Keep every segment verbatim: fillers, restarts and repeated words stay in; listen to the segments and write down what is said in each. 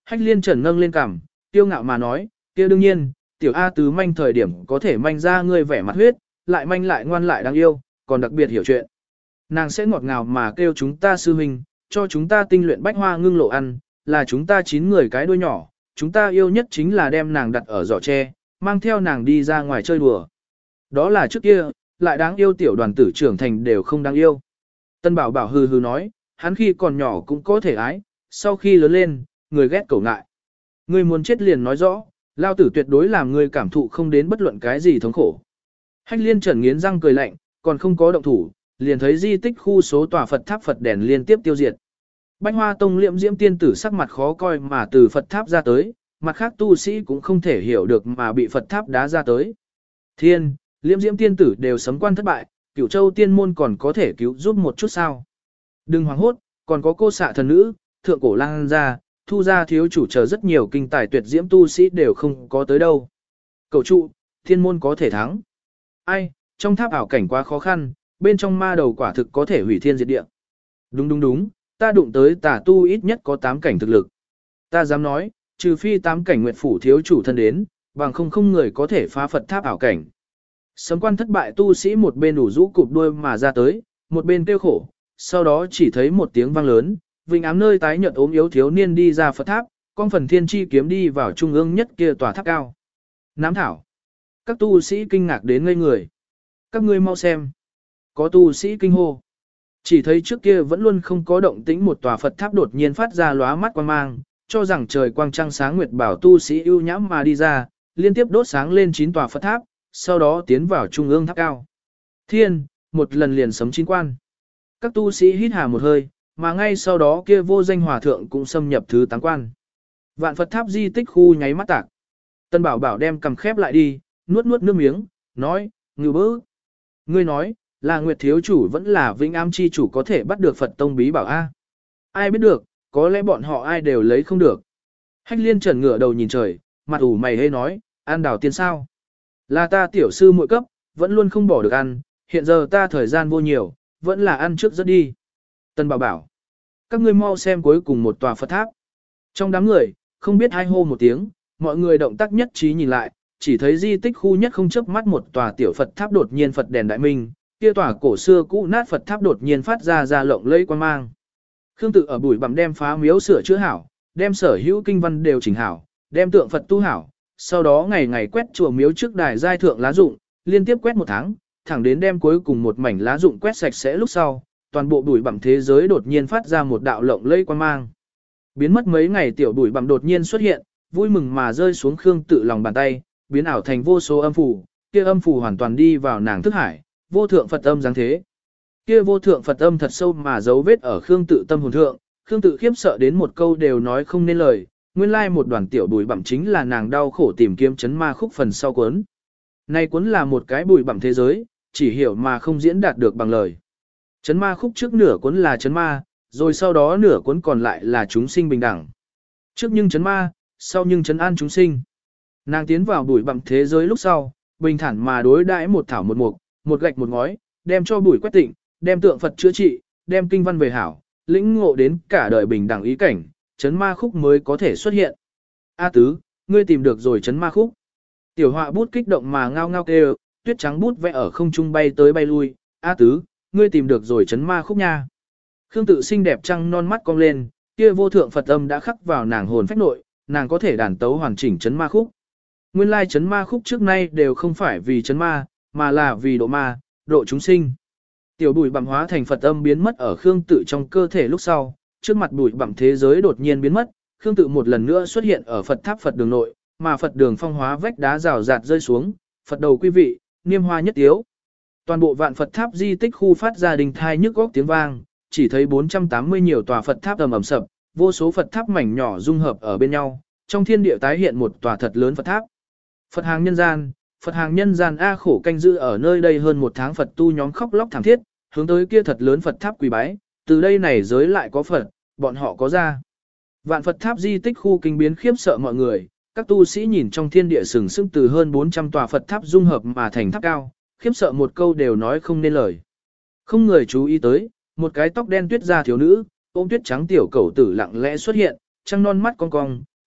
Hách liên trần nâng lên cằm, tiêu ngạo mà nói, kia đương nhiên, tiểu A tứ manh thời điểm có thể manh ra ngươi vẻ mặt huyết, lại manh lại ngoan lại đáng yêu, còn đặc biệt hiểu chuyện. Nàng sẽ ngọt ngào mà kêu chúng ta sư huynh, cho chúng ta tinh luyện bách hoa ngưng lộ ăn, là chúng ta chín người cái đuôi nhỏ, chúng ta yêu nhất chính là đem nàng đặt ở giỏ tre, mang theo nàng đi ra ngoài chơi đùa. Đó là trước kia, lại đáng yêu tiểu đoàn tử trưởng thành đều không đáng yêu. Tân Bảo Bảo hừ hừ nói, hắn khi còn nhỏ cũng có thể ái, sau khi lớn lên, người ghét cẩu ngại. Ngươi muốn chết liền nói rõ, lao tử tuyệt đối làm ngươi cảm thụ không đến bất luận cái gì thống khổ. Hách liên trần nghiến răng cười lạnh, còn không có động thủ, liền thấy di tích khu số tòa Phật tháp Phật đèn liên tiếp tiêu diệt. Bách Hoa Tông Liễm Diễm tiên tử sắc mặt khó coi mà từ Phật tháp ra tới, mặt khác tu sĩ cũng không thể hiểu được mà bị Phật tháp đá ra tới. Thiên, Liễm Diễm tiên tử đều sấm quan thất bại, Cửu Châu tiên môn còn có thể cứu giúp một chút sao? Đừng hoảng hốt, còn có cô xạ thần nữ, thượng cổ lang gia, thu gia thiếu chủ chờ rất nhiều kinh tài tuyệt diễm tu sĩ đều không có tới đâu. Cầu trụ, thiên môn có thể thắng. Ai, trong tháp ảo cảnh quá khó khăn, bên trong ma đầu quả thực có thể hủy thiên diệt địa. Đúng đúng đúng, ta đụng tới tà tu ít nhất có tám cảnh thực lực. Ta dám nói, trừ phi tám cảnh nguyệt phủ thiếu chủ thân đến, bằng không không người có thể phá Phật tháp ảo cảnh. Sấm quan thất bại tu sĩ một bên đủ rũ cụp đuôi mà ra tới, một bên kêu khổ, sau đó chỉ thấy một tiếng vang lớn, vinh ám nơi tái nhợt ốm yếu thiếu niên đi ra Phật tháp, con phần thiên chi kiếm đi vào trung ương nhất kia tòa tháp cao. Nám thảo. Các tu sĩ kinh ngạc đến ngây người. Các ngươi mau xem. Có tu sĩ kinh hô. Chỉ thấy trước kia vẫn luôn không có động tĩnh một tòa Phật tháp đột nhiên phát ra lóa mắt quang mang, cho rằng trời quang trăng sáng nguyệt bảo tu sĩ ưu nhãm mà đi ra, liên tiếp đốt sáng lên chín tòa Phật tháp, sau đó tiến vào trung ương tháp cao. Thiên, một lần liền sấm chín quan. Các tu sĩ hít hà một hơi, mà ngay sau đó kia vô danh hòa thượng cũng xâm nhập thứ tám quan. Vạn Phật tháp di tích khu nháy mắt tạc. Tân Bảo Bảo đem cầm khép lại đi, nuốt nuốt nước miếng, nói, ngư bứ. Ngươi nói, là Nguyệt thiếu chủ vẫn là Vĩnh Am chi chủ có thể bắt được Phật tông bí bảo A. Ai biết được, có lẽ bọn họ ai đều lấy không được. Hách liên trần ngửa đầu nhìn trời, mặt ủ mày hê nói, ăn đào tiên sao. Là ta tiểu sư muội cấp, vẫn luôn không bỏ được ăn, hiện giờ ta thời gian vô nhiều, vẫn là ăn trước rất đi. Tân Bảo Bảo, các ngươi mau xem cuối cùng một tòa Phật tháp. Trong đám người, không biết ai hô một tiếng, mọi người động tác nhất trí nhìn lại, chỉ thấy di tích khu nhất không chớp mắt một tòa tiểu Phật tháp đột nhiên Phật đèn đại minh, kia tòa cổ xưa cũ nát Phật tháp đột nhiên phát ra ra lộng lẫy quang mang. Khương Tự ở bụi bặm đem phá miếu sửa chữa hảo, đem sở hữu kinh văn đều chỉnh hảo, đem tượng Phật tu hảo, sau đó ngày ngày quét chùa miếu trước đài giai thượng lá dụng, liên tiếp quét một tháng, thẳng đến đem cuối cùng một mảnh lá dụng quét sạch sẽ lúc sau, toàn bộ bụi bặm thế giới đột nhiên phát ra một đạo lộng lẫy quang mang. Biến mất mấy ngày tiểu bụi bặm đột nhiên xuất hiện, vui mừng mà rơi xuống Khương Tự lòng bàn tay, biến ảo thành vô số âm phù, kia âm phù hoàn toàn đi vào nàng thức hải, vô thượng Phật âm dáng thế. Kia vô thượng Phật âm thật sâu mà dấu vết ở Khương Tự tâm hồn thượng, Khương Tự khiếp sợ đến một câu đều nói không nên lời, nguyên lai một đoàn tiểu bụi bặm chính là nàng đau khổ tìm kiếm chấn ma khúc phần sau cuốn. Này cuốn là một cái bụi bặm thế giới, chỉ hiểu mà không diễn đạt được bằng lời. Chấn ma khúc trước nửa cuốn là chấn ma, rồi sau đó nửa cuốn còn lại là chúng sinh bình đẳng. Trước nhưng chấn ma, sau nhưng chấn an chúng sinh. Nàng tiến vào bụi bặm thế giới lúc sau, bình thản mà đối đãi một thảo một mục, một gạch một ngói, đem cho bụi quét tịnh, đem tượng Phật chữa trị, đem kinh văn về hảo, lĩnh ngộ đến cả đời bình đẳng ý cảnh, chấn ma khúc mới có thể xuất hiện. A tứ, ngươi tìm được rồi chấn ma khúc. Tiểu họa bút kích động mà ngao ngao kêu, tuyết trắng bút vẽ ở không trung bay tới bay lui. A tứ, ngươi tìm được rồi chấn ma khúc nha. Khương Tự xinh đẹp trăng non mắt cong lên, kia vô thượng Phật âm đã khắc vào nàng hồn phách nội, nàng có thể đàn tấu hoàn chỉnh chấn ma khúc. Nguyên lai chấn ma khúc trước nay đều không phải vì chấn ma, mà là vì độ ma, độ chúng sinh. Tiểu bụi bặm hóa thành Phật âm biến mất ở Khương Tự trong cơ thể lúc sau, trước mặt bụi bặm thế giới đột nhiên biến mất, Khương Tự một lần nữa xuất hiện ở Phật tháp Phật đường nội, mà Phật đường phong hóa vách đá rào rạt rơi xuống, Phật đầu quý vị, niêm hoa nhất tiếu. Toàn bộ vạn Phật tháp di tích khu phát ra đình thai nhức góc tiếng vang, chỉ thấy bốn trăm tám mươi nhiều tòa Phật tháp ầm ầm sập, vô số Phật tháp mảnh nhỏ dung hợp ở bên nhau, trong thiên địa tái hiện một tòa thật lớn Phật tháp. Phật hàng nhân gian, Phật hàng nhân gian a khổ canh giữ ở nơi đây hơn một tháng Phật tu nhóm khóc lóc thảm thiết, hướng tới kia thật lớn Phật tháp quỳ bái, từ đây này giới lại có Phật, bọn họ có ra. Vạn Phật tháp di tích khu kinh biến khiếp sợ mọi người, các tu sĩ nhìn trong thiên địa sừng sững từ hơn bốn trăm tòa Phật tháp dung hợp mà thành tháp cao, khiếp sợ một câu đều nói không nên lời. Không người chú ý tới, một cái tóc đen tuyết da thiếu nữ, ôm tuyết trắng tiểu cẩu tử lặng lẽ xuất hiện, trăng non mắt cong cong,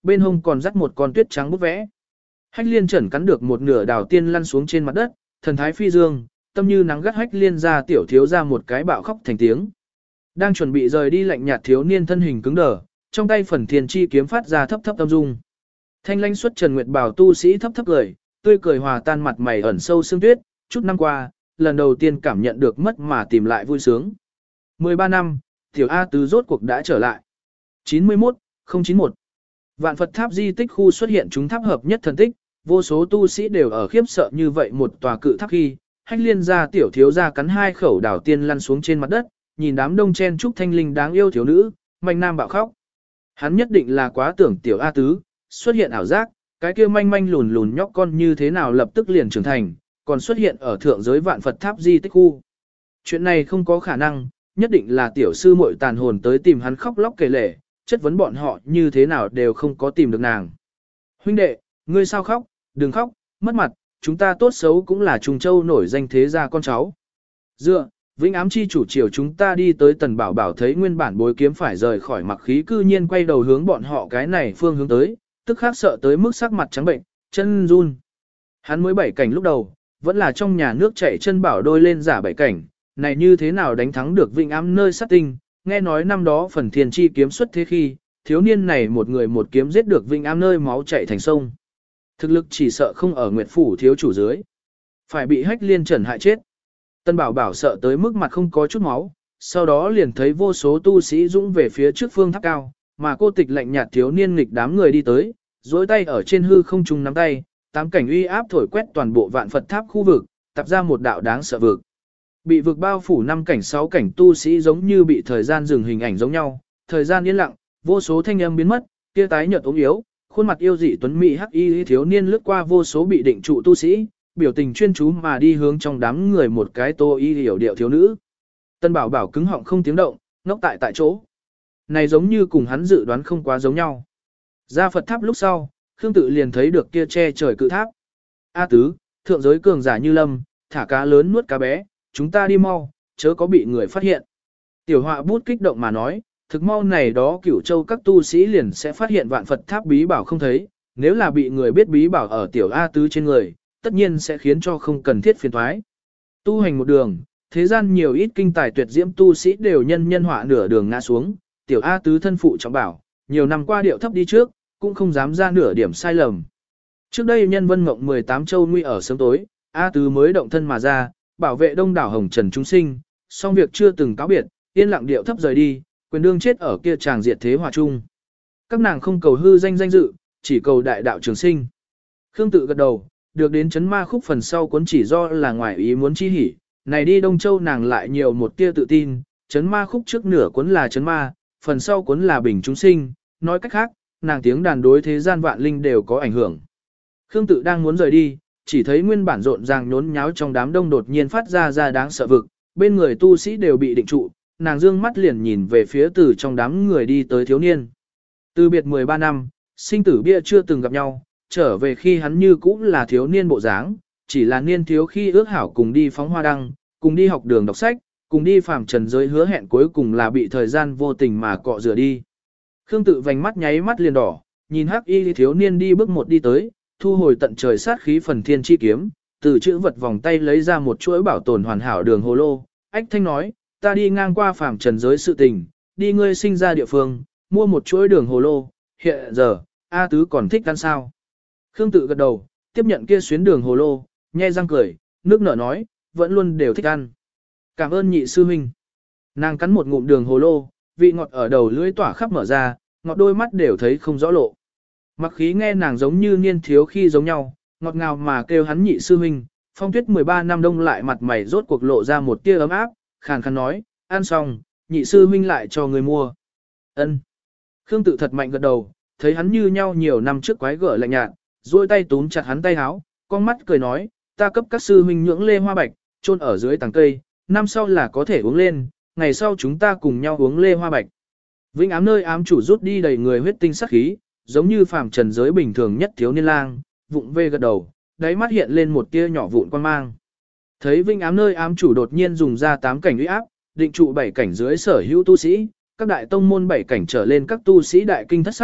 bên hông còn dắt một con tuyết trắng bút vẽ. Hách liên trần cắn được một nửa đào tiên lăn xuống trên mặt đất, thần thái phi dương, tâm như nắng gắt hách liên ra tiểu thiếu ra một cái bạo khóc thành tiếng. Đang chuẩn bị rời đi lạnh nhạt thiếu niên thân hình cứng đờ, trong tay phần thiên chi kiếm phát ra thấp thấp âm dung. Thanh lãnh xuất Trần Nguyệt bảo tu sĩ thấp thấp cười, tươi cười hòa tan mặt mày ẩn sâu sương tuyết, chút năm qua, lần đầu tiên cảm nhận được mất mà tìm lại vui sướng. mười ba năm, tiểu A Tứ rốt cuộc đã trở lại. chín mươi mốt, không chín mốt. Vạn Phật Tháp di tích khu xuất hiện chúng tháp hợp nhất thần tích, vô số tu sĩ đều ở khiếp sợ như vậy một tòa cự tháp khi, Hách liên ra tiểu thiếu ra cắn hai khẩu đảo tiên lăn xuống trên mặt đất, nhìn đám đông chen trúc thanh linh đáng yêu thiếu nữ, manh nam bạo khóc. Hắn nhất định là quá tưởng tiểu A Tứ, xuất hiện ảo giác, cái kia manh manh lùn lùn nhóc con như thế nào lập tức liền trưởng thành, còn xuất hiện ở thượng giới Vạn Phật Tháp di tích khu. Chuyện này không có khả năng, nhất định là tiểu sư muội tàn hồn tới tìm hắn khóc lóc kể lể, chất vấn bọn họ như thế nào đều không có tìm được nàng. Huynh đệ, ngươi sao khóc, đừng khóc, mất mặt, chúng ta tốt xấu cũng là Trung Châu nổi danh thế gia con cháu. Dựa, Vĩnh Ám chi chủ chiều chúng ta đi tới Tần Bảo Bảo thấy nguyên bản bối kiếm phải rời khỏi mặc khí cư nhiên quay đầu hướng bọn họ cái này phương hướng tới, tức khắc sợ tới mức sắc mặt trắng bệnh, chân run. Hắn mới bảy cảnh lúc đầu, vẫn là trong nhà nước chảy chân bảo đôi lên giả bảy cảnh, này như thế nào đánh thắng được Vĩnh Ám nơi sát tinh, nghe nói năm đó phần thiên chi kiếm xuất thế khi, thiếu niên này một người một kiếm giết được Vĩnh Ám nơi máu chảy thành sông. Thực lực chỉ sợ không ở Nguyệt Phủ thiếu chủ dưới. Phải bị Hách liên trần hại chết. Tân Bảo Bảo sợ tới mức mặt không có chút máu, sau đó liền thấy vô số tu sĩ dũng về phía trước phương tháp cao, mà cô tịch lạnh nhạt thiếu niên nghịch đám người đi tới, dối tay ở trên hư không trung nắm tay, tám cảnh uy áp thổi quét toàn bộ Vạn Phật Tháp khu vực, tập ra một đạo đáng sợ vực. Bị vực bao phủ năm cảnh sáu cảnh tu sĩ giống như bị thời gian dừng hình ảnh giống nhau, thời gian yên lặng, vô số thanh âm biến mất, kia tái nhợt ốm yếu, khuôn mặt yêu dị tuấn mỹ hắc y thiếu niên lướt qua vô số bị định trụ tu sĩ, biểu tình chuyên chú mà đi hướng trong đám người một cái tô y hiểu điệu thiếu nữ. Tân Bảo Bảo cứng họng không tiếng động, ngốc tại tại chỗ. Này giống như cùng hắn dự đoán không quá giống nhau. Ra Phật Tháp lúc sau, Khương Tự liền thấy được kia che trời cự tháp. A Tứ, thượng giới cường giả như lâm, thả cá lớn nuốt cá bé, chúng ta đi mau, chớ có bị người phát hiện. Tiểu Họa bút kích động mà nói, thực mau này đó Cửu Châu các tu sĩ liền sẽ phát hiện Vạn Phật Tháp bí bảo không thấy, nếu là bị người biết bí bảo ở tiểu A Tứ trên người, tất nhiên sẽ khiến cho không cần thiết phiền toái. Tu hành một đường, thế gian nhiều ít kinh tài tuyệt diễm tu sĩ đều nhân nhân họa nửa đường ngã xuống, tiểu A Tứ thân phụ trọng bảo, nhiều năm qua điệu thấp đi trước, cũng không dám ra nửa điểm sai lầm. Trước đây nhân vân ngộng mười tám châu nguy ở sớm tối, A Tứ mới động thân mà ra, bảo vệ đông đảo hồng trần chúng sinh, song việc chưa từng cáo biệt, yên lặng điệu thấp rời đi, quyền đương chết ở kia tràng diệt thế hòa chung. Các nàng không cầu hư danh danh dự, chỉ cầu đại đạo trường sinh. Khương Tự gật đầu, được đến chấn ma khúc phần sau cuốn chỉ do là ngoài ý muốn chi hỉ, này đi Đông Châu nàng lại nhiều một tia tự tin, chấn ma khúc trước nửa cuốn là chấn ma, phần sau cuốn là bình chúng sinh, nói cách khác, nàng tiếng đàn đối thế gian vạn linh đều có ảnh hưởng. Khương Tự đang muốn rời đi, chỉ thấy nguyên bản rộn ràng nhốn nháo trong đám đông đột nhiên phát ra ra đáng sợ vực, bên người tu sĩ đều bị định trụ, nàng dương mắt liền nhìn về phía từ trong đám người đi tới thiếu niên. Từ biệt mười ba năm, sinh tử bia chưa từng gặp nhau, trở về khi hắn như cũ là thiếu niên bộ dáng, chỉ là niên thiếu khi ước hảo cùng đi phóng hoa đăng, cùng đi học đường đọc sách, cùng đi phàm trần giới hứa hẹn cuối cùng là bị thời gian vô tình mà cọ rửa đi. Khương Tự vành mắt nháy mắt liền đỏ, nhìn hắc y thiếu niên đi bước một đi tới, thu hồi tận trời sát khí phần thiên chi kiếm, từ chữ vật vòng tay lấy ra một chuỗi bảo tồn hoàn hảo đường hồ lô, ách thanh nói, ta đi ngang qua phàm trần giới sự tình, đi ngươi sinh ra địa phương, mua một chuỗi đường hồ lô, hiện giờ, A Tứ còn thích ăn sao. Khương Tự gật đầu, tiếp nhận kia xuyến đường hồ lô, nhe răng cười, nước nở nói, vẫn luôn đều thích ăn. Cảm ơn nhị sư huynh. Nàng cắn một ngụm đường hồ lô, vị ngọt ở đầu lưỡi tỏa khắp mở ra, ngọt đôi mắt đều thấy không rõ lộ. Mặc khí nghe nàng giống như niên thiếu khi giống nhau, ngọt ngào mà kêu hắn nhị sư huynh, phong tuyết mười ba năm đông lại mặt mày rốt cuộc lộ ra một tia ấm áp, khàn khàn nói, ăn xong, nhị sư huynh lại cho người mua. Ân. Khương Tự thật mạnh gật đầu, thấy hắn như nhau nhiều năm trước quái gở lạnh nhạt, duỗi tay túm chặt hắn tay áo, con mắt cười nói, ta cấp các sư huynh nhưỡng lê hoa bạch, chôn ở dưới tàng cây, năm sau là có thể uống lên, ngày sau chúng ta cùng nhau uống lê hoa bạch. Vĩnh Ám nơi ám chủ rút đi đầy người huyết tinh sắc khí, giống như phàm trần giới bình thường nhất thiếu niên lang, vụng về gật đầu, đáy mắt hiện lên một tia nhỏ vụn quan mang. Thấy Vĩnh Ám nơi ám chủ đột nhiên dùng ra tám cảnh uy áp, định trụ bảy cảnh dưới sở hữu tu sĩ, các đại tông môn bảy cảnh trở lên các tu sĩ đại kinh thất sắc,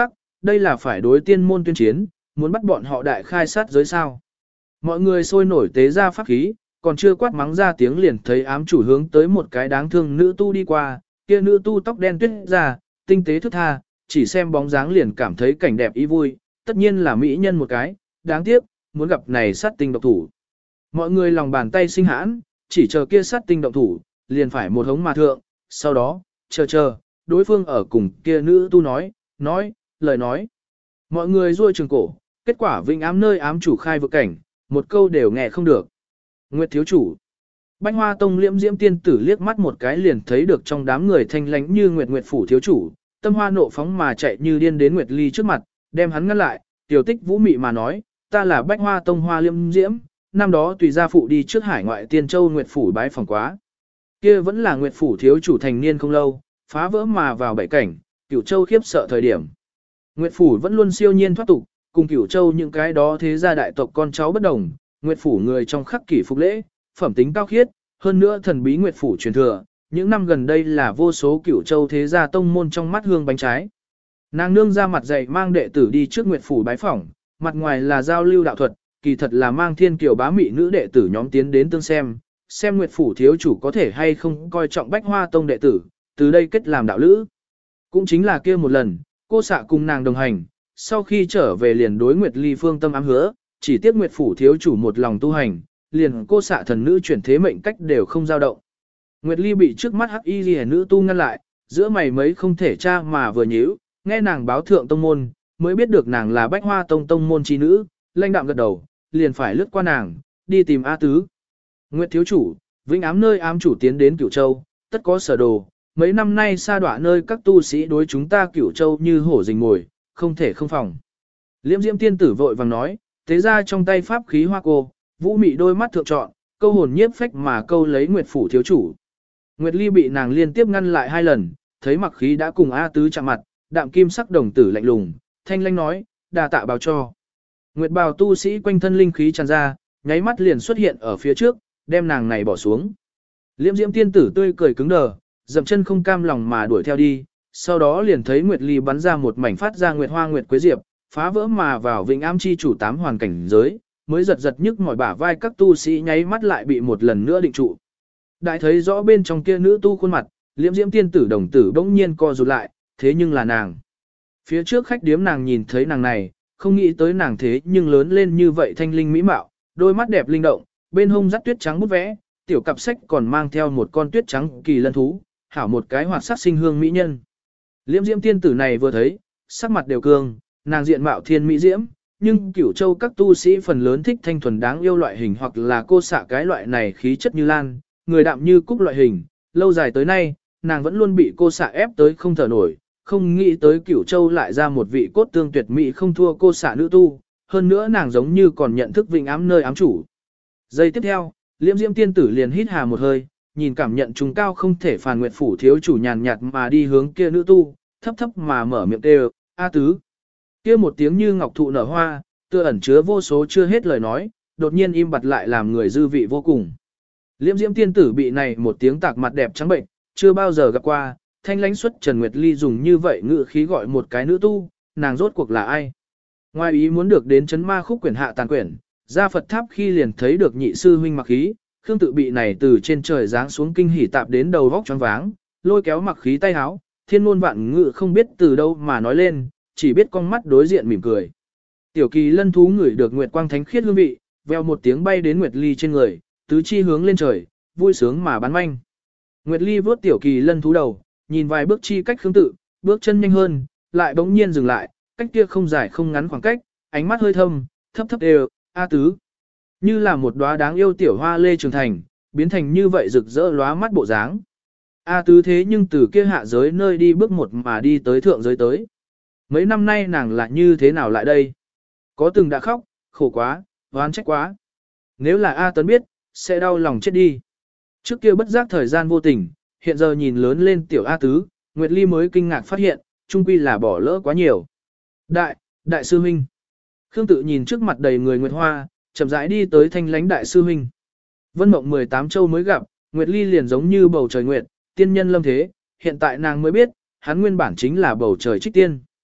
đây là phải đối tiên môn tuyên chiến, muốn bắt bọn họ đại khai sát giới sao. Mọi người sôi nổi tế ra pháp khí, còn chưa quát mắng ra tiếng liền thấy ám chủ hướng tới một cái đáng thương nữ tu đi qua, kia nữ tu tóc đen tuyết ra, tinh tế thức tha, chỉ xem bóng dáng liền cảm thấy cảnh đẹp ý vui, tất nhiên là mỹ nhân một cái, đáng tiếc, muốn gặp này sát tinh độc thủ. Mọi người lòng bàn tay sinh hãn, chỉ chờ kia sát tinh độc thủ, liền phải một hống mà thượng, sau đó, chờ chờ, đối phương ở cùng kia nữ tu nói, nói, lời nói. Mọi người ruôi trường cổ, kết quả vinh ám nơi ám chủ khai vực cảnh, một câu đều nghe không được. Nguyệt thiếu chủ. Bách Hoa Tông Liễm Diễm tiên tử liếc mắt một cái liền thấy được trong đám người thanh lánh như Nguyệt Nguyệt phủ thiếu chủ, tâm hoa nộ phóng mà chạy như điên đến Nguyệt Ly trước mặt, đem hắn ngăn lại, tiểu tích vũ mị mà nói, ta là Bách Hoa Tông Hoa Liễm Diễm, năm đó tùy gia phụ đi trước hải ngoại tiên châu Nguyệt phủ bái phòng quá. Kia vẫn là Nguyệt phủ thiếu chủ thành niên không lâu, phá vỡ mà vào bảy cảnh, Cửu Châu khiếp sợ thời điểm. Nguyệt phủ vẫn luôn siêu nhiên thoát tục, cùng Cửu Châu những cái đó thế gia đại tộc con cháu bất đồng, Nguyệt phủ người trong khắc kỷ phục lễ, phẩm tính cao khiết, hơn nữa thần bí Nguyệt phủ truyền thừa, những năm gần đây là vô số Cửu Châu thế gia tông môn trong mắt hương bánh trái. Nàng nương ra mặt dày mang đệ tử đi trước Nguyệt phủ bái phỏng, mặt ngoài là giao lưu đạo thuật, kỳ thật là mang thiên kiều bá mị nữ đệ tử nhóm tiến đến tương xem, xem Nguyệt phủ thiếu chủ có thể hay không coi trọng Bách Hoa Tông đệ tử, từ đây kết làm đạo lữ. Cũng chính là kia một lần, cô xạ cùng nàng đồng hành, sau khi trở về liền đối Nguyệt Ly phương tâm ám hứa, chỉ tiếc Nguyệt phủ thiếu chủ một lòng tu hành, liền cô xạ thần nữ chuyển thế mệnh cách đều không dao động. Nguyệt Ly bị trước mắt hắc y liễu nữ tu ngăn lại, giữa mày mấy không thể tra mà vừa nhíu, nghe nàng báo thượng tông môn, mới biết được nàng là Bách Hoa Tông tông môn chi nữ, lãnh đạm gật đầu, liền phải lướt qua nàng, đi tìm A Tứ. Nguyệt thiếu chủ, vĩnh ám nơi ám chủ tiến đến Cửu Châu, tất có sở đồ, mấy năm nay sa đọa nơi các tu sĩ đối chúng ta Cửu Châu như hổ rình mồi, không thể không phòng. Liễm Diễm tiên tử vội vàng nói, thế ra trong tay pháp khí hoa cô, vũ mị đôi mắt thượng trọn, câu hồn nhiếp phách mà câu lấy Nguyệt phủ thiếu chủ. Nguyệt Ly bị nàng liên tiếp ngăn lại hai lần, thấy mặc khí đã cùng A Tứ chạm mặt, đạm kim sắc đồng tử lạnh lùng, thanh lanh nói, đà tạ báo cho. Nguyệt bào tu sĩ quanh thân linh khí tràn ra, nháy mắt liền xuất hiện ở phía trước, đem nàng này bỏ xuống. Liễm Diễm tiên tử tươi cười cứng đờ, dậm chân không cam lòng mà đuổi theo đi, sau đó liền thấy Nguyệt Ly bắn ra một mảnh phát ra Nguyệt Hoa Nguyệt Quế Diệp, phá vỡ mà vào Vĩnh Ám chi chủ tám hoàn cảnh giới, mới giật giật nhức mỏi bả vai các tu sĩ nháy mắt lại bị một lần nữa định trụ. Đại thấy rõ bên trong kia nữ tu khuôn mặt, Liễm Diễm tiên tử đồng tử bỗng nhiên co rụt lại, thế nhưng là nàng. Phía trước khách điếm nàng nhìn thấy nàng này, không nghĩ tới nàng thế nhưng lớn lên như vậy thanh linh mỹ mạo, đôi mắt đẹp linh động, bên hông dắt tuyết trắng bút vẽ, tiểu cặp sách còn mang theo một con tuyết trắng kỳ lân thú, hảo một cái hoạt sắc sinh hương mỹ nhân. Liễm Diễm tiên tử này vừa thấy, sắc mặt đều cương, nàng diện mạo thiên mỹ diễm, nhưng Cửu Châu các tu sĩ phần lớn thích thanh thuần đáng yêu loại hình hoặc là cô xạ cái loại này khí chất như lan, người đạm như cúc loại hình, lâu dài tới nay, nàng vẫn luôn bị cô xạ ép tới không thở nổi, không nghĩ tới Cửu Châu lại ra một vị cốt tương tuyệt mỹ không thua cô xạ nữ tu, hơn nữa nàng giống như còn nhận thức Vĩnh Ám nơi ám chủ. Giây tiếp theo, Liễm Diễm tiên tử liền hít hà một hơi, nhìn cảm nhận trùng cao không thể phàn Nguyệt phủ thiếu chủ nhàn nhạt mà đi hướng kia nữ tu, thấp thấp mà mở miệng kêu, "A Tứ." Kia một tiếng như ngọc thụ nở hoa, tựa ẩn chứa vô số chưa hết lời nói, đột nhiên im bặt lại làm người dư vị vô cùng. Liễm Diễm tiên tử bị này một tiếng tạc mặt đẹp trắng bệnh, chưa bao giờ gặp qua, thanh lãnh xuất Trần Nguyệt Ly dùng như vậy ngữ khí gọi một cái nữ tu, nàng rốt cuộc là ai? Ngoài ý muốn được đến chấn ma khúc quyển hạ tàn quyển, ra Phật tháp khi liền thấy được nhị sư huynh mặc khí, Khương tự bị này từ trên trời giáng xuống kinh hỉ tạp đến đầu vóc choáng váng, lôi kéo mặc khí tay háo, thiên ngôn vạn ngữ không biết từ đâu mà nói lên, chỉ biết con mắt đối diện mỉm cười. Tiểu kỳ lân thú ngửi được nguyệt quang thánh khiết hương vị, veo một tiếng bay đến Nguyệt Ly trên người, tứ chi hướng lên trời, vui sướng mà bắn manh. Nguyệt Ly vớt tiểu kỳ lân thú đầu, nhìn vài bước chi cách Khương tự, bước chân nhanh hơn, lại bỗng nhiên dừng lại, cách kia không dài không ngắn khoảng cách, ánh mắt hơi thâm, thấp thấp đều, A Tứ. Như là một đóa đáng yêu tiểu hoa lê trưởng thành, biến thành như vậy rực rỡ lóa mắt bộ dáng. A Tứ thế nhưng từ kia hạ giới nơi đi bước một mà đi tới thượng giới tới. Mấy năm nay nàng lại như thế nào lại đây? Có từng đã khóc, khổ quá, oán trách quá. Nếu là A Tấn biết, sẽ đau lòng chết đi. Trước kia bất giác thời gian vô tình, hiện giờ nhìn lớn lên tiểu A Tứ, Nguyệt Ly mới kinh ngạc phát hiện, chung quy là bỏ lỡ quá nhiều. Đại, đại sư huynh. Khương tự nhìn trước mặt đầy người Nguyệt Hoa, chậm rãi đi tới thanh lãnh đại sư huynh. Vân Mộng mười tám châu mới gặp, Nguyệt Ly liền giống như bầu trời nguyệt, tiên nhân lâm thế, hiện tại nàng mới biết, hắn nguyên bản chính là bầu trời trích tiên.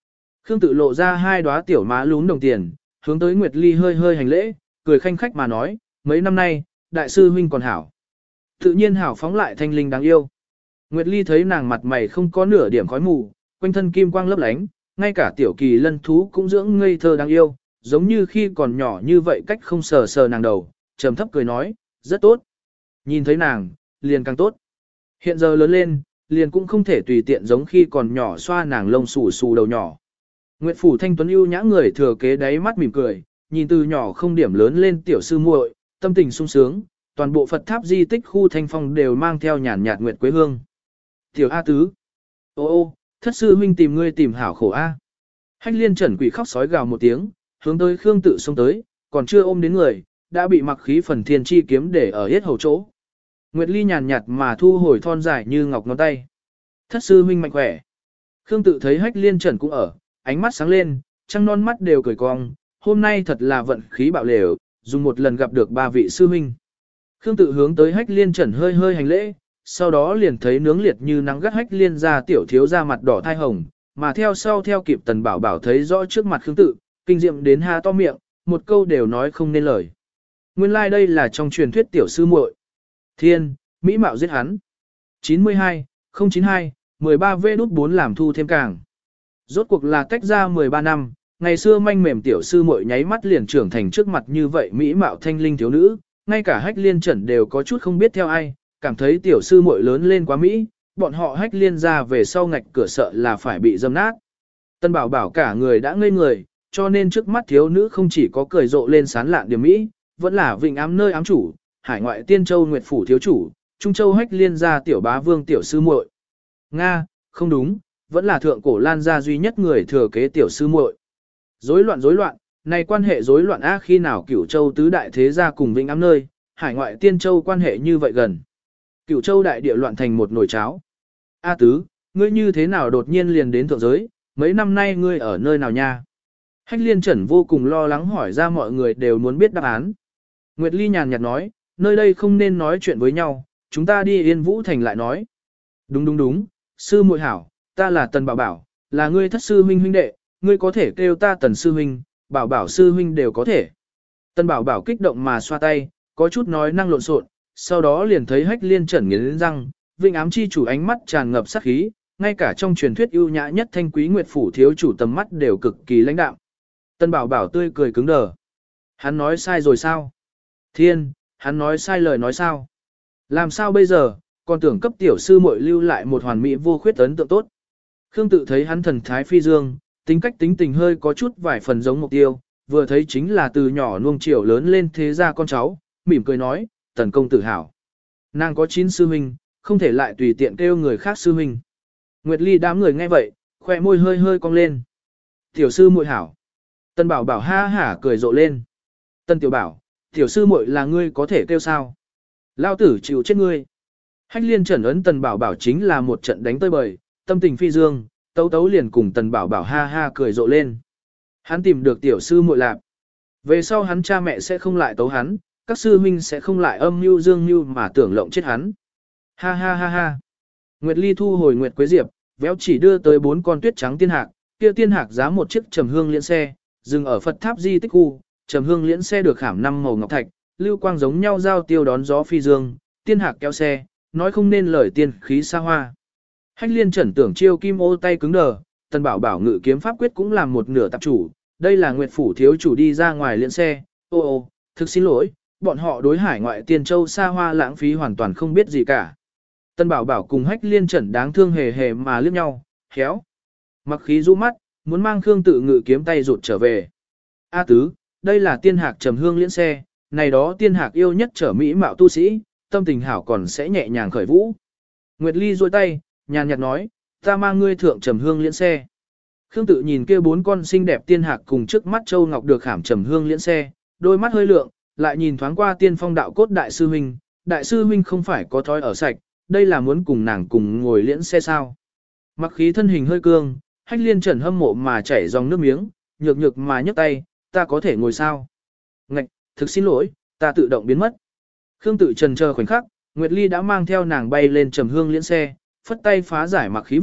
Khương Tự lộ ra hai đóa tiểu má lún đồng tiền, hướng tới Nguyệt Ly hơi hơi hành lễ, cười khanh khách mà nói, mấy năm nay, đại sư huynh còn hảo. Tự nhiên hảo phóng lại thanh linh đáng yêu. Nguyệt Ly thấy nàng mặt mày không có nửa điểm khói mù, quanh thân kim quang lấp lánh, ngay cả tiểu kỳ lân thú cũng dưỡng ngây thơ đáng yêu, giống như khi còn nhỏ như vậy cách không sờ sờ nàng đầu, trầm thấp cười nói, rất tốt. Nhìn thấy nàng, liền càng tốt. Hiện giờ lớn lên, liền cũng không thể tùy tiện giống khi còn nhỏ xoa nàng lông xù xù đầu nhỏ. Nguyệt Phủ Thanh Tuấn ưu nhã người thừa kế đáy mắt mỉm cười, nhìn từ nhỏ không điểm lớn lên tiểu sư muội, tâm tình sung sướng, toàn bộ Phật tháp di tích khu Thanh Phong đều mang theo nhàn nhạt nguyệt quế hương. Tiểu A Tứ. Ô ô, thất sư huynh tìm ngươi tìm hảo khổ A. Hách liên trần quỷ khóc sói gào một tiếng, hướng tới Khương Tự xông tới, còn chưa ôm đến người, đã bị mặc khí phần thiên chi kiếm để ở yết hầu chỗ. Nguyệt Ly nhàn nhạt mà thu hồi thon dài như ngọc ngón tay. Thất sư huynh mạnh khỏe. Khương Tự thấy hách liên trần cũng ở, ánh mắt sáng lên, trăng non mắt đều cười cong, hôm nay thật là vận khí bạo lều, dùng một lần gặp được ba vị sư huynh. Khương Tự hướng tới hách liên trần hơi hơi hành lễ, sau đó liền thấy nướng liệt như nắng gắt hách liên ra tiểu thiếu ra mặt đỏ thai hồng, mà theo sau theo kịp tần bảo bảo thấy rõ trước mặt Khương Tự, kinh diệm đến ha to miệng, một câu đều nói không nên lời. Nguyên lai like đây là trong truyền thuyết tiểu sư muội. Thiên, Mỹ mạo giết hắn. chín mươi hai, không chín hai, mười ba V đút bốn làm thu thêm càng. Rốt cuộc là tách ra mười ba năm, ngày xưa manh mềm tiểu sư muội nháy mắt liền trưởng thành trước mặt như vậy Mỹ mạo thanh linh thiếu nữ, ngay cả hách liên trần đều có chút không biết theo ai, cảm thấy tiểu sư muội lớn lên quá Mỹ, bọn họ hách liên ra về sau ngạch cửa sợ là phải bị dâm nát. Tân bảo bảo cả người đã ngây người, cho nên trước mắt thiếu nữ không chỉ có cười rộ lên sán lạn điểm Mỹ, vẫn là vịnh ám nơi ám chủ, hải ngoại tiên châu nguyệt phủ thiếu chủ, trung châu hách liên gia tiểu bá vương tiểu sư muội. Nga, không đúng, vẫn là thượng cổ lan gia duy nhất người thừa kế tiểu sư muội. Rối loạn rối loạn, này quan hệ rối loạn á khi nào cửu châu tứ đại thế gia cùng vịnh ám nơi, hải ngoại tiên châu quan hệ như vậy gần. Cửu châu đại địa loạn thành một nồi cháo. A tứ, ngươi như thế nào đột nhiên liền đến thượng giới, mấy năm nay ngươi ở nơi nào nha? Hách liên trần vô cùng lo lắng hỏi ra mọi người đều muốn biết đáp án. Nguyệt Ly nhàn nhạt nói, nơi đây không nên nói chuyện với nhau, chúng ta đi Yên Vũ Thành lại nói. Đúng đúng đúng, sư muội hảo, ta là Tần Bảo Bảo, là ngươi thất sư huynh huynh đệ, ngươi có thể kêu ta Tần sư huynh, Bảo Bảo sư huynh đều có thể. Tần Bảo Bảo kích động mà xoa tay, có chút nói năng lộn xộn, sau đó liền thấy hách liên trần nghiến răng, vinh ám chi chủ ánh mắt tràn ngập sát khí, ngay cả trong truyền thuyết ưu nhã nhất thanh quý nguyệt phủ thiếu chủ tầm mắt đều cực kỳ lãnh đạm. Tần Bảo Bảo tươi cười cứng đờ. Hắn nói sai rồi sao? Thiên, hắn nói sai lời nói sao? Làm sao bây giờ, còn tưởng cấp tiểu sư muội lưu lại một hoàn mỹ vô khuyết ấn tượng tốt. Khương Tự thấy hắn thần thái phi dương, tính cách tính tình hơi có chút vài phần giống Mục Tiêu, vừa thấy chính là từ nhỏ nuông chiều lớn lên thế gia con cháu, mỉm cười nói, Tần công tử hảo. Nàng có chín sư huynh, không thể lại tùy tiện kêu người khác sư huynh. Nguyệt Ly đám người nghe vậy, khoe môi hơi hơi cong lên. Tiểu sư muội hảo. Tần Bảo Bảo ha hả cười rộ lên. Tần Tiểu Bảo, tiểu sư muội là ngươi có thể kêu sao? Lao tử chịu chết ngươi. Hách liên trần ấn Tần Bảo Bảo chính là một trận đánh tơi bời, tâm tình phi dương, tấu tấu liền cùng Tần Bảo Bảo ha ha cười rộ lên. Hắn tìm được tiểu sư muội lạp. Về sau hắn cha mẹ sẽ không lại tấu hắn, các sư huynh sẽ không lại âm mưu dương mưu mà tưởng lộng chết hắn. Ha ha ha ha. Nguyệt Ly thu hồi Nguyệt Quế Diệp, véo chỉ đưa tới bốn con tuyết trắng tiên hạc, kia tiên hạc giá một chiếc trầm hương liễn xe, dừng ở Phật tháp di tích khu, trầm hương liễn xe được khảm năm màu ngọc thạch, lưu quang giống nhau giao tiêu đón gió phi dương, tiên hạc kéo xe, nói không nên lời tiên khí xa hoa. Hách liên trần tưởng chiêu kim ô tay cứng đờ, Tần Bảo Bảo ngự kiếm pháp quyết cũng làm một nửa tạp chủ, đây là Nguyệt phủ thiếu chủ đi ra ngoài liễn xe, ô ô, thực xin lỗi, bọn họ đối hải ngoại tiên châu xa hoa lãng phí hoàn toàn không biết gì cả. Tần Bảo Bảo cùng hách liên trần đáng thương hề hề mà liếc nhau, khéo. Mặc khí rũ mắt, muốn mang Khương Tự ngự kiếm tay rụt trở về. A tứ, đây là tiên hạc trầm hương liễn xe, này đó tiên hạc yêu nhất trở mỹ mạo tu sĩ, tâm tình hảo còn sẽ nhẹ nhàng khởi vũ. Nguyệt Ly duỗi tay, nhàn nhạt nói, ta mang ngươi thượng trầm hương liễn xe. Khương Tự nhìn kia bốn con xinh đẹp tiên hạc cùng trước mắt châu ngọc được khảm trầm hương liễn xe, đôi mắt hơi lượng, lại nhìn thoáng qua tiên phong đạo cốt đại sư huynh, đại sư huynh không phải có thói ở sạch, đây là muốn cùng nàng cùng ngồi liễn xe sao. Mặc khí thân hình hơi cương, hách liên trần hâm mộ mà chảy dòng nước miếng, nhược nhược mà nhấc tay, ta có thể ngồi sao? Ngạch, thực xin lỗi, ta tự động biến mất. Khương Tự trần chờ khoảnh khắc, Nguyệt Ly đã mang theo nàng bay lên trầm hương liễn xe, phất tay phá giải mặc khí vực,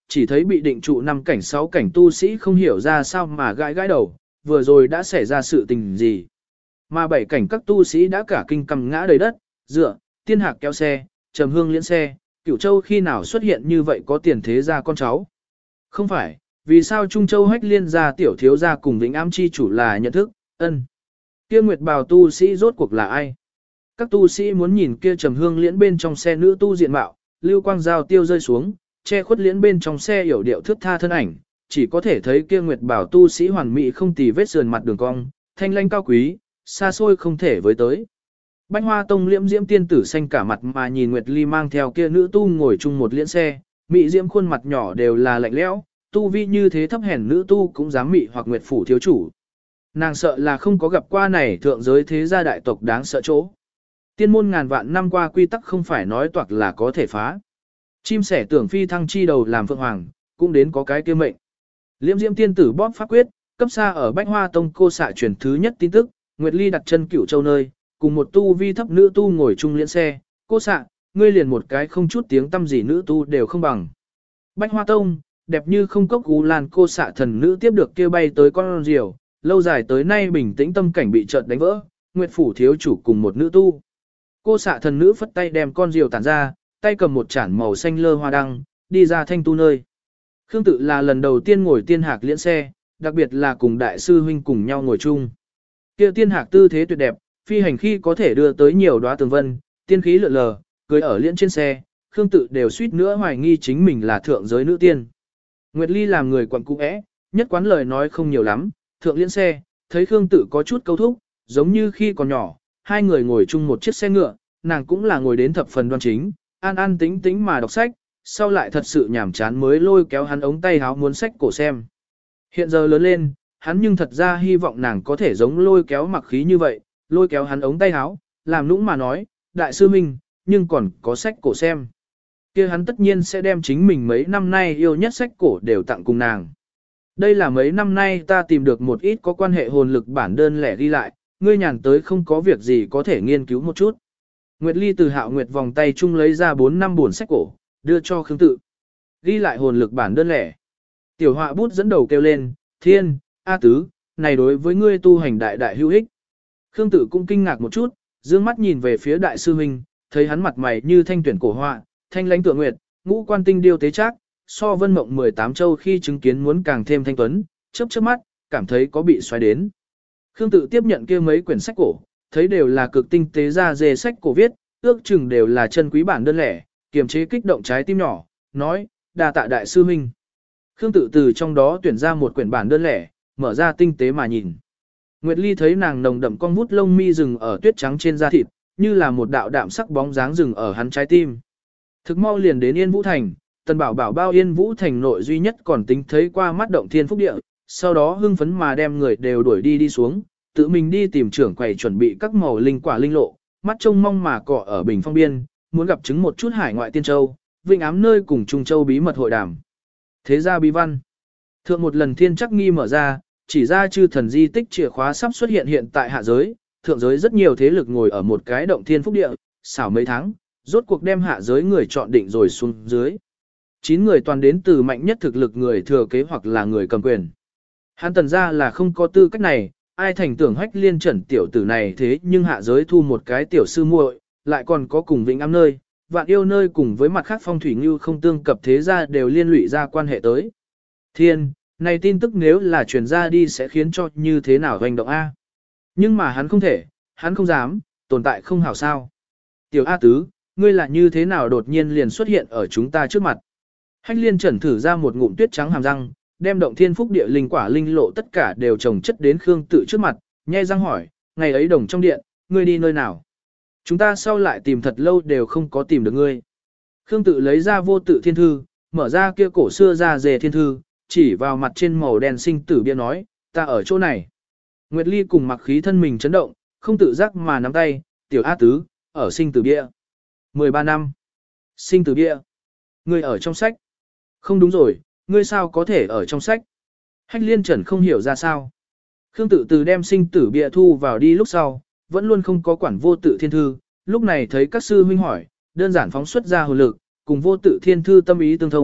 chỉ thấy bị định trụ năm cảnh sáu cảnh tu sĩ không hiểu ra sao mà gãi gãi đầu, vừa rồi đã xảy ra sự tình gì. Mà bảy cảnh các tu sĩ đã cả kinh cầm ngã đầy đất, dựa, tiên hạc kéo xe, trầm hương liễn xe, Cửu Châu khi nào xuất hiện như vậy có tiền thế gia con cháu. Không phải, vì sao Trung Châu Hách Liên gia tiểu thiếu gia cùng Vĩnh Ám chi chủ là nhận thức, ân. Kia Nguyệt Bào tu sĩ rốt cuộc là ai? Các tu sĩ muốn nhìn kia trầm hương liễn bên trong xe nữ tu diện mạo, lưu quang dao tiêu rơi xuống, che khuất liễn bên trong xe yểu điệu thước tha thân ảnh, chỉ có thể thấy kia Nguyệt Bảo tu sĩ hoàn mỹ không tì vết sườn mặt đường cong, thanh lanh cao quý, xa xôi không thể với tới. Bách Hoa Tông liễm diễm tiên tử xanh cả mặt mà nhìn Nguyệt Ly mang theo kia nữ tu ngồi chung một liễn xe, mỹ diễm khuôn mặt nhỏ đều là lạnh lẽo, tu vi như thế thấp hèn nữ tu cũng dám mị hoặc Nguyệt phủ thiếu chủ. Nàng sợ là không có gặp qua này thượng giới thế gia đại tộc đáng sợ chỗ. Tiên môn ngàn vạn năm qua quy tắc không phải nói toạc là có thể phá. Chim sẻ tưởng phi thăng chi đầu làm phượng hoàng, cũng đến có cái kia mệnh. Liễm diễm tiên tử bóp pháp quyết, cấp xa ở Bách Hoa Tông cô xạ truyền thứ nhất tin tức, Nguyệt Ly đặt chân Cửu Châu nơi, cùng một tu vi thấp nữ tu ngồi chung liễn xe, cô xạ, ngươi liền một cái không chút tiếng tâm gì nữ tu đều không bằng. Bách Hoa Tông, đẹp như không cốc gú lan cô xạ thần nữ tiếp được kêu bay tới con diều, lâu dài tới nay bình tĩnh tâm cảnh bị chợt đánh vỡ, Nguyệt phủ thiếu chủ cùng một nữ tu. Cô xạ thần nữ phất tay đem con diều tản ra, tay cầm một chản màu xanh lơ hoa đăng, đi ra thanh tu nơi. Khương tự là lần đầu tiên ngồi tiên hạc liễn xe, đặc biệt là cùng đại sư huynh cùng nhau ngồi chung. Kia tiên hạc tư thế tuyệt đẹp, phi hành khi có thể đưa tới nhiều đóa tường vân, tiên khí lượn lờ, cưới ở liễn trên xe, Khương tự đều suýt nữa hoài nghi chính mình là thượng giới nữ tiên. Nguyệt Ly làm người quặn cũ é, nhất quán lời nói không nhiều lắm, thượng liễn xe, thấy Khương tự có chút câu thúc, giống như khi còn nhỏ, hai người ngồi chung một chiếc xe ngựa, nàng cũng là ngồi đến thập phần đoan chính, an an tĩnh tĩnh mà đọc sách, sau lại thật sự nhàm chán mới lôi kéo hắn ống tay háo muốn sách cổ xem. Hiện giờ lớn lên, hắn nhưng thật ra hy vọng nàng có thể giống lôi kéo mặc khí như vậy, lôi kéo hắn ống tay háo, làm nũng mà nói, đại sư minh, nhưng còn có sách cổ xem. Kia hắn tất nhiên sẽ đem chính mình mấy năm nay yêu nhất sách cổ đều tặng cùng nàng. Đây là mấy năm nay ta tìm được một ít có quan hệ hồn lực bản đơn lẻ ghi lại, ngươi nhàn tới không có việc gì có thể nghiên cứu một chút. Nguyệt Ly từ Hạo Nguyệt vòng tay chung lấy ra bốn năm buồn sách cổ, đưa cho Khương Tự. Ghi lại hồn lực bản đơn lẻ. Tiểu họa bút dẫn đầu kêu lên, thiên, A tứ, này đối với ngươi tu hành đại đại hữu ích. Khương Tự cũng kinh ngạc một chút, dương mắt nhìn về phía đại sư huynh, thấy hắn mặt mày như thanh tuyển cổ họa, thanh lãnh tựa nguyệt, ngũ quan tinh điêu tế trác, so vân mộng mười tám châu khi chứng kiến muốn càng thêm thanh tuấn, chớp chớp mắt, cảm thấy có bị xoáy đến. Khương Tự tiếp nhận kia mấy quyển sách cổ, thấy đều là cực tinh tế ra dề sách cổ viết, ước chừng đều là chân quý bản đơn lẻ, kiềm chế kích động trái tim nhỏ, nói, đa tạ đại sư huynh. Khương Tự từ trong đó tuyển ra một quyển bản đơn lẻ, mở ra tinh tế mà nhìn. Nguyệt Ly thấy nàng nồng đậm con vút lông mi rừng ở tuyết trắng trên da thịt, như là một đạo đạm sắc bóng dáng rừng ở hắn trái tim. Thực mau liền đến Yên Vũ Thành, Tần Bảo Bảo bao Yên Vũ Thành nội duy nhất còn tính thấy qua mắt động thiên phúc địa, sau đó hưng phấn mà đem người đều đuổi đi đi xuống, tự mình đi tìm trưởng quầy chuẩn bị các màu linh quả linh lộ, mắt trông mong mà cọ ở Bình Phong biên, muốn gặp chứng một chút hải ngoại tiên châu, Vịnh Ám nơi cùng Trung Châu bí mật hội đàm. Thế gia bí văn. Thượng một lần thiên chắc nghi mở ra, chỉ ra chư thần di tích chìa khóa sắp xuất hiện hiện tại hạ giới, thượng giới rất nhiều thế lực ngồi ở một cái động thiên phúc địa, xảo mấy tháng, rốt cuộc đem hạ giới người chọn định rồi xuống dưới. Chín người toàn đến từ mạnh nhất thực lực người thừa kế hoặc là người cầm quyền. Hắn Tần ra là không có tư cách này, ai thành tưởng Hách Liên Trần tiểu tử này thế nhưng hạ giới thu một cái tiểu sư muội, lại còn có cùng Vĩnh Ám nơi, Vạn Yêu nơi cùng với mặt khác phong thủy như không tương cập thế gia đều liên lụy ra quan hệ tới. Thiên, này tin tức nếu là truyền ra đi sẽ khiến cho như thế nào hoành động A. Nhưng mà hắn không thể, hắn không dám, tồn tại không hảo sao. Tiểu A Tứ, ngươi là như thế nào đột nhiên liền xuất hiện ở chúng ta trước mặt. Hách Liên Trần thử ra một ngụm tuyết trắng hàm răng, đem động thiên phúc địa linh quả linh lộ tất cả đều trồng chất đến Khương Tự trước mặt, nhe răng hỏi, ngày ấy đồng trong điện, ngươi đi nơi nào? Chúng ta sau lại tìm thật lâu đều không có tìm được ngươi. Khương Tự lấy ra vô tự thiên thư, mở ra kia cổ xưa ra dề thiên thư, chỉ vào mặt trên màu đen sinh tử bia nói, ta ở chỗ này. Nguyệt Ly cùng mặc khí thân mình chấn động, không tự giác mà nắm tay, tiểu A Tứ, ở sinh tử bia. mười ba năm. Sinh tử bia. Ngươi ở trong sách. Không đúng rồi, ngươi sao có thể ở trong sách. Hách Liên Trần không hiểu ra sao. Khương Tự từ đem sinh tử bia thu vào đi lúc sau, vẫn luôn không có quản vô tự thiên thư, lúc này thấy các sư huynh hỏi, đơn giản phóng xuất ra hồn lực, cùng vô tự thiên thư tâm ý tương thông,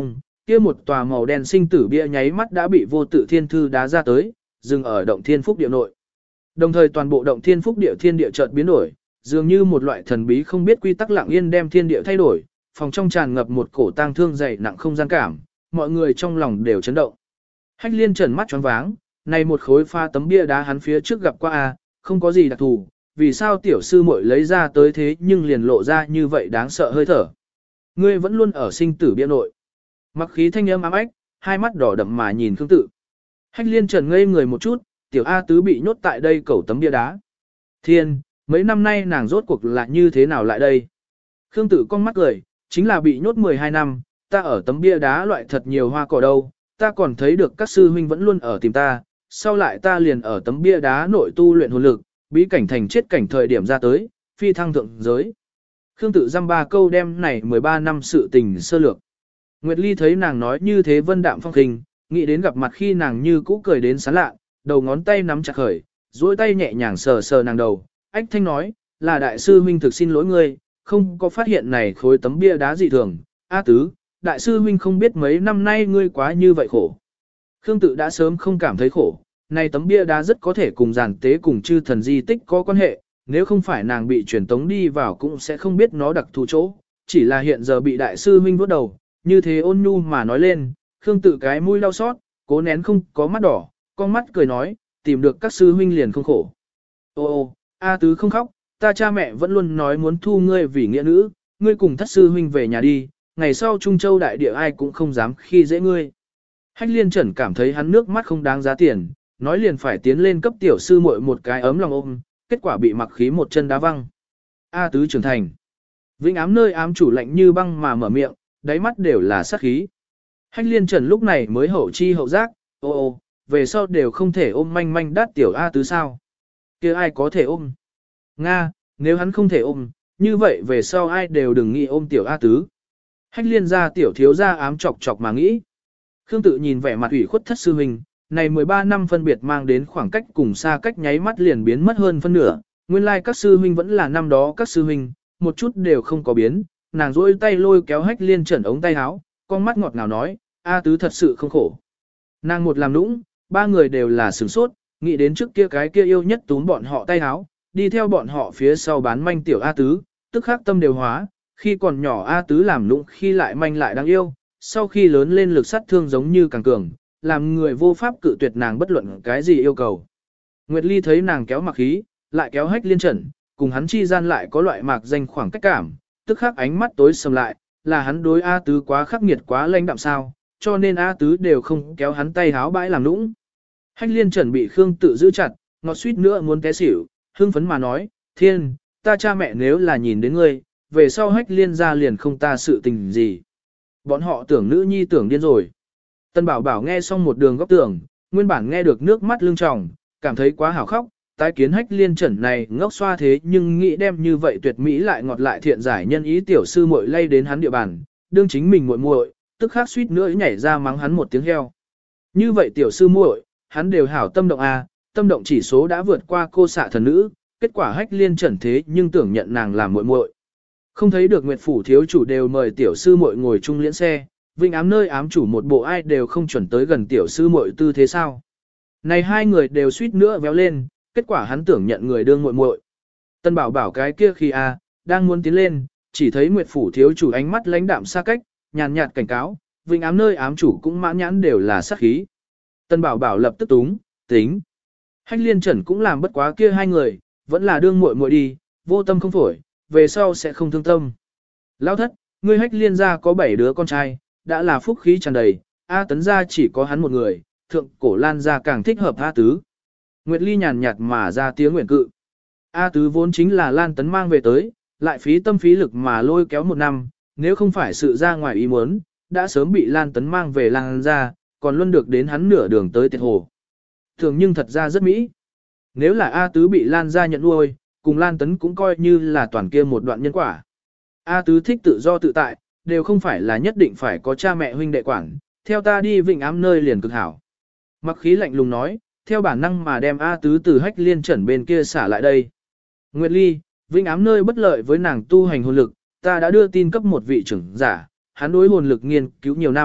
kia một tòa màu đen sinh tử bia nháy mắt đã bị vô tự thiên thư đá ra tới, dừng ở động thiên phúc địa nội. Đồng thời toàn bộ động thiên phúc địa thiên địa chợt biến đổi, dường như một loại thần bí không biết quy tắc lặng yên đem thiên địa thay đổi, phòng trong tràn ngập một cổ tang thương dày nặng không gian cảm, mọi người trong lòng đều chấn động. Hách Liên trợn mắt choáng váng, này một khối pha tấm bia đá hắn phía trước gặp qua a, không có gì đặc thù, vì sao tiểu sư muội lấy ra tới thế nhưng liền lộ ra như vậy đáng sợ hơi thở. Ngươi vẫn luôn ở sinh tử bia nội. Mặc khí thanh âm ám ách, hai mắt đỏ đậm mà nhìn Khương Tự. Hách Liên trần ngây người một chút, tiểu A tứ bị nhốt tại đây cẩu tấm bia đá. Thiên, mấy năm nay nàng rốt cuộc là như thế nào lại đây? Khương Tự con mắt cười, chính là bị nhốt mười hai năm, ta ở tấm bia đá loại thật nhiều hoa cỏ đâu, ta còn thấy được các sư huynh vẫn luôn ở tìm ta, sau lại ta liền ở tấm bia đá nội tu luyện hồn lực, bí cảnh thành chết cảnh thời điểm ra tới, phi thăng thượng giới. Khương Tự dăm ba câu đem này mười ba năm sự tình sơ lược. Nguyệt Ly thấy nàng nói như thế vân đạm phong khinh, nghĩ đến gặp mặt khi nàng như cũ cười đến sán lạ, đầu ngón tay nắm chặt khởi, duỗi tay nhẹ nhàng sờ sờ nàng đầu, ách thanh nói, là đại sư huynh thực xin lỗi ngươi, không có phát hiện này khối tấm bia đá dị thường, A tứ, đại sư huynh không biết mấy năm nay ngươi quá như vậy khổ. Khương Tự đã sớm không cảm thấy khổ, này tấm bia đá rất có thể cùng giàn tế cùng chư thần di tích có quan hệ, nếu không phải nàng bị truyền tống đi vào cũng sẽ không biết nó đặc thù chỗ, chỉ là hiện giờ bị đại sư huynh vuốt đầu, như thế ôn nhu mà nói lên, Khương Tự cái mũi đau xót, cố nén không có mắt đỏ, con mắt cười nói, tìm được các sư huynh liền không khổ. Ô ô, A tứ không khóc, ta cha mẹ vẫn luôn nói muốn thu ngươi vì nghĩa nữ, ngươi cùng thất sư huynh về nhà đi, ngày sau Trung Châu đại địa ai cũng không dám khi dễ ngươi. Hách Liên Trần cảm thấy hắn nước mắt không đáng giá tiền, nói liền phải tiến lên cấp tiểu sư muội một cái ấm lòng ôm, kết quả bị mặc khí một chân đá văng. A tứ trưởng thành. Vĩnh ám nơi ám chủ lạnh như băng mà mở miệng, đáy mắt đều là sát khí. Hách Liên Trần lúc này mới hậu chi hậu giác, ô ô, về sau đều không thể ôm manh manh đát tiểu A tứ sao. Kia ai có thể ôm? Nga, nếu hắn không thể ôm, như vậy về sau ai đều đừng nghĩ ôm tiểu A tứ. Hách Liên ra tiểu thiếu ra ám chọc chọc mà nghĩ. Khương Tự nhìn vẻ mặt ủy khuất thất sư huynh, này mười ba năm phân biệt mang đến khoảng cách cùng xa cách nháy mắt liền biến mất hơn phân nửa, nguyên lai like các sư huynh vẫn là năm đó các sư huynh, một chút đều không có biến, nàng rỗi tay lôi kéo Hách Liên Trần ống tay áo, con mắt ngọt ngào nói, A tứ thật sự không khổ. Nàng một làm nũng, ba người đều là sửng sốt, nghĩ đến trước kia cái kia yêu nhất túm bọn họ tay áo, đi theo bọn họ phía sau bán manh tiểu A tứ, tức khắc tâm đều hóa, khi còn nhỏ A tứ làm nũng khi lại manh lại đáng yêu, sau khi lớn lên lực sát thương giống như càng cường, làm người vô pháp cự tuyệt nàng bất luận cái gì yêu cầu. Nguyệt Ly thấy nàng kéo mặc khí, lại kéo Hách Liên Trần, cùng hắn chi gian lại có loại mạc danh khoảng cách cảm, tức khắc ánh mắt tối sầm lại, là hắn đối A tứ quá khắc nghiệt quá lãnh đạm sao, cho nên A tứ đều không kéo hắn tay háo bãi làm nũng. Hách Liên Trần bị Khương Tự giữ chặt, ngọt suýt nữa muốn té xỉu, hưng phấn mà nói, thiên, ta cha mẹ nếu là nhìn đến ngươi, về sau Hách Liên ra liền không ta sự tình gì. Bọn họ tưởng nữ nhi tưởng điên rồi. Tân Bảo Bảo nghe xong một đường góc tưởng, nguyên bản nghe được nước mắt lưng tròng, cảm thấy quá hảo khóc, tái kiến Hách Liên Trần này ngốc xoa thế nhưng nghĩ đem như vậy tuyệt mỹ lại ngọt lại thiện giải nhân ý tiểu sư muội lay đến hắn địa bàn, đương chính mình muội muội, tức khắc suýt nữa nhảy ra mắng hắn một tiếng heo. Như vậy tiểu sư muội, hắn đều hảo tâm động a, tâm động chỉ số đã vượt qua cô xạ thần nữ, kết quả Hách Liên Trần thế nhưng tưởng nhận nàng làm muội muội. Không thấy được Nguyệt phủ thiếu chủ đều mời tiểu sư muội ngồi chung liễn xe, Vinh ám nơi ám chủ một bộ ai đều không chuẩn tới gần tiểu sư muội tư thế sao? Này hai người đều suýt nữa véo lên, kết quả hắn tưởng nhận người đương muội muội. Tân Bảo Bảo cái kia khi a, đang muốn tiến lên, chỉ thấy Nguyệt phủ thiếu chủ ánh mắt lãnh đạm xa cách, nhàn nhạt cảnh cáo, Vinh ám nơi ám chủ cũng mãn nhãn đều là sát khí. Tân Bảo Bảo lập tức túng, tính. Hách Liên Trần cũng làm bất quá kia hai người, vẫn là đương muội muội đi, vô tâm không phổi, về sau sẽ không thương tâm. Lão thất, ngươi Hách Liên gia có bảy đứa con trai, đã là phúc khí tràn đầy, A Tấn gia chỉ có hắn một người, thượng cổ Lan gia càng thích hợp A Tứ. Nguyệt Ly nhàn nhạt mà ra tiếng nguyện cự. A Tứ vốn chính là Lan Tấn mang về tới, lại phí tâm phí lực mà lôi kéo một năm, nếu không phải sự ra ngoài ý muốn, đã sớm bị Lan Tấn mang về Lan gia, còn luôn được đến hắn nửa đường tới tiệt hồ. Thường nhưng thật ra rất mỹ. Nếu là A Tứ bị Lan gia nhận nuôi, cùng Lan Tấn cũng coi như là toàn kia một đoạn nhân quả. A Tứ thích tự do tự tại, đều không phải là nhất định phải có cha mẹ huynh đệ quản, theo ta đi Vịnh Ám nơi liền cực hảo. Mặc khí lạnh lùng nói, theo bản năng mà đem A Tứ từ Hách Liên Trần bên kia xả lại đây. Nguyệt Ly, Vịnh Ám nơi bất lợi với nàng tu hành hồn lực, ta đã đưa tin cấp một vị trưởng giả, hắn đối hồn lực nghiên cứu nhiều năm,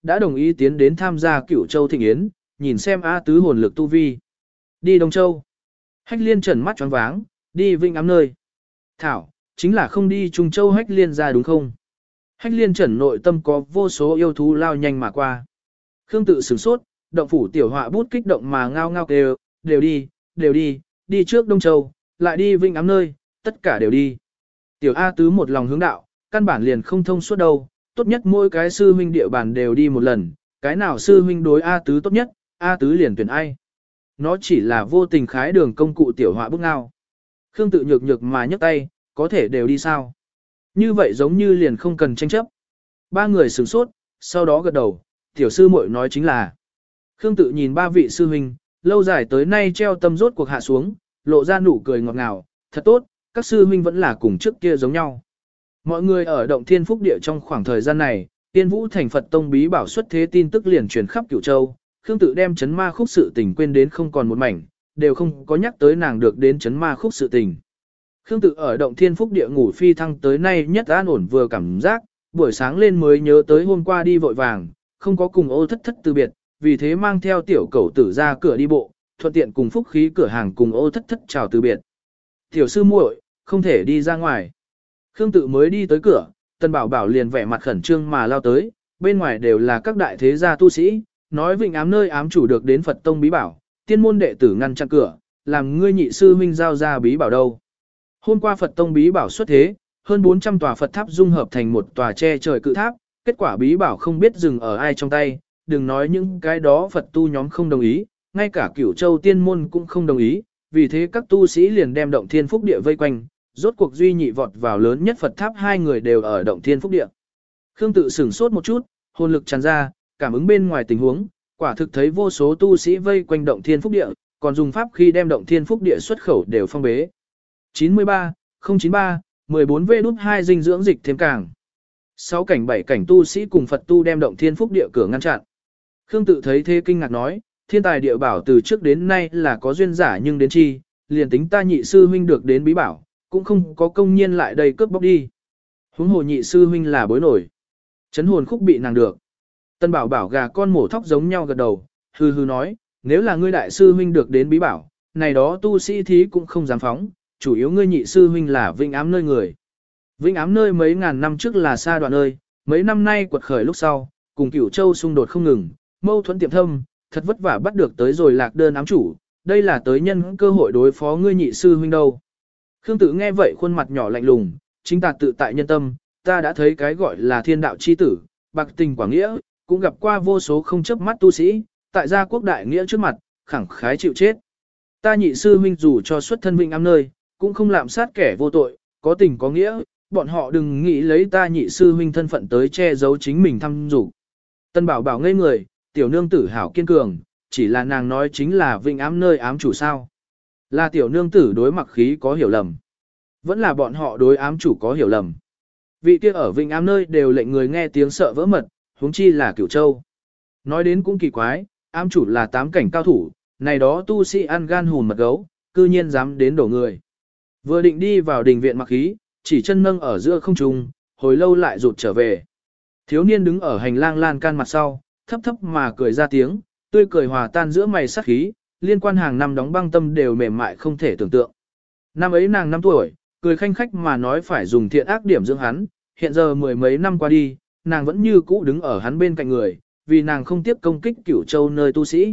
đã đồng ý tiến đến tham gia Cửu Châu Thịnh Yến, nhìn xem A Tứ hồn lực tu vi. Đi Đông Châu. Hách Liên trần mắt choáng váng, đi Vinh Ám nơi. Thảo, chính là không đi Trung Châu Hách Liên ra đúng không? Hách Liên trần nội tâm có vô số yêu thú lao nhanh mà qua. Khương tự sửng sốt, động phủ tiểu họa bút kích động mà ngao ngao kêu, đều đi, đều đi, đi trước Đông Châu, lại đi Vinh Ám nơi, tất cả đều đi. Tiểu A Tứ một lòng hướng đạo, căn bản liền không thông suốt đâu, tốt nhất mỗi cái sư huynh địa bàn đều đi một lần, cái nào sư huynh đối A Tứ tốt nhất, A Tứ liền tuyển ai. Nó chỉ là vô tình khái đường công cụ tiểu họa bút ngao. Khương tự nhược nhược mà nhấc tay, có thể đều đi sao? Như vậy giống như liền không cần tranh chấp. Ba người sửng sốt, sau đó gật đầu, tiểu sư muội nói chính là. Khương tự nhìn ba vị sư huynh, lâu dài tới nay treo tâm rốt cuộc hạ xuống, lộ ra nụ cười ngọt ngào, thật tốt, các sư huynh vẫn là cùng trước kia giống nhau. Mọi người ở động thiên phúc địa trong khoảng thời gian này, Tiên Vũ thành Phật tông bí bảo xuất thế tin tức liền truyền khắp Cửu Châu, Khương tự đem chấn ma khúc sự tình quên đến không còn một mảnh, đều không có nhắc tới nàng được đến chấn ma khúc sự tình. Khương tự ở động thiên phúc địa ngủ phi thăng tới nay nhất an ổn vừa cảm giác, buổi sáng lên mới nhớ tới hôm qua đi vội vàng, không có cùng ô thất thất từ biệt, vì thế mang theo tiểu cẩu tử ra cửa đi bộ, thuận tiện cùng phúc khí cửa hàng cùng ô thất thất chào từ biệt. Tiểu sư muội, không thể đi ra ngoài. Khương tự mới đi tới cửa, Tân Bảo Bảo liền vẻ mặt khẩn trương mà lao tới, bên ngoài đều là các đại thế gia tu sĩ, nói Vịnh Ám nơi ám chủ được đến Phật tông bí bảo, tiên môn đệ tử ngăn chặn cửa, làm ngươi nhị sư huynh giao ra bí bảo đâu. Hôm qua Phật tông bí bảo xuất thế, hơn bốn trăm tòa Phật tháp dung hợp thành một tòa che trời cự tháp, kết quả bí bảo không biết dừng ở ai trong tay, đừng nói những cái đó Phật tu nhóm không đồng ý, ngay cả Cửu Châu tiên môn cũng không đồng ý, vì thế các tu sĩ liền đem động thiên phúc địa vây quanh, rốt cuộc duy nhị vọt vào lớn nhất Phật tháp hai người đều ở động thiên phúc địa. Khương tự sửng sốt một chút, hồn lực tràn ra, cảm ứng bên ngoài tình huống, quả thực thấy vô số tu sĩ vây quanh động thiên phúc địa, còn dùng pháp khi đem động thiên phúc địa xuất khẩu đều phong bế. chín mươi ba, không chín ba, mười bốn vê đút hai dinh dưỡng dịch thêm càng. Sáu cảnh bảy cảnh tu sĩ cùng Phật tu đem động thiên phúc địa cửa ngăn chặn. Khương tự thấy thế kinh ngạc nói, thiên tài địa bảo từ trước đến nay là có duyên giả nhưng đến chi, liền tính ta nhị sư huynh được đến bí bảo, cũng không có công nhiên lại đây cướp bóc đi. Huống hồ nhị sư huynh là bối nổi. Chấn hồn khúc bị nàng được. Tân Bảo Bảo gà con mổ thóc giống nhau gật đầu, hư hư nói, nếu là ngươi đại sư huynh được đến bí bảo, này đó tu sĩ thí cũng không dám phóng, chủ yếu ngươi nhị sư huynh là Vinh Ám nơi người. Vinh Ám nơi mấy ngàn năm trước là xa đoạn nơi, mấy năm nay quật khởi lúc sau, cùng Cửu Châu xung đột không ngừng, mâu thuẫn tiệm thâm, thật vất vả bắt được tới rồi lạc đơn ám chủ, đây là tới nhân cơ hội đối phó ngươi nhị sư huynh đâu. Khương tự nghe vậy khuôn mặt nhỏ lạnh lùng, chính ta tự tại nhân tâm, ta đã thấy cái gọi là thiên đạo chi tử, bạc tình quả nghĩa, cũng gặp qua vô số không chấp mắt tu sĩ, tại gia quốc đại nghĩa trước mặt, khẳng khái chịu chết. Ta nhị sư huynh dù cho xuất thân Vinh Ám nơi, cũng không lạm sát kẻ vô tội, có tình có nghĩa, bọn họ đừng nghĩ lấy ta nhị sư huynh thân phận tới che giấu chính mình thăm dục. Tân Bảo Bảo ngây người, tiểu nương tử hảo kiên cường, chỉ là nàng nói chính là Vinh Ám nơi ám chủ sao. Là tiểu nương tử đối mặc khí có hiểu lầm. Vẫn là bọn họ đối ám chủ có hiểu lầm. Vị kia ở Vinh Ám nơi đều lệnh người nghe tiếng sợ vỡ mật, huống chi là Cửu Châu. Nói đến cũng kỳ quái, ám chủ là tám cảnh cao thủ, này đó tu sĩ ăn gan hùn mật gấu, cư nhiên dám đến đổ người. Vừa định đi vào đình viện mặc khí, chỉ chân nâng ở giữa không trung, hồi lâu lại rụt trở về. Thiếu niên đứng ở hành lang lan can mặt sau, thấp thấp mà cười ra tiếng, tươi cười hòa tan giữa mày sắc khí, liên quan hàng năm đóng băng tâm đều mềm mại không thể tưởng tượng. Năm ấy nàng năm tuổi, cười khanh khách mà nói phải dùng thiện ác điểm dưỡng hắn, hiện giờ mười mấy năm qua đi, nàng vẫn như cũ đứng ở hắn bên cạnh người, vì nàng không tiếp công kích Cửu Châu nơi tu sĩ.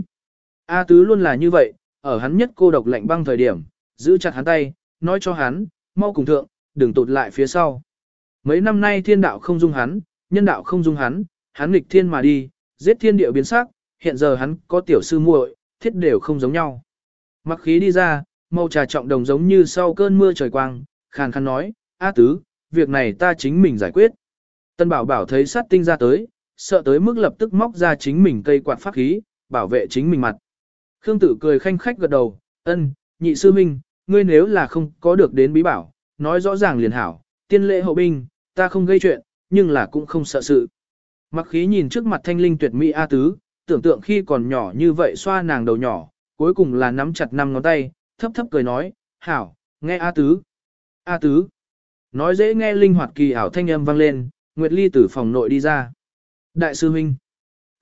A Tứ luôn là như vậy, ở hắn nhất cô độc lạnh băng thời điểm, giữ chặt hắn tay, nói cho hắn, mau cùng thượng, đừng tụt lại phía sau. Mấy năm nay thiên đạo không dung hắn, nhân đạo không dung hắn, hắn nghịch thiên mà đi, giết thiên địa biến sắc, hiện giờ hắn có tiểu sư muội, thiết đều không giống nhau. Mặc khí đi ra, màu trà trọng đồng giống như sau cơn mưa trời quang, khàn khàn nói, A Tứ, việc này ta chính mình giải quyết. Tân Bảo Bảo thấy sát tinh ra tới, sợ tới mức lập tức móc ra chính mình cây quạt pháp khí, bảo vệ chính mình mặt. Khương Tử cười khanh khách gật đầu, ân, nhị sư minh, ngươi nếu là không có được đến bí bảo, nói rõ ràng liền hảo, tiên lễ hậu binh, ta không gây chuyện, nhưng là cũng không sợ sự. Mặc khí nhìn trước mặt thanh linh tuyệt mỹ A Tứ, tưởng tượng khi còn nhỏ như vậy xoa nàng đầu nhỏ, cuối cùng là nắm chặt năm ngón tay, thấp thấp cười nói, hảo, nghe A Tứ. A Tứ. Nói dễ nghe linh hoạt kỳ ảo thanh âm vang lên, Nguyệt Ly từ phòng nội đi ra. Đại sư huynh.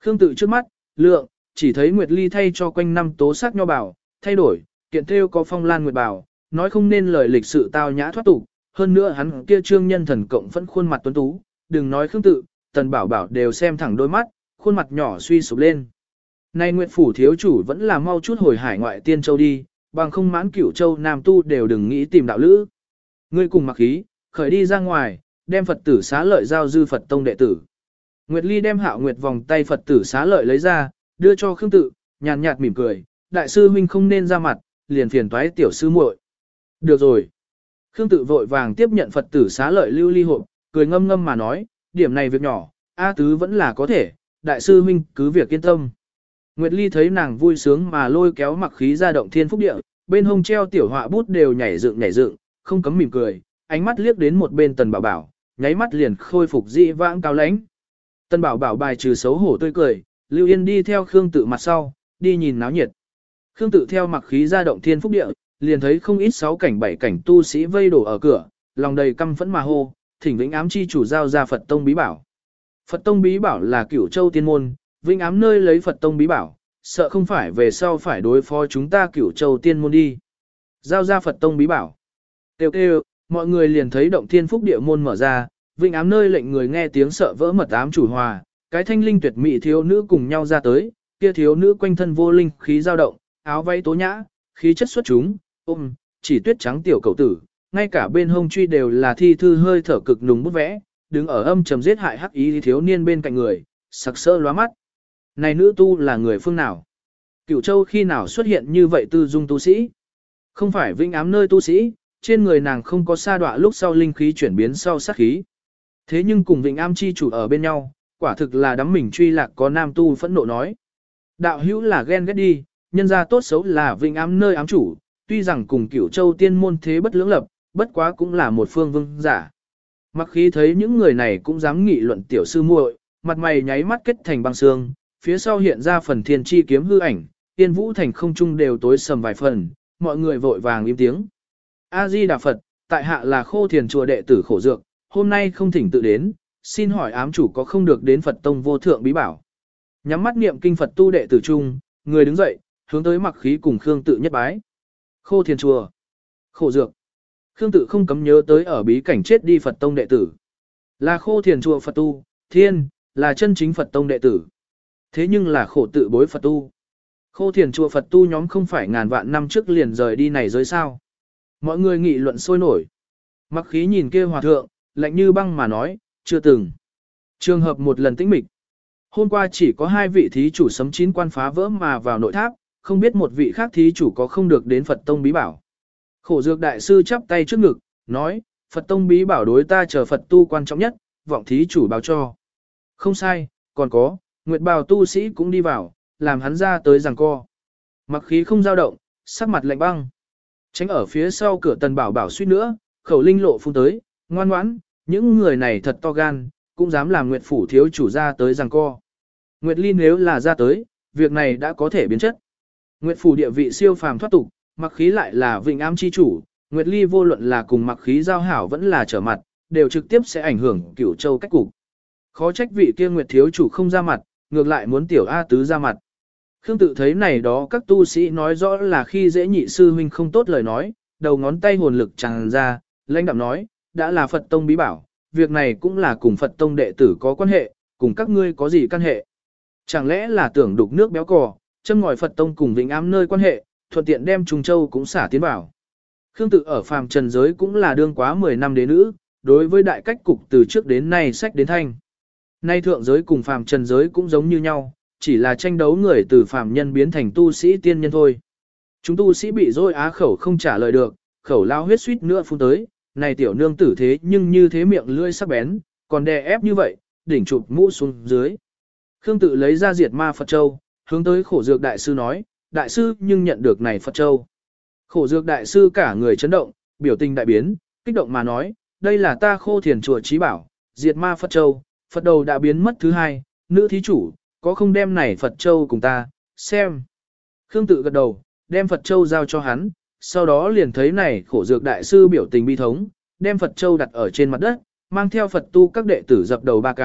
Khương Tự trước mắt, lượng, chỉ thấy Nguyệt Ly thay cho quanh năm tố sắc nho bảo, thay đổi, kiện thêu có phong lan nguyệt bảo, nói không nên lời lịch sự tao nhã thoát tục, hơn nữa hắn kia trương nhân thần cộng phẫn khuôn mặt tuấn tú, đừng nói Khương Tự, Tần Bảo Bảo đều xem thẳng đôi mắt, khuôn mặt nhỏ suy sụp lên. Nay Nguyệt phủ thiếu chủ vẫn là mau chút hồi hải ngoại tiên châu đi, bằng không mãn cửu châu nam tu đều đừng nghĩ tìm đạo lữ. Ngươi cùng mặc khí, khởi đi ra ngoài, đem Phật tử xá lợi giao dư Phật tông đệ tử. Nguyệt Ly đem Hạo Nguyệt vòng tay Phật tử xá lợi lấy ra, đưa cho Khương Tự, nhàn nhạt mỉm cười, đại sư huynh không nên ra mặt, liền phiền toái tiểu sư muội. Được rồi. Khương Tự vội vàng tiếp nhận Phật tử xá lợi lưu ly hộp, cười ngâm ngâm mà nói, điểm này việc nhỏ, A tứ vẫn là có thể, đại sư huynh cứ việc yên tâm. Nguyệt Ly thấy nàng vui sướng mà lôi kéo mặc khí ra động thiên phúc địa, bên hông treo tiểu họa bút đều nhảy dựng nhảy dựng, không cấm mỉm cười, ánh mắt liếc đến một bên Tần Bảo Bảo, nháy mắt liền khôi phục dị vãng cao lãnh. Tần Bảo Bảo bài trừ xấu hổ tươi cười, Lưu Yên đi theo Khương Tự mặt sau, đi nhìn náo nhiệt. Khương Tự theo mặc khí ra động thiên phúc địa, liền thấy không ít sáu cảnh bảy cảnh tu sĩ vây đổ ở cửa, lòng đầy căm phẫn mà hô, thỉnh Vĩnh Ám chi chủ giao ra Phật tông bí bảo. Phật tông bí bảo là Cửu Châu tiên môn, Vĩnh Ám nơi lấy Phật tông bí bảo, sợ không phải về sau phải đối phó chúng ta Cửu Châu tiên môn đi. Giao ra Phật tông bí bảo. Kêu kêu, mọi người liền thấy động thiên phúc địa môn mở ra, Vĩnh Ám nơi lệnh người nghe tiếng sợ vỡ mật ám chủ hòa, cái thanh linh tuyệt mỹ thiếu nữ cùng nhau ra tới, kia thiếu nữ quanh thân vô linh khí dao động, áo váy tố nhã, khí chất xuất chúng, ôm, chỉ tuyết trắng tiểu cầu tử, ngay cả bên hông truy đều là thi thư hơi thở cực nùng bút vẽ, đứng ở âm trầm giết hại hắc ý thiếu niên bên cạnh người, sặc sỡ lóa mắt. Này nữ tu là người phương nào? Cửu Châu khi nào xuất hiện như vậy tư dung tu sĩ? Không phải Vĩnh Ám nơi tu sĩ, trên người nàng không có sa đọa lúc sau linh khí chuyển biến sau sát khí. Thế nhưng cùng Vĩnh Ám chi chủ ở bên nhau, quả thực là đắm mình truy lạc có nam tu phẫn nộ nói. Đạo hữu là ghen ghét đi, nhân ra tốt xấu là Vĩnh Ám nơi ám chủ, tuy rằng cùng Cửu Châu tiên môn thế bất lưỡng lập, bất quá cũng là một phương vương giả. Mặc khi thấy những người này cũng dám nghị luận tiểu sư muội, mặt mày nháy mắt kết thành băng xương, phía sau hiện ra phần thiên chi kiếm hư ảnh, tiên vũ thành không trung đều tối sầm vài phần, mọi người vội vàng im tiếng. A-di Đà Phật, tại hạ là Khô Thiền chùa đệ tử khổ dược, hôm nay không thỉnh tự đến, xin hỏi ám chủ có không được đến Phật tông vô thượng bí bảo. Nhắm mắt niệm kinh Phật tu đệ tử trung, người đứng dậy, hướng tới mặc khí cùng Khương Tự nhất bái. Khô Thiền chùa, khổ dược. Khương Tự không cấm nhớ tới ở bí cảnh chết đi Phật tông đệ tử. Là Khô Thiền chùa Phật tu, thiên, là chân chính Phật tông đệ tử. Thế nhưng là khổ tự bối Phật tu. Khô Thiền chùa Phật tu nhóm không phải ngàn vạn năm trước liền rời đi này giới sao. Mọi người nghị luận sôi nổi. Mặc khí nhìn kia hòa thượng, lạnh như băng mà nói, chưa từng. Trường hợp một lần tĩnh mịch. Hôm qua chỉ có hai vị thí chủ sấm chín quan phá vỡ mà vào nội tháp, không biết một vị khác thí chủ có không được đến Phật tông bí bảo. Khổ dược đại sư chắp tay trước ngực, nói, Phật tông bí bảo đối ta chờ Phật tu quan trọng nhất, vọng thí chủ báo cho. Không sai, còn có, Nguyệt bào tu sĩ cũng đi vào, làm hắn ra tới giằng co. Mặc khí không dao động, sắc mặt lạnh băng. Tránh ở phía sau cửa Tần Bảo Bảo suýt nữa, khẩu linh lộ phun tới, ngoan ngoãn, những người này thật to gan, cũng dám làm Nguyệt phủ thiếu chủ ra tới giằng co. Nguyệt Ly nếu là ra tới, việc này đã có thể biến chất. Nguyệt phủ địa vị siêu phàm thoát tục, mặc khí lại là Vĩnh Ám chi chủ, Nguyệt Ly vô luận là cùng mặc khí giao hảo vẫn là trở mặt, đều trực tiếp sẽ ảnh hưởng Cửu Châu cách cục. Khó trách vị kia Nguyệt thiếu chủ không ra mặt, ngược lại muốn tiểu A tứ ra mặt. Khương Tự thấy này đó các tu sĩ nói rõ là khi dễ nhị sư huynh không tốt lời nói, đầu ngón tay hồn lực tràn ra, lãnh đạm nói, đã là Phật tông bí bảo, việc này cũng là cùng Phật tông đệ tử có quan hệ, cùng các ngươi có gì căn hệ. Chẳng lẽ là tưởng đục nước béo cò, châm ngòi Phật tông cùng Vĩnh Ám nơi quan hệ, thuận tiện đem Trung Châu cũng xả tiến vào. Khương Tự ở phàm trần giới cũng là đương quá mười năm đế nữ, đối với đại cách cục từ trước đến nay sách đến thanh. Nay thượng giới cùng phàm trần giới cũng giống như nhau, chỉ là tranh đấu người từ phàm nhân biến thành tu sĩ tiên nhân thôi. Chúng tu sĩ bị dối á khẩu không trả lời được, khẩu lao huyết suýt nữa phun tới, này tiểu nương tử thế nhưng như thế miệng lưỡi sắc bén, còn đè ép như vậy, đỉnh chụp mũ xuống dưới. Khương Tự lấy ra diệt ma Phật Châu, hướng tới khổ dược đại sư nói, đại sư nhưng nhận được này Phật Châu. Khổ dược đại sư cả người chấn động, biểu tình đại biến, kích động mà nói, đây là ta Khô Thiền chùa trí bảo, diệt ma Phật Châu, Phật đầu đã biến mất thứ hai, nữ thí chủ, có không đem này Phật Châu cùng ta, xem. Khương Tự gật đầu, đem Phật Châu giao cho hắn, sau đó liền thấy này khổ dược đại sư biểu tình bi thống, đem Phật Châu đặt ở trên mặt đất, mang theo Phật tu các đệ tử dập đầu ba cái,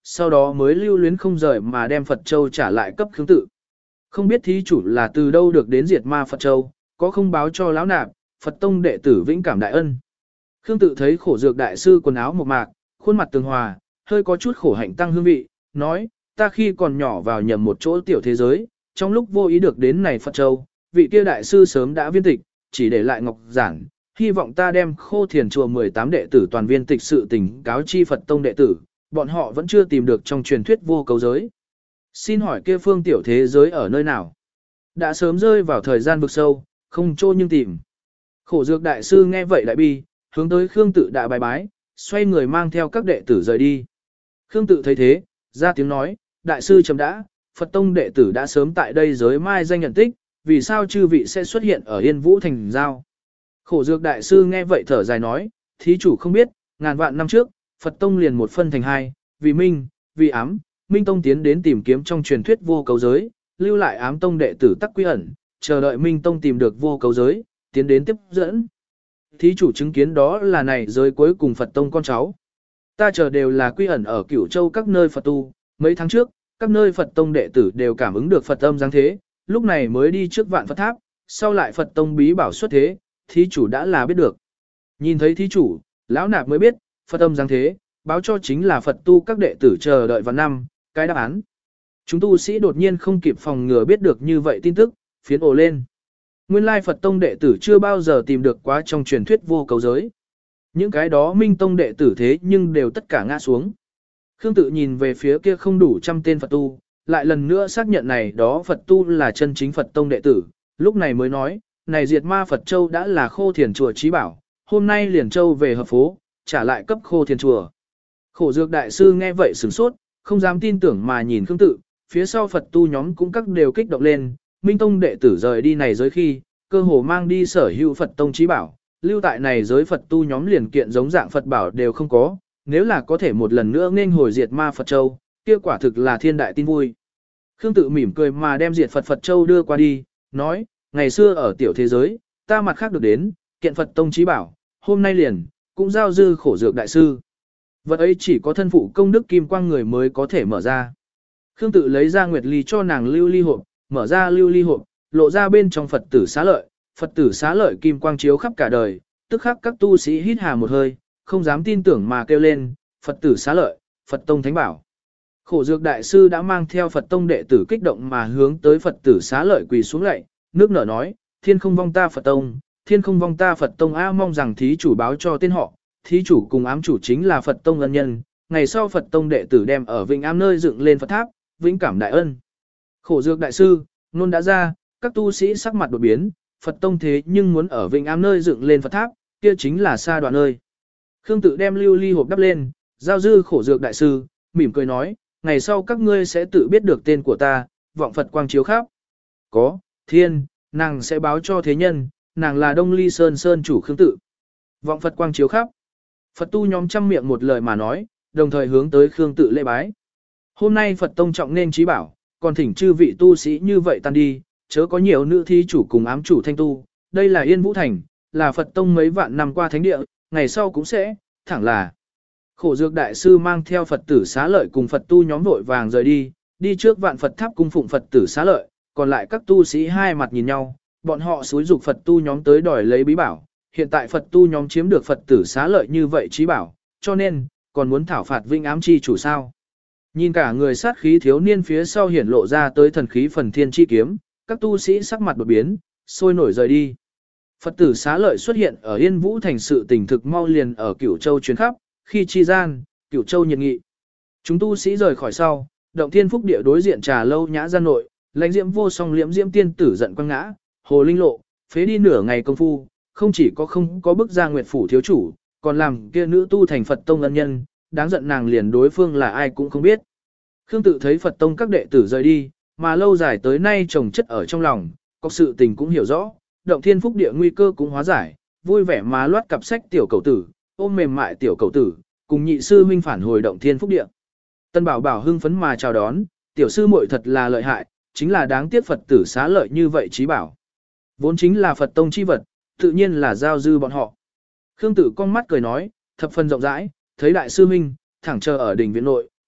sau đó mới lưu luyến không rời mà đem Phật Châu trả lại cấp Khương Tự. Không biết thí chủ là từ đâu được đến diệt ma Phật Châu, có không báo cho lão nạp, Phật tông đệ tử vĩnh cảm đại ân. Khương Tự thấy khổ dược đại sư quần áo mộc mạc, khuôn mặt tường hòa, hơi có chút khổ hạnh tăng hương vị, nói, ta khi còn nhỏ vào nhầm một chỗ tiểu thế giới, trong lúc vô ý được đến này Phật Châu, vị kia đại sư sớm đã viên tịch, chỉ để lại ngọc giản, hy vọng ta đem khô thiền chùa mười tám đệ tử toàn viên tịch sự tình cáo chi Phật tông đệ tử, bọn họ vẫn chưa tìm được trong truyền thuyết vô cấu giới. Xin hỏi kia phương tiểu thế giới ở nơi nào? Đã sớm rơi vào thời gian vực sâu, không trô nhưng tìm. Khổ dược đại sư nghe vậy đại bi, hướng tới Khương Tự đã bài bái, xoay người mang theo các đệ tử rời đi. Khương Tự thấy thế, ra tiếng nói, đại sư chấm đã, Phật tông đệ tử đã sớm tại đây giới mai danh nhận tích, vì sao chư vị sẽ xuất hiện ở Yên Vũ Thành Giao? Khổ dược đại sư nghe vậy thở dài nói, thí chủ không biết, ngàn vạn năm trước, Phật tông liền một phân thành hai, vì minh, vì ám, minh tông tiến đến tìm kiếm trong truyền thuyết vô cấu giới, lưu lại ám tông đệ tử tắc quy ẩn, chờ đợi minh tông tìm được vô cấu giới, tiến đến tiếp dẫn. Thí chủ chứng kiến đó là này giới cuối cùng Phật tông con cháu. Ta chờ đều là quy ẩn ở Cửu Châu các nơi Phật tu, mấy tháng trước, các nơi Phật tông đệ tử đều cảm ứng được Phật âm giáng thế, lúc này mới đi trước vạn Phật tháp, sau lại Phật tông bí bảo xuất thế, thí chủ đã là biết được. Nhìn thấy thí chủ, lão nạp mới biết, Phật âm giáng thế, báo cho chính là Phật tu các đệ tử chờ đợi vào năm, cái đáp án. Chúng tu sĩ đột nhiên không kịp phòng ngừa biết được như vậy tin tức, phiến ồ lên. Nguyên lai Phật tông đệ tử chưa bao giờ tìm được quá trong truyền thuyết vô cấu giới. Những cái đó minh tông đệ tử thế nhưng đều tất cả ngã xuống. Khương Tự nhìn về phía kia không đủ trăm tên Phật tu, lại lần nữa xác nhận này đó Phật tu là chân chính Phật tông đệ tử, lúc này mới nói, này diệt ma Phật Châu đã là khô thiền chùa trí bảo, hôm nay liền châu về hợp phố, trả lại cấp khô thiền chùa. Khổ dược đại sư nghe vậy sửng sốt, không dám tin tưởng mà nhìn Khương Tự, phía sau Phật tu nhóm cũng các đều kích động lên, minh tông đệ tử rời đi này giới khi, cơ hồ mang đi sở hữu Phật tông trí bảo, lưu tại này giới Phật tu nhóm liền kiện giống dạng Phật bảo đều không có, nếu là có thể một lần nữa nên hồi diệt ma Phật Châu, kia quả thực là thiên đại tin vui. Khương Tự mỉm cười mà đem diệt Phật Phật Châu đưa qua đi, nói, ngày xưa ở tiểu thế giới, ta mặt khác được đến, kiện Phật tông trí bảo, hôm nay liền, cũng giao dư khổ dược đại sư. Vật ấy chỉ có thân phụ công đức kim quang người mới có thể mở ra. Khương Tự lấy ra nguyệt ly cho nàng lưu ly hộp, mở ra lưu ly hộp, lộ ra bên trong Phật tử xá lợi, Phật tử xá lợi kim quang chiếu khắp cả đời, tức khắc các tu sĩ hít hà một hơi, không dám tin tưởng mà kêu lên, Phật tử xá lợi, Phật tông thánh bảo. Khổ dược đại sư đã mang theo Phật tông đệ tử kích động mà hướng tới Phật tử xá lợi quỳ xuống lạy, nước nở nói, thiên không vong ta Phật tông, thiên không vong ta Phật tông a, mong rằng thí chủ báo cho tên họ, thí chủ cùng ám chủ chính là Phật tông ân nhân, ngày sau Phật tông đệ tử đem ở Vĩnh Ám nơi dựng lên Phật tháp, vĩnh cảm đại ân. Khổ dược đại sư, nôn đã ra, các tu sĩ sắc mặt đột biến, Phật tông thế nhưng muốn ở Vĩnh Ám nơi dựng lên Phật tháp, kia chính là xa đoạn nơi. Khương Tự đem lưu ly hộp đắp lên, giao dư khổ dược đại sư, mỉm cười nói, ngày sau các ngươi sẽ tự biết được tên của ta, vọng Phật quang chiếu khắp. Có, thiên, nàng sẽ báo cho thế nhân, nàng là Đông Ly Sơn Sơn chủ Khương Tự. Vọng Phật quang chiếu khắp. Phật tu nhóm trăm miệng một lời mà nói, đồng thời hướng tới Khương Tự lễ bái. Hôm nay Phật tông trọng nên trí bảo, còn thỉnh chư vị tu sĩ như vậy tan đi, chớ có nhiều nữ thí chủ cùng ám chủ thanh tu, đây là Yên Vũ Thành, là Phật tông mấy vạn năm qua thánh địa, ngày sau cũng sẽ, thẳng là. Khổ dược đại sư mang theo Phật tử xá lợi cùng Phật tu nhóm vội vàng rời đi, đi trước vạn Phật tháp cung phụng Phật tử xá lợi, còn lại các tu sĩ hai mặt nhìn nhau, bọn họ xúi dục Phật tu nhóm tới đòi lấy bí bảo, hiện tại Phật tu nhóm chiếm được Phật tử xá lợi như vậy trí bảo, cho nên, còn muốn thảo phạt Vĩnh Ám chi chủ sao. Nhìn cả người sát khí thiếu niên phía sau hiển lộ ra tới thần khí phần thiên chi kiếm, các tu sĩ sắc mặt đột biến, sôi nổi rời đi. Phật tử xá lợi xuất hiện ở Yên Vũ Thành, sự tình thực mau liền ở Cửu Châu chuyến khắp, khi chi gian, Cửu Châu nhiệt nghị. Chúng tu sĩ rời khỏi sau, động thiên phúc địa đối diện trà lâu nhã gian nội, lãnh diễm vô song liễm diễm tiên tử giận quăng ngã, hồ linh lộ, phế đi nửa ngày công phu, không chỉ có không có bức ra nguyệt phủ thiếu chủ, còn làm kia nữ tu thành Phật tông ân nhân, đáng giận nàng liền đối phương là ai cũng không biết. Khương Tự thấy Phật tông các đệ tử rời đi, mà lâu dài tới nay trồng chất ở trong lòng, có sự tình cũng hiểu rõ, động thiên phúc địa nguy cơ cũng hóa giải, vui vẻ mà loát cặp sách tiểu cầu tử, ôm mềm mại tiểu cầu tử, cùng nhị sư huynh phản hồi động thiên phúc địa. Tân Bảo Bảo hưng phấn mà chào đón, tiểu sư muội thật là lợi hại, chính là đáng tiếc Phật tử xá lợi như vậy trí bảo. Vốn chính là Phật tông chi vật, tự nhiên là giao dư bọn họ. Khương Tự con mắt cười nói, thập phần rộng rãi, thấy đại sư huynh, thẳng chờ ở đỉnh viện nội,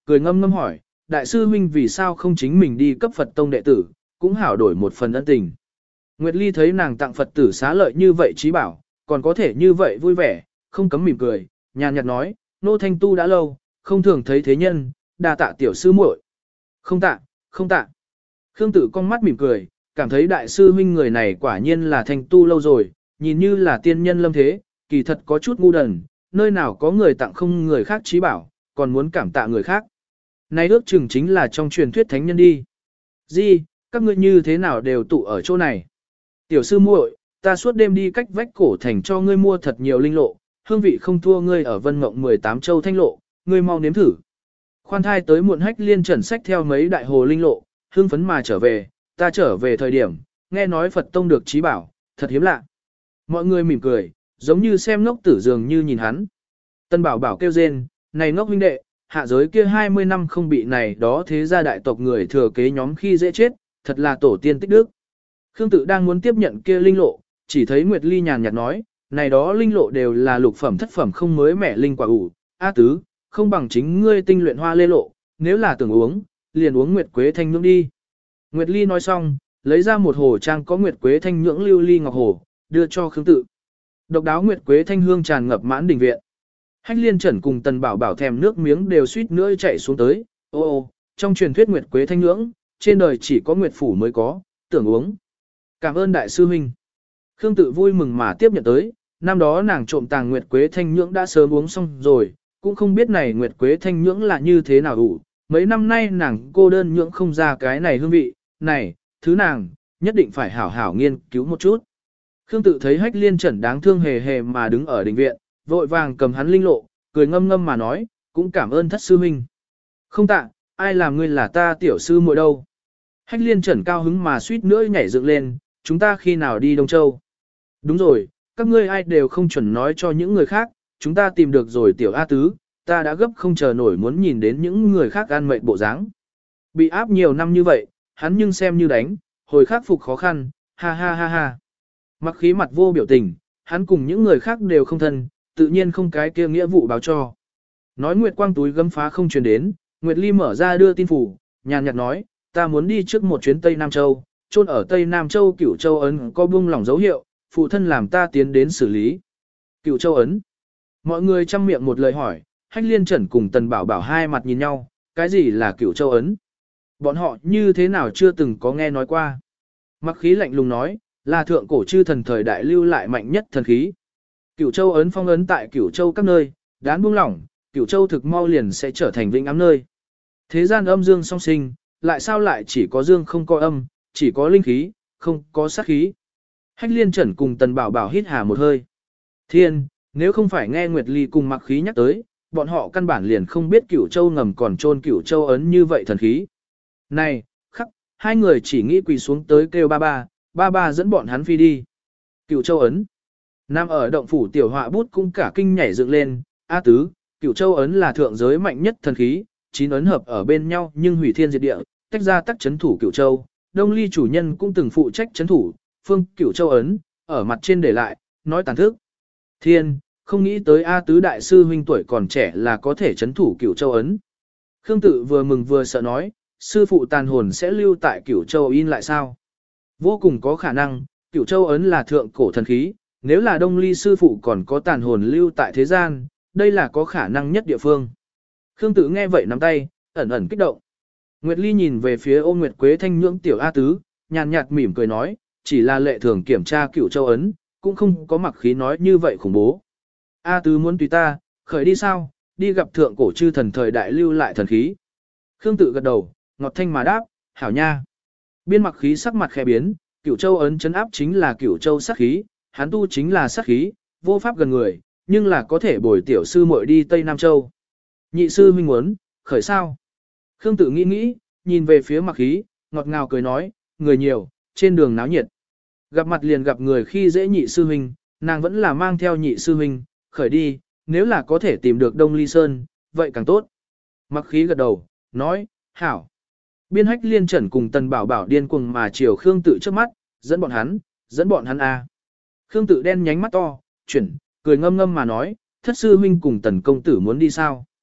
cười ngâm ngâm hỏi, đại sư huynh vì sao không chính mình đi cấp Phật tông đệ tử, cũng hảo đổi một phần ân tình. Nguyệt Ly thấy nàng tặng Phật tử xá lợi như vậy trí bảo, còn có thể như vậy vui vẻ, không cấm mỉm cười, nhàn nhạt nói, nô thanh tu đã lâu, không thường thấy thế nhân, đa tạ tiểu sư muội. Không tạ, không tạ. Khương Tự con mắt mỉm cười, cảm thấy đại sư huynh người này quả nhiên là thanh tu lâu rồi, nhìn như là tiên nhân lâm thế, kỳ thật có chút ngu đần, nơi nào có người tặng không người khác trí bảo, còn muốn cảm tạ người khác. Này ước chừng chính là trong truyền thuyết thánh nhân đi. Gì, các ngươi như thế nào đều tụ ở chỗ này? Tiểu sư muội, ta suốt đêm đi cách vách cổ thành cho ngươi mua thật nhiều linh lộ, hương vị không thua ngươi ở Vân Mộng mười tám châu thanh lộ, ngươi mau nếm thử. Khoan thai tới muộn Hách Liên Trần sách theo mấy đại hồ linh lộ, hương phấn mà trở về, ta trở về thời điểm, nghe nói Phật tông được trí bảo, thật hiếm lạ. Mọi người mỉm cười, giống như xem ngốc tử dường như nhìn hắn. Tân Bảo Bảo kêu rên, này ngốc huynh đệ, hạ giới kia hai mươi năm không bị này đó thế gia đại tộc người thừa kế nhóm khi dễ chết, thật là tổ tiên tích đức. Khương Tự đang muốn tiếp nhận kia linh lộ, chỉ thấy Nguyệt Ly nhàn nhạt nói, này đó linh lộ đều là lục phẩm thất phẩm không mới mẻ linh quả ủ, A tứ, không bằng chính ngươi tinh luyện hoa lê lộ, nếu là tưởng uống, liền uống Nguyệt Quế Thanh nhưỡng đi. Nguyệt Ly nói xong, lấy ra một hồ trang có Nguyệt Quế Thanh nhưỡng lưu ly ngọc hồ, đưa cho Khương Tự. Độc đáo Nguyệt Quế Thanh hương tràn ngập mãn đình viện. Hách Liên Trần cùng Tần Bảo Bảo thèm nước miếng đều suýt nữa chạy xuống tới, ô ô, trong truyền thuyết Nguyệt Quế Thanh nhưỡng, trên đời chỉ có Nguyệt Phủ mới có, tưởng uống. Cảm ơn đại sư huynh. Khương Tự vui mừng mà tiếp nhận tới, năm đó nàng trộm tàng Nguyệt Quế Thanh nhưỡng đã sớm uống xong rồi, cũng không biết này Nguyệt Quế Thanh nhưỡng là như thế nào ủ. Mấy năm nay nàng cô đơn nhưỡng không ra cái này hương vị, này, thứ nàng, nhất định phải hảo hảo nghiên cứu một chút. Khương Tự thấy Hách Liên Trần đáng thương hề hề mà đứng ở đình viện, vội vàng cầm hắn linh lộ, cười ngâm ngâm mà nói, cũng cảm ơn thất sư huynh. Không tạ, ai làm ngươi là ta tiểu sư muội đâu. Hách Liên Trần cao hứng mà suýt nữa nhảy dựng lên, chúng ta khi nào đi Đông Châu? Đúng rồi, các ngươi ai đều không chuẩn nói cho những người khác, chúng ta tìm được rồi tiểu A Tứ, ta đã gấp không chờ nổi muốn nhìn đến những người khác ăn mệt bộ dáng. Bị áp nhiều năm như vậy, hắn nhưng xem như đánh, hồi khắc phục khó khăn, ha ha ha ha. Mặc khí mặt vô biểu tình, hắn cùng những người khác đều không thân, tự nhiên không cái kia nghĩa vụ báo cho. Nói Nguyệt Quang túi gấm phá không truyền đến, Nguyệt Ly mở ra đưa tin phủ, nhàn nhạt nói, ta muốn đi trước một chuyến Tây Nam Châu, chôn ở Tây Nam Châu Cửu Châu Ấn có buông lỏng dấu hiệu, phụ thân làm ta tiến đến xử lý. Cửu Châu Ấn. Mọi người chăm miệng một lời hỏi, Hách Liên Trần cùng Tần Bảo Bảo hai mặt nhìn nhau, cái gì là Cửu Châu Ấn? Bọn họ như thế nào chưa từng có nghe nói qua. Mặc khí lạnh lùng nói, là thượng cổ chư thần thời đại lưu lại mạnh nhất thần khí. Cửu Châu Ấn phong ấn tại Cửu Châu các nơi, đán buông lỏng, Cửu Châu thực mau liền sẽ trở thành vĩnh ám nơi. Thế gian âm dương song sinh, lại sao lại chỉ có dương không có âm, chỉ có linh khí, không có sát khí. Hách Liên Trần cùng Tần Bảo Bảo hít hà một hơi. Thiên, nếu không phải nghe Nguyệt Ly cùng Mặc khí nhắc tới, bọn họ căn bản liền không biết Cửu Châu ngầm còn trôn Cửu Châu Ấn như vậy thần khí. Này, khắc, hai người chỉ nghĩ quỳ xuống tới kêu ba ba, ba ba dẫn bọn hắn phi đi. Cửu Châu Ấn. Nam ở động phủ tiểu họa bút cũng cả kinh nhảy dựng lên, A tứ, Cửu Châu Ấn là thượng giới mạnh nhất thần khí, chín ấn hợp ở bên nhau nhưng hủy thiên diệt địa, tách ra tắc chấn thủ Cửu Châu. Đông Ly chủ nhân cũng từng phụ trách chấn thủ, phương Cửu Châu Ấn, ở mặt trên để lại, nói tàn thức. Thiên, không nghĩ tới A tứ đại sư huynh tuổi còn trẻ là có thể chấn thủ Cửu Châu Ấn. Khương Tự vừa mừng vừa sợ nói, sư phụ tàn hồn sẽ lưu tại Cửu Châu in lại sao? Vô cùng có khả năng, Cửu Châu Ấn là thượng cổ thần khí, nếu là Đông Ly sư phụ còn có tàn hồn lưu tại thế gian, đây là có khả năng nhất địa phương. Khương Tự nghe vậy nắm tay, ẩn ẩn kích động. Nguyệt Ly nhìn về phía Ôn Nguyệt Quế Thanh nhưỡng tiểu A tứ, nhàn nhạt mỉm cười nói, chỉ là lệ thường kiểm tra Cửu Châu Ấn, cũng không có mặc khí nói như vậy khủng bố. A tứ muốn tùy ta, khởi đi sao, đi gặp thượng cổ chư thần thời đại lưu lại thần khí. Khương Tự gật đầu, ngọt thanh mà đáp, hảo nha. Biên mặc khí sắc mặt khẽ biến, Cửu Châu Ấn chấn áp chính là Cửu Châu sát khí, hắn tu chính là sát khí, vô pháp gần người, nhưng là có thể bồi tiểu sư muội đi Tây Nam Châu. Nhị sư huynh muốn, khởi sao? Khương Tự nghĩ nghĩ, nhìn về phía mặc khí, ngọt ngào cười nói, người nhiều, trên đường náo nhiệt. Gặp mặt liền gặp người khi dễ nhị sư huynh, nàng vẫn là mang theo nhị sư huynh, khởi đi, nếu là có thể tìm được Đông Ly Sơn, vậy càng tốt. Mặc khí gật đầu, nói, hảo. Biên Hách Liên Trần cùng Tần Bảo Bảo điên cuồng mà chiều Khương Tự trước mắt, dẫn bọn hắn, dẫn bọn hắn a. Khương Tự đen nhánh mắt to, chuyển, cười ngâm ngâm mà nói, thất sư huynh cùng Tần công tử muốn đi sao?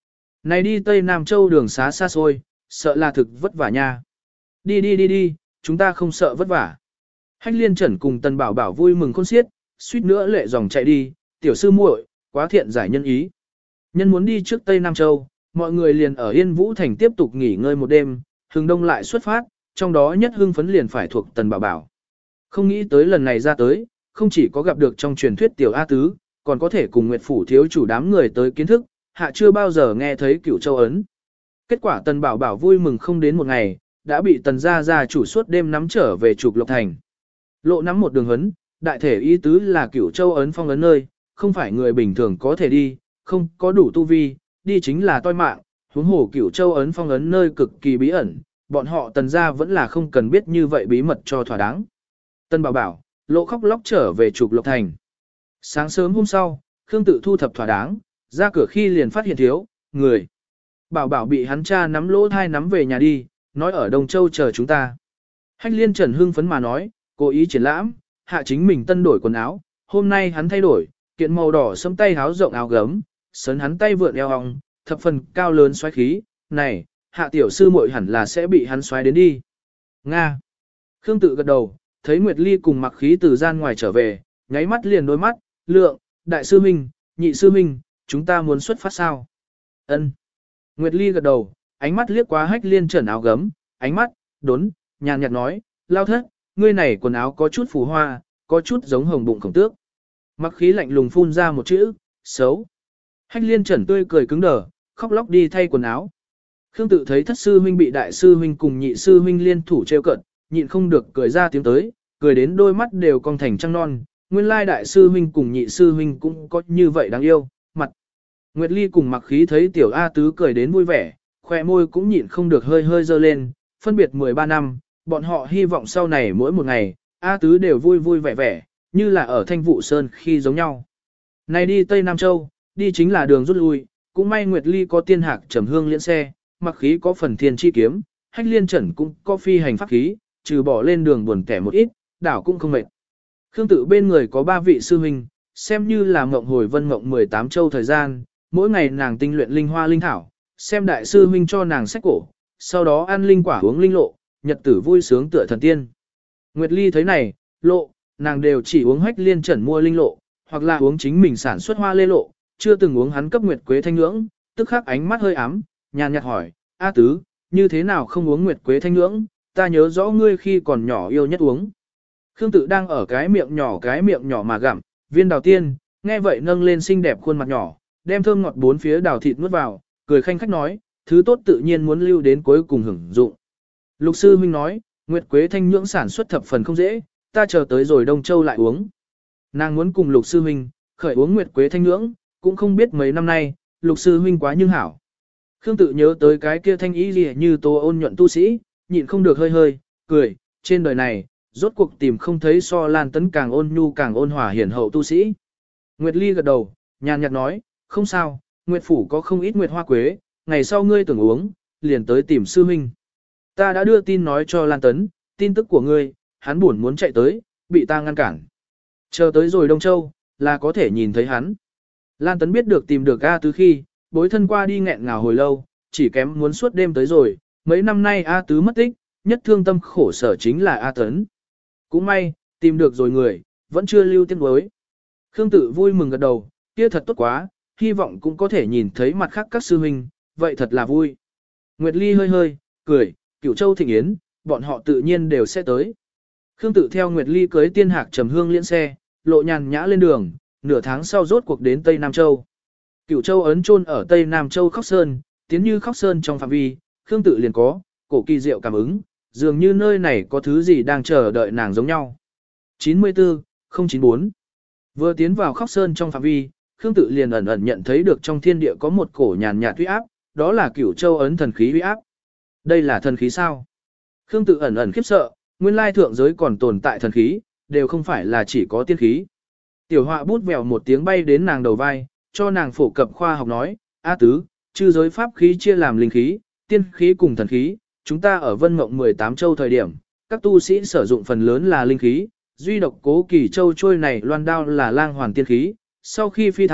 Này đi Tây Nam Châu đường xá xa xôi, sợ là thực vất vả nha. Đi đi đi đi, chúng ta không sợ vất vả. Hách liên trần cùng Tần Bảo Bảo vui mừng khôn xiết, suýt nữa lệ dòng chạy đi, tiểu sư muội, quá thiện giải nhân ý. Nhân muốn đi trước Tây Nam Châu, mọi người liền ở Yên Vũ Thành tiếp tục nghỉ ngơi một đêm, hừng đông lại xuất phát, trong đó nhất hưng phấn liền phải thuộc Tần Bảo Bảo. Không nghĩ tới lần này ra tới, không chỉ có gặp được trong truyền thuyết tiểu A Tứ, còn có thể cùng Nguyệt Phủ thiếu chủ đám người tới kiến thức, hạ chưa bao giờ nghe thấy Cửu Châu ấn. Kết quả Tần Bảo Bảo vui mừng không đến một ngày, đã bị Tần gia gia chủ suốt đêm nắm trở về Trục Lộc Thành. Lộ nắm một đường hấn, đại thể ý tứ là Cửu Châu ấn phong ấn nơi, không phải người bình thường có thể đi, không có đủ tu vi, đi chính là toi mạng, huống hồ Cửu Châu ấn phong ấn nơi cực kỳ bí ẩn, bọn họ Tần gia vẫn là không cần biết như vậy bí mật cho thỏa đáng. Tần Bảo Bảo, Lộ khóc lóc trở về Trục Lộc Thành. Sáng sớm hôm sau, Khương Tự thu thập thỏa đáng, ra cửa khi liền phát hiện thiếu người. Bảo Bảo bị hắn cha nắm lỗ thai nắm về nhà đi, nói ở Đông Châu chờ chúng ta. Hách Liên Trần hưng phấn mà nói, cố ý triển lãm, hạ chính mình tân đổi quần áo, hôm nay hắn thay đổi, kiện màu đỏ sẫm tay áo rộng áo gấm, sấn hắn tay vượn eo hồng, thập phần cao lớn xoáy khí, này, hạ tiểu sư muội hẳn là sẽ bị hắn xoáy đến đi. Nga. Khương Tự gật đầu, thấy Nguyệt Ly cùng Mặc Khí từ gian ngoài trở về, nháy mắt liền đôi mắt, lượng, đại sư huynh, nhị sư huynh, chúng ta muốn xuất phát sao? Ân. Nguyệt Ly gật đầu, ánh mắt liếc qua Hách Liên Trần áo gấm, ánh mắt, đốn, nhàn nhạt nói, lao thất, ngươi này quần áo có chút phù hoa, có chút giống hồng bụng khổng tước. Mặc Khí lạnh lùng phun ra một chữ, xấu. Hách Liên Trần tươi cười cứng đờ, khóc lóc đi thay quần áo. Khương Tự thấy thất sư huynh bị đại sư huynh cùng nhị sư huynh liên thủ trêu cận, nhịn không được cười ra tiếng tới, cười đến đôi mắt đều cong thành trăng non. Nguyên lai đại sư huynh cùng nhị sư huynh cũng có như vậy đáng yêu, mặt. Nguyệt Ly cùng Mặc Khí thấy tiểu A Tứ cười đến vui vẻ, khoe môi cũng nhịn không được hơi hơi dơ lên, phân biệt mười ba năm, bọn họ hy vọng sau này mỗi một ngày, A Tứ đều vui vui vẻ vẻ, như là ở Thanh Vũ Sơn khi giống nhau. Này đi Tây Nam Châu, đi chính là đường rút lui, cũng may Nguyệt Ly có tiên hạc trầm hương liễn xe, Mặc Khí có phần thiên chi kiếm, Hách Liên Trần cũng có phi hành pháp khí, trừ bỏ lên đường buồn kẻ một ít, đảo cũng không mệt. Khương Tự bên người có ba vị sư huynh, xem như là mộng hồi vân mộng mười tám châu thời gian, mỗi ngày nàng tinh luyện linh hoa linh thảo, xem đại sư huynh cho nàng sách cổ, sau đó ăn linh quả uống linh lộ, nhật tử vui sướng tựa thần tiên. Nguyệt Ly thấy này, lộ, nàng đều chỉ uống Hách Liên Trần mua linh lộ, hoặc là uống chính mình sản xuất hoa lê lộ, chưa từng uống hắn cấp Nguyệt Quế Thanh Nhưỡng, tức khắc ánh mắt hơi ám, nhàn nhạt hỏi, A Tứ, như thế nào không uống Nguyệt Quế Thanh Nhưỡng, ta nhớ rõ ngươi khi còn nhỏ yêu nhất uống. Khương Tự đang ở cái miệng nhỏ cái miệng nhỏ mà gặm, viên đào tiên, nghe vậy nâng lên xinh đẹp khuôn mặt nhỏ, đem thơm ngọt bốn phía đào thịt nuốt vào, cười khanh khách nói, thứ tốt tự nhiên muốn lưu đến cuối cùng hưởng dụng. Lục sư huynh nói, Nguyệt Quế Thanh Nhưỡng sản xuất thập phần không dễ, ta chờ tới rồi Đông Châu lại uống. Nàng muốn cùng Lục sư huynh khởi uống Nguyệt Quế Thanh Nhưỡng, cũng không biết mấy năm nay, Lục sư huynh quá nhưng hảo. Khương Tự nhớ tới cái kia thanh ý gì như tô ôn nhuận tu sĩ, nhịn không được hơi hơi, cười, trên đời này, rốt cuộc tìm không thấy so Lan Tấn càng ôn nhu càng ôn hòa hiền hậu tu sĩ. Nguyệt Ly gật đầu, nhàn nhạt nói, không sao, Nguyệt Phủ có không ít Nguyệt Hoa Quế, ngày sau ngươi tưởng uống, liền tới tìm sư huynh. Ta đã đưa tin nói cho Lan Tấn, tin tức của ngươi, hắn buồn muốn chạy tới, bị ta ngăn cản. Chờ tới rồi Đông Châu, là có thể nhìn thấy hắn. Lan Tấn biết được tìm được A Tứ khi, bối thân qua đi nghẹn ngào hồi lâu, chỉ kém muốn suốt đêm tới rồi, mấy năm nay A Tứ mất tích, nhất thương tâm khổ sở chính là A Tấn. Cũng may, tìm được rồi người, vẫn chưa lưu tiếng đối. Khương Tự vui mừng gật đầu, kia thật tốt quá, hy vọng cũng có thể nhìn thấy mặt khác các sư huynh, vậy thật là vui. Nguyệt Ly hơi hơi, cười, Cửu Châu thịnh yến, bọn họ tự nhiên đều sẽ tới. Khương Tự theo Nguyệt Ly cưới tiên hạc trầm hương liễn xe, lộ nhàn nhã lên đường, nửa tháng sau rốt cuộc đến Tây Nam Châu. Cửu Châu ấn chôn ở Tây Nam Châu Khóc Sơn, tiến như Khóc Sơn trong phạm vi, Khương Tự liền có, cổ kỳ diệu cảm ứng, dường như nơi này có thứ gì đang chờ đợi nàng giống nhau. chín mươi tư không chín bốn Vừa tiến vào Khóc Sơn trong phạm vi, Khương Tự liền ẩn ẩn nhận thấy được trong thiên địa có một cổ nhàn nhạt uy áp, đó là Cửu Châu ấn thần khí uy áp. Đây là thần khí sao? Khương Tự ẩn ẩn khiếp sợ, nguyên lai thượng giới còn tồn tại thần khí, đều không phải là chỉ có tiên khí. Tiểu Họa bút vèo một tiếng bay đến nàng đầu vai, cho nàng phổ cập khoa học nói, A Tứ, chư giới pháp khí chia làm linh khí, tiên khí cùng thần khí, chúng ta ở Vân Mộng mười tám châu thời điểm, các tu sĩ sử dụng phần lớn là linh khí, duy độc Cố Kỳ Châu trôi này loan đao là lang hoàn tiên khí, sau khi phi thăng,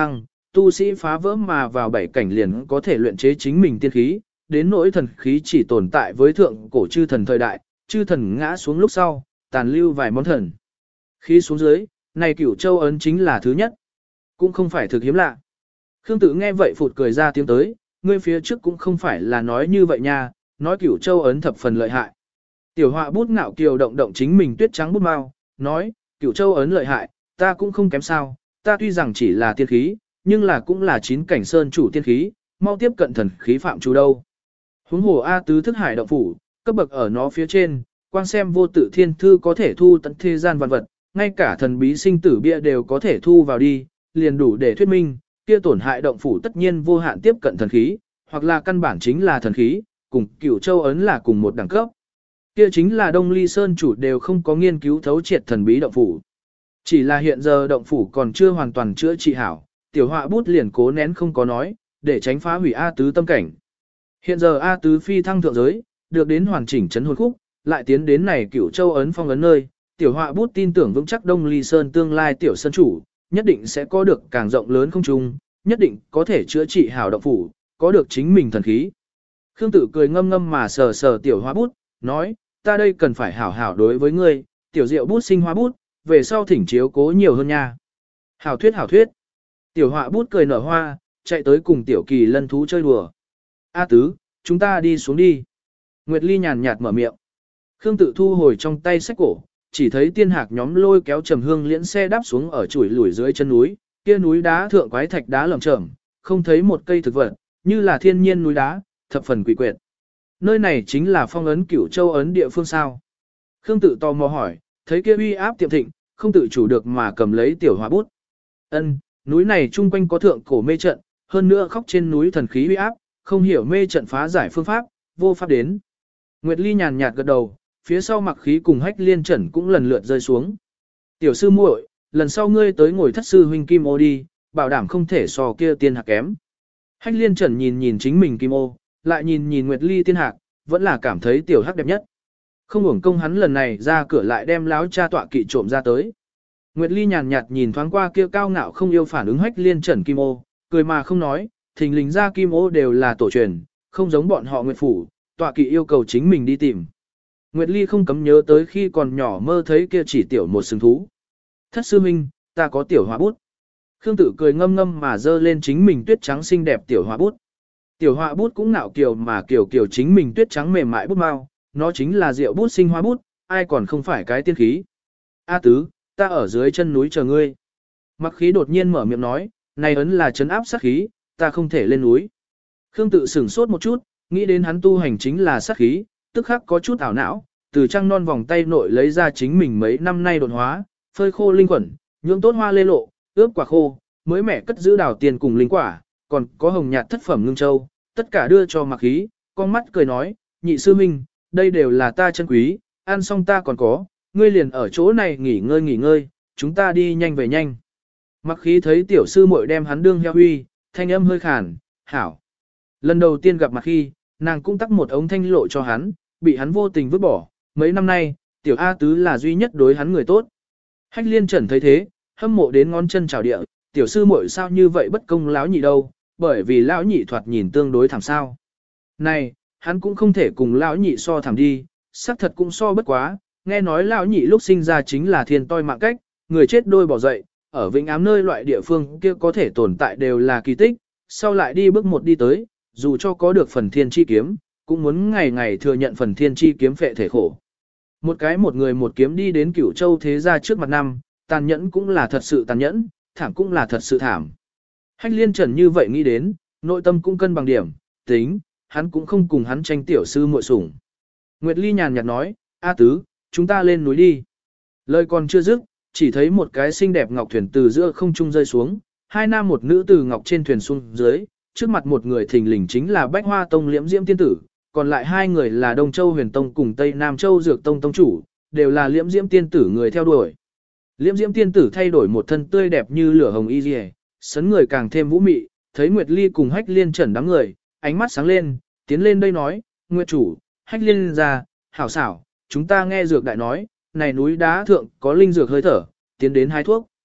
tu sĩ phá vỡ mà vào bảy cảnh liền có thể luyện chế chính mình tiên khí, đến nỗi thần khí chỉ tồn tại với thượng cổ chư thần thời đại, chư thần ngã xuống lúc sau, tàn lưu vài món thần. Khí xuống dưới, này Cửu Châu ấn chính là thứ nhất, cũng không phải thực hiếm lạ. Khương Tử nghe vậy phụt cười ra tiếng tới, ngươi phía trước cũng không phải là nói như vậy nha, nói Cửu Châu ấn thập phần lợi hại. Tiểu họa bút ngạo kiều động động chính mình tuyết trắng bút mau, nói, Cửu Châu ấn lợi hại, ta cũng không kém sao, ta tuy rằng chỉ là tiên khí, nhưng là cũng là chín cảnh sơn chủ tiên khí, mau tiếp cận thần khí phạm chủ đâu. Huống hồ A tứ thức hải động phủ, cấp bậc ở nó phía trên, quan xem vô tự thiên thư có thể thu tận thế gian vạn vật, ngay cả thần bí sinh tử bia đều có thể thu vào đi, liền đủ để thuyết minh, kia tổn hại động phủ tất nhiên vô hạn tiếp cận thần khí, hoặc là căn bản chính là thần khí, cùng Cửu Châu ấn là cùng một đẳng cấp. Kia chính là Đông Ly Sơn chủ đều không có nghiên cứu thấu triệt thần bí động phủ. Chỉ là hiện giờ động phủ còn chưa hoàn toàn chữa trị hảo, tiểu họa bút liền cố nén không có nói, để tránh phá hủy A tứ tâm cảnh. Hiện giờ A tứ phi thăng thượng giới, được đến hoàn chỉnh chấn hồn khúc, lại tiến đến này Cửu Châu ấn phong ấn nơi, tiểu họa bút tin tưởng vững chắc Đông Ly Sơn tương lai tiểu sơn chủ, nhất định sẽ có được càng rộng lớn không trung, nhất định có thể chữa trị hảo động phủ, có được chính mình thần khí. Khương Tử cười ngâm ngâm mà sờ sờ tiểu họa bút, nói, ta đây cần phải hảo hảo đối với ngươi, tiểu diệu bút sinh hoa bút, về sau thỉnh chiếu cố nhiều hơn nha. Hảo thuyết hảo thuyết. Tiểu họa bút cười nở hoa, chạy tới cùng tiểu kỳ lân thú chơi đùa. A tứ, chúng ta đi xuống đi. Nguyệt Ly nhàn nhạt mở miệng. Khương Tự thu hồi trong tay sách cổ, chỉ thấy tiên hạc nhóm lôi kéo trầm hương liễn xe đáp xuống ở chuỗi lủi dưới chân núi, kia núi đá thượng quái thạch đá lởm chởm, không thấy một cây thực vật, như là thiên nhiên núi đá, thập phần quỷ quyệt. Nơi này chính là phong ấn Cửu Châu ấn địa phương sao? Khương Tự tò mò hỏi, thấy kia uy áp tiệm thịnh, không tự chủ được mà cầm lấy tiểu họa bút. Ân, núi này chung quanh có thượng cổ mê trận, hơn nữa khóc trên núi thần khí uy áp, không hiểu mê trận phá giải phương pháp, vô pháp đến. Nguyệt Ly nhàn nhạt gật đầu, phía sau mặc khí cùng hách liên trần cũng lần lượt rơi xuống. Tiểu sư muội, lần sau ngươi tới ngồi thất sư huynh kim ô đi, bảo đảm không thể so kia tiên hạc kém. Hách liên trần nhìn nhìn chính mình kim ô, lại nhìn nhìn Nguyệt Ly tiên hạc, vẫn là cảm thấy tiểu hắc đẹp nhất. Không uổng công hắn lần này ra cửa lại đem láo cha tọa kỵ trộm ra tới. Nguyệt Ly nhàn nhạt nhìn thoáng qua kia cao ngạo không yêu phản ứng hách liên trần kim ô, cười mà không nói, thình lình ra kim ô đều là tổ truyền, không giống bọn họ Nguyệt phủ, tọa kỵ yêu cầu chính mình đi tìm. Nguyệt Ly không cấm nhớ tới khi còn nhỏ mơ thấy kia chỉ tiểu một sừng thú. Thất sư minh, ta có tiểu họa bút. Khương Tử cười ngâm ngâm mà dơ lên chính mình tuyết trắng xinh đẹp tiểu họa bút. Tiểu họa bút cũng ngạo kiều mà kiều kiều chính mình tuyết trắng mềm mại bút mau, nó chính là rượu bút sinh hoa bút, ai còn không phải cái tiên khí. A tứ, ta ở dưới chân núi chờ ngươi. Mặc khí đột nhiên mở miệng nói, này ấn là trấn áp sát khí, ta không thể lên núi. Khương Tự sửng sốt một chút, nghĩ đến hắn tu hành chính là sát khí, tức khắc có chút ảo não, từ trăng non vòng tay nội lấy ra chính mình mấy năm nay đột hóa, phơi khô linh quẩn, nhưỡng tốt hoa lê lộ, ướp quả khô, mới mẻ cất giữ đào tiền cùng linh quả, còn có hồng nhạt thất phẩm ngưng châu, tất cả đưa cho Mặc khí, con mắt cười nói, nhị sư minh, đây đều là ta chân quý, ăn xong ta còn có, ngươi liền ở chỗ này nghỉ ngơi nghỉ ngơi, chúng ta đi nhanh về nhanh. Mặc khí thấy tiểu sư muội đem hắn đương heo huy, thanh âm hơi khàn, hảo. Lần đầu tiên gặp Mặc khi, nàng cũng tắc một ống thanh lộ cho hắn, bị hắn vô tình vứt bỏ, mấy năm nay, tiểu A tứ là duy nhất đối hắn người tốt. Hách liên trần thấy thế, hâm mộ đến ngón chân chào địa, tiểu sư muội sao như vậy bất công lão nhị đâu, bởi vì lão nhị thoạt nhìn tương đối thảm sao. Này, hắn cũng không thể cùng lão nhị so thảm đi, xác thật cũng so bất quá, nghe nói lão nhị lúc sinh ra chính là thiên toi mạng cách, người chết đôi bỏ dậy, ở vĩnh ám nơi loại địa phương kia có thể tồn tại đều là kỳ tích, sau lại đi bước một đi tới, dù cho có được phần thiên chi kiếm, cũng muốn ngày ngày thừa nhận phần thiên chi kiếm phệ thể khổ. Một cái một người một kiếm đi đến Cửu Châu thế gia trước mặt năm, tàn nhẫn cũng là thật sự tàn nhẫn, thảm cũng là thật sự thảm. Hách liên trần như vậy nghĩ đến, nội tâm cũng cân bằng điểm, tính, hắn cũng không cùng hắn tranh tiểu sư muội sủng. Nguyệt Ly nhàn nhạt nói, A tứ, chúng ta lên núi đi. Lời còn chưa dứt, chỉ thấy một cái xinh đẹp ngọc thuyền từ giữa không trung rơi xuống, hai nam một nữ từ ngọc trên thuyền xuống dưới, trước mặt một người thình lình chính là Bách Hoa Tông Liễm Diễm Tiên Tử, còn lại hai người là Đông Châu Huyền Tông cùng Tây Nam Châu Dược Tông Tông chủ, đều là Liễm Diễm Tiên Tử người theo đuổi. Liễm Diễm Tiên Tử thay đổi một thân tươi đẹp như lửa hồng y liễu, sấn người càng thêm vũ mị, thấy Nguyệt Ly cùng Hách Liên Trần đám người, ánh mắt sáng lên, tiến lên đây nói, Nguyệt chủ, Hách Liên ra, hảo xảo, chúng ta nghe dược đại nói, này núi đá thượng có linh dược hơi thở, tiến đến hái thuốc.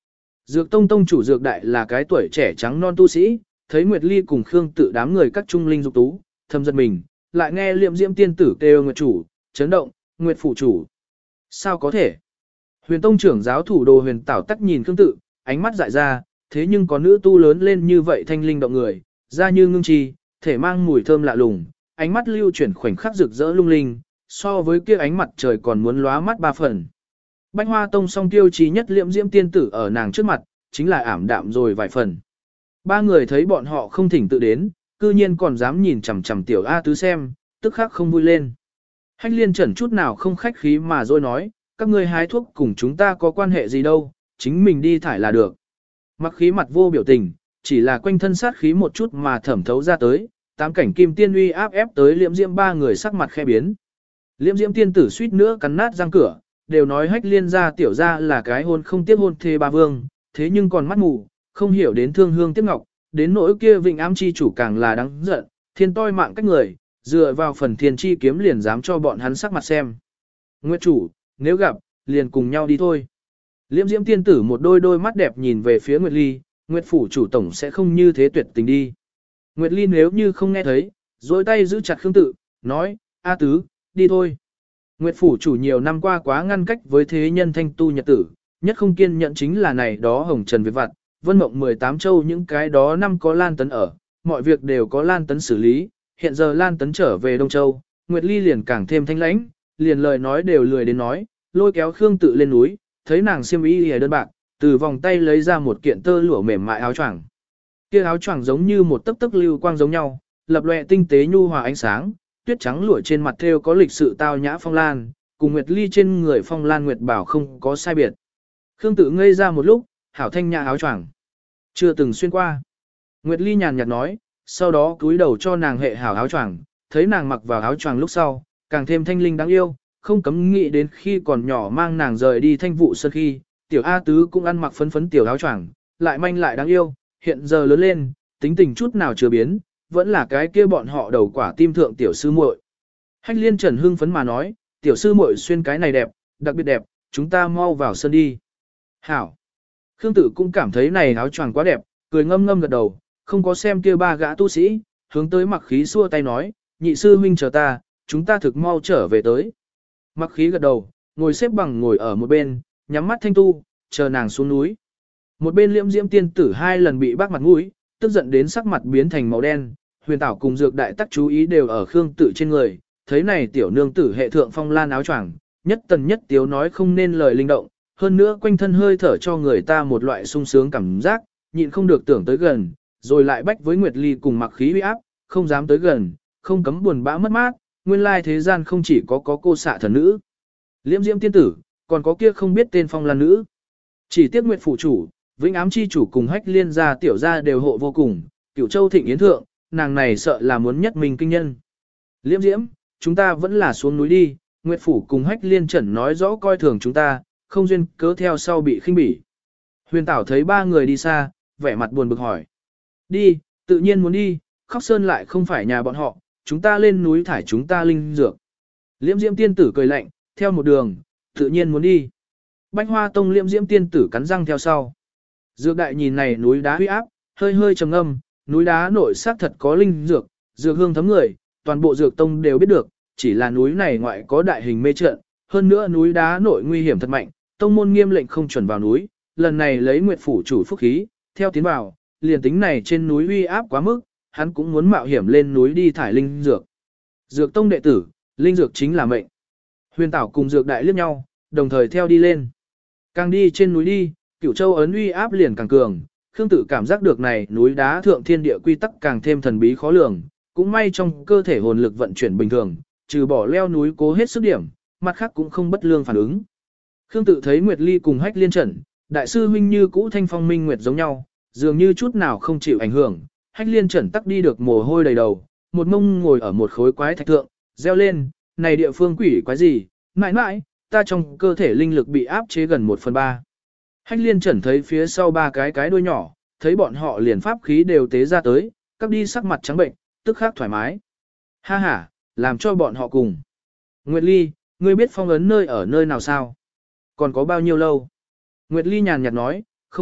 Dược tông tông chủ dược đại là cái tuổi trẻ trắng non tu sĩ, thấy Nguyệt Ly cùng Khương Tự đám người các trung linh dục tú, thầm giật mình, lại nghe Liệm Diễm tiên tử kêu Nguyệt chủ, chấn động, Nguyệt phủ chủ. Sao có thể? Huyền tông trưởng giáo thủ đồ Huyền Tảo Tắc nhìn Khương Tự, ánh mắt dại ra, thế nhưng có nữ tu lớn lên như vậy thanh linh động người, da như ngưng chi, thể mang mùi thơm lạ lùng, ánh mắt lưu chuyển khoảnh khắc rực rỡ lung linh, so với kia ánh mặt trời còn muốn lóa mắt ba phần. Bách Hoa Tông song tiêu chí nhất Liệm Diễm tiên tử ở nàng trước mặt, chính là ảm đạm rồi vài phần. Ba người thấy bọn họ không thỉnh tự đến, cư nhiên còn dám nhìn chằm chằm tiểu A tứ xem, tức khắc không vui lên. Hách liên trần chút nào không khách khí mà rồi nói, các ngươi hái thuốc cùng chúng ta có quan hệ gì đâu, chính mình đi thải là được. Mặc khí mặt vô biểu tình, chỉ là quanh thân sát khí một chút mà thẩm thấu ra tới, tám cảnh kim tiên uy áp ép tới Liễm Diễm ba người sắc mặt khe biến. Liễm Diễm tiên tử suýt nữa cắn nát răng cửa, đều nói Hách liên gia tiểu gia là cái hôn không tiếc hôn thê ba vương, thế nhưng còn mắt mù, không hiểu đến thương hương tiếc ngọc, đến nỗi kia vịnh ám chi chủ càng là đáng giận, thiên toi mạng cách người, dựa vào phần thiên chi kiếm liền dám cho bọn hắn sắc mặt xem. Nguyệt chủ, nếu gặp, liền cùng nhau đi thôi. Liễm Diễm tiên tử một đôi đôi mắt đẹp nhìn về phía Nguyệt Ly, Nguyệt phủ chủ tổng sẽ không như thế tuyệt tình đi. Nguyệt Ly nếu như không nghe thấy, dối tay giữ chặt Khương Tự, nói, A tứ, đi thôi. Nguyệt phủ chủ nhiều năm qua quá ngăn cách với thế nhân thanh tu nhật tử, nhất không kiên nhẫn chính là này đó hồng trần việc vặt, vân mộng mười tám châu những cái đó năm có Lan Tấn ở, mọi việc đều có Lan Tấn xử lý, hiện giờ Lan Tấn trở về Đông Châu, Nguyệt Ly liền càng thêm thanh lãnh, liền lời nói đều lười đến nói, lôi kéo Khương Tự lên núi, thấy nàng xiêm y hề đơn bạc, từ vòng tay lấy ra một kiện tơ lụa mềm mại áo choàng. Kia áo choàng giống như một tấc tấc lưu quang giống nhau, lập lòe tinh tế nhu hòa ánh sáng, tuyết trắng lụa trên mặt thêu có lịch sự tao nhã phong lan, cùng Nguyệt Ly trên người phong lan Nguyệt bảo không có sai biệt. Khương Tự ngây ra một lúc, hảo thanh nhã áo choàng, chưa từng xuyên qua. Nguyệt Ly nhàn nhạt nói, sau đó cúi đầu cho nàng hệ hảo áo choàng, thấy nàng mặc vào áo choàng lúc sau, càng thêm thanh linh đáng yêu, không cấm nghĩ đến khi còn nhỏ mang nàng rời đi thanh vụ sơn khi, tiểu A tứ cũng ăn mặc phấn phấn tiểu áo choàng, lại manh lại đáng yêu, hiện giờ lớn lên, tính tình chút nào chưa biến, vẫn là cái kia bọn họ đầu quả tim thượng tiểu sư muội. Hách liên trần hưng phấn mà nói, tiểu sư muội xuyên cái này đẹp, đặc biệt đẹp, chúng ta mau vào sân đi. Hảo. Khương Tự cũng cảm thấy này áo choàng quá đẹp, cười ngâm ngâm gật đầu, không có xem kia ba gã tu sĩ, hướng tới Mặc Khí xua tay nói, nhị sư huynh chờ ta, chúng ta thực mau trở về tới. Mặc Khí gật đầu, ngồi xếp bằng ngồi ở một bên, nhắm mắt thanh tu, chờ nàng xuống núi. Một bên Liễm Diễm tiên tử hai lần bị bác mặt mũi, tức giận đến sắc mặt biến thành màu đen, Huyền Tảo cùng Dược Đại Tắc chú ý đều ở Khương Tự trên người, thấy này tiểu nương tử hệ thượng phong lan áo choàng, nhất tần nhất tiếu nói không nên lời linh động, hơn nữa quanh thân hơi thở cho người ta một loại sung sướng cảm giác, nhịn không được tưởng tới gần, rồi lại bách với Nguyệt Ly cùng Mặc Khí uy áp, không dám tới gần, không cấm buồn bã mất mát, nguyên lai thế gian không chỉ có có cô xạ thần nữ. Liễm Diễm tiên tử, còn có kia không biết tên phong lan nữ. Chỉ tiếc Nguyệt phủ chủ, Vĩnh Ám chi chủ cùng Hách liên gia tiểu gia đều hộ vô cùng, Cửu Châu thịnh yến thượng, nàng này sợ là muốn nhất mình kinh nhân. Liễm Diễm, chúng ta vẫn là xuống núi đi, Nguyệt phủ cùng Hách liên trần nói rõ coi thường chúng ta, không duyên cớ theo sau bị khinh bỉ. Huyền Tảo thấy ba người đi xa, vẻ mặt buồn bực hỏi. Đi, tự nhiên muốn đi, Khóc Sơn lại không phải nhà bọn họ, chúng ta lên núi thải chúng ta linh dược. Liễm Diễm tiên tử cười lạnh, theo một đường, tự nhiên muốn đi. Bách Hoa Tông Liễm Diễm tiên tử cắn răng theo sau. Dược đại nhìn này núi đá huy áp, hơi hơi trầm ngâm, núi đá nội xác thật có linh dược, dược hương thấm người, toàn bộ dược tông đều biết được, chỉ là núi này ngoại có đại hình mê trận, hơn nữa núi đá nội nguy hiểm thật mạnh, tông môn nghiêm lệnh không chuẩn vào núi, lần này lấy Nguyệt phủ chủ phúc khí, theo tiến vào, liền tính này trên núi uy áp quá mức, hắn cũng muốn mạo hiểm lên núi đi thải linh dược. Dược tông đệ tử, linh dược chính là mệnh. Huyền Tảo cùng dược đại liếc nhau, đồng thời theo đi lên. Càng đi trên núi đi, Cửu Châu ấn uy áp liền càng cường, Khương Tự cảm giác được này núi đá thượng thiên địa quy tắc càng thêm thần bí khó lường, cũng may trong cơ thể hồn lực vận chuyển bình thường, trừ bỏ leo núi cố hết sức điểm, mặt khác cũng không bất lương phản ứng. Khương Tự thấy Nguyệt Ly cùng Hách liên trần, đại sư huynh như cũ thanh phong minh nguyệt giống nhau, dường như chút nào không chịu ảnh hưởng, Hách liên trần tắc đi được mồ hôi đầy đầu, một mông ngồi ở một khối quái thạch thượng, reo lên, này địa phương quỷ quái gì, mãi mãi, ta trong cơ thể linh lực bị áp chế gần một phần ba. Hách liên trần thấy phía sau ba cái cái đuôi nhỏ, thấy bọn họ liền pháp khí đều tế ra tới, các đi sắc mặt trắng bệnh, tức khắc thoải mái. Ha ha, làm cho bọn họ cùng. Nguyệt Ly, ngươi biết phong ấn nơi ở nơi nào sao? Còn có bao nhiêu lâu? Nguyệt Ly nhàn nhạt nói, không biết,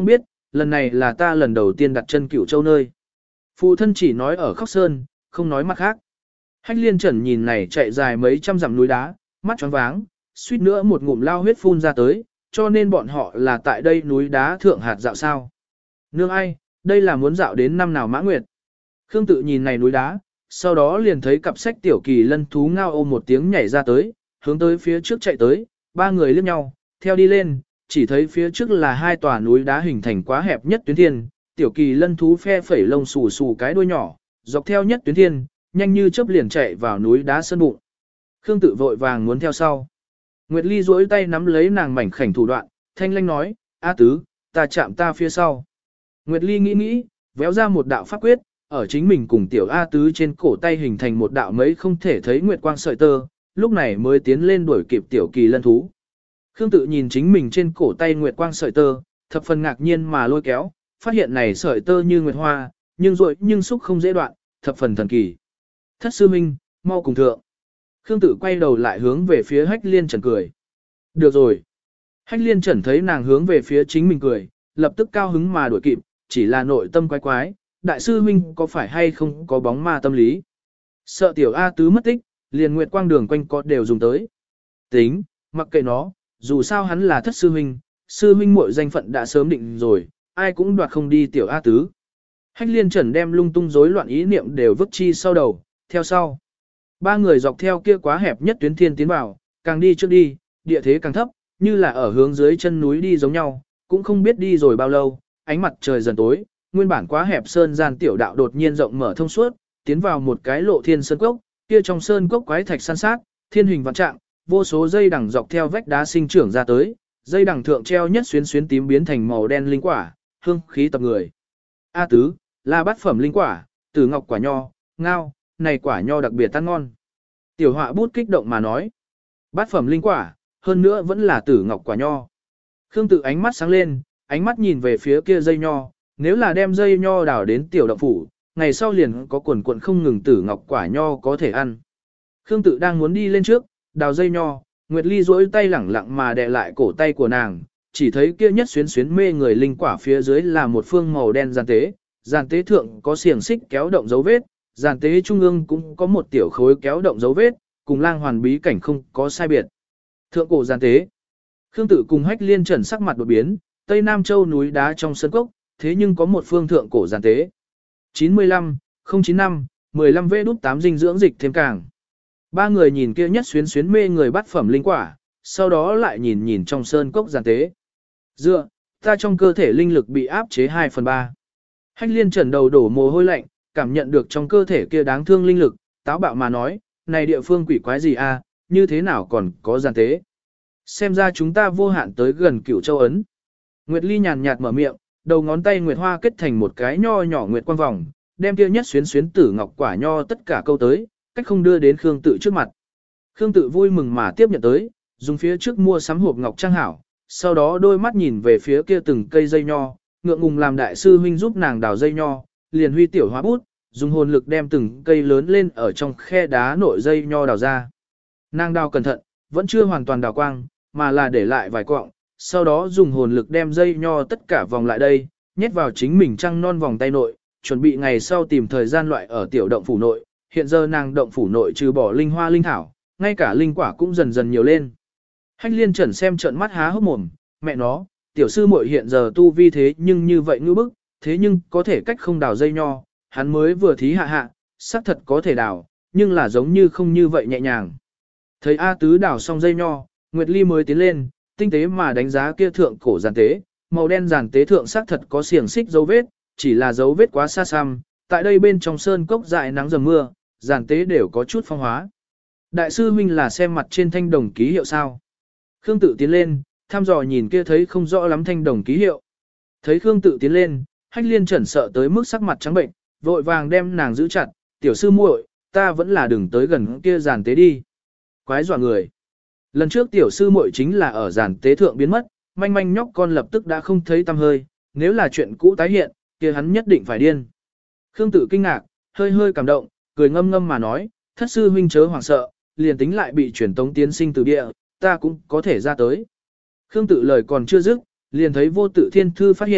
lần này là ta lần đầu tiên đặt chân Cửu Châu nơi. Phụ thân chỉ nói ở Khóc Sơn, không nói mặt khác. Hách Liên Trần nhìn này chạy dài mấy trăm dặm núi đá, mắt choáng váng, suýt nữa một ngụm lao huyết phun ra tới, cho nên bọn họ là tại đây núi đá thượng hạt dạo sao. Nương ai, đây là muốn dạo đến năm nào Mã Nguyệt. Khương Tự nhìn này núi đá, sau đó liền thấy cặp sách tiểu kỳ lân thú ngao ôm một tiếng nhảy ra tới, hướng tới phía trước chạy tới, ba người liếc nhau, theo đi lên, chỉ thấy phía trước là hai tòa núi đá hình thành quá hẹp nhất tuyến thiên, tiểu kỳ lân thú phe phẩy lông xù xù cái đuôi nhỏ, dọc theo nhất tuyến thiên, nhanh như chớp liền chạy vào núi đá sơn bụng. Khương Tự vội vàng muốn theo sau. Nguyệt Ly duỗi tay nắm lấy nàng mảnh khảnh thủ đoạn, thanh lanh nói, A tứ, ta chạm ta phía sau. Nguyệt Ly nghĩ nghĩ, véo ra một đạo pháp quyết, ở chính mình cùng tiểu A tứ trên cổ tay hình thành một đạo mấy không thể thấy nguyệt quang sợi tơ, lúc này mới tiến lên đuổi kịp tiểu kỳ lân thú. Khương Tự nhìn chính mình trên cổ tay nguyệt quang sợi tơ, thập phần ngạc nhiên mà lôi kéo, phát hiện này sợi tơ như nguyệt hoa, nhưng rồi nhưng xúc không dễ đoạn, thập phần thần kỳ. Thất sư minh, mau cùng thượng. Khương Tự quay đầu lại hướng về phía Hách Liên Trần cười. Được rồi. Hách Liên Trần thấy nàng hướng về phía chính mình cười, lập tức cao hứng mà đuổi kịp, chỉ là nội tâm quái quái, đại sư huynh có phải hay không có bóng ma tâm lý. Sợ tiểu A tứ mất tích, liền nguyệt quang đường quanh có đều dùng tới. Tính, mặc kệ nó, dù sao hắn là thất sư huynh, sư huynh muội danh phận đã sớm định rồi, ai cũng đoạt không đi tiểu A tứ. Hách Liên Trần đem lung tung rối loạn ý niệm đều vứt chi sau đầu, theo sau. Ba người dọc theo kia quá hẹp nhất tuyến thiên tiến vào, càng đi trước đi, địa thế càng thấp, như là ở hướng dưới chân núi đi giống nhau, cũng không biết đi rồi bao lâu, ánh mặt trời dần tối, nguyên bản quá hẹp sơn gian tiểu đạo đột nhiên rộng mở thông suốt, tiến vào một cái lộ thiên sơn cốc, kia trong sơn cốc quái thạch san sát, thiên hình vạn trạng, vô số dây đằng dọc theo vách đá sinh trưởng ra tới, dây đằng thượng treo nhất xuyến xuyến tím biến thành màu đen linh quả, hương khí tập người. A tứ, là bát phẩm linh quả, tử ngọc quả nho, ngao, này quả nho đặc biệt ăn ngon. Tiểu họa bút kích động mà nói. Bát phẩm linh quả, hơn nữa vẫn là tử ngọc quả nho. Khương Tự ánh mắt sáng lên, ánh mắt nhìn về phía kia dây nho, nếu là đem dây nho đào đến tiểu động phủ, ngày sau liền có quần quần không ngừng tử ngọc quả nho có thể ăn. Khương Tự đang muốn đi lên trước, đào dây nho, Nguyệt Ly duỗi tay lẳng lặng mà đè lại cổ tay của nàng, chỉ thấy kia nhất xuyến xuyến mê người linh quả phía dưới là một phương màu đen giàn tế, giàn tế thượng có xiềng xích kéo động dấu vết, giàn tế trung ương cũng có một tiểu khối kéo động dấu vết, cùng lang hoàn bí cảnh không có sai biệt. Thượng cổ giàn tế. Khương Tự cùng Hách Liên Trần sắc mặt đột biến, Tây Nam Châu núi đá trong sơn cốc, thế nhưng có một phương thượng cổ giàn tế. chín mươi lăm, không chín năm, mười lăm vê đút tám dinh dưỡng dịch thêm càng. Ba người nhìn kia nhất xuyến xuyến mê người bắt phẩm linh quả, sau đó lại nhìn nhìn trong sơn cốc giàn tế. Dựa, ta trong cơ thể linh lực bị áp chế hai phần ba. Hách Liên Trần đầu đổ mồ hôi lạnh, cảm nhận được trong cơ thể kia đáng thương linh lực, táo bạo mà nói, này địa phương quỷ quái gì a, như thế nào còn có giàn tế. Xem ra chúng ta vô hạn tới gần Cửu Châu ấn. Nguyệt Ly nhàn nhạt mở miệng, đầu ngón tay nguyệt hoa kết thành một cái nho nhỏ nguyệt quang vòng, đem kia nhất xuyến xuyến tử ngọc quả nho tất cả câu tới, cách không đưa đến Khương Tự trước mặt. Khương Tự vui mừng mà tiếp nhận tới, dùng phía trước mua sắm hộp ngọc trang hảo, sau đó đôi mắt nhìn về phía kia từng cây dây nho, ngượng ngùng làm đại sư huynh giúp nàng đào dây nho, liền huy tiểu hóa bút, dùng hồn lực đem từng cây lớn lên ở trong khe đá nội dây nho đào ra. Nàng đào cẩn thận, vẫn chưa hoàn toàn đào quang, mà là để lại vài quọng, sau đó dùng hồn lực đem dây nho tất cả vòng lại đây, nhét vào chính mình trăng non vòng tay nội, chuẩn bị ngày sau tìm thời gian loại ở tiểu động phủ nội. Hiện giờ nàng động phủ nội trừ bỏ linh hoa linh thảo, ngay cả linh quả cũng dần dần nhiều lên. Hách Liên Trần xem trợn mắt há hốc mồm, mẹ nó, tiểu sư muội hiện giờ tu vi thế nhưng như vậy ngư bức, thế nhưng có thể cách không đào dây nho, hắn mới vừa thí hạ hạ, xác thật có thể đào, nhưng là giống như không như vậy nhẹ nhàng. Thấy A Tứ đào xong dây nho, Nguyệt Ly mới tiến lên, tinh tế mà đánh giá kia thượng cổ giàn tế, màu đen giàn tế thượng xác thật có xiềng xích dấu vết, chỉ là dấu vết quá xa xăm, tại đây bên trong sơn cốc dại nắng dầm mưa, giàn tế đều có chút phong hóa. Đại sư huynh là xem mặt trên thanh đồng ký hiệu sao? Khương Tự tiến lên, thăm dò nhìn kia thấy không rõ lắm thanh đồng ký hiệu. Thấy Khương Tự tiến lên, Hách Liên Trần sợ tới mức sắc mặt trắng bệnh, vội vàng đem nàng giữ chặt, "Tiểu sư muội, ta vẫn là đừng tới gần kia giàn tế đi." Quái dọa người. Lần trước tiểu sư muội chính là ở giàn tế thượng biến mất, manh manh nhóc con lập tức đã không thấy tăm hơi, nếu là chuyện cũ tái hiện, kia hắn nhất định phải điên. Khương Tự kinh ngạc, hơi hơi cảm động, cười ngâm ngâm mà nói, "Thất sư huynh chớ hoảng sợ, liền tính lại bị truyền tống tiến sinh từ địa, ta cũng có thể ra tới." Khương Tự lời còn chưa dứt, liền thấy Vô Tự Thiên Thư phát hiện,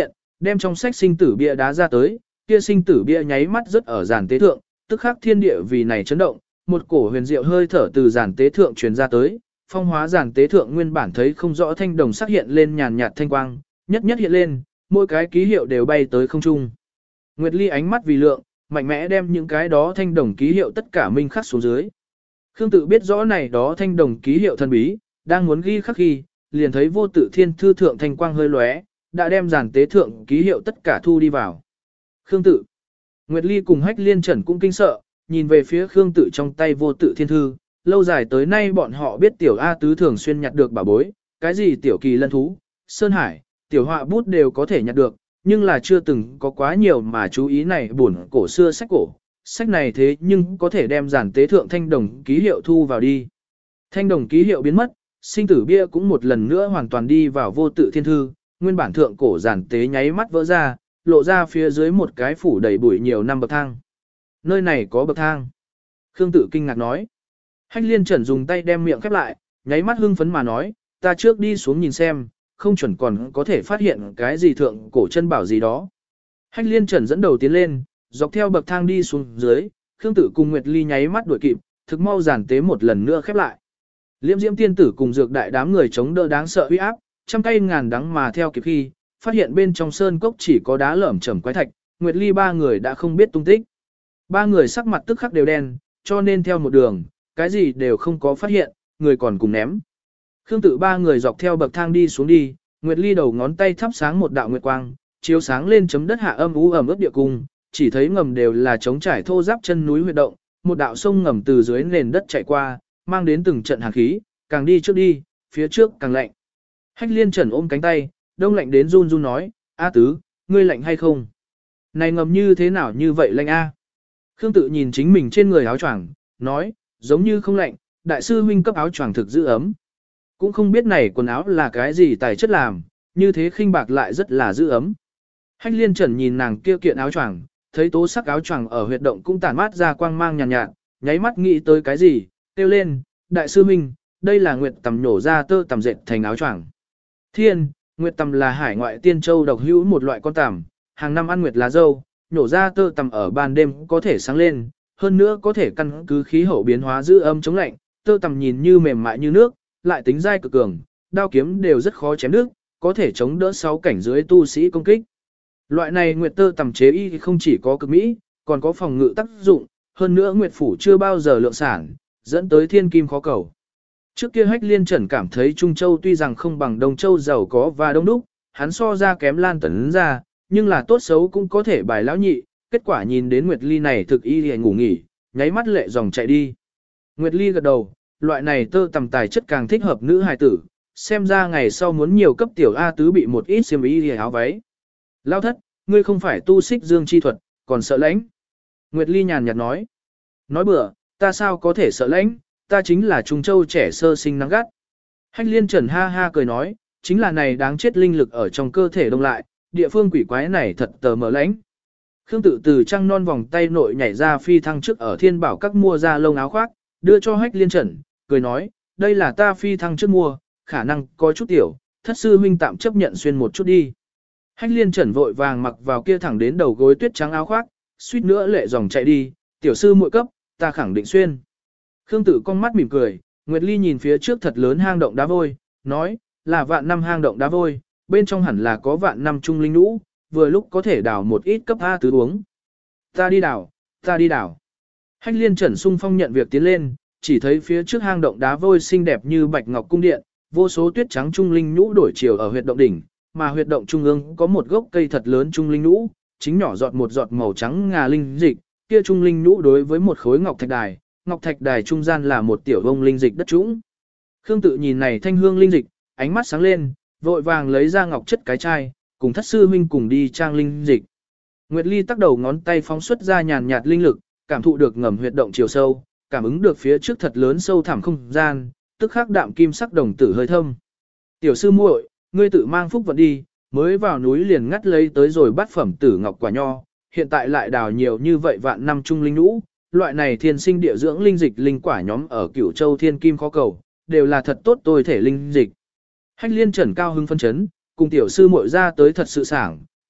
đem trong sách sinh tử bia đá ra tới, kia sinh tử bia nháy mắt rất ở giàn tế thượng, tức khắc thiên địa vì này chấn động, một cổ huyền diệu hơi thở từ giàn tế thượng truyền ra tới, phong hóa giàn tế thượng nguyên bản thấy không rõ thanh đồng sắc hiện lên nhàn nhạt thanh quang, nhất nhất hiện lên, mỗi cái ký hiệu đều bay tới không trung. Nguyệt Ly ánh mắt vì lượng, mạnh mẽ đem những cái đó thanh đồng ký hiệu tất cả minh khắc xuống dưới. Khương Tự biết rõ này đó thanh đồng ký hiệu thần bí, đang muốn ghi khắc khi, liền thấy vô tự thiên thư thượng thanh quang hơi lóe, đã đem giàn tế thượng ký hiệu tất cả thu đi vào. Khương Tự, Nguyệt Ly cùng Hách Liên Trần cũng kinh sợ, nhìn về phía Khương Tự trong tay vô tự thiên thư, lâu dài tới nay bọn họ biết tiểu A Tứ thường xuyên nhặt được bảo bối, cái gì tiểu kỳ lân thú, sơn hải, tiểu họa bút đều có thể nhặt được, nhưng là chưa từng có quá nhiều mà chú ý này buồn cổ xưa sách cổ. Sách này thế nhưng có thể đem giản tế thượng thanh đồng ký hiệu thu vào đi. Thanh đồng ký hiệu biến mất, sinh tử bia cũng một lần nữa hoàn toàn đi vào vô tự thiên thư, nguyên bản thượng cổ giản tế nháy mắt vỡ ra, lộ ra phía dưới một cái phủ đầy bụi nhiều năm bậc thang. Nơi này có bậc thang. Khương Tự kinh ngạc nói. Hách Liên Trần dùng tay đem miệng khép lại, nháy mắt hưng phấn mà nói, ta trước đi xuống nhìn xem, không chuẩn còn có thể phát hiện cái gì thượng cổ chân bảo gì đó. Hách Liên Trần dẫn đầu tiến lên, dọc theo bậc thang đi xuống dưới, Khương Tự cùng Nguyệt Ly nháy mắt đuổi kịp, thực mau giản tế một lần nữa khép lại. Liễm Diễm tiên tử cùng dược đại đám người chống đỡ đáng sợ uy áp, trăm cây ngàn đắng mà theo kịp khi, phát hiện bên trong sơn cốc chỉ có đá lởm chởm quái thạch, Nguyệt Ly ba người đã không biết tung tích. Ba người sắc mặt tức khắc đều đen, cho nên theo một đường, cái gì đều không có phát hiện, người còn cùng ném. Khương Tự ba người dọc theo bậc thang đi xuống đi, Nguyệt Ly đầu ngón tay thắp sáng một đạo nguyệt quang, chiếu sáng lên chấm đất hạ âm u ẩm ướt địa cung, chỉ thấy ngầm đều là trống trải thô ráp chân núi huyệt động, một đạo sông ngầm từ dưới nền đất chạy qua, mang đến từng trận hàn khí, càng đi trước đi, phía trước càng lạnh. Hách Liên Trần ôm cánh tay, đông lạnh đến run run nói, A Tứ, ngươi lạnh hay không? Này ngầm như thế nào như vậy lạnh a? Khương Tự nhìn chính mình trên người áo choàng, nói, giống như không lạnh, đại sư huynh cấp áo choàng thực giữ ấm. Cũng không biết này quần áo là cái gì tài chất làm, như thế khinh bạc lại rất là giữ ấm. Hách Liên Trần nhìn nàng kia kiện áo choàng, thấy tố sắc áo choàng ở huyệt động cũng tản mát ra quang mang nhàn nhạt, nhạt, nháy mắt nghĩ tới cái gì, kêu lên, đại sư huynh, đây là nguyệt tầm nhổ ra tơ tầm dệt thành áo choàng. Thiên, nguyệt tầm là hải ngoại tiên châu độc hữu một loại con tằm, hàng năm ăn nguyệt lá dâu, nhổ ra tơ tầm ở ban đêm có thể sáng lên, hơn nữa có thể căn cứ khí hậu biến hóa giữ âm chống lạnh, tơ tầm nhìn như mềm mại như nước, lại tính dai cực cường, đao kiếm đều rất khó chém đứt, có thể chống đỡ sáu cảnh dưới tu sĩ công kích. Loại này nguyệt tơ tầm chế y không chỉ có cực mỹ, còn có phòng ngự tác dụng, hơn nữa nguyệt phủ chưa bao giờ lượng sản, dẫn tới thiên kim khó cầu. Trước kia Hách Liên Trần cảm thấy Trung Châu tuy rằng không bằng Đông Châu giàu có và đông đúc, hắn so ra kém Lan Tấn ra, nhưng là tốt xấu cũng có thể bài lão nhị, kết quả nhìn đến Nguyệt Ly này thực y thì ngủ nghỉ, nháy mắt lệ dòng chạy đi. Nguyệt Ly gật đầu, loại này tơ tầm tài chất càng thích hợp nữ hài tử, xem ra ngày sau muốn nhiều cấp tiểu A Tứ bị một ít xiêm y thì áo váy. Lao thất, ngươi không phải tu xích dương chi thuật, còn sợ lãnh. Nguyệt Ly nhàn nhạt nói. Nói bừa, ta sao có thể sợ lãnh, ta chính là Trung Châu trẻ sơ sinh nắng gắt. Hách Liên Trần ha ha cười nói, chính là này đáng chết linh lực ở trong cơ thể đông lại, địa phương quỷ quái này thật tờ mờ lãnh. Khương Tự từ trăng non vòng tay nội nhảy ra phi thăng trước ở thiên bảo các mua ra lông áo khoác, đưa cho Hách Liên Trần, cười nói, đây là ta phi thăng trước mua, khả năng có chút tiểu, thất sư huynh tạm chấp nhận xuyên một chút đi. Hách Liên Trần vội vàng mặc vào kia thẳng đến đầu gối tuyết trắng áo khoác, suýt nữa lệ dòng chạy đi, tiểu sư muội cấp, ta khẳng định xuyên. Khương Tự con mắt mỉm cười, Nguyệt Ly nhìn phía trước thật lớn hang động đá vôi, nói, là vạn năm hang động đá vôi, bên trong hẳn là có vạn năm trung linh nhũ, vừa lúc có thể đào một ít cấp A Tứ uống. Ta đi đào, ta đi đào. Hách Liên Trần sung phong nhận việc tiến lên, chỉ thấy phía trước hang động đá vôi xinh đẹp như bạch ngọc cung điện, vô số tuyết trắng trung linh nhũ đổi chiều ở huyệt động đỉnh, mà huyệt động trung ương có một gốc cây thật lớn trung linh nhũ, chính nhỏ giọt một giọt màu trắng ngà linh dịch, kia trung linh nhũ đối với một khối ngọc thạch đài, ngọc thạch đài trung gian là một tiểu bông linh dịch đất trũng. Khương Tự nhìn này thanh hương linh dịch, ánh mắt sáng lên, vội vàng lấy ra ngọc chất cái chai, cùng thất sư huynh cùng đi trang linh dịch. Nguyệt Ly tắc đầu ngón tay phóng xuất ra nhàn nhạt linh lực, cảm thụ được ngầm huyệt động chiều sâu, cảm ứng được phía trước thật lớn sâu thẳm không gian, tức khắc đạm kim sắc đồng tử hơi thâm. Tiểu sư muội, ngươi tự mang phúc vận đi, mới vào núi liền ngắt lấy tới rồi bắt phẩm tử ngọc quả nho, hiện tại lại đào nhiều như vậy vạn năm trung linh nhũ, loại này thiên sinh địa dưỡng linh dịch linh quả nhóm ở Cửu Châu thiên kim khó cầu, đều là thật tốt tôi thể linh dịch. Hách Liên Trần cao hưng phân chấn, cùng tiểu sư muội ra tới thật sự sảng,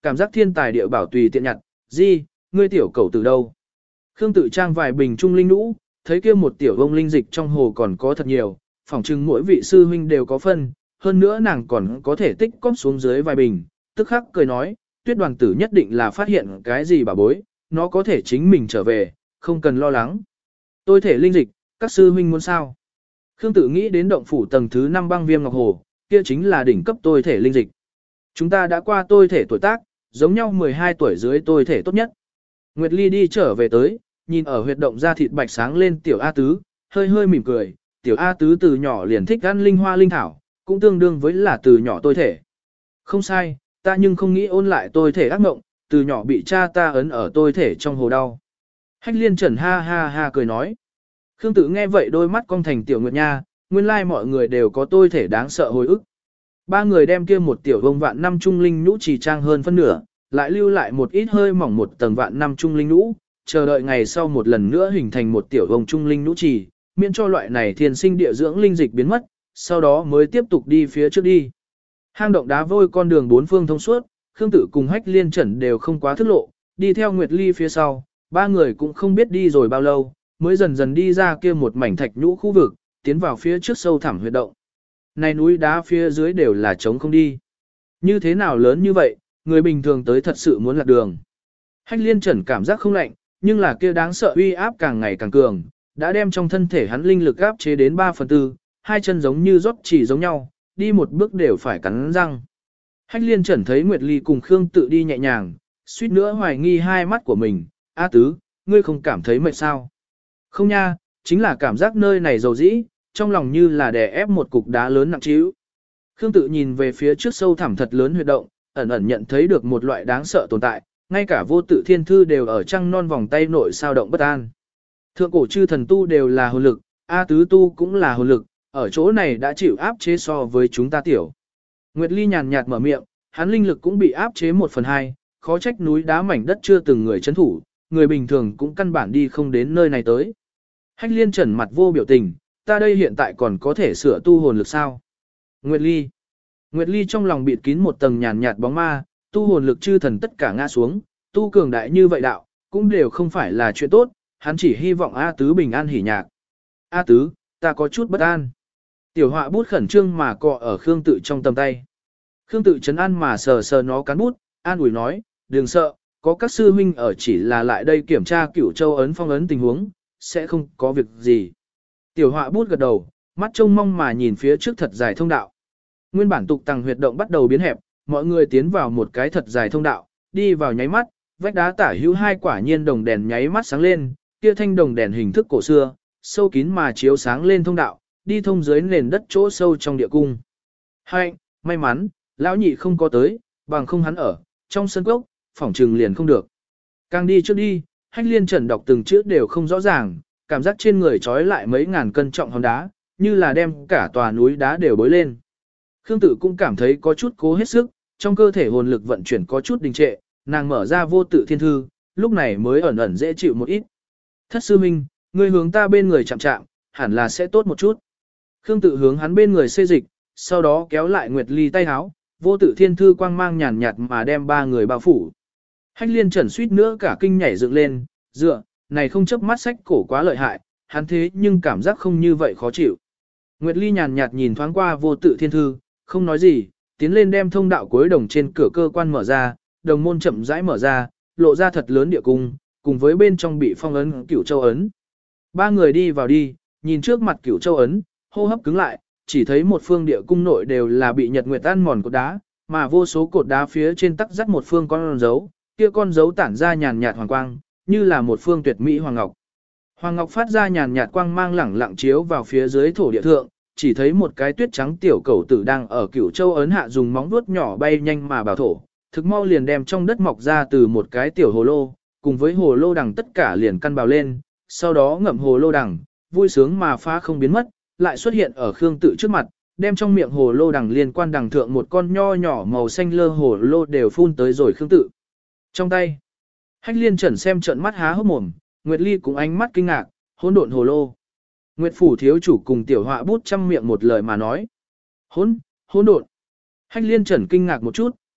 cảm giác thiên tài địa bảo tùy tiện nhặt, gì, ngươi tiểu cầu từ đâu. Khương Tự Trang vài bình trung linh nũ, thấy kia một tiểu vông linh dịch trong hồ còn có thật nhiều, phỏng chừng mỗi vị sư huynh đều có phân, hơn nữa nàng còn có thể tích cóp xuống dưới vài bình, tức khắc cười nói, Tuyết đoàn tử nhất định là phát hiện cái gì bà bối, nó có thể chính mình trở về, không cần lo lắng. Tôi thể linh dịch, các sư huynh muốn sao? Khương Tự nghĩ đến động phủ tầng thứ năm băng viêm ngọc hồ, kia chính là đỉnh cấp tôi thể linh dịch. Chúng ta đã qua tôi thể tuổi tác, giống nhau mười hai tuổi dưới tôi thể tốt nhất. Nguyệt Ly đi trở về tới, nhìn ở huyệt động da thịt bạch sáng lên tiểu A Tứ, hơi hơi mỉm cười, tiểu A Tứ từ nhỏ liền thích ăn linh hoa linh thảo, cũng tương đương với là từ nhỏ tôi thể. Không sai, ta nhưng không nghĩ ôn lại tôi thể ác mộng, từ nhỏ bị cha ta ấn ở tôi thể trong hồ đau. Hách Liên Trần ha ha ha cười nói. Khương Tự nghe vậy đôi mắt cong thành tiểu nguyệt nha, nguyên lai mọi người đều có tôi thể đáng sợ hồi ức. Ba người đem kia một tiểu vông vạn năm trung linh nhũ chỉ trang hơn phân nửa, lại lưu lại một ít hơi mỏng một tầng vạn năm trung linh nhũ, chờ đợi ngày sau một lần nữa hình thành một tiểu vông trung linh nhũ chỉ, miễn cho loại này thiên sinh địa dưỡng linh dịch biến mất, sau đó mới tiếp tục đi phía trước đi. Hang động đá vôi con đường bốn phương thông suốt, Khương Tự cùng Hách Liên Trần đều không quá thức lộ, đi theo Nguyệt Ly phía sau, ba người cũng không biết đi rồi bao lâu, mới dần dần đi ra kia một mảnh thạch nhũ khu vực, tiến vào phía trước sâu thẳm huyệt động. Này núi đá phía dưới đều là trống không đi. Như thế nào lớn như vậy, người bình thường tới thật sự muốn lạc đường. Hách Liên Trần cảm giác không lạnh, nhưng là kia đáng sợ uy áp càng ngày càng cường, đã đem trong thân thể hắn linh lực áp chế đến ba phần tư, hai chân giống như rót chỉ giống nhau, đi một bước đều phải cắn răng. Hách Liên Trần thấy Nguyệt Ly cùng Khương Tự đi nhẹ nhàng, suýt nữa hoài nghi hai mắt của mình, A Tứ, ngươi không cảm thấy mệt sao? Không nha, chính là cảm giác nơi này dầu dĩ, trong lòng như là đè ép một cục đá lớn nặng trĩu. Khương Tự nhìn về phía trước sâu thẳm thật lớn huyệt động, ẩn ẩn nhận thấy được một loại đáng sợ tồn tại, ngay cả vô tự thiên thư đều ở trăng non vòng tay nội sao động bất an. Thượng cổ chư thần tu đều là hồn lực, A Tứ tu cũng là hồn lực, ở chỗ này đã chịu áp chế so với chúng ta tiểu. Nguyệt Ly nhàn nhạt mở miệng, hắn linh lực cũng bị áp chế một phần hai, khó trách núi đá mảnh đất chưa từng người chấn thủ, người bình thường cũng căn bản đi không đến nơi này tới. Hách Liên Trần mặt vô biểu tình, ta đây hiện tại còn có thể sửa tu hồn lực sao? Nguyệt Ly. Nguyệt Ly trong lòng bịt kín một tầng nhàn nhạt bóng ma, tu hồn lực chư thần tất cả ngã xuống, tu cường đại như vậy đạo, cũng đều không phải là chuyện tốt, hắn chỉ hy vọng A Tứ bình an hỉ nhạc. A Tứ, ta có chút bất an. Tiểu họa bút khẩn trương mà cọ ở Khương Tự trong tầm tay. Khương Tự chấn an mà sờ sờ nó cán bút, an ủi nói, đừng sợ, có các sư huynh ở chỉ là lại đây kiểm tra Cửu Châu ấn phong ấn tình huống, sẽ không có việc gì. Tiểu họa bút gật đầu, mắt trông mong mà nhìn phía trước thật dài thông đạo. Nguyên bản tục tầng huyệt động bắt đầu biến hẹp, mọi người tiến vào một cái thật dài thông đạo, đi vào nháy mắt, vách đá tả hữu hai quả nhiên đồng đèn nháy mắt sáng lên, kia thanh đồng đèn hình thức cổ xưa, sâu kín mà chiếu sáng lên thông đạo, đi thông dưới nền đất chỗ sâu trong địa cung. Hạnh, may mắn, lão nhị không có tới, bằng không hắn ở, trong sân cốc, phỏng trừng liền không được. Càng đi trước đi, Hách Liên Trần đọc từng chữ đều không rõ ràng, cảm giác trên người trói lại mấy ngàn cân trọng hòn đá, như là đem cả tòa núi đá đều bối lên. Khương Tự cũng cảm thấy có chút cố hết sức, trong cơ thể hồn lực vận chuyển có chút đình trệ, nàng mở ra vô tự thiên thư, lúc này mới ẩn ẩn dễ chịu một ít. Thất sư minh, ngươi hướng ta bên người chạm chạm, hẳn là sẽ tốt một chút. Khương Tự hướng hắn bên người xê dịch, sau đó kéo lại Nguyệt Ly tay háo, vô tự thiên thư quang mang nhàn nhạt mà đem ba người bao phủ. Hách Liên Trần suýt nữa cả kinh nhảy dựng lên, dựa, này không chớp mắt sách cổ quá lợi hại, hắn thế nhưng cảm giác không như vậy khó chịu. Nguyệt Ly nhàn nhạt nhìn thoáng qua vô tự thiên thư, không nói gì, tiến lên đem thông đạo cuối đồng trên cửa cơ quan mở ra, đồng môn chậm rãi mở ra, lộ ra thật lớn địa cung, cùng với bên trong bị phong ấn Cửu Châu ấn. Ba người đi vào đi, nhìn trước mặt Cửu Châu ấn, hô hấp cứng lại, chỉ thấy một phương địa cung nội đều là bị nhật nguyệt ăn mòn cột đá, mà vô số cột đá phía trên tắc dắt một phương con dấu, kia con dấu tản ra nhàn nhạt hoàng quang, như là một phương tuyệt mỹ hoàng ngọc. Hoàng ngọc phát ra nhàn nhạt quang mang lẳng lặng chiếu vào phía dưới thổ địa thượng, chỉ thấy một cái tuyết trắng tiểu cẩu tử đang ở Cửu Châu ấn hạ dùng móng vuốt nhỏ bay nhanh mà bảo thổ, thực mau liền đem trong đất mọc ra từ một cái tiểu hồ lô, cùng với hồ lô đằng tất cả liền căn bào lên, sau đó ngậm hồ lô đằng, vui sướng mà phá không biến mất, lại xuất hiện ở Khương Tự trước mặt, đem trong miệng hồ lô đằng liên quan đằng thượng một con nho nhỏ màu xanh lơ hồ lô đều phun tới rồi Khương Tự. Trong tay, Hách Liên Trần xem trợn mắt há hốc mồm, Nguyệt Ly cũng ánh mắt kinh ngạc, hỗn độn hồ lô. Nguyệt phủ thiếu chủ cùng tiểu họa bút trăm miệng một lời mà nói. Hỗn, hỗn độn. Hách Liên Trần kinh ngạc một chút,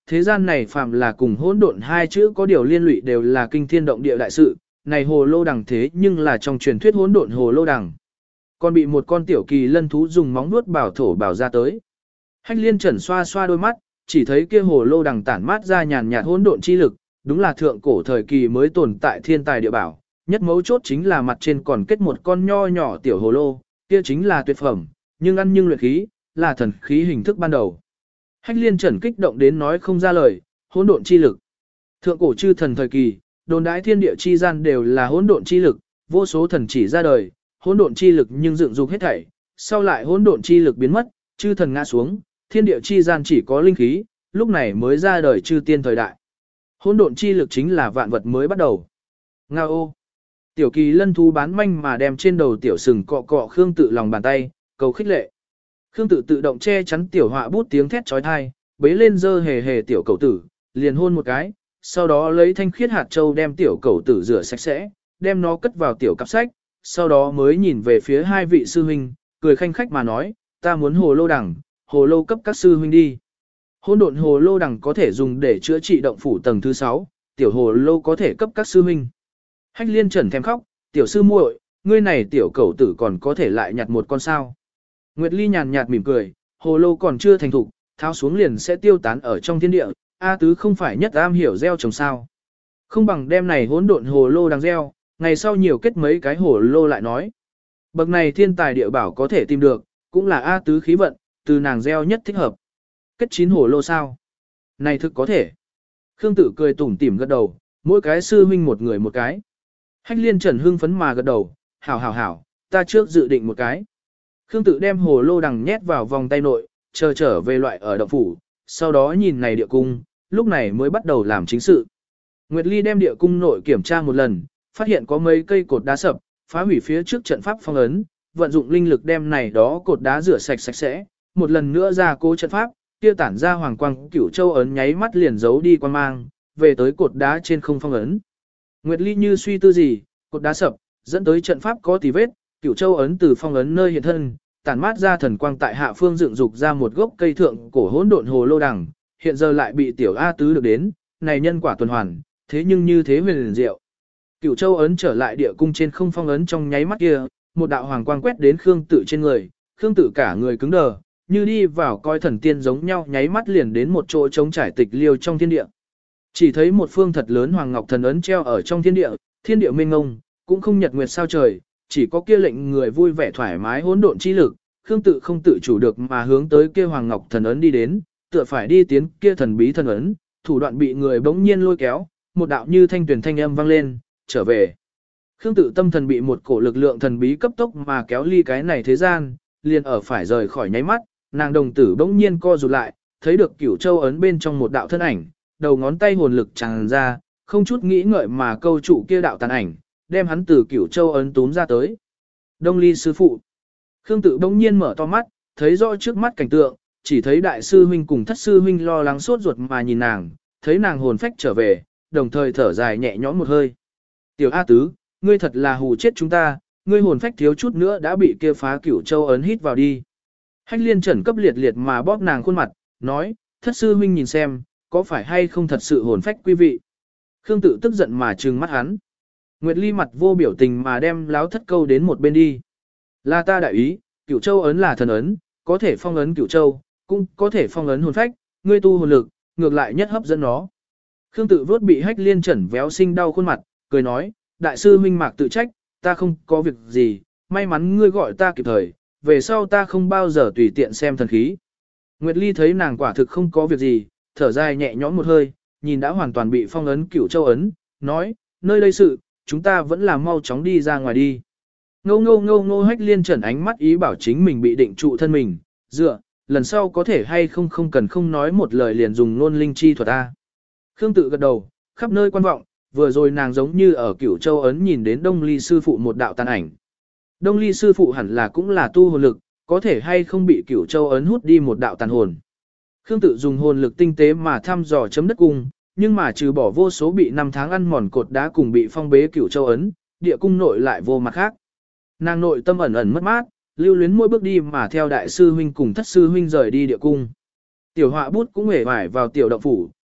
thế gian này phàm là cùng hỗn độn hai chữ có điều liên lụy đều là kinh thiên động địa đại sự, này hồ lô đằng thế nhưng là trong truyền thuyết hỗn độn hồ lô đằng. Còn bị một con tiểu kỳ lân thú dùng móng vuốt bảo thổ bảo ra tới. Hách liên trần xoa xoa đôi mắt, chỉ thấy kia hồ lô đằng tản mát ra nhàn nhạt hỗn độn chi lực, đúng là thượng cổ thời kỳ mới tồn tại thiên tài địa bảo. Nhất mấu chốt chính là mặt trên còn kết một con nho nhỏ tiểu hồ lô, kia chính là tuyệt phẩm, nhưng ăn nhưng luyện khí, là thần khí hình thức ban đầu. Hách liên trần kích động đến nói không ra lời, hỗn độn chi lực. Thượng cổ chư thần thời kỳ, đồn đãi thiên địa chi gian đều là hỗn độn chi lực, vô số thần chỉ ra đời, hỗn độn chi lực nhưng dựng dục hết thảy, sau lại hỗn độn chi lực biến mất, chư thần ngã xuống, thiên địa chi gian chỉ có linh khí, lúc này mới ra đời chư tiên thời đại. Hỗn độn chi lực chính là vạn vật mới bắt đầu. Ngao. Tiểu kỳ lân thú bán manh mà đem trên đầu tiểu sừng cọ cọ Khương Tự lòng bàn tay, cầu khích lệ. Khương Tự tự động che chắn tiểu họa bút tiếng thét chói tai, bế lên dơ hề hề tiểu cẩu tử, liền hôn một cái, sau đó lấy thanh khiết hạt châu đem tiểu cẩu tử rửa sạch sẽ, đem nó cất vào tiểu cặp sách, sau đó mới nhìn về phía hai vị sư huynh, cười khanh khách mà nói, ta muốn hồ lô đằng, hồ lô cấp các sư huynh đi. Hỗn độn hồ lô đằng có thể dùng để chữa trị động phủ tầng thứ sáu, tiểu hồ lô có thể cấp các sư huynh. Hách liên trần thèm khóc, tiểu sư muội, ngươi này tiểu cẩu tử còn có thể lại nhặt một con sao. Nguyệt Ly nhàn nhạt mỉm cười, hồ lô còn chưa thành thục, tháo xuống liền sẽ tiêu tán ở trong thiên địa, A tứ không phải nhất am hiểu gieo trồng sao. Không bằng đem này hỗn độn hồ lô đang gieo, ngày sau nhiều kết mấy cái hồ lô lại nói. Bậc này thiên tài địa bảo có thể tìm được, cũng là A tứ khí vận, từ nàng gieo nhất thích hợp. Kết chín hồ lô sao? Này thực có thể. Khương Tự cười tủm tỉm gật đầu, mỗi cái sư huynh một người một cái. Hách liên trần hưng phấn mà gật đầu, hảo hảo hảo, ta trước dự định một cái. Khương Tự đem hồ lô đằng nhét vào vòng tay nội, chờ trở về loại ở động phủ, sau đó nhìn này địa cung, lúc này mới bắt đầu làm chính sự. Nguyệt Ly đem địa cung nội kiểm tra một lần, phát hiện có mấy cây cột đá sập, phá hủy phía trước trận pháp phong ấn, vận dụng linh lực đem này đó cột đá rửa sạch sạch sẽ, một lần nữa ra cố trận pháp, kia tản ra hoàng quang cửu châu ấn nháy mắt liền giấu đi quan mang, về tới cột đá trên không phong ấn. Nguyệt Ly như suy tư gì, cột đá sập, dẫn tới trận pháp có tì vết, cửu châu ấn từ phong ấn nơi hiện thân, tản mát ra thần quang tại hạ phương dựng dục ra một gốc cây thượng cổ hỗn độn hồ lô đằng, hiện giờ lại bị tiểu A tứ được đến, này nhân quả tuần hoàn, thế nhưng như thế huyền liền diệu. Cửu châu ấn trở lại địa cung trên không phong ấn trong nháy mắt kia, một đạo hoàng quang quét đến Khương Tự trên người, Khương Tự cả người cứng đờ, như đi vào coi thần tiên giống nhau, nháy mắt liền đến một chỗ trống trải tịch liêu trong thiên địa. Chỉ thấy một phương thật lớn hoàng ngọc thần ấn treo ở trong thiên địa, thiên địa mênh mông, cũng không nhật nguyệt sao trời, chỉ có kia lệnh người vui vẻ thoải mái hỗn độn chi lực, Khương Tự không tự chủ được mà hướng tới kia hoàng ngọc thần ấn đi đến, tựa phải đi tiến kia thần bí thần ấn, thủ đoạn bị người bỗng nhiên lôi kéo, một đạo như thanh tuyển thanh âm vang lên, trở về. Khương Tự tâm thần bị một cổ lực lượng thần bí cấp tốc mà kéo ly cái này thế gian, liền ở phải rời khỏi nháy mắt, nàng đồng tử bỗng nhiên co rụt lại, thấy được Cửu Châu ấn bên trong một đạo thân ảnh, đầu ngón tay hồn lực tràn ra, không chút nghĩ ngợi mà câu trụ kia đạo tàn ảnh, đem hắn từ Cửu Châu ấn túm ra tới. Đông Ly sư phụ. Khương Tự bỗng nhiên mở to mắt, thấy rõ trước mắt cảnh tượng, chỉ thấy đại sư huynh cùng thất sư huynh lo lắng sốt ruột mà nhìn nàng, thấy nàng hồn phách trở về, đồng thời thở dài nhẹ nhõm một hơi. Tiểu A Tứ, ngươi thật là hù chết chúng ta, ngươi hồn phách thiếu chút nữa đã bị kia phá Cửu Châu ấn hít vào đi. Hách liên trần cấp liệt liệt mà bóp nàng khuôn mặt, nói, thất sư huynh nhìn xem, có phải hay không thật sự hồn phách quý vị. Khương Tự tức giận mà trừng mắt hắn. Nguyệt Ly mặt vô biểu tình mà đem láo thất câu đến một bên đi. Là ta đại ý, Cửu Châu ấn là thần ấn, có thể phong ấn Cửu Châu, cũng có thể phong ấn hồn phách, ngươi tu hồn lực, ngược lại nhất hấp dẫn nó. Khương Tự vốt bị hách liên trần véo sinh đau khuôn mặt, cười nói, đại sư huynh mạc tự trách, ta không có việc gì, may mắn ngươi gọi ta kịp thời, về sau ta không bao giờ tùy tiện xem thần khí. Nguyệt Ly thấy nàng quả thực không có việc gì, thở dài nhẹ nhõm một hơi, nhìn đã hoàn toàn bị phong ấn Cửu Châu ấn, nói, nơi đây sự, chúng ta vẫn là mau chóng đi ra ngoài đi. Ngô ngô ngô ngô hách liên trần ánh mắt ý bảo chính mình bị định trụ thân mình, dựa, lần sau có thể hay không không cần không nói một lời liền dùng nôn linh chi thuật ta. Khương Tự gật đầu, khắp nơi quan vọng, vừa rồi nàng giống như ở Cửu Châu ấn nhìn đến Đông Ly sư phụ một đạo tàn ảnh. Đông Ly sư phụ hẳn là cũng là tu hồn lực, có thể hay không bị Cửu Châu ấn hút đi một đạo tàn hồn. Khương Tự dùng hồn lực tinh tế mà thăm dò chấm đất cung, nhưng mà trừ bỏ vô số bị năm tháng ăn mòn cột đá cùng bị phong bế Cửu Châu ấn, địa cung nội lại vô mặt khác. Nàng nội tâm ẩn ẩn mất mát, lưu luyến mỗi bước đi mà theo đại sư huynh cùng thất sư huynh rời đi địa cung. Tiểu Họa bút cũng hề vải vào tiểu động phủ,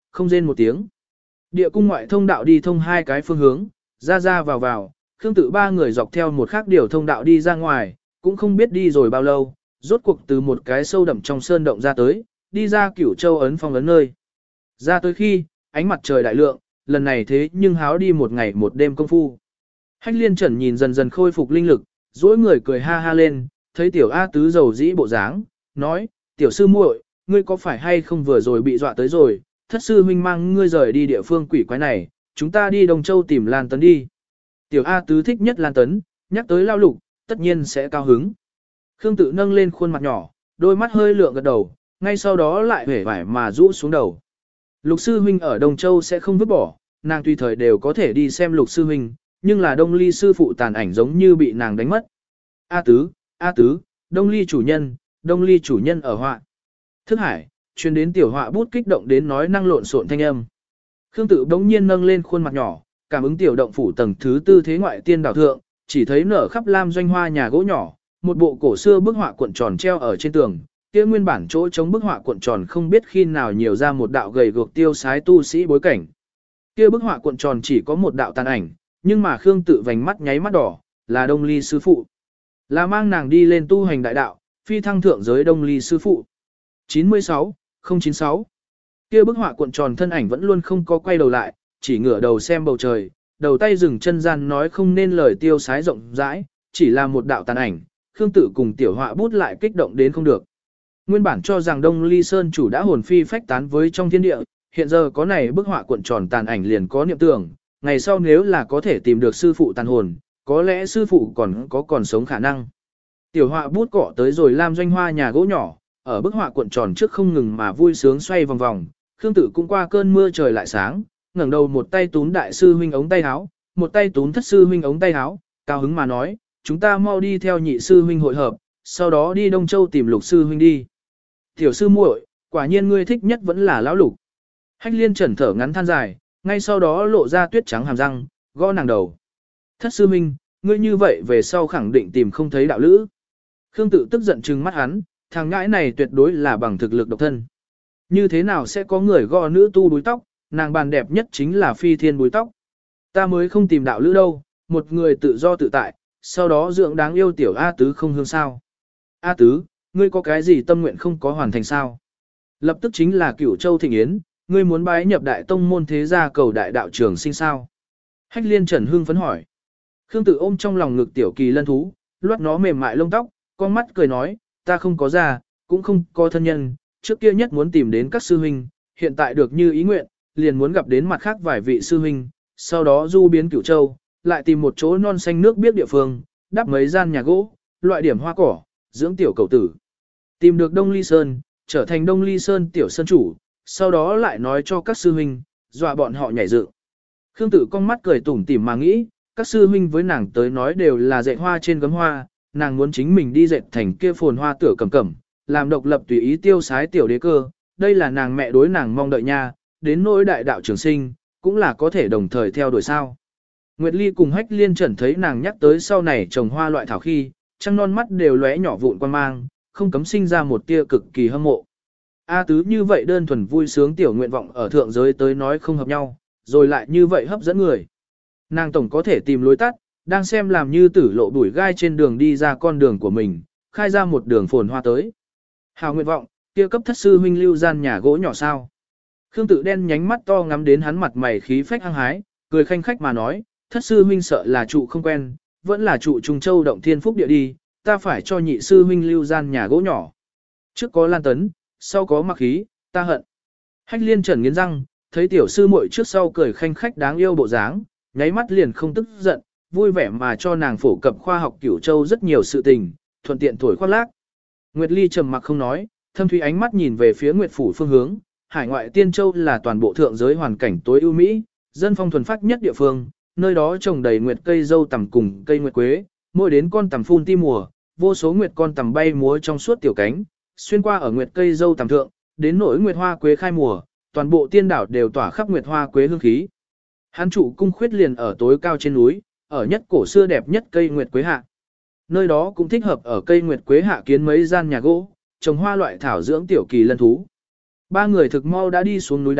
không rên một tiếng. Địa cung ngoại thông đạo đi thông hai cái phương hướng, ra ra vào vào, Khương Tự ba người dọc theo một khác điều thông đạo đi ra ngoài, cũng không biết đi rồi bao lâu, rốt cuộc từ một cái sâu đậm trong sơn động ra tới, đi ra Cửu Châu ấn phong ấn nơi. Ra tới khi, ánh mặt trời đại lượng, lần này thế nhưng háo đi một ngày một đêm công phu. Hách Liên Trần nhìn dần dần khôi phục linh lực, duỗi người cười ha ha lên, thấy tiểu A tứ dầu dĩ bộ dáng, nói, tiểu sư muội, ngươi có phải hay không vừa rồi bị dọa tới rồi, thất sư huynh mang ngươi rời đi địa phương quỷ quái này, chúng ta đi Đông Châu tìm Lan Tấn đi. Tiểu A tứ thích nhất Lan Tấn, nhắc tới lao lục, tất nhiên sẽ cao hứng. Khương Tự nâng lên khuôn mặt nhỏ, đôi mắt hơi lượng gật đầu, ngay sau đó lại hể vải mà rũ xuống đầu. Lục sư huynh ở Đông Châu sẽ không vứt bỏ, nàng tùy thời đều có thể đi xem lục sư huynh, nhưng là Đông Ly sư phụ tàn ảnh giống như bị nàng đánh mất. A tứ, A tứ, Đông Ly chủ nhân, Đông Ly chủ nhân ở họa. Thức hải, truyền đến tiểu họa bút kích động đến nói năng lộn xộn thanh âm. Khương Tự bỗng nhiên nâng lên khuôn mặt nhỏ, cảm ứng tiểu động phủ tầng thứ tư thế ngoại tiên đảo thượng, chỉ thấy nở khắp lam doanh hoa nhà gỗ nhỏ, một bộ cổ xưa bức họa cuộn tròn treo ở trên tường. Kia nguyên bản chỗ chống bức họa cuộn tròn không biết khi nào nhiều ra một đạo gầy guộc tiêu sái tu sĩ bối cảnh. Kia bức họa cuộn tròn chỉ có một đạo tàn ảnh, nhưng mà Khương Tự vành mắt nháy mắt đỏ, là Đông Ly sư phụ. Là mang nàng đi lên tu hành đại đạo, phi thăng thượng giới Đông Ly sư phụ. chín mươi sáu, không chín sáu. Kia bức họa cuộn tròn thân ảnh vẫn luôn không có quay đầu lại, chỉ ngửa đầu xem bầu trời, đầu tay dừng chân gian nói không nên lời tiêu sái rộng rãi, chỉ là một đạo tàn ảnh, Khương Tự cùng tiểu họa bút lại kích động đến không được. Nguyên bản cho rằng Đông Ly Sơn chủ đã hồn phi phách tán với trong thiên địa, hiện giờ có này bức họa cuộn tròn tàn ảnh liền có niệm tưởng, ngày sau nếu là có thể tìm được sư phụ tàn hồn, có lẽ sư phụ còn có còn sống khả năng. Tiểu họa bút cọ tới rồi lam doanh hoa nhà gỗ nhỏ, ở bức họa cuộn tròn trước không ngừng mà vui sướng xoay vòng vòng, Khương Tự cũng qua cơn mưa trời lại sáng, ngẩng đầu một tay túm đại sư huynh ống tay áo, một tay túm thất sư huynh ống tay áo, cao hứng mà nói, chúng ta mau đi theo nhị sư huynh hội hợp, sau đó đi Đông Châu tìm lục sư huynh đi. Tiểu sư muội, quả nhiên ngươi thích nhất vẫn là lão lục. Hách Liên Trần thở ngắn than dài, ngay sau đó lộ ra tuyết trắng hàm răng, gõ nàng đầu. Thất sư huynh, ngươi như vậy về sau khẳng định tìm không thấy đạo lữ. Khương Tự tức giận trừng mắt hắn, thằng ngãi này tuyệt đối là bằng thực lực độc thân. Như thế nào sẽ có người gõ nữ tu búi tóc, nàng bàn đẹp nhất chính là phi thiên búi tóc. Ta mới không tìm đạo lữ đâu, một người tự do tự tại, sau đó dưỡng đáng yêu tiểu A tứ không hương sao. A tứ, ngươi có cái gì tâm nguyện không có hoàn thành sao? Lập tức chính là Cửu Châu thịnh yến, ngươi muốn bái nhập đại tông môn thế gia cầu đại đạo trường sinh sao? Hách Liên Trần hưng phấn hỏi. Khương Tự ôm trong lòng ngực tiểu kỳ lân thú, luốt nó mềm mại lông tóc, con mắt cười nói, ta không có gia, cũng không có thân nhân, trước kia nhất muốn tìm đến các sư huynh, hiện tại được như ý nguyện, liền muốn gặp đến mặt khác vài vị sư huynh, sau đó du biến Cửu Châu, lại tìm một chỗ non xanh nước biết địa phương, đắp mấy gian nhà gỗ, loại điểm hoa cỏ, dưỡng tiểu cầu tử. Tìm được Đông Ly Sơn, trở thành Đông Ly Sơn tiểu sơn chủ, sau đó lại nói cho các sư huynh, dọa bọn họ nhảy dựng. Khương Tự con mắt cười tủm tỉm mà nghĩ, các sư huynh với nàng tới nói đều là dệt hoa trên gấm hoa, nàng muốn chính mình đi dệt thành kia phồn hoa tửa cẩm cẩm, làm độc lập tùy ý tiêu sái tiểu đế cơ, đây là nàng mẹ đối nàng mong đợi nha, đến nỗi đại đạo trường sinh, cũng là có thể đồng thời theo đuổi sao. Nguyệt Ly cùng Hách Liên Trần thấy nàng nhắc tới sau này trồng hoa loại thảo khi, trăng non mắt đều lóe nhỏ vụn quan mang, không cấm sinh ra một tia cực kỳ hâm mộ. A tứ như vậy đơn thuần vui sướng tiểu nguyện vọng ở thượng giới tới nói không hợp nhau, rồi lại như vậy hấp dẫn người. Nàng tổng có thể tìm lối tắt, đang xem làm như tử lộ bụi gai trên đường đi ra con đường của mình, khai ra một đường phồn hoa tới. Hào nguyện vọng, kia cấp thất sư huynh lưu gian nhà gỗ nhỏ sao. Khương Tự đen nhánh mắt to ngắm đến hắn mặt mày khí phách hăng hái, cười khanh khách mà nói, thất sư huynh sợ là trụ không quen, vẫn là trụ Trung Châu động thiên phúc địa đi, ta phải cho nhị sư huynh lưu gian nhà gỗ nhỏ. Trước có Lan Tấn, sau có Mặc Khí, ta hận. Hách Liên Trần nghiến răng, thấy tiểu sư muội trước sau cười khanh khách đáng yêu bộ dáng, nháy mắt liền không tức giận, vui vẻ mà cho nàng phổ cập khoa học Cửu Châu rất nhiều sự tình, thuận tiện thổi khoác lác. Nguyệt Ly trầm mặc không nói, thâm thủy ánh mắt nhìn về phía Nguyệt phủ phương hướng, hải ngoại Tiên Châu là toàn bộ thượng giới hoàn cảnh tối ưu mỹ, dân phong thuần phát nhất địa phương, nơi đó trồng đầy nguyệt cây dâu tằm cùng cây nguyệt quế, mỗi đến con tằm phun ti mùa, vô số nguyệt con tằm bay múa trong suốt tiểu cánh, xuyên qua ở nguyệt cây dâu tằm thượng, đến nỗi nguyệt hoa quế khai mùa, toàn bộ tiên đảo đều tỏa khắp nguyệt hoa quế hương khí. Hắn trụ cung khuyết liền ở tối cao trên núi, ở nhất cổ xưa đẹp nhất cây nguyệt quế hạ. Nơi đó cũng thích hợp ở cây nguyệt quế hạ kiến mấy gian nhà gỗ, trồng hoa loại thảo dưỡng tiểu kỳ lân thú. Ba người thực mau đã đi xuống núi đá,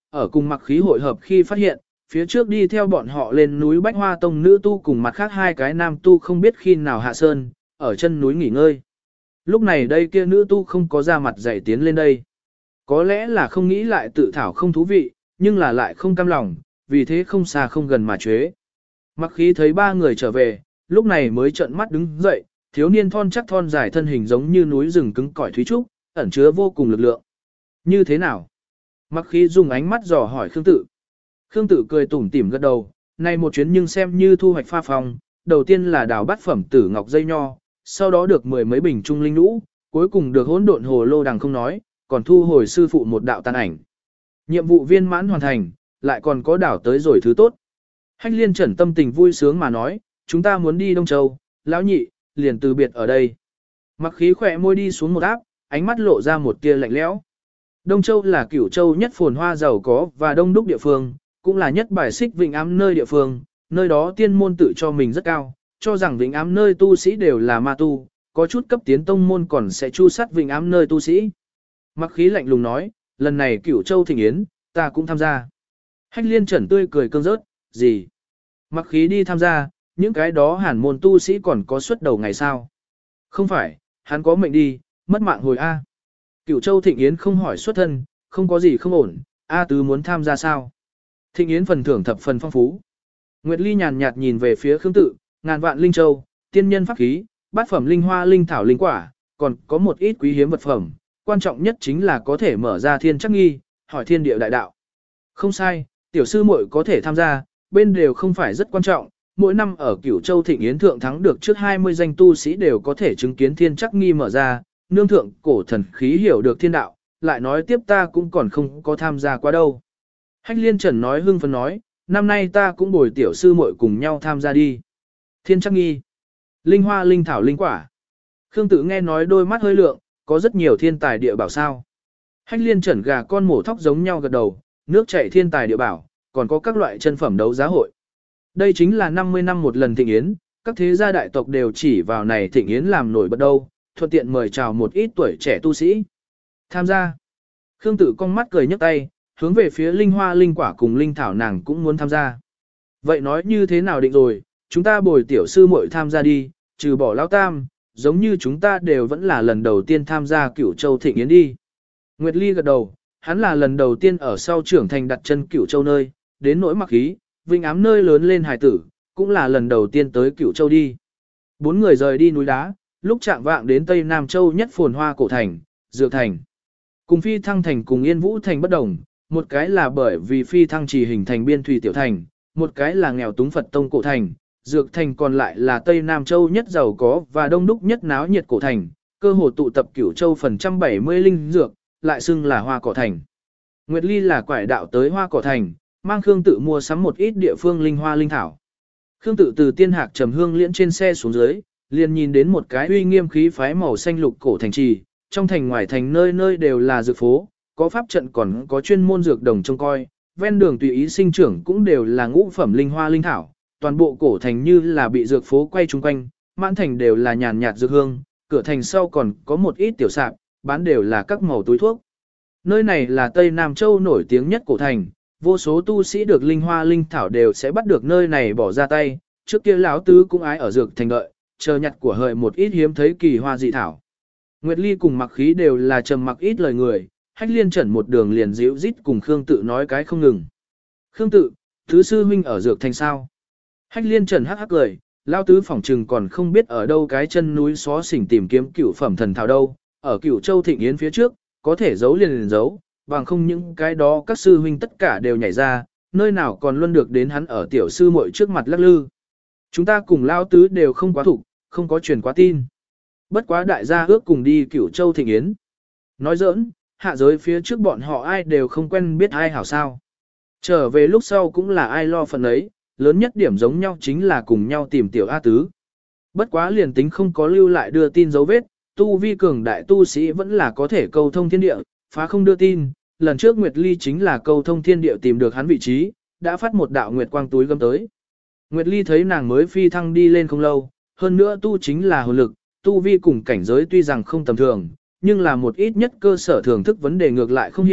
ở cùng mặc khí hội hợp khi phát hiện, phía trước đi theo bọn họ lên núi Bách Hoa Tông nữ tu cùng mặt khác hai cái nam tu không biết khi nào hạ sơn, ở chân núi nghỉ ngơi. Lúc này đây kia nữ tu không có ra mặt dạy tiến lên đây. Có lẽ là không nghĩ lại tự thảo không thú vị, nhưng là lại không cam lòng, vì thế không xa không gần mà chế. Mặc khí thấy ba người trở về, lúc này mới trợn mắt đứng dậy, thiếu niên thon chắc thon dài thân hình giống như núi rừng cứng cỏi thúy trúc, ẩn chứa vô cùng lực lượng. Như thế nào? Mặc khí dùng ánh mắt dò hỏi Khương Tự. Khương Tự cười tủm tỉm gật đầu, này một chuyến nhưng xem như thu hoạch pha phòng, đầu tiên là đào bát phẩm tử ngọc dây nho, sau đó được mười mấy bình trung linh lũ, cuối cùng được hỗn độn hồ lô đằng không nói, còn thu hồi sư phụ một đạo tàn ảnh. Nhiệm vụ viên mãn hoàn thành, lại còn có đảo tới rồi thứ tốt. Hách Liên Trần tâm tình vui sướng mà nói, chúng ta muốn đi Đông Châu, lão nhị, liền từ biệt ở đây. Mặc khí khỏe môi đi xuống một áp, ánh mắt lộ ra một tia lạnh lẽo. Đông Châu là cửu châu nhất phồn hoa giàu có và đông đúc địa phương, cũng là nhất bài xích vịnh ám nơi địa phương, nơi đó tiên môn tự cho mình rất cao, cho rằng vịnh ám nơi tu sĩ đều là ma tu, có chút cấp tiến tông môn còn sẽ chu sát vịnh ám nơi tu sĩ. Mặc khí lạnh lùng nói, lần này cửu châu thịnh yến, ta cũng tham gia. Hách Liên Trần tươi cười cương rớt, gì? Mặc khí đi tham gia, những cái đó hàn môn tu sĩ còn có suất đầu ngày sao? Không phải, hắn có mệnh đi, mất mạng hồi A. Cửu châu thịnh yến không hỏi xuất thân, không có gì không ổn, A tứ muốn tham gia sao? Thịnh yến phần thưởng thập phần phong phú. Nguyệt Ly nhàn nhạt nhìn về phía Khương Tự, ngàn vạn linh châu, tiên nhân pháp khí, bát phẩm linh hoa linh thảo linh quả, còn có một ít quý hiếm vật phẩm, quan trọng nhất chính là có thể mở ra thiên chắc nghi, hỏi thiên địa đại đạo. Không sai, tiểu sư muội có thể tham gia, bên đều không phải rất quan trọng, mỗi năm ở Cửu Châu Thịnh Yến thượng thắng được trước hai mươi danh tu sĩ đều có thể chứng kiến thiên chắc nghi mở ra, nương thượng cổ thần khí hiểu được thiên đạo, lại nói tiếp ta cũng còn không có tham gia qua đâu. Hách Liên Trần nói hưng phấn nói, năm nay ta cũng bồi tiểu sư muội cùng nhau tham gia đi. Thiên chắc nghi, linh hoa linh thảo linh quả. Khương Tự nghe nói đôi mắt hơi lượng, có rất nhiều thiên tài địa bảo sao. Hách Liên Trần gà con mổ thóc giống nhau gật đầu, nước chảy thiên tài địa bảo, còn có các loại chân phẩm đấu giá hội. Đây chính là năm mươi năm một lần thịnh yến, các thế gia đại tộc đều chỉ vào này thịnh yến làm nổi bật đâu, thuận tiện mời chào một ít tuổi trẻ tu sĩ. Tham gia. Khương Tự cong mắt cười nhấc tay, hướng về phía linh hoa linh quả cùng linh thảo nàng cũng muốn tham gia. Vậy nói như thế nào định rồi, chúng ta bồi tiểu sư muội tham gia đi, trừ bỏ lão tam, giống như chúng ta đều vẫn là lần đầu tiên tham gia Cửu Châu Thịnh Yến đi. Nguyệt Ly gật đầu, hắn là lần đầu tiên ở sau trưởng thành đặt chân Cửu Châu nơi, đến nỗi mặc khí, vinh ám nơi lớn lên hài tử, cũng là lần đầu tiên tới Cửu Châu đi. Bốn người rời đi núi đá, lúc chạm vạng đến Tây Nam Châu nhất phồn hoa cổ thành, Dược Thành. Cùng Phi Thăng Thành cùng Yên Vũ Thành bất đồng, một cái là bởi vì Phi Thăng chỉ hình thành biên thủy tiểu thành, một cái là nghèo túng Phật tông cổ thành, Dược Thành còn lại là Tây Nam Châu nhất giàu có và đông đúc nhất náo nhiệt cổ thành, cơ hồ tụ tập Cửu Châu phần trăm bảy mươi linh dược, lại xưng là Hoa Cỏ Thành. Nguyệt Ly là quải đạo tới Hoa Cỏ Thành, mang Khương Tự mua sắm một ít địa phương linh hoa linh thảo. Khương Tự từ tiên hạc trầm hương liễn trên xe xuống dưới, liền nhìn đến một cái uy nghiêm khí phái màu xanh lục cổ thành trì, trong thành ngoài thành nơi nơi đều là dược phố, có pháp trận còn có chuyên môn dược đồng trông coi, ven đường tùy ý sinh trưởng cũng đều là ngũ phẩm linh hoa linh thảo, toàn bộ cổ thành như là bị dược phố quay chung quanh, mãn thành đều là nhàn nhạt dược hương, cửa thành sau còn có một ít tiểu sạp, bán đều là các màu túi thuốc. Nơi này là Tây Nam Châu nổi tiếng nhất cổ thành, vô số tu sĩ được linh hoa linh thảo đều sẽ bắt được nơi này bỏ ra tay, trước kia lão tứ cũng ái ở dược thành đợi, chờ nhặt của hời một ít hiếm thấy kỳ hoa dị thảo. Nguyệt Ly cùng Mặc Khí đều là trầm mặc ít lời người, Hách Liên Trần một đường liền díu rít cùng Khương Tự nói cái không ngừng. Khương Tự, thứ sư huynh ở dược thành sao? Hách Liên Trần hắc hắc cười, lão tứ phỏng trừng còn không biết ở đâu cái chân núi xó xỉnh tìm kiếm cửu phẩm thần thảo đâu, ở Cửu Châu Thịnh Yến phía trước, có thể giấu liền liền giấu, bằng không những cái đó các sư huynh tất cả đều nhảy ra, nơi nào còn luôn được đến hắn ở tiểu sư muội trước mặt lắc lư. Chúng ta cùng lão tứ đều không quá thủ, không có truyền quá tin. Bất quá đại gia ước cùng đi Cửu Châu Thịnh Yến. Nói giỡn, hạ giới phía trước bọn họ ai đều không quen biết ai hảo sao. Trở về lúc sau cũng là ai lo phần ấy, lớn nhất điểm giống nhau chính là cùng nhau tìm tiểu A tứ. Bất quá liền tính không có lưu lại đưa tin dấu vết, tu vi cường đại tu sĩ vẫn là có thể câu thông thiên địa, phá không đưa tin. Lần trước Nguyệt Ly chính là câu thông thiên địa tìm được hắn vị trí, đã phát một đạo nguyệt quang túi gấm tới. Nguyệt Ly thấy nàng mới phi thăng đi lên không lâu, hơn nữa tu chính là hồn lực, tu vi cùng cảnh giới tuy rằng không tầm thường, nhưng là một ít nhất cơ sở thưởng thức vấn đề ngược lại không hiểu,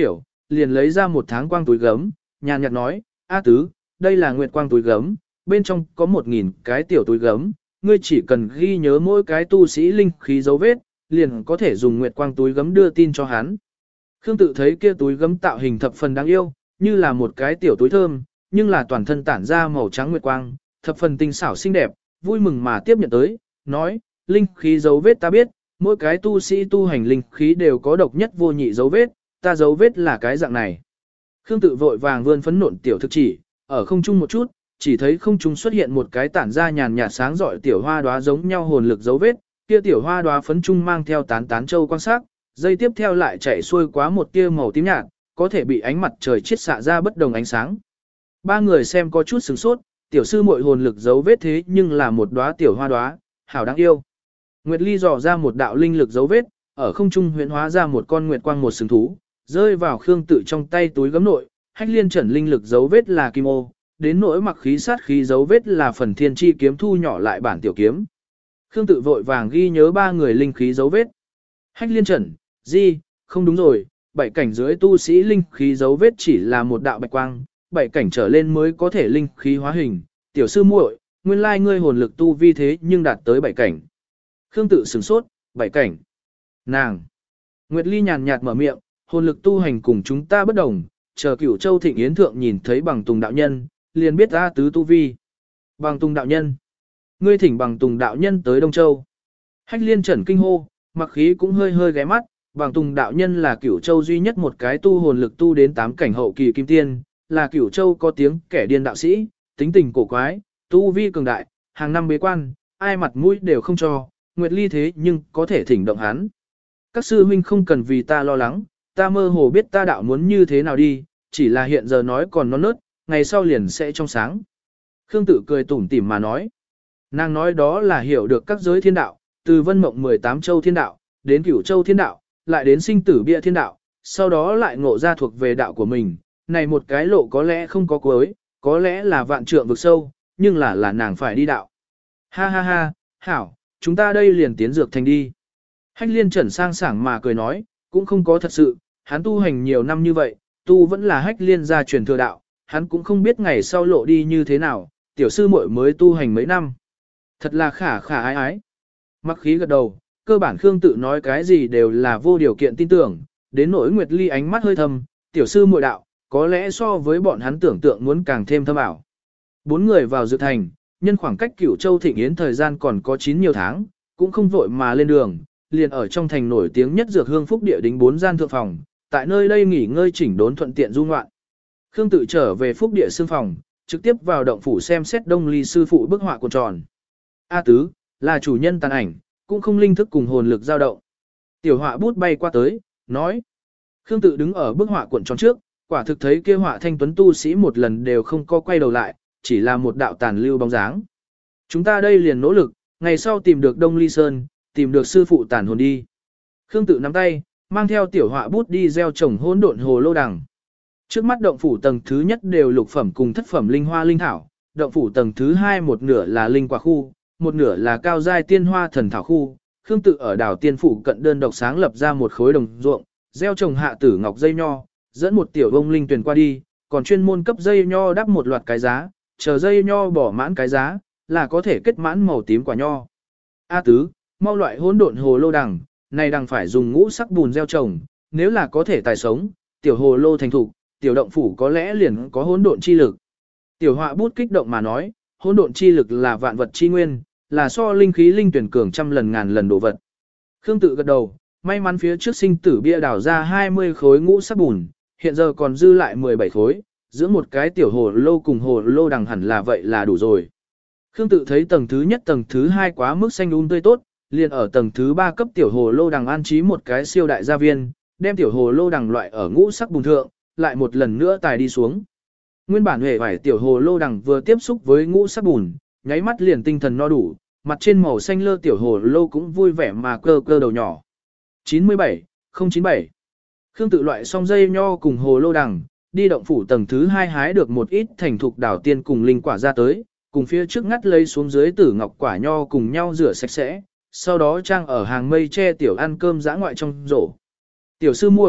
liền lấy ra một tháng quang túi gấm, nhàn nhạt nói, A tứ, đây là nguyệt quang túi gấm, bên trong có một nghìn cái tiểu túi gấm, ngươi chỉ cần ghi nhớ mỗi cái tu sĩ linh khí dấu vết, liền có thể dùng nguyệt quang túi gấm đưa tin cho hắn. Khương Tự thấy kia túi gấm tạo hình thập phần đáng yêu, như là một cái tiểu túi thơm, nhưng là toàn thân tản ra màu trắng nguyệt quang, thập phần tinh xảo xinh đẹp, vui mừng mà tiếp nhận tới, nói, linh khí dấu vết ta biết, mỗi cái tu sĩ tu hành linh khí đều có độc nhất vô nhị dấu vết, ta dấu vết là cái dạng này. Khương Tự vội vàng vươn phấn nộn tiểu thực chỉ, ở không trung một chút, chỉ thấy không trung xuất hiện một cái tản ra nhàn nhạt sáng rọi tiểu hoa đóa giống nhau hồn lực dấu vết, kia tiểu hoa đóa phấn trung mang theo tán tán châu quan sắc, dây tiếp theo lại chạy xuôi quá một tia màu tím nhạt, có thể bị ánh mặt trời chiết xạ ra bất đồng ánh sáng. Ba người xem có chút sửng sốt, tiểu sư muội hồn lực dấu vết thế nhưng là một đóa tiểu hoa đóa, hảo đáng yêu. Nguyệt Ly dò ra một đạo linh lực dấu vết, ở không trung huyễn hóa ra một con nguyệt quang một sừng thú, rơi vào Khương Tự trong tay túi gấm nội, Hách Liên Trần linh lực dấu vết là kim ô, đến nỗi mặc khí sát khí dấu vết là phần thiên chi kiếm thu nhỏ lại bản tiểu kiếm. Khương Tự vội vàng ghi nhớ ba người linh khí dấu vết. Hách Liên Trần, gì, không đúng rồi, bảy cảnh dưới tu sĩ linh khí dấu vết chỉ là một đạo bạch quang, bảy cảnh trở lên mới có thể linh khí hóa hình. Tiểu sư muội, nguyên lai ngươi hồn lực tu vi thế nhưng đạt tới bảy cảnh. Khương Tự sửng sốt, bảy cảnh. Nàng. Nguyệt Ly nhàn nhạt mở miệng, hồn lực tu hành cùng chúng ta bất đồng, chờ Cửu Châu Thịnh Yến thượng nhìn thấy Bằng Tùng đạo nhân, liền biết A tứ tu vi. Bằng Tùng đạo nhân. Ngươi thỉnh Bằng Tùng đạo nhân tới Đông Châu. Hách Liên Trần kinh hô, mặc khí cũng hơi hơi ghé mắt, Bằng Tùng đạo nhân là Cửu Châu duy nhất một cái tu hồn lực tu đến tám cảnh hậu kỳ kim tiên, là Cửu Châu có tiếng kẻ điên đạo sĩ, tính tình cổ quái, tu vi cường đại, hàng năm bế quan, ai mặt mũi đều không cho, Nguyệt Ly thế nhưng có thể thỉnh động hắn. Các sư huynh không cần vì ta lo lắng, ta mơ hồ biết ta đạo muốn như thế nào đi, chỉ là hiện giờ nói còn non nớt, ngày sau liền sẽ trong sáng. Khương Tự cười tủm tỉm mà nói. Nàng nói đó là hiểu được các giới thiên đạo, từ vân mộng mười tám châu thiên đạo, đến Cửu Châu thiên đạo, lại đến sinh tử bia thiên đạo, sau đó lại ngộ ra thuộc về đạo của mình. Này một cái lộ có lẽ không có cuối, có lẽ là vạn trượng vực sâu, nhưng là là nàng phải đi đạo. Ha ha ha, hảo, chúng ta đây liền tiến dược thành đi. Hách Liên Trần sang sảng mà cười nói, cũng không có thật sự, hắn tu hành nhiều năm như vậy, tu vẫn là Hách Liên gia truyền thừa đạo, hắn cũng không biết ngày sau lộ đi như thế nào, tiểu sư muội mới tu hành mấy năm. Thật là khả khả ái ái. Mặc khí gật đầu, cơ bản Khương Tự nói cái gì đều là vô điều kiện tin tưởng, đến nỗi Nguyệt Ly ánh mắt hơi thâm, tiểu sư muội đạo, có lẽ so với bọn hắn tưởng tượng muốn càng thêm thâm ảo. Bốn người vào dược thành, nhân khoảng cách Cửu Châu Thịnh Yến thời gian còn có chín nhiều tháng, cũng không vội mà lên đường, liền ở trong thành nổi tiếng nhất dược hương phúc địa đính bốn gian thượng phòng, tại nơi đây nghỉ ngơi chỉnh đốn thuận tiện du ngoạn. Khương Tự trở về phúc địa xương phòng, trực tiếp vào động phủ xem xét Đông Ly sư phụ bức họa cuộn tròn. A tứ, là chủ nhân tàn ảnh, cũng không linh thức cùng hồn lực dao động. Tiểu họa bút bay qua tới, nói. Khương Tự đứng ở bức họa cuộn tròn trước, quả thực thấy kia họa thanh tuấn tu sĩ một lần đều không có quay đầu lại, chỉ là một đạo tàn lưu bóng dáng. Chúng ta đây liền nỗ lực, ngày sau tìm được Đông Ly Sơn, tìm được sư phụ tàn hồn đi. Khương Tự nắm tay, mang theo tiểu họa bút đi gieo trồng hỗn độn hồ lô đằng. Trước mắt động phủ tầng thứ nhất đều lục phẩm cùng thất phẩm linh hoa linh thảo, động phủ tầng thứ hai một nửa là linh quả khu, một nửa là cao giai tiên hoa thần thảo khu. Khương Tự ở đảo tiên phủ cận đơn độc sáng lập ra một khối đồng ruộng, gieo trồng hạ tử ngọc dây nho, dẫn một tiểu bông linh tuyển qua đi, còn chuyên môn cấp dây nho đắp một loạt cái giá, chờ dây nho bỏ mãn cái giá, là có thể kết mãn màu tím quả nho. A tứ, mau loại hỗn độn hồ lô đằng, này đằng phải dùng ngũ sắc bùn gieo trồng, nếu là có thể tài sống, tiểu hồ lô thành thục, tiểu động phủ có lẽ liền có hỗn độn chi lực. Tiểu họa bút kích động mà nói, hỗn độn chi lực là vạn vật chi nguyên, là so linh khí linh tuyển cường trăm lần ngàn lần đồ vật. Khương Tự gật đầu, may mắn phía trước sinh tử bia đào ra hai mươi khối ngũ sắc bùn, hiện giờ còn dư lại mười bảy khối, giữa một cái tiểu hồ lô cùng hồ lô đằng hẳn là vậy là đủ rồi. Khương Tự thấy tầng thứ nhất tầng thứ hai quá mức xanh um tươi tốt, liền ở tầng thứ ba cấp tiểu hồ lô đằng an trí một cái siêu đại gia viên, đem tiểu hồ lô đằng loại ở ngũ sắc bùn thượng, lại một lần nữa tài đi xuống. Nguyên bản hề vải tiểu hồ lô đằng vừa tiếp xúc với ngũ sắc bùn, nháy mắt liền tinh thần no đủ, mặt trên màu xanh lơ tiểu hồ lô cũng vui vẻ mà cơ cơ đầu nhỏ. chín mươi bảy, không chín bảy. Khương Tự loại xong dây nho cùng hồ lô đằng, đi động phủ tầng thứ hai hái được một ít thành thục đảo tiên cùng linh quả ra tới, cùng phía trước ngắt lấy xuống dưới tử ngọc quả nho cùng nhau rửa sạch sẽ, sau đó trang ở hàng mây che tiểu ăn cơm dã ngoại trong rổ. Tiểu sư muội,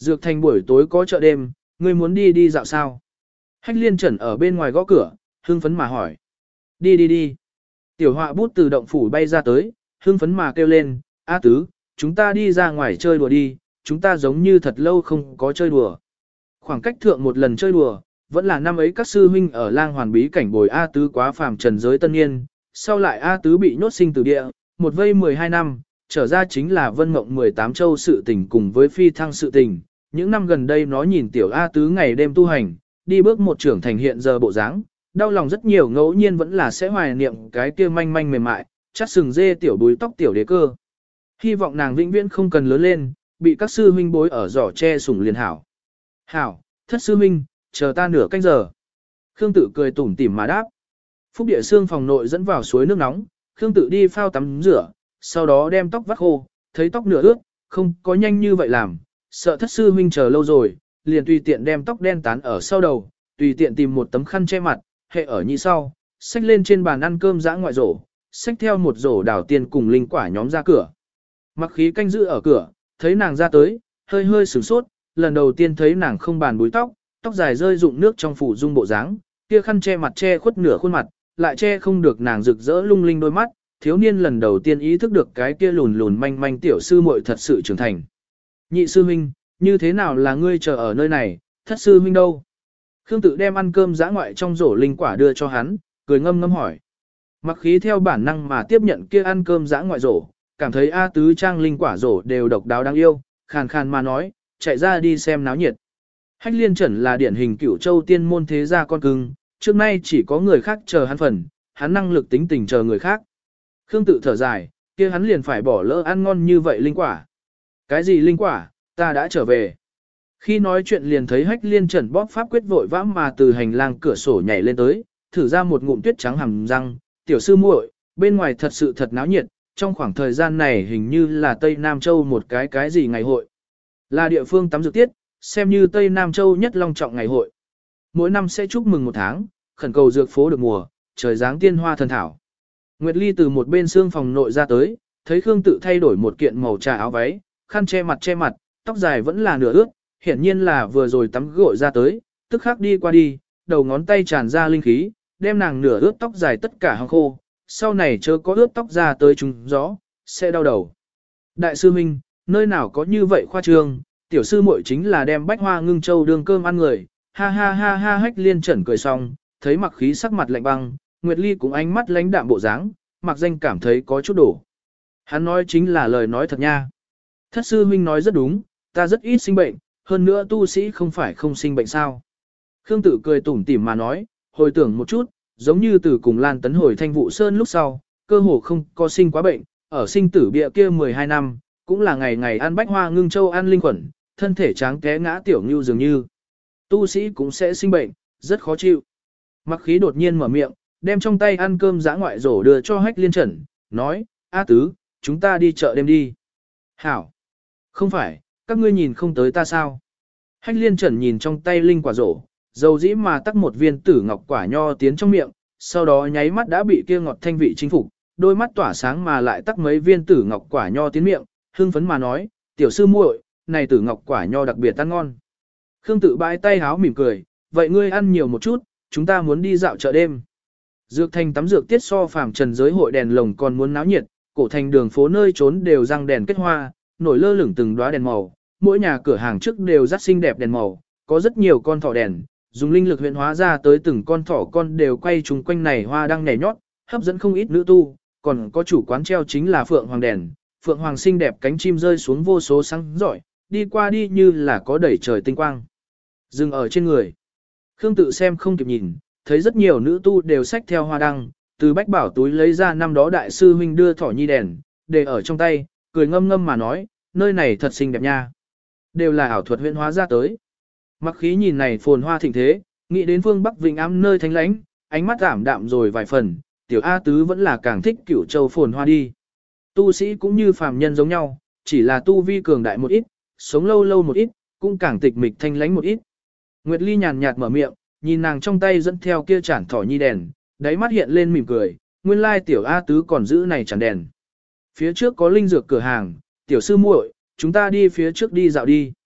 Dược thành buổi tối có chợ đêm, ngươi muốn đi đi dạo sao? Hách liên trần ở bên ngoài gõ cửa, hưng phấn mà hỏi. Đi đi đi. Tiểu họa bút từ động phủ bay ra tới, hưng phấn mà kêu lên, A tứ, chúng ta đi ra ngoài chơi đùa đi, chúng ta giống như thật lâu không có chơi đùa. Khoảng cách thượng một lần chơi đùa, vẫn là năm ấy các sư huynh ở lang hoàn bí cảnh bồi A tứ quá phàm trần giới tân niên, sau lại A tứ bị nhốt sinh tử địa, một vây mười hai năm, trở ra chính là vân mộng mười tám châu sự tình cùng với phi thăng sự tình. Những năm gần đây nó nhìn tiểu A tứ ngày đêm tu hành, đi bước một trưởng thành hiện giờ bộ dáng, đau lòng rất nhiều, ngẫu nhiên vẫn là sẽ hoài niệm cái kia manh manh mềm mại, chắc sừng dê tiểu búi tóc tiểu đế cơ. Hy vọng nàng vĩnh viễn không cần lớn lên, bị các sư huynh bối ở giỏ che sủng liền hảo. Hảo, thất sư huynh, chờ ta nửa canh giờ. Khương Tự cười tủm tỉm mà đáp. Phúc địa xương phòng nội dẫn vào suối nước nóng, Khương Tự đi phao tắm rửa, sau đó đem tóc vắt khô, thấy tóc nửa ướt, không có nhanh như vậy làm, sợ thất sư huynh chờ lâu rồi, liền tùy tiện đem tóc đen tán ở sau đầu, tùy tiện tìm một tấm khăn che mặt, hệ ở nhị sau, xách lên trên bàn ăn cơm dã ngoại rổ, xách theo một rổ đào tiền cùng linh quả nhóm ra cửa. Mặc khí canh giữ ở cửa, thấy nàng ra tới, hơi hơi sửng sốt, lần đầu tiên thấy nàng không bàn búi tóc, tóc dài rơi rụng nước trong phủ dung bộ dáng, kia khăn che mặt che khuất nửa khuôn mặt, lại che không được nàng rực rỡ lung linh đôi mắt, thiếu niên lần đầu tiên ý thức được cái kia lùn lùn manh manh tiểu sư muội thật sự trưởng thành. Nhị sư huynh, như thế nào là ngươi chờ ở nơi này, thất sư huynh đâu? Khương Tự đem ăn cơm dã ngoại trong rổ linh quả đưa cho hắn, cười ngâm ngâm hỏi. Mặc khí theo bản năng mà tiếp nhận kia ăn cơm dã ngoại rổ, cảm thấy A tứ trang linh quả rổ đều độc đáo đáng yêu, khàn khàn mà nói, chạy ra đi xem náo nhiệt. Hách liên trần là điển hình cửu châu tiên môn thế gia con cưng, trước nay chỉ có người khác chờ hắn phần, hắn năng lực tính tình chờ người khác. Khương Tự thở dài, kia hắn liền phải bỏ lỡ ăn ngon như vậy linh quả. Cái gì linh quả, ta đã trở về. Khi nói chuyện liền thấy hách liên trần bóp pháp quyết vội vã mà từ hành lang cửa sổ nhảy lên tới, thử ra một ngụm tuyết trắng hàm răng, tiểu sư muội, bên ngoài thật sự thật náo nhiệt, trong khoảng thời gian này hình như là Tây Nam Châu một cái cái gì ngày hội. Là địa phương tắm dược tiết, xem như Tây Nam Châu nhất long trọng ngày hội. Mỗi năm sẽ chúc mừng một tháng, khẩn cầu dược phố được mùa, trời giáng tiên hoa thần thảo. Nguyệt Ly từ một bên xương phòng nội ra tới, thấy Khương Tự thay đổi một kiện màu trà áo váy, khăn che mặt che mặt, tóc dài vẫn là nửa ướt, hiển nhiên là vừa rồi tắm gội ra tới, tức khắc đi qua đi, đầu ngón tay tràn ra linh khí, đem nàng nửa ướt tóc dài tất cả hong khô, sau này chớ có ướt tóc ra tới trúng gió, sẽ đau đầu. Đại sư huynh, nơi nào có như vậy khoa trương, tiểu sư muội chính là đem bách hoa ngưng châu đương cơm ăn người, ha ha ha ha. Hách liên trần cười xong, thấy Mặc khí sắc mặt lạnh băng, Nguyệt Ly cũng ánh mắt lãnh đạm bộ dáng, Mặc danh cảm thấy có chút đổ. Hắn nói chính là lời nói thật nha. Thất sư huynh nói rất đúng, ta rất ít sinh bệnh, hơn nữa tu sĩ không phải không sinh bệnh sao. Khương Tự cười tủm tỉm mà nói, hồi tưởng một chút, giống như từ cùng Lan Tấn hồi Thanh Vụ Sơn lúc sau, cơ hồ không có sinh quá bệnh, ở sinh tử bịa kia mười hai năm, cũng là ngày ngày ăn bách hoa ngưng châu ăn linh quẩn, thân thể tráng té ngã tiểu như dường như. Tu sĩ cũng sẽ sinh bệnh, rất khó chịu. Mặc khí đột nhiên mở miệng, đem trong tay ăn cơm dã ngoại rổ đưa cho hách liên trần, nói, A tứ, chúng ta đi chợ đêm đi. Hảo! Không phải, các ngươi nhìn không tới ta sao? Hách liên trần nhìn trong tay linh quả rổ, dầu dĩ mà tắc một viên tử ngọc quả nho tiến trong miệng, sau đó nháy mắt đã bị kia ngọt thanh vị chinh phục, đôi mắt tỏa sáng mà lại tắc mấy viên tử ngọc quả nho tiến miệng, hưng phấn mà nói, tiểu sư muội, này tử ngọc quả nho đặc biệt ăn ngon. Khương Tự bãi tay háo mỉm cười, vậy ngươi ăn nhiều một chút, chúng ta muốn đi dạo chợ đêm. Dược thành tắm dược tiết so phàm trần giới hội đèn lồng còn muốn náo nhiệt, cổ thành đường phố nơi trốn đều răng đèn kết hoa, nổi lơ lửng từng đóa đèn màu, mỗi nhà cửa hàng trước đều rất xinh đẹp đèn màu, có rất nhiều con thỏ đèn, dùng linh lực huyện hóa ra tới từng con thỏ con đều quay chung quanh này hoa đang nhảy nhót, hấp dẫn không ít nữ tu, còn có chủ quán treo chính là phượng hoàng đèn, phượng hoàng xinh đẹp cánh chim rơi xuống vô số sáng giỏi, đi qua đi như là có đẩy trời tinh quang. Dừng ở trên người. Khương Tự xem không kịp nhìn, thấy rất nhiều nữ tu đều xách theo hoa đăng, từ bách bảo túi lấy ra năm đó đại sư huynh đưa thỏ nhi đèn, để ở trong tay, cười ngâm ngâm mà nói, nơi này thật xinh đẹp nha. Đều là ảo thuật huyễn hóa ra tới. Mặc khí nhìn này phồn hoa thịnh thế, nghĩ đến phương Bắc Vịnh Ám nơi thánh lãnh, ánh mắt giảm đạm rồi vài phần, tiểu A tứ vẫn là càng thích cửu châu phồn hoa đi. Tu sĩ cũng như phàm nhân giống nhau, chỉ là tu vi cường đại một ít, sống lâu lâu một ít, cũng càng tịch mịch thanh lãnh một ít. Nguyệt Ly nhàn nhạt mở miệng, nhìn nàng trong tay dẫn theo kia chản thỏ nhi đèn, đáy mắt hiện lên mỉm cười, nguyên lai tiểu A tứ còn giữ này chản đèn. Phía trước có linh dược cửa hàng, tiểu sư muội, chúng ta đi phía trước đi dạo đi.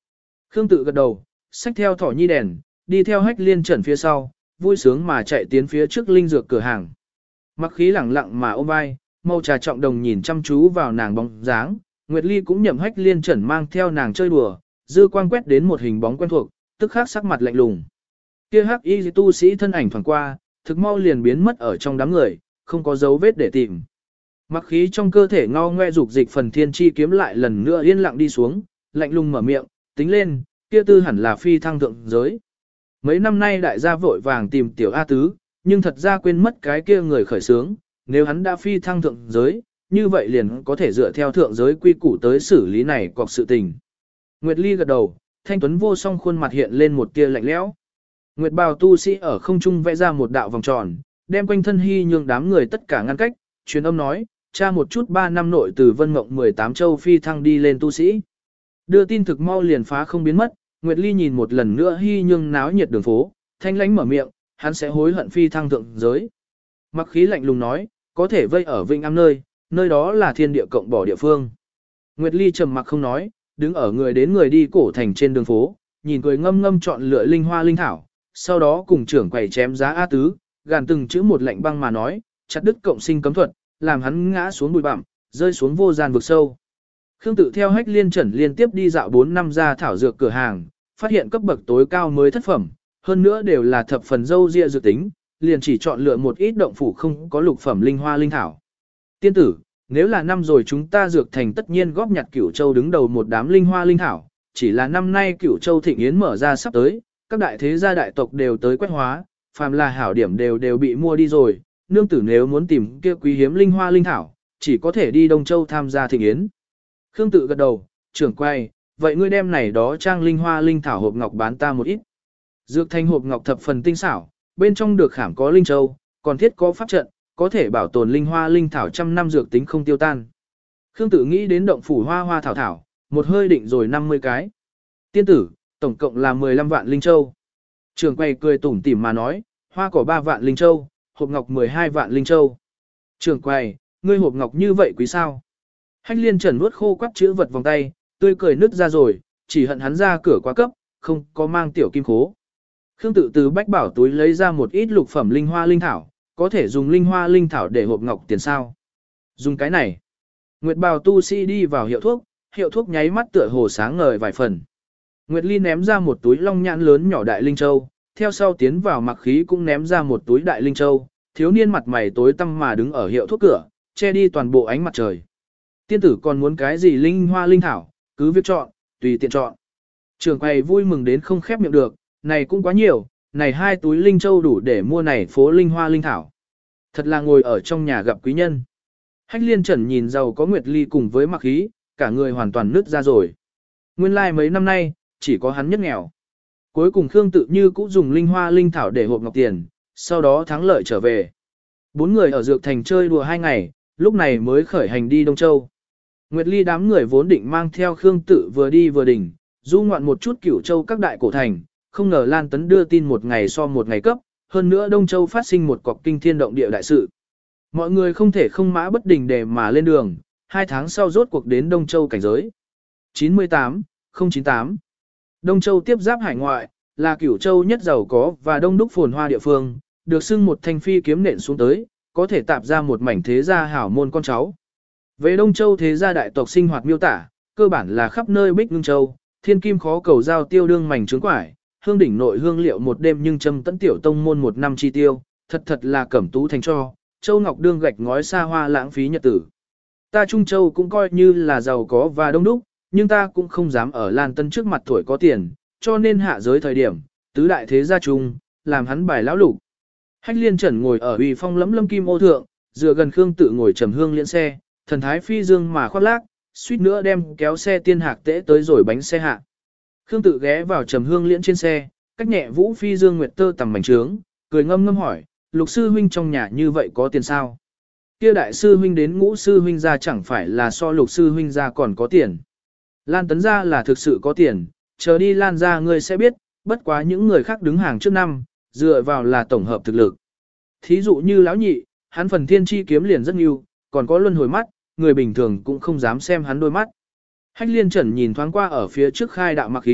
Khương Tự gật đầu, xách theo thỏ nhi đèn, đi theo Hách Liên Trần phía sau, vui sướng mà chạy tiến phía trước linh dược cửa hàng. Mặc khí lẳng lặng mà ôm vai, màu trà trọng đồng nhìn chăm chú vào nàng bóng dáng, Nguyệt Ly cũng nhậm Hách Liên Trần mang theo nàng chơi đùa, dư quang quét đến một hình bóng quen thuộc, tức khắc sắc mặt lạnh lùng. Kia hắc y tu sĩ thân ảnh thoảng qua, thực mau liền biến mất ở trong đám người, không có dấu vết để tìm. Mặc khí trong cơ thể ngao ngoe dục dịch phần thiên chi kiếm lại lần nữa yên lặng đi xuống, lạnh lùng mở miệng, tính lên, kia tư hẳn là phi thăng thượng giới. Mấy năm nay đại gia vội vàng tìm tiểu A tứ, nhưng thật ra quên mất cái kia người khởi sướng, nếu hắn đã phi thăng thượng giới, như vậy liền có thể dựa theo thượng giới quy củ tới xử lý này cọc sự tình. Nguyệt Ly gật đầu, thanh tuấn vô song khuôn mặt hiện lên một tia lạnh lẽo. Nguyệt bào tu sĩ ở không trung vẽ ra một đạo vòng tròn, đem quanh thân hy nhường đám người tất cả ngăn cách, truyền âm nói, tra một chút ba năm nội từ Vân Mộng mười tám châu phi thăng đi lên tu sĩ. Đưa tin thực mau liền phá không biến mất, Nguyệt Ly nhìn một lần nữa hy nhương náo nhiệt đường phố, thanh lánh mở miệng, hắn sẽ hối hận phi thăng thượng giới. Mặc khí lạnh lùng nói, có thể vây ở Vinh Am nơi, nơi đó là thiên địa cộng bỏ địa phương. Nguyệt Ly trầm mặc không nói, đứng ở người đến người đi cổ thành trên đường phố, nhìn cười ngâm ngâm chọn lựa linh hoa linh thảo, sau đó cùng trưởng quầy chém giá A tứ, gàn từng chữ một lạnh băng mà nói, chặt đứt cộng sinh cấm thuật, làm hắn ngã xuống bụi bặm, rơi xuống vô gian vực sâu. Khương Tự theo Hách Liên Trần liên tiếp đi dạo bốn năm ra thảo dược cửa hàng, phát hiện cấp bậc tối cao mới thất phẩm, hơn nữa đều là thập phần dâu ria dược tính, liền chỉ chọn lựa một ít động phủ không có lục phẩm linh hoa linh thảo. Tiên tử, nếu là năm rồi chúng ta dược thành tất nhiên góp nhặt Cửu Châu đứng đầu một đám linh hoa linh thảo, chỉ là năm nay Cửu Châu thịnh yến mở ra sắp tới, các đại thế gia đại tộc đều tới quét hóa, phàm là hảo điểm đều đều bị mua đi rồi, nương tử nếu muốn tìm kia quý hiếm linh hoa linh thảo, chỉ có thể đi Đông Châu tham gia thịnh yến. Khương Tự gật đầu, trưởng quay, vậy ngươi đem này đó trang linh hoa linh thảo hộp ngọc bán ta một ít. Dược thành hộp ngọc thập phần tinh xảo, bên trong được khảm có linh châu, còn thiết có pháp trận, có thể bảo tồn linh hoa linh thảo trăm năm dược tính không tiêu tan. Khương Tự nghĩ đến động phủ hoa hoa thảo thảo, một hơi định rồi năm mươi cái. Tiên tử, tổng cộng là mười lăm vạn linh châu. Trường quay cười tủm tỉm mà nói, hoa cỏ ba vạn linh châu, hộp ngọc mười hai vạn linh châu. Trường quay, ngươi hộp ngọc như vậy quý sao? Hách Liên Trần nuốt khô quắt chữ vật vòng tay, tươi cười nứt ra rồi, chỉ hận hắn ra cửa quá cấp, không có mang tiểu kim khố. Khương Tự từ bách bảo túi lấy ra một ít lục phẩm linh hoa linh thảo, có thể dùng linh hoa linh thảo để hộp ngọc tiền sao? Dùng cái này. Nguyệt bào tu sĩ đi vào hiệu thuốc, hiệu thuốc nháy mắt tựa hồ sáng ngời vài phần. Nguyệt Ly ném ra một túi long nhãn lớn nhỏ đại linh châu, theo sau tiến vào mặc khí cũng ném ra một túi đại linh châu, thiếu niên mặt mày tối tăm mà đứng ở hiệu thuốc cửa, che đi toàn bộ ánh mặt trời. Tiên tử còn muốn cái gì linh hoa linh thảo, cứ việc chọn, tùy tiện chọn. Trường quầy vui mừng đến không khép miệng được, này cũng quá nhiều, này hai túi linh châu đủ để mua này phố linh hoa linh thảo. Thật là ngồi ở trong nhà gặp quý nhân. Hách Liên Trần nhìn giàu có Nguyệt Ly cùng với mặc khí, cả người hoàn toàn nứt ra rồi. Nguyên lai like mấy năm nay, chỉ có hắn nhất nghèo. Cuối cùng Khương Tự như cũng dùng linh hoa linh thảo để hộp ngọc tiền, sau đó thắng lợi trở về. Bốn người ở dược thành chơi đùa hai ngày, lúc này mới khởi hành đi Đông Châu. Nguyệt Ly đám người vốn định mang theo Khương Tự vừa đi vừa đỉnh, du ngoạn một chút Cửu Châu các đại cổ thành, không ngờ Lan Tấn đưa tin một ngày so một ngày cấp, hơn nữa Đông Châu phát sinh một cọc kinh thiên động địa đại sự. Mọi người không thể không mã bất đình để mà lên đường, hai tháng sau rốt cuộc đến Đông Châu cảnh giới. chín mươi tám, không chín tám Đông Châu tiếp giáp hải ngoại, là Cửu Châu nhất giàu có và đông đúc phồn hoa địa phương, được xưng một thanh phi kiếm nện xuống tới, có thể tạp ra một mảnh thế gia hảo môn con cháu. Về Đông Châu thế gia đại tộc sinh hoạt miêu tả, cơ bản là khắp nơi bích ngưng châu, thiên kim khó cầu giao tiêu đương mảnh trướng quải, hương đỉnh nội hương liệu một đêm nhưng châm tấn tiểu tông môn một năm chi tiêu, thật thật là cẩm tú thành cho, châu ngọc đương gạch ngói xa hoa lãng phí nhật tử. Ta Trung Châu cũng coi như là giàu có và đông đúc, nhưng ta cũng không dám ở Lan Tân trước mặt tuổi có tiền, cho nên hạ giới thời điểm, tứ đại thế gia chung, làm hắn bài lão lục. Hách Liên Trần ngồi ở uy phong lẫm lâm kim ô thượng, dựa gần Khương Tự ngồi trầm hương liễn xe, thần thái phi dương mà khoác lác, suýt nữa đem kéo xe tiên hạc tễ tới rồi bánh xe hạ. Khương Tự ghé vào trầm hương liễn trên xe, cách nhẹ vũ phi dương nguyệt tơ tầm mảnh trướng, cười ngâm ngâm hỏi, lục sư huynh trong nhà như vậy có tiền sao? Kia đại sư huynh đến ngũ sư huynh ra chẳng phải là so lục sư huynh ra còn có tiền. Lan Tấn ra là thực sự có tiền, chờ đi Lan ra ngươi sẽ biết, bất quá những người khác đứng hàng trước năm, dựa vào là tổng hợp thực lực. Thí dụ như lão nhị, hắn phần thiên chi kiếm liền rất nhiều, còn có luân hồi mắt, người bình thường cũng không dám xem hắn đôi mắt. Hách Liên Trần nhìn thoáng qua ở phía trước khai đạo mặc khí,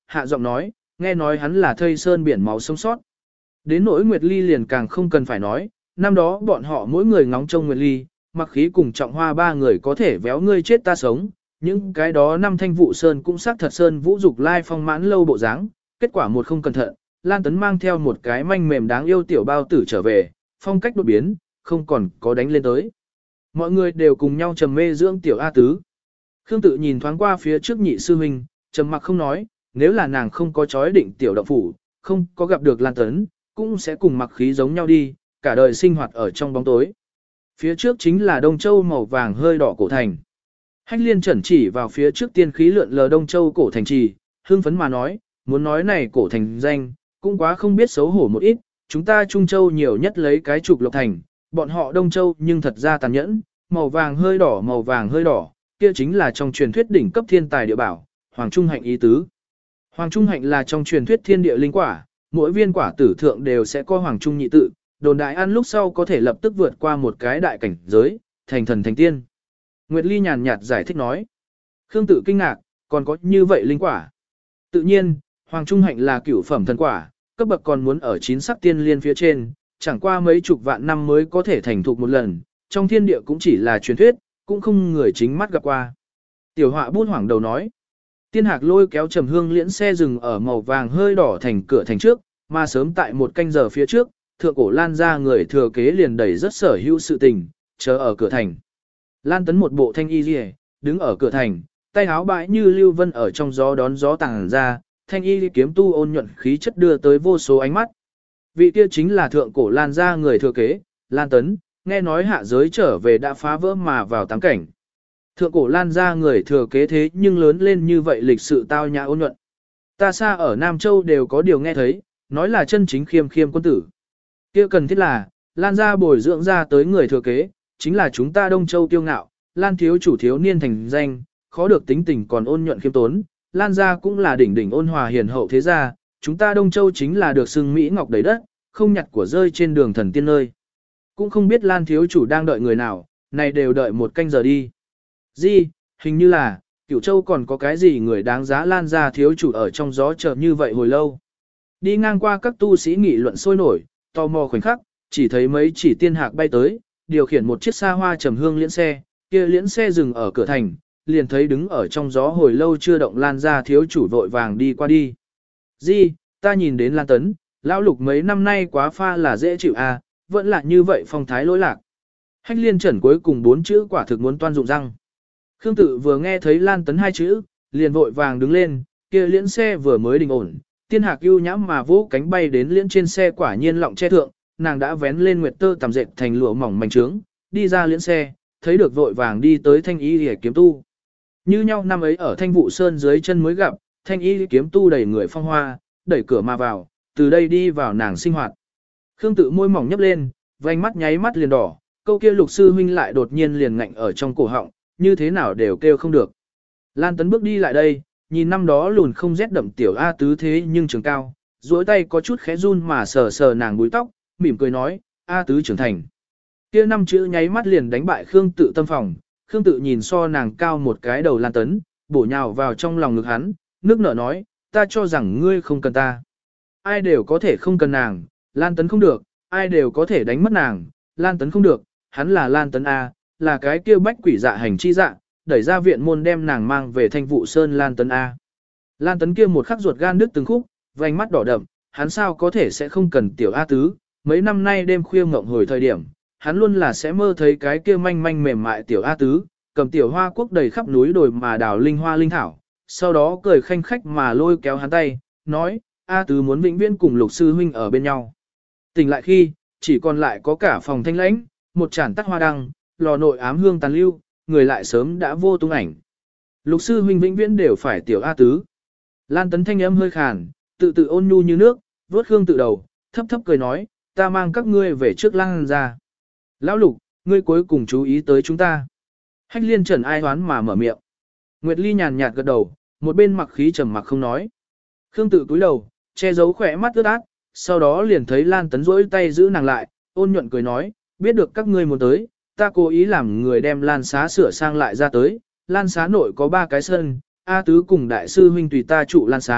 hạ giọng nói, nghe nói hắn là thây sơn biển máu sống sót. Đến nỗi Nguyệt Ly liền càng không cần phải nói, năm đó bọn họ mỗi người ngóng trông Nguyệt Ly, mặc khí cùng trọng hoa ba người có thể véo ngươi chết ta sống, những cái đó năm thanh vụ sơn cũng xác thật sơn vũ dục lai phong mãn lâu bộ dáng, kết quả một không cẩn thận, Lan Tấn mang theo một cái manh mềm đáng yêu tiểu bao tử trở về, phong cách đột biến, không còn có đánh lên tới. Mọi người đều cùng nhau trầm mê dưỡng tiểu A Tứ. Khương Tự nhìn thoáng qua phía trước nhị sư huynh, trầm mặc không nói, nếu là nàng không có chói định tiểu động phủ, không có gặp được Lan Tấn, cũng sẽ cùng mặc khí giống nhau đi, cả đời sinh hoạt ở trong bóng tối. Phía trước chính là Đông Châu màu vàng hơi đỏ cổ thành. Hách Liên chẩn chỉ vào phía trước tiên khí lượn lờ Đông Châu cổ thành trì, hưng phấn mà nói, muốn nói này cổ thành danh, cũng quá không biết xấu hổ một ít, chúng ta Trung Châu nhiều nhất lấy cái trục lộc thành, bọn họ Đông Châu nhưng thật ra tàn nhẫn, màu vàng hơi đỏ màu vàng hơi đỏ, kia chính là trong truyền thuyết đỉnh cấp thiên tài địa bảo, Hoàng Trung Hạnh ý tứ. Hoàng Trung Hạnh là trong truyền thuyết thiên địa linh quả, mỗi viên quả tử thượng đều sẽ có Hoàng Trung nhị tự, đồn đại ăn lúc sau có thể lập tức vượt qua một cái đại cảnh giới, thành thần thành tiên. Nguyệt Ly nhàn nhạt giải thích nói. Khương Tự kinh ngạc, còn có như vậy linh quả. Tự nhiên, Hoàng Trung Hạnh là cửu phẩm thần quả, cấp bậc còn muốn ở chín sắc tiên liên phía trên, chẳng qua mấy chục vạn năm mới có thể thành thục một lần, trong thiên địa cũng chỉ là truyền thuyết, cũng không người chính mắt gặp qua. Tiểu Họa buôn hoảng đầu nói. Tiên Hạc lôi kéo Trầm Hương liễn xe dừng ở màu vàng hơi đỏ thành cửa thành trước, mà sớm tại một canh giờ phía trước, thượng cổ Lan ra người thừa kế liền đẩy rất sở hữu sự tình, chờ ở cửa thành. Lan Tấn một bộ thanh y liễu, đứng ở cửa thành, tay áo bãi như lưu vân ở trong gió đón gió tàng ra, thanh y kiếm tu ôn nhuận khí chất đưa tới vô số ánh mắt. Vị kia chính là thượng cổ Lan ra người thừa kế, Lan Tấn, nghe nói hạ giới trở về đã phá vỡ mà vào tám cảnh. Thượng cổ Lan ra người thừa kế thế nhưng lớn lên như vậy lịch sự tao nhã ôn nhuận. Ta xa ở Nam Châu đều có điều nghe thấy, nói là chân chính khiêm khiêm quân tử. Kia cần thiết là, Lan ra bồi dưỡng ra tới người thừa kế, chính là chúng ta Đông Châu kiêu ngạo, Lan thiếu chủ thiếu niên thành danh, khó được tính tình còn ôn nhuận khiêm tốn, Lan gia cũng là đỉnh đỉnh ôn hòa hiền hậu thế gia, chúng ta Đông Châu chính là được xưng Mỹ ngọc đầy đất, không nhặt của rơi trên đường thần tiên nơi. Cũng không biết Lan thiếu chủ đang đợi người nào, này đều đợi một canh giờ đi. Di, hình như là, Cửu Châu còn có cái gì người đáng giá Lan gia thiếu chủ ở trong gió chờ như vậy hồi lâu. Đi ngang qua các tu sĩ nghị luận sôi nổi, tò mò khoảnh khắc, chỉ thấy mấy chỉ tiên hạc bay tới, điều khiển một chiếc xa hoa trầm hương liễn xe, kia liễn xe dừng ở cửa thành, liền thấy đứng ở trong gió hồi lâu chưa động Lan gia thiếu chủ vội vàng đi qua đi. Di, ta nhìn đến Lan Tấn, lão lục mấy năm nay quá pha là dễ chịu à, vẫn là như vậy phong thái lỗi lạc. Hách Liên Trần cuối cùng bốn chữ quả thực muốn toan dụng răng. Khương Tự vừa nghe thấy Lan Tấn hai chữ, liền vội vàng đứng lên, kia liễn xe vừa mới đình ổn, tiên hạc ưu nhãm mà vỗ cánh bay đến liễn trên xe quả nhiên lọng che thượng, nàng đã vén lên nguyệt tơ tầm dệt thành lụa mỏng mảnh trướng, đi ra liễn xe, thấy được vội vàng đi tới thanh y để kiếm tu. Như nhau năm ấy ở thanh vụ sơn dưới chân mới gặp, thanh y kiếm tu đẩy người phong hoa, đẩy cửa mà vào, từ đây đi vào nàng sinh hoạt. Khương Tự môi mỏng nhấp lên, vành mắt nháy mắt liền đỏ, câu kia lục sư huynh lại đột nhiên liền ngạnh ở trong cổ họng, như thế nào đều kêu không được. Lan Tấn bước đi lại đây, nhìn năm đó lùn không rét đậm tiểu A Tứ thế nhưng trường cao, duỗi tay có chút khẽ run mà sờ sờ nàng búi tóc, mỉm cười nói, A Tứ trưởng thành. Kia năm chữ nháy mắt liền đánh bại Khương Tự tâm phòng, Khương Tự nhìn so nàng cao một cái đầu Lan Tấn, bổ nhào vào trong lòng ngực hắn, nước nở nói, ta cho rằng ngươi không cần ta. Ai đều có thể không cần nàng, Lan Tấn không được, ai đều có thể đánh mất nàng, Lan Tấn không được, hắn là Lan Tấn A, là cái kia bách quỷ dạ hành chi dạ, đẩy ra viện môn đem nàng mang về thanh vụ sơn Lan Tấn A. Lan Tấn kia một khắc ruột gan đứt từng khúc, vành mắt đỏ đậm, hắn sao có thể sẽ không cần tiểu A Tứ, mấy năm nay đêm khuya ngộng hồi thời điểm, hắn luôn là sẽ mơ thấy cái kia manh manh mềm mại tiểu A Tứ, cầm tiểu hoa quốc đầy khắp núi đồi mà đào linh hoa linh thảo, sau đó cười khanh khách mà lôi kéo hắn tay, nói, A Tứ muốn vĩnh viễn cùng lục sư huynh ở bên nhau. Tỉnh lại khi, chỉ còn lại có cả phòng thanh lãnh, một chản tắt hoa đăng, lò nội ám hương tàn lưu, người lại sớm đã vô tung ảnh. Lục sư huynh vĩnh viễn đều phải tiểu A Tứ. Lan Tấn thanh âm hơi khàn, tự tự ôn nhu như nước, vuốt Khương Tự đầu, thấp thấp cười nói, ta mang các ngươi về trước Lan ra. Lão Lục, ngươi cuối cùng chú ý tới chúng ta. Hách Liên Trần ai hoán mà mở miệng. Nguyệt Ly nhàn nhạt gật đầu, một bên mặc khí trầm mặc không nói. Khương Tự cúi đầu, che giấu khỏe mắt ướt át, sau đó liền thấy Lan Tấn rỗi tay giữ nàng lại, ôn nhuận cười nói, biết được các ngươi muốn tới, ta cố ý làm người đem Lan xá sửa sang lại ra tới, Lan xá nội có ba cái sân, A Tứ cùng đại sư huynh tùy ta trụ Lan xá,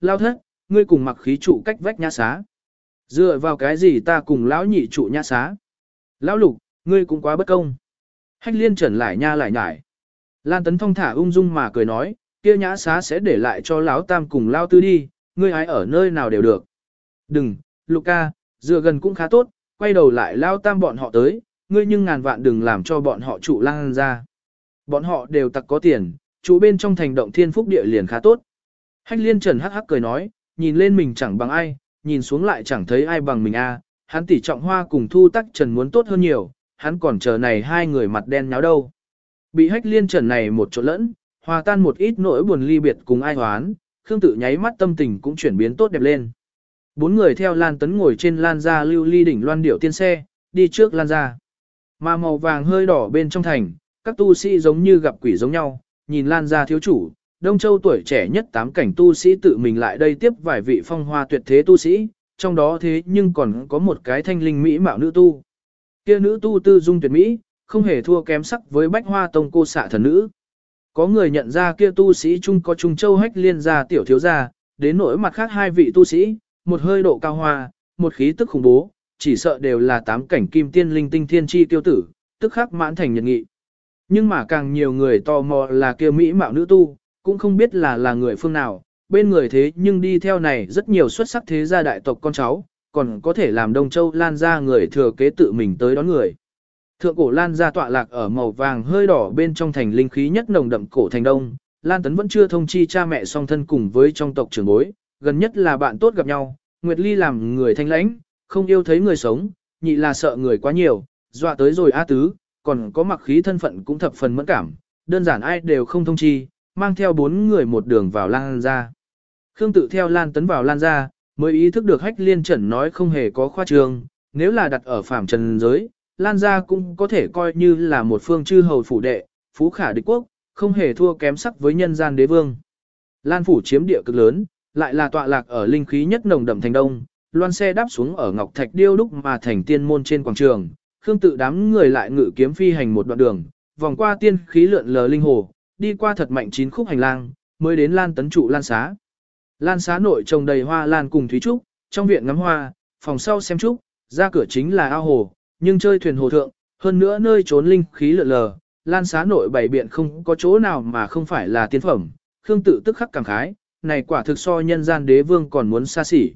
lao thất, ngươi cùng mặc khí trụ cách vách nhã xá. Dựa vào cái gì ta cùng lão nhị trụ nhã xá? Lão lục, ngươi cũng quá bất công. Hách liên trần lại nha lại nhải. Lan Tấn thong thả ung dung mà cười nói, kia nhã xá sẽ để lại cho lão tam cùng lao tư đi, ngươi ai ở nơi nào đều được. Đừng, lục ca, dựa gần cũng khá tốt, quay đầu lại lao tam bọn họ tới, ngươi nhưng ngàn vạn đừng làm cho bọn họ trụ Lan ra. Bọn họ đều tặc có tiền, trụ bên trong thành động thiên phúc địa liền khá tốt. Hách liên trần hắc hắc cười nói, nhìn lên mình chẳng bằng ai, nhìn xuống lại chẳng thấy ai bằng mình a. Hắn tỷ trọng hoa cùng thu tắc trần muốn tốt hơn nhiều, hắn còn chờ này hai người mặt đen nháo đâu. Bị hách liên trần này một chỗ lẫn, hòa tan một ít nỗi buồn ly biệt cùng ai hoán, Khương Tự nháy mắt tâm tình cũng chuyển biến tốt đẹp lên. Bốn người theo Lan Tấn ngồi trên Lan gia lưu ly đỉnh loan điệu tiên xe, đi trước Lan gia. Mà màu vàng hơi đỏ bên trong thành, các tu sĩ giống như gặp quỷ giống nhau, nhìn Lan gia thiếu chủ, Đông Châu tuổi trẻ nhất tám cảnh tu sĩ tự mình lại đây tiếp vài vị phong hoa tuyệt thế tu sĩ, trong đó thế nhưng còn có một cái thanh linh mỹ mạo nữ tu. Kia nữ tu tư dung tuyệt mỹ, không hề thua kém sắc với Bách Hoa Tông cô xạ thần nữ. Có người nhận ra kia tu sĩ chung có Trung Châu Hách Liên gia tiểu thiếu gia, đến nỗi mặt khác hai vị tu sĩ, một hơi độ cao hoa, một khí tức khủng bố, chỉ sợ đều là tám cảnh kim tiên linh tinh thiên chi tiêu tử, tức khắc mãn thành nhật nghị. Nhưng mà càng nhiều người tò mò là kia mỹ mạo nữ tu, cũng không biết là là người phương nào, bên người thế nhưng đi theo này rất nhiều xuất sắc thế gia đại tộc con cháu, còn có thể làm Đông Châu Lan gia người thừa kế tự mình tới đón người. Thượng cổ Lan gia tọa lạc ở màu vàng hơi đỏ bên trong thành linh khí nhất nồng đậm cổ thành đông, Lan Tấn vẫn chưa thông chi cha mẹ song thân cùng với trong tộc trưởng bối, gần nhất là bạn tốt gặp nhau, Nguyệt Ly làm người thanh lãnh, không yêu thấy người sống, nhị là sợ người quá nhiều, dọa tới rồi A Tứ, còn có mặc khí thân phận cũng thập phần mẫn cảm, đơn giản ai đều không thông chi, mang theo bốn người một đường vào Lan gia. Khương Tự theo Lan Tấn vào Lan gia, mới ý thức được Hách Liên Trần nói không hề có khoa trương, nếu là đặt ở phàm trần giới, Lan gia cũng có thể coi như là một phương chư hầu phủ đệ, phú khả địch quốc, không hề thua kém sắc với nhân gian đế vương. Lan phủ chiếm địa cực lớn, lại là tọa lạc ở linh khí nhất nồng đậm thành đông, loan xe đáp xuống ở ngọc thạch điêu đúc mà thành tiên môn trên quảng trường, Khương Tự đám người lại ngự kiếm phi hành một đoạn đường, vòng qua tiên khí lượn lờ linh hồ, đi qua thật mạnh chín khúc hành lang, mới đến Lan Tấn trụ Lan xá. Lan xá nội trồng đầy hoa lan cùng thúy trúc, trong viện ngắm hoa, phòng sau xem trúc, ra cửa chính là ao hồ, nhưng chơi thuyền hồ thượng, hơn nữa nơi trốn linh khí lượn lờ, Lan xá nội bảy biện không có chỗ nào mà không phải là tiên phẩm, Khương Tự tức khắc cảm khái, này quả thực so nhân gian đế vương còn muốn xa xỉ.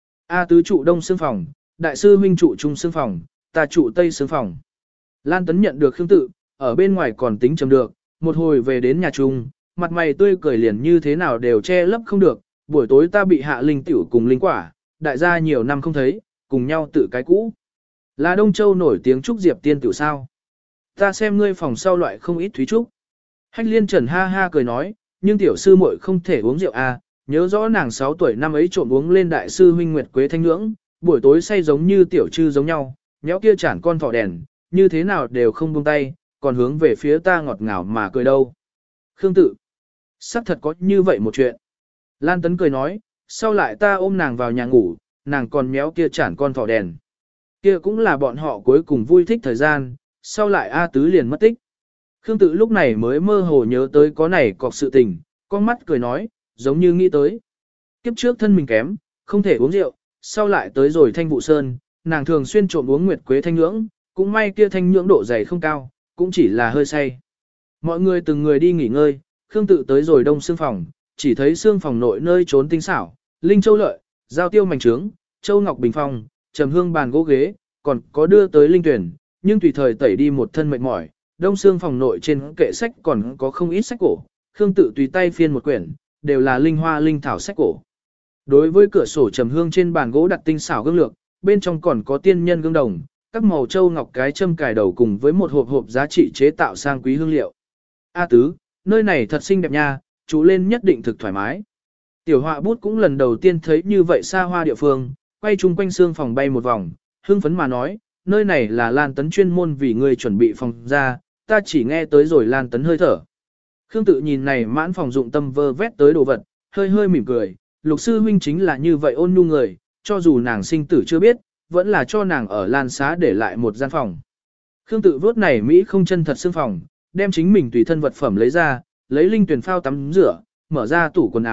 A tứ trụ đông xương phòng, đại sư huynh trụ trung xương phòng, ta trụ tây xương phòng. Lan Tấn nhận được Khương Tự, ở bên ngoài còn tính chầm được, một hồi về đến nhà chung, mặt mày tươi cười liền như thế nào đều che lấp không được, buổi tối ta bị hạ linh tiểu cùng linh quả, đại gia nhiều năm không thấy, cùng nhau tự cái cũ. Là Đông Châu nổi tiếng trúc diệp tiên tiểu sao. Ta xem ngươi phòng sau loại không ít thúy trúc. Hách Liên Trần ha ha cười nói, nhưng tiểu sư muội không thể uống rượu à, nhớ rõ nàng sáu tuổi năm ấy trộm uống lên đại sư huynh Nguyệt Quế Thanh Nhưỡng, buổi tối say giống như tiểu trư giống nhau, nhéo kia chản con thỏ đèn, như thế nào đều không buông tay, còn hướng về phía ta ngọt ngào mà cười đâu. Khương Tự, xác thật có như vậy một chuyện. Lan Tấn cười nói, sau lại ta ôm nàng vào nhà ngủ, nàng còn méo kia chản con thỏ đèn. Kia cũng là bọn họ cuối cùng vui thích thời gian, sau lại A Tứ liền mất tích. Khương Tự lúc này mới mơ hồ nhớ tới có này cọc sự tình, con mắt cười nói, giống như nghĩ tới. Kiếp trước thân mình kém, không thể uống rượu, sau lại tới rồi Thanh Vụ Sơn, nàng thường xuyên trộm uống Nguyệt Quế Thanh Nhưỡng, cũng may kia thanh nhưỡng độ dày không cao, cũng chỉ là hơi say. Mọi người từng người đi nghỉ ngơi, Khương Tự tới rồi đông xương phòng, chỉ thấy xương phòng nội nơi trốn tinh xảo, linh châu lợi, giao tiêu mảnh trướng, châu ngọc bình phong, trầm hương bàn gỗ ghế, còn có đưa tới linh tuyển, nhưng tùy thời tẩy đi một thân mệt mỏi. Đông xương phòng nội trên kệ sách còn có không ít sách cổ, Khương Tự tùy tay phiên một quyển, đều là linh hoa linh thảo sách cổ. Đối với cửa sổ trầm hương trên bàn gỗ đặt tinh xảo gương lược, bên trong còn có tiên nhân gương đồng, các màu châu ngọc cái châm cài đầu cùng với một hộp hộp giá trị chế tạo sang quý hương liệu. A Tứ, nơi này thật xinh đẹp nha, chú lên nhất định thực thoải mái. Tiểu họa bút cũng lần đầu tiên thấy như vậy xa hoa địa phương, quay chung quanh xương phòng bay một vòng, hưng phấn mà nói, nơi này là Lan Tấn chuyên môn vì người chuẩn bị phòng ra, ta chỉ nghe tới rồi Lan Tấn hơi thở. Khương Tự nhìn này mãn phòng dụng tâm vơ vét tới đồ vật, hơi hơi mỉm cười, Lục sư huynh chính là như vậy ôn nhu người, cho dù nàng sinh tử chưa biết, vẫn là cho nàng ở Lan xá để lại một gian phòng. Khương Tự vốt này Mỹ không chân thật xương phòng, đem chính mình tùy thân vật phẩm lấy ra, lấy linh tuyển phao tắm rửa, mở ra tủ quần áo,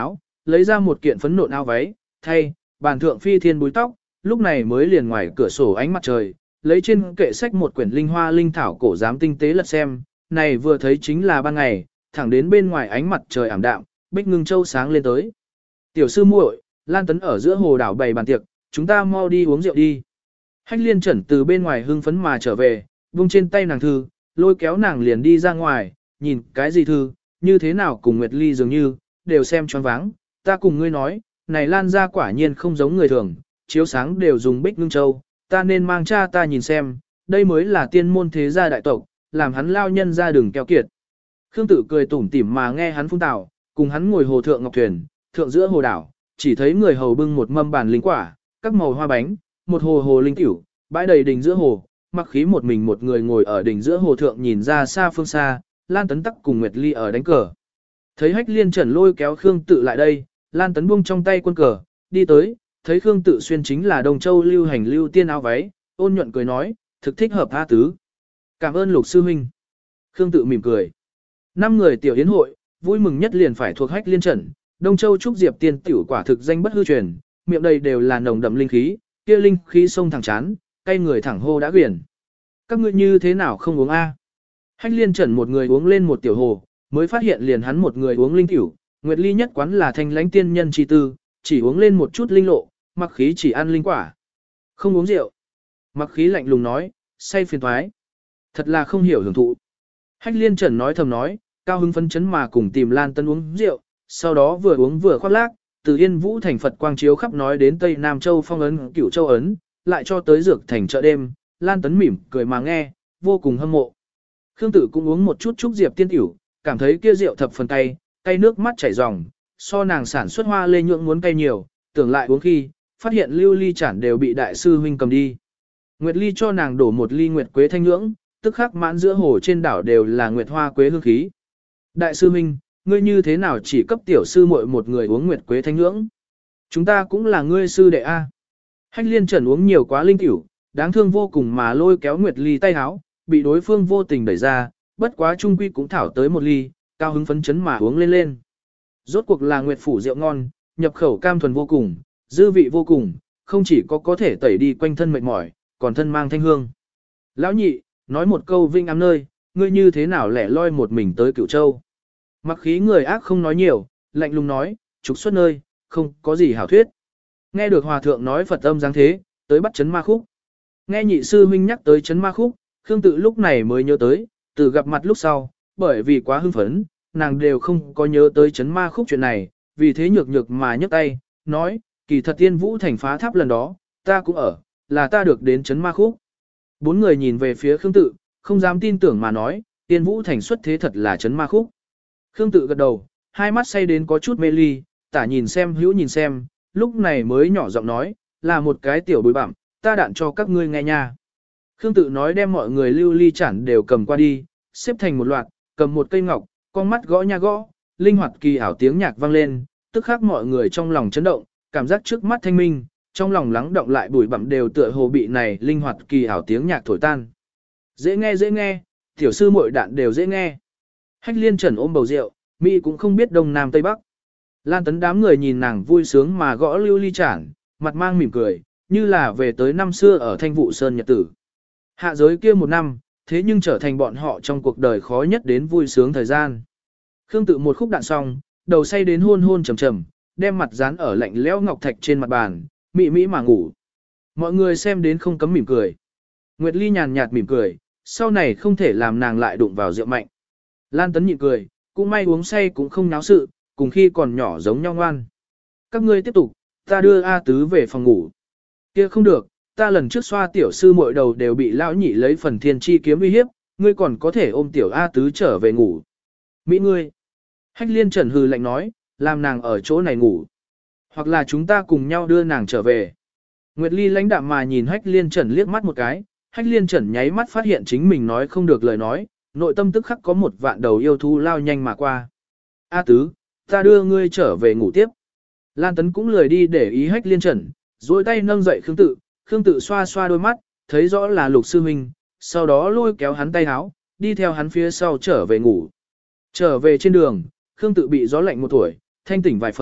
lấy ra một kiện phấn nộn áo váy, thay, bàn thượng phi thiên búi tóc, lúc này mới liền ngoài cửa sổ ánh mặt trời, lấy trên kệ sách một quyển linh hoa linh thảo cổ giám tinh tế lật xem, này vừa thấy chính là ban ngày, thẳng đến bên ngoài ánh mặt trời ảm đạm, Bích Ngưng Châu sáng lên tới. Tiểu sư muội, Lan Tấn ở giữa hồ đảo bày bàn tiệc, chúng ta mau đi uống rượu đi. Hách Liên Trần từ bên ngoài hưng phấn mà trở về, vung trên tay nàng thư, lôi kéo nàng liền đi ra ngoài, nhìn cái gì thư, như thế nào cùng Nguyệt Ly dường như, đều xem choáng váng, ta cùng ngươi nói, này Lan ra quả nhiên không giống người thường, chiếu sáng đều dùng Bích Ngưng Châu, ta nên mang cha ta nhìn xem, đây mới là tiên môn thế gia đại tộc, làm hắn lao nhân ra đường keo kiệt. Khương Tử cười tủm tỉm mà nghe hắn phun tào, cùng hắn ngồi hồ thượng ngọc thuyền, thượng giữa hồ đảo, chỉ thấy người hầu bưng một mâm bàn linh quả, các màu hoa bánh, một hồ hồ linh tiểu, bãi đầy đỉnh giữa hồ, mặc khí một mình một người ngồi ở đỉnh giữa hồ thượng nhìn ra xa phương xa, Lan Tấn tắc cùng Nguyệt Ly ở đánh cờ. Thấy Hách Liên Trần lôi kéo Khương Tự lại đây, Lan Tấn buông trong tay quân cờ, đi tới, thấy Khương Tự xuyên chính là Đông Châu lưu hành lưu tiên áo váy, ôn nhuận cười nói, thực thích hợp A tứ. Cảm ơn Lục sư huynh. Khương Tự mỉm cười. Năm người tiểu yến hội, vui mừng nhất liền phải thuộc Hách Liên Trần, Đông Châu trúc diệp tiên tiểu quả thực danh bất hư truyền, miệng đầy đều là nồng đậm linh khí, kia linh khí sông thẳng chán, cay người thẳng hô đã quyển. Các ngươi như thế nào không uống a? Hách Liên Trần một người uống lên một tiểu hồ, mới phát hiện liền hắn một người uống linh tiểu, Nguyệt Ly nhất quán là thanh lãnh tiên nhân chi tư, chỉ uống lên một chút linh lộ, mặc khí chỉ ăn linh quả. Không uống rượu. Mặc khí lạnh lùng nói, say phiền thoái. Thật là không hiểu hưởng thụ. Hách Liên Trần nói thầm nói, cao hứng phấn chấn mà cùng tìm Lan Tấn uống rượu, sau đó vừa uống vừa khoác lác, từ Yên Vũ thành Phật quang chiếu khắp nói đến Tây Nam Châu phong ấn Cửu Châu ấn, lại cho tới dược thành chợ đêm, Lan Tấn mỉm cười mà nghe, vô cùng hâm mộ. Khương Tử cũng uống một chút trúc diệp tiên tiểu, cảm thấy kia rượu thập phần cay, cay nước mắt chảy ròng, so nàng sản xuất hoa lê nhượng muốn cay nhiều, tưởng lại uống khi, phát hiện lưu ly chản đều bị đại sư huynh cầm đi. Nguyệt Ly cho nàng đổ một ly nguyệt quế thanh nhưỡng, tức khắc mãn giữa hồ trên đảo đều là nguyệt hoa quế hương khí. Đại sư huynh, ngươi như thế nào chỉ cấp tiểu sư muội một người uống nguyệt quế thanh nhưỡng? Chúng ta cũng là ngươi sư đệ a. Hách Liên Trần uống nhiều quá linh tiểu, đáng thương vô cùng mà lôi kéo Nguyệt Ly tay háo, bị đối phương vô tình đẩy ra, bất quá trung quy cũng thảo tới một ly, cao hứng phấn chấn mà uống lên lên. Rốt cuộc là Nguyệt phủ rượu ngon, nhập khẩu cam thuần vô cùng, dư vị vô cùng, không chỉ có có thể tẩy đi quanh thân mệt mỏi, còn thân mang thanh hương. Lão nhị, nói một câu vinh ám nơi, ngươi như thế nào lẻ loi một mình tới Cửu Châu? Mặc khí người ác không nói nhiều, lạnh lùng nói, trục xuất nơi, không có gì hảo thuyết. Nghe được hòa thượng nói Phật âm dáng thế, tới bắt chấn ma khúc. Nghe nhị sư huynh nhắc tới chấn ma khúc, Khương Tự lúc này mới nhớ tới, từ gặp mặt lúc sau, bởi vì quá hưng phấn, nàng đều không có nhớ tới chấn ma khúc chuyện này, vì thế nhược nhược mà nhấc tay, nói, kỳ thật Tiên Vũ thành phá tháp lần đó, ta cũng ở, là ta được đến chấn ma khúc. Bốn người nhìn về phía Khương Tự, không dám tin tưởng mà nói, Tiên Vũ thành xuất thế thật là chấn ma khúc. Khương Tự gật đầu, hai mắt say đến có chút mê ly, tả nhìn xem hữu nhìn xem, lúc này mới nhỏ giọng nói, là một cái tiểu bối bặm, ta đạn cho các ngươi nghe nha. Khương Tự nói đem mọi người lưu ly chản đều cầm qua đi, xếp thành một loạt, cầm một cây ngọc, con mắt gõ nha gõ, linh hoạt kỳ ảo tiếng nhạc vang lên, tức khắc mọi người trong lòng chấn động, cảm giác trước mắt thanh minh, trong lòng lắng động lại bụi bặm đều tựa hồ bị này linh hoạt kỳ ảo tiếng nhạc thổi tan. Dễ nghe dễ nghe, tiểu sư muội đạn đều dễ nghe. Hách Liên Trần ôm bầu rượu, Mỹ cũng không biết đông nam tây bắc. Lan Tấn đám người nhìn nàng vui sướng mà gõ lưu ly chản, mặt mang mỉm cười, như là về tới năm xưa ở Thanh Vụ Sơn nhật tử. Hạ giới kia một năm, thế nhưng trở thành bọn họ trong cuộc đời khó nhất đến vui sướng thời gian. Khương Tự một khúc đạn xong, đầu say đến hôn hôn trầm trầm, đem mặt dán ở lạnh lẽo ngọc thạch trên mặt bàn, mị mỹ mà ngủ. Mọi người xem đến không cấm mỉm cười. Nguyệt Ly nhàn nhạt mỉm cười, sau này không thể làm nàng lại đụng vào rượu mạnh. Lan Tấn nhịn cười, cũng may uống say cũng không náo sự, cùng khi còn nhỏ giống nhau ngoan. Các ngươi tiếp tục, ta đưa A Tứ về phòng ngủ. Kia không được, ta lần trước xoa tiểu sư muội đầu đều bị lão nhị lấy phần thiên chi kiếm uy hiếp, ngươi còn có thể ôm tiểu A Tứ trở về ngủ. Mỹ ngươi. Hách Liên Trần hừ lạnh nói, làm nàng ở chỗ này ngủ. Hoặc là chúng ta cùng nhau đưa nàng trở về. Nguyệt Ly lãnh đạm mà nhìn Hách Liên Trần liếc mắt một cái, Hách Liên Trần nháy mắt phát hiện chính mình nói không được lời nói, nội tâm tức khắc có một vạn đầu yêu thú lao nhanh mà qua. A Tứ, ta đưa ngươi trở về ngủ tiếp. Lan Tấn cũng lười đi để ý Hách Liên Trần, duỗi tay nâng dậy Khương Tự, Khương Tự xoa xoa đôi mắt, thấy rõ là Lục sư huynh, sau đó lôi kéo hắn tay áo, đi theo hắn phía sau trở về ngủ. Trở về trên đường, Khương Tự bị gió lạnh một tuổi, thanh tỉnh vài phần,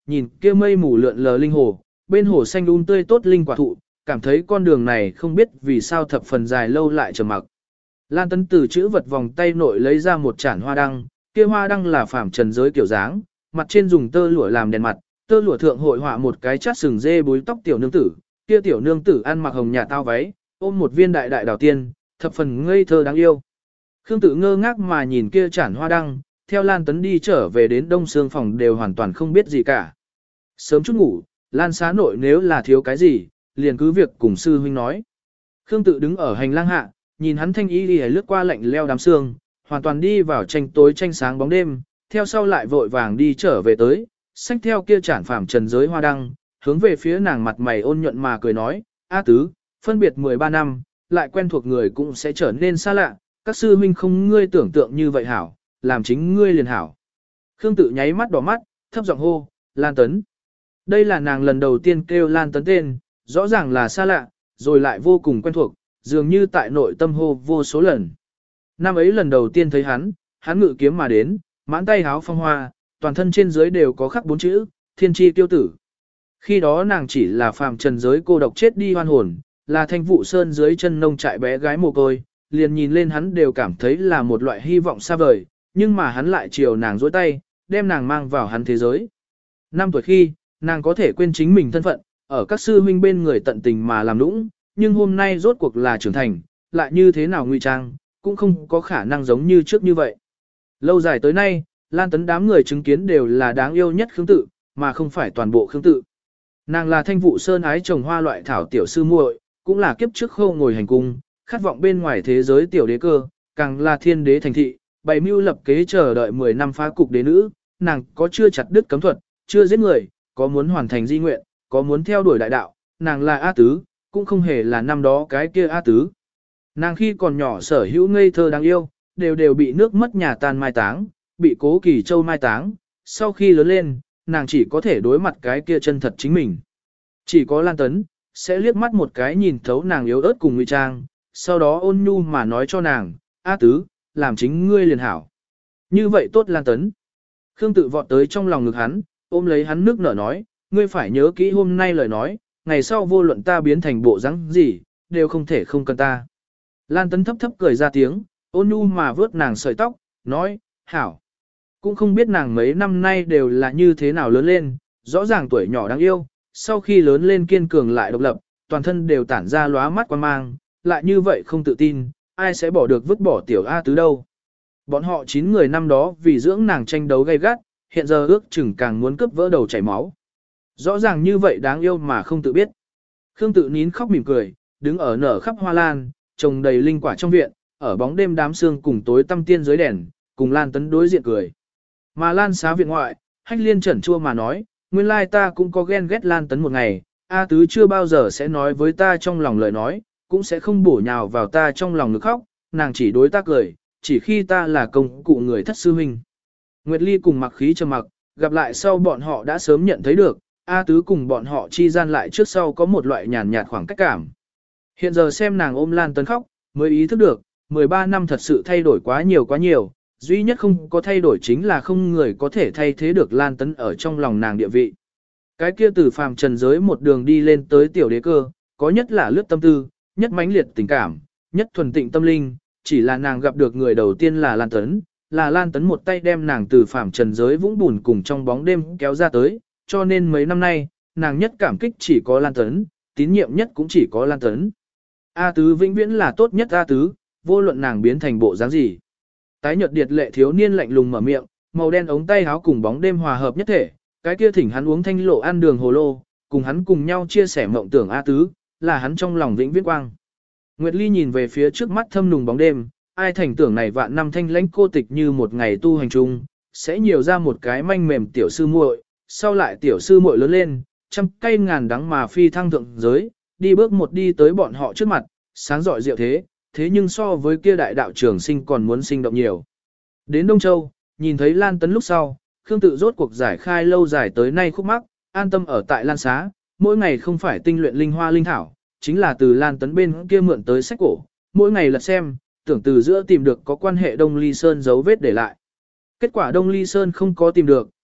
nhìn kia mây mù lượn lờ linh hồ, bên hồ xanh um tươi tốt linh quả thụ, cảm thấy con đường này không biết vì sao thập phần dài lâu lại trầm mặc. Lan Tấn từ chữ vật vòng tay nội lấy ra một chản hoa đăng, kia hoa đăng là phàm trần giới kiểu dáng, mặt trên dùng tơ lụa làm đèn mặt, tơ lụa thượng hội họa một cái chát sừng dê búi tóc tiểu nương tử, kia tiểu nương tử ăn mặc hồng nhạt tao váy, ôm một viên đại đại đào tiên, thập phần ngây thơ đáng yêu. Khương Tự ngơ ngác mà nhìn kia chản hoa đăng, theo Lan Tấn đi trở về đến Đông Sương phòng đều hoàn toàn không biết gì cả. Sớm chút ngủ, Lan xá nội nếu là thiếu cái gì, liền cứ việc cùng sư huynh nói. Khương Tự đứng ở hành lang hạ, nhìn hắn thanh y đi lướt qua lạnh leo đám sương, hoàn toàn đi vào tranh tối tranh sáng bóng đêm, theo sau lại vội vàng đi trở về tới, xách theo kia chản phàm trần giới hoa đăng, hướng về phía nàng mặt mày ôn nhuận mà cười nói, A tứ, phân biệt mười ba năm, lại quen thuộc người cũng sẽ trở nên xa lạ, các sư huynh không ngươi tưởng tượng như vậy hảo, làm chính ngươi liền hảo. Khương Tự nháy mắt đỏ mắt, thấp giọng hô, Lan Tấn. Đây là nàng lần đầu tiên kêu Lan Tấn tên, rõ ràng là xa lạ, rồi lại vô cùng quen thuộc, dường như tại nội tâm hô vô số lần. Năm ấy lần đầu tiên thấy hắn, hắn ngự kiếm mà đến, mãn tay háo phong hoa, toàn thân trên dưới đều có khắc bốn chữ, thiên chi tiêu tử. Khi đó nàng chỉ là phàm trần giới cô độc chết đi hoan hồn, là thanh vụ sơn dưới chân nông trại bé gái mồ côi, liền nhìn lên hắn đều cảm thấy là một loại hy vọng xa vời, nhưng mà hắn lại chiều nàng dối tay, đem nàng mang vào hắn thế giới. Năm tuổi khi, nàng có thể quên chính mình thân phận, ở các sư huynh bên người tận tình mà làm nũng, nhưng hôm nay rốt cuộc là trưởng thành, lại như thế nào ngụy trang, cũng không có khả năng giống như trước như vậy. Lâu dài tới nay, Lan Tấn đám người chứng kiến đều là đáng yêu nhất Khương Tự, mà không phải toàn bộ Khương Tự. Nàng là thanh vụ sơn ái trồng hoa loại thảo tiểu sư muội, cũng là kiếp trước khâu ngồi hành cung, khát vọng bên ngoài thế giới tiểu đế cơ, càng là thiên đế thành thị, bày mưu lập kế chờ đợi mười năm phá cục đế nữ, nàng có chưa chặt đứt cấm thuật, chưa giết người, có muốn hoàn thành di nguyện, có muốn theo đuổi đại đạo, nàng là A Tứ, cũng không hề là năm đó cái kia A Tứ. Nàng khi còn nhỏ sở hữu ngây thơ đáng yêu, đều đều bị nước mất nhà tan mai táng, bị Cố Kỳ Châu mai táng, sau khi lớn lên, nàng chỉ có thể đối mặt cái kia chân thật chính mình. Chỉ có Lan Tấn, sẽ liếc mắt một cái nhìn thấu nàng yếu ớt cùng ngụy trang, sau đó ôn nhu mà nói cho nàng, A Tứ, làm chính ngươi liền hảo. Như vậy tốt Lan Tấn. Khương Tự vọt tới trong lòng ngực hắn, ôm lấy hắn nước nở nói, ngươi phải nhớ kỹ hôm nay lời nói, ngày sau vô luận ta biến thành bộ dáng gì, đều không thể không cần ta. Lan Tấn thấp thấp cười ra tiếng, ôn nhu mà vớt nàng sợi tóc, nói, hảo. Cũng không biết nàng mấy năm nay đều là như thế nào lớn lên, rõ ràng tuổi nhỏ đáng yêu, sau khi lớn lên kiên cường lại độc lập, toàn thân đều tản ra lóa mắt quan mang, lại như vậy không tự tin, ai sẽ bỏ được vứt bỏ tiểu A Tứ đâu. Bọn họ chín người năm đó vì dưỡng nàng tranh đấu gay gắt, hiện giờ ước chừng càng muốn cướp vỡ đầu chảy máu. Rõ ràng như vậy đáng yêu mà không tự biết. Khương Tự nín khóc mỉm cười, đứng ở nở khắp hoa lan, trồng đầy linh quả trong viện, ở bóng đêm đám sương cùng tối tăm tiên dưới đèn, cùng Lan Tấn đối diện cười. Mà Lan xá viện ngoại, Hách Liên chẩn chua mà nói, nguyên lai ta cũng có ghen ghét Lan Tấn một ngày, A Tứ chưa bao giờ sẽ nói với ta trong lòng lời nói, cũng sẽ không bổ nhào vào ta trong lòng nước khóc, nàng chỉ đối ta cười, chỉ khi ta là công cụ người thất sư huynh. Nguyệt Ly cùng Mặc Khí trầm mặc, gặp lại sau bọn họ đã sớm nhận thấy được, A Tứ cùng bọn họ chi gian lại trước sau có một loại nhàn nhạt khoảng cách cảm. Hiện giờ xem nàng ôm Lan Tấn khóc, mới ý thức được, mười ba năm thật sự thay đổi quá nhiều quá nhiều, duy nhất không có thay đổi chính là không người có thể thay thế được Lan Tấn ở trong lòng nàng địa vị. Cái kia từ phàm trần giới một đường đi lên tới tiểu đế cơ, có nhất là lướt tâm tư, nhất mãnh liệt tình cảm, nhất thuần tịnh tâm linh, chỉ là nàng gặp được người đầu tiên là Lan Tấn, là Lan Tấn một tay đem nàng từ phàm trần giới vũng bùn cùng trong bóng đêm kéo ra tới, cho nên mấy năm nay, nàng nhất cảm kích chỉ có Lan Tấn, tín nhiệm nhất cũng chỉ có Lan Tấn. A Tứ vĩnh viễn là tốt nhất A Tứ, vô luận nàng biến thành bộ dáng gì. Tái nhợt điệt lệ thiếu niên lạnh lùng mở miệng, màu đen ống tay áo cùng bóng đêm hòa hợp nhất thể, cái kia thỉnh hắn uống thanh lộ ăn đường hồ lô, cùng hắn cùng nhau chia sẻ mộng tưởng A Tứ, là hắn trong lòng vĩnh viễn quang. Nguyệt Ly nhìn về phía trước mắt thâm nùng bóng đêm, ai thành tưởng này vạn năm thanh lãnh cô tịch như một ngày tu hành chung, sẽ nhiều ra một cái manh mềm tiểu sư muội, sau lại tiểu sư muội lớn lên, trăm cây ngàn đắng mà phi thăng thượng giới, đi bước một đi tới bọn họ trước mặt, sáng rọi diệu thế, thế nhưng so với kia đại đạo trường sinh còn muốn sinh động nhiều. Đến Đông Châu, nhìn thấy Lan Tấn lúc sau, Khương Tự rốt cuộc giải khai lâu dài tới nay khúc mắc, an tâm ở tại Lan Xá, mỗi ngày không phải tinh luyện linh hoa linh thảo, chính là từ Lan Tấn bên kia mượn tới sách cổ, mỗi ngày lật xem, tưởng từ giữa tìm được có quan hệ Đông Ly Sơn dấu vết để lại. Kết quả Đông Ly Sơn không có tìm được,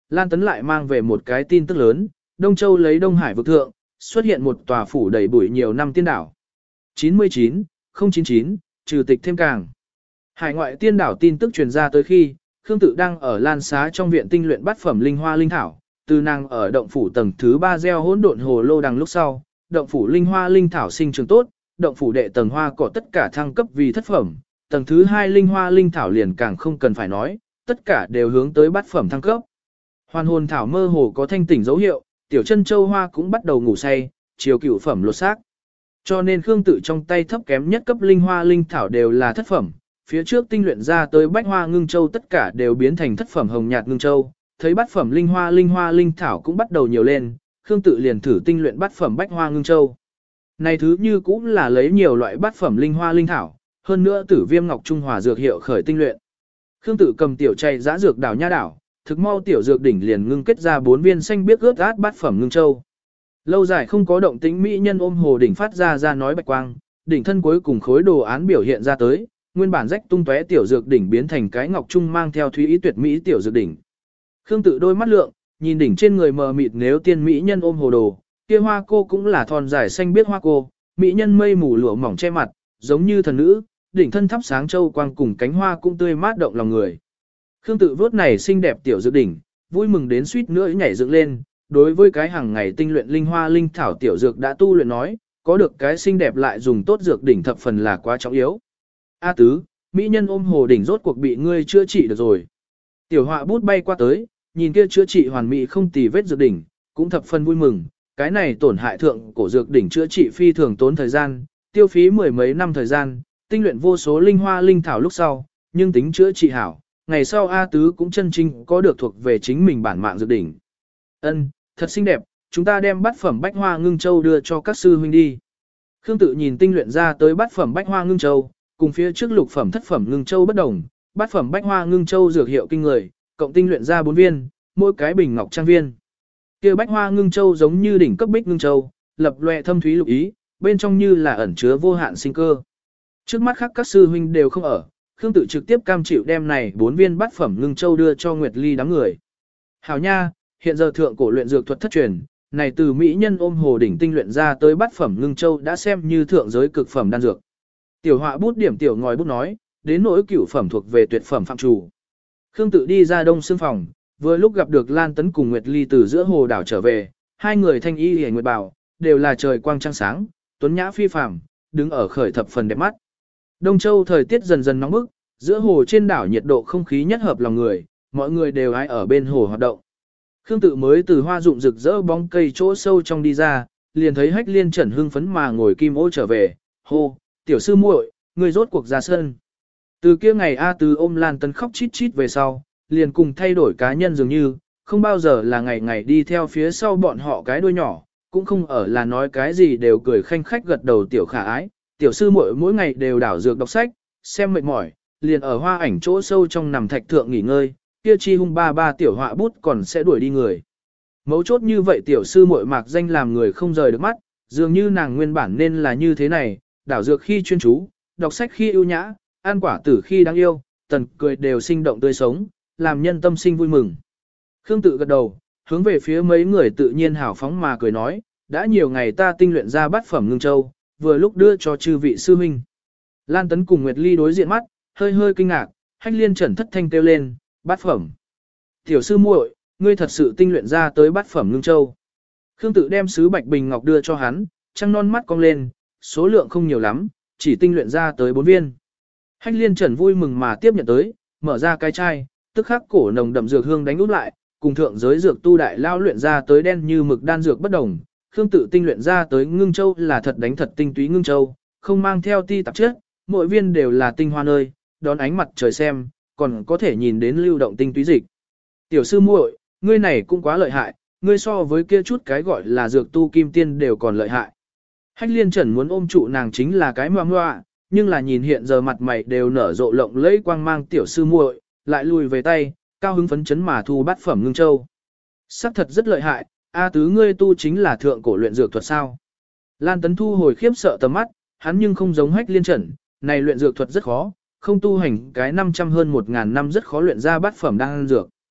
Lan Tấn lại mang về một cái tin tức lớn, Đông Châu lấy Đông Hải vực thượng, xuất hiện một tòa phủ đầy bụi nhiều năm tiên đảo. chín mươi chín, không chín chín, trừ tịch thêm càng. Hải ngoại tiên đảo tin tức truyền ra tới khi, Khương Tự đang ở Lan Xá trong viện tinh luyện bát phẩm linh hoa linh thảo, từ nàng ở động phủ tầng thứ ba gieo hỗn độn hồ lô đằng lúc sau, động phủ linh hoa linh thảo sinh trưởng tốt, động phủ đệ tầng hoa cỏ tất cả thăng cấp vì thất phẩm, tầng thứ hai linh hoa linh thảo liền càng không cần phải nói, tất cả đều hướng tới bát phẩm thăng cấp. Hoàn hồn thảo mơ hồ có thanh tỉnh dấu hiệu, tiểu chân châu hoa cũng bắt đầu ngủ say, chiều cửu phẩm lột xác. Cho nên Khương Tự trong tay thấp kém nhất cấp linh hoa linh thảo đều là thất phẩm, phía trước tinh luyện ra tới bách hoa ngưng châu tất cả đều biến thành thất phẩm hồng nhạt ngưng châu, thấy bát phẩm linh hoa linh hoa linh thảo cũng bắt đầu nhiều lên, Khương Tự liền thử tinh luyện bát phẩm bách hoa ngưng châu. Này thứ như cũng là lấy nhiều loại bát phẩm linh hoa linh thảo, hơn nữa Tử Viêm Ngọc Trung Hòa dược hiệu khởi tinh luyện. Khương Tự cầm tiểu chay giã dược đảo nha đảo, thực mau tiểu dược đỉnh liền ngưng kết ra bốn viên xanh biếc ướt át bát phẩm ngưng châu. Lâu dài không có động tĩnh mỹ nhân ôm hồ đỉnh phát ra ra nói bạch quang, đỉnh thân cuối cùng khối đồ án biểu hiện ra tới, nguyên bản rách tung tóe tiểu dược đỉnh biến thành cái ngọc trung mang theo thúy ý tuyệt mỹ tiểu dược đỉnh. Khương Tự đôi mắt lượng, nhìn đỉnh trên người mờ mịt nếu tiên mỹ nhân ôm hồ đồ, kia hoa cô cũng là thon dài xanh biếc hoa cô, mỹ nhân mây mù lụa mỏng che mặt, giống như thần nữ, đỉnh thân thắp sáng châu quang cùng cánh hoa cũng tươi mát động lòng người. Khương Tự vớt này xinh đẹp tiểu dược đỉnh, vui mừng đến suýt nữa nhảy dựng lên, đối với cái hàng ngày tinh luyện linh hoa linh thảo tiểu dược đã tu luyện nói, có được cái xinh đẹp lại dùng tốt dược đỉnh thập phần là quá trọng yếu. A tứ, mỹ nhân ôm hồ đỉnh rốt cuộc bị ngươi chữa trị được rồi. Tiểu họa bút bay qua tới, nhìn kia chữa trị hoàn mỹ không tì vết dược đỉnh, cũng thập phần vui mừng, cái này tổn hại thượng cổ dược đỉnh chữa trị phi thường tốn thời gian, tiêu phí mười mấy năm thời gian, tinh luyện vô số linh hoa linh thảo lúc sau, nhưng tính chữa trị hảo, ngày sau A tứ cũng chân chính có được thuộc về chính mình bản mạng dược đỉnh. Ân, thật xinh đẹp, chúng ta đem bát phẩm bách hoa ngưng châu đưa cho các sư huynh đi. Khương Tự nhìn tinh luyện ra tới bát phẩm bách hoa ngưng châu, cùng phía trước lục phẩm thất phẩm ngưng châu bất đồng, bát phẩm bách hoa ngưng châu dược hiệu kinh người, cộng tinh luyện ra bốn viên, mỗi cái bình ngọc trang viên. Kia bách hoa ngưng châu giống như đỉnh cấp bích ngưng châu, lập loè thâm thúy lục ý, bên trong như là ẩn chứa vô hạn sinh cơ. Trước mắt khác các sư huynh đều không ở, Khương Tự trực tiếp cam chịu đem này bốn viên bát phẩm ngưng châu đưa cho Nguyệt Ly đám người. Hảo nha, hiện giờ thượng cổ luyện dược thuật thất truyền, này từ mỹ nhân ôm hồ đỉnh tinh luyện ra tới bát phẩm ngưng châu đã xem như thượng giới cực phẩm đan dược. Tiểu họa bút điểm tiểu ngòi bút nói, đến nỗi cửu phẩm thuộc về tuyệt phẩm phạm chủ. Khương Tự đi ra đông xương phòng, vừa lúc gặp được Lan Tấn cùng Nguyệt Ly từ giữa hồ đảo trở về, hai người thanh y hề nguyệt bảo, đều là trời quang trăng sáng, tuấn nhã phi phàm, đứng ở khởi thập phần đẹp mắt. Đông Châu thời tiết dần dần nóng bức, giữa hồ trên đảo nhiệt độ không khí nhất hợp lòng người, mọi người đều ai ở bên hồ hoạt động. Khương Tự mới từ hoa dụng rực rỡ bóng cây chỗ sâu trong đi ra, liền thấy Hách Liên Trần hưng phấn mà ngồi kim ô trở về, hô, tiểu sư muội, ngươi rốt cuộc ra sân. Từ kia ngày A Tứ ôm Lan Tấn khóc chít chít về sau, liền cùng thay đổi cá nhân dường như, không bao giờ là ngày ngày đi theo phía sau bọn họ cái đuôi nhỏ, cũng không ở là nói cái gì đều cười khanh khách gật đầu tiểu khả ái, tiểu sư muội mỗi ngày đều đảo dược đọc sách, xem mệt mỏi, liền ở hoa ảnh chỗ sâu trong nằm thạch thượng nghỉ ngơi, kia chi hung ba ba tiểu họa bút còn sẽ đuổi đi người. Mấu chốt như vậy tiểu sư muội mạc danh làm người không rời được mắt, dường như nàng nguyên bản nên là như thế này, đảo dược khi chuyên chú, đọc sách khi ưu nhã, ăn quả tử khi đáng yêu, tần cười đều sinh động tươi sống, làm nhân tâm sinh vui mừng. Khương Tự gật đầu, hướng về phía mấy người tự nhiên hào phóng mà cười nói, đã nhiều ngày ta tinh luyện ra bát phẩm ngưng châu, vừa lúc đưa cho chư vị sư huynh. Lan Tấn cùng Nguyệt Ly đối diện mắt, hơi hơi kinh ngạc, Hách Liên Trần thất thanh kêu lên, bát phẩm. Tiểu sư muội, ngươi thật sự tinh luyện ra tới bát phẩm ngưng châu. Khương Tự đem sứ bạch bình ngọc đưa cho hắn, trăng non mắt cong lên, số lượng không nhiều lắm, chỉ tinh luyện ra tới bốn viên. Hách Liên Trần vui mừng mà tiếp nhận tới, mở ra cái chai, tức khắc cổ nồng đậm dược hương đánh úp lại, cùng thượng giới dược tu đại lao luyện ra tới đen như mực đan dược bất đồng. Khương Tự tinh luyện ra tới ngưng châu là thật đánh thật tinh túy ngưng châu, không mang theo ti tạp chất, mỗi viên đều là tinh hoa nơi, đón ánh mặt trời xem, còn có thể nhìn đến lưu động tinh túy dịch. Tiểu sư muội, ngươi này cũng quá lợi hại, ngươi so với kia chút cái gọi là dược tu kim tiên đều còn lợi hại. Hách Liên Trần muốn ôm trụ nàng chính là cái moa moa, nhưng là nhìn hiện giờ mặt mày đều nở rộ lộng lẫy quang mang tiểu sư muội, lại lùi về tay, cao hứng phấn chấn mà thu bát phẩm ngưng châu. Sắc thật rất lợi hại, A Tứ ngươi tu chính là thượng cổ luyện dược thuật sao? Lan Tấn thu hồi khiếp sợ tầm mắt, hắn nhưng không giống Hách Liên Trần, này luyện dược thuật rất khó, không tu hành cái năm trăm hơn một ngàn năm rất khó luyện ra bát phẩm đan dược.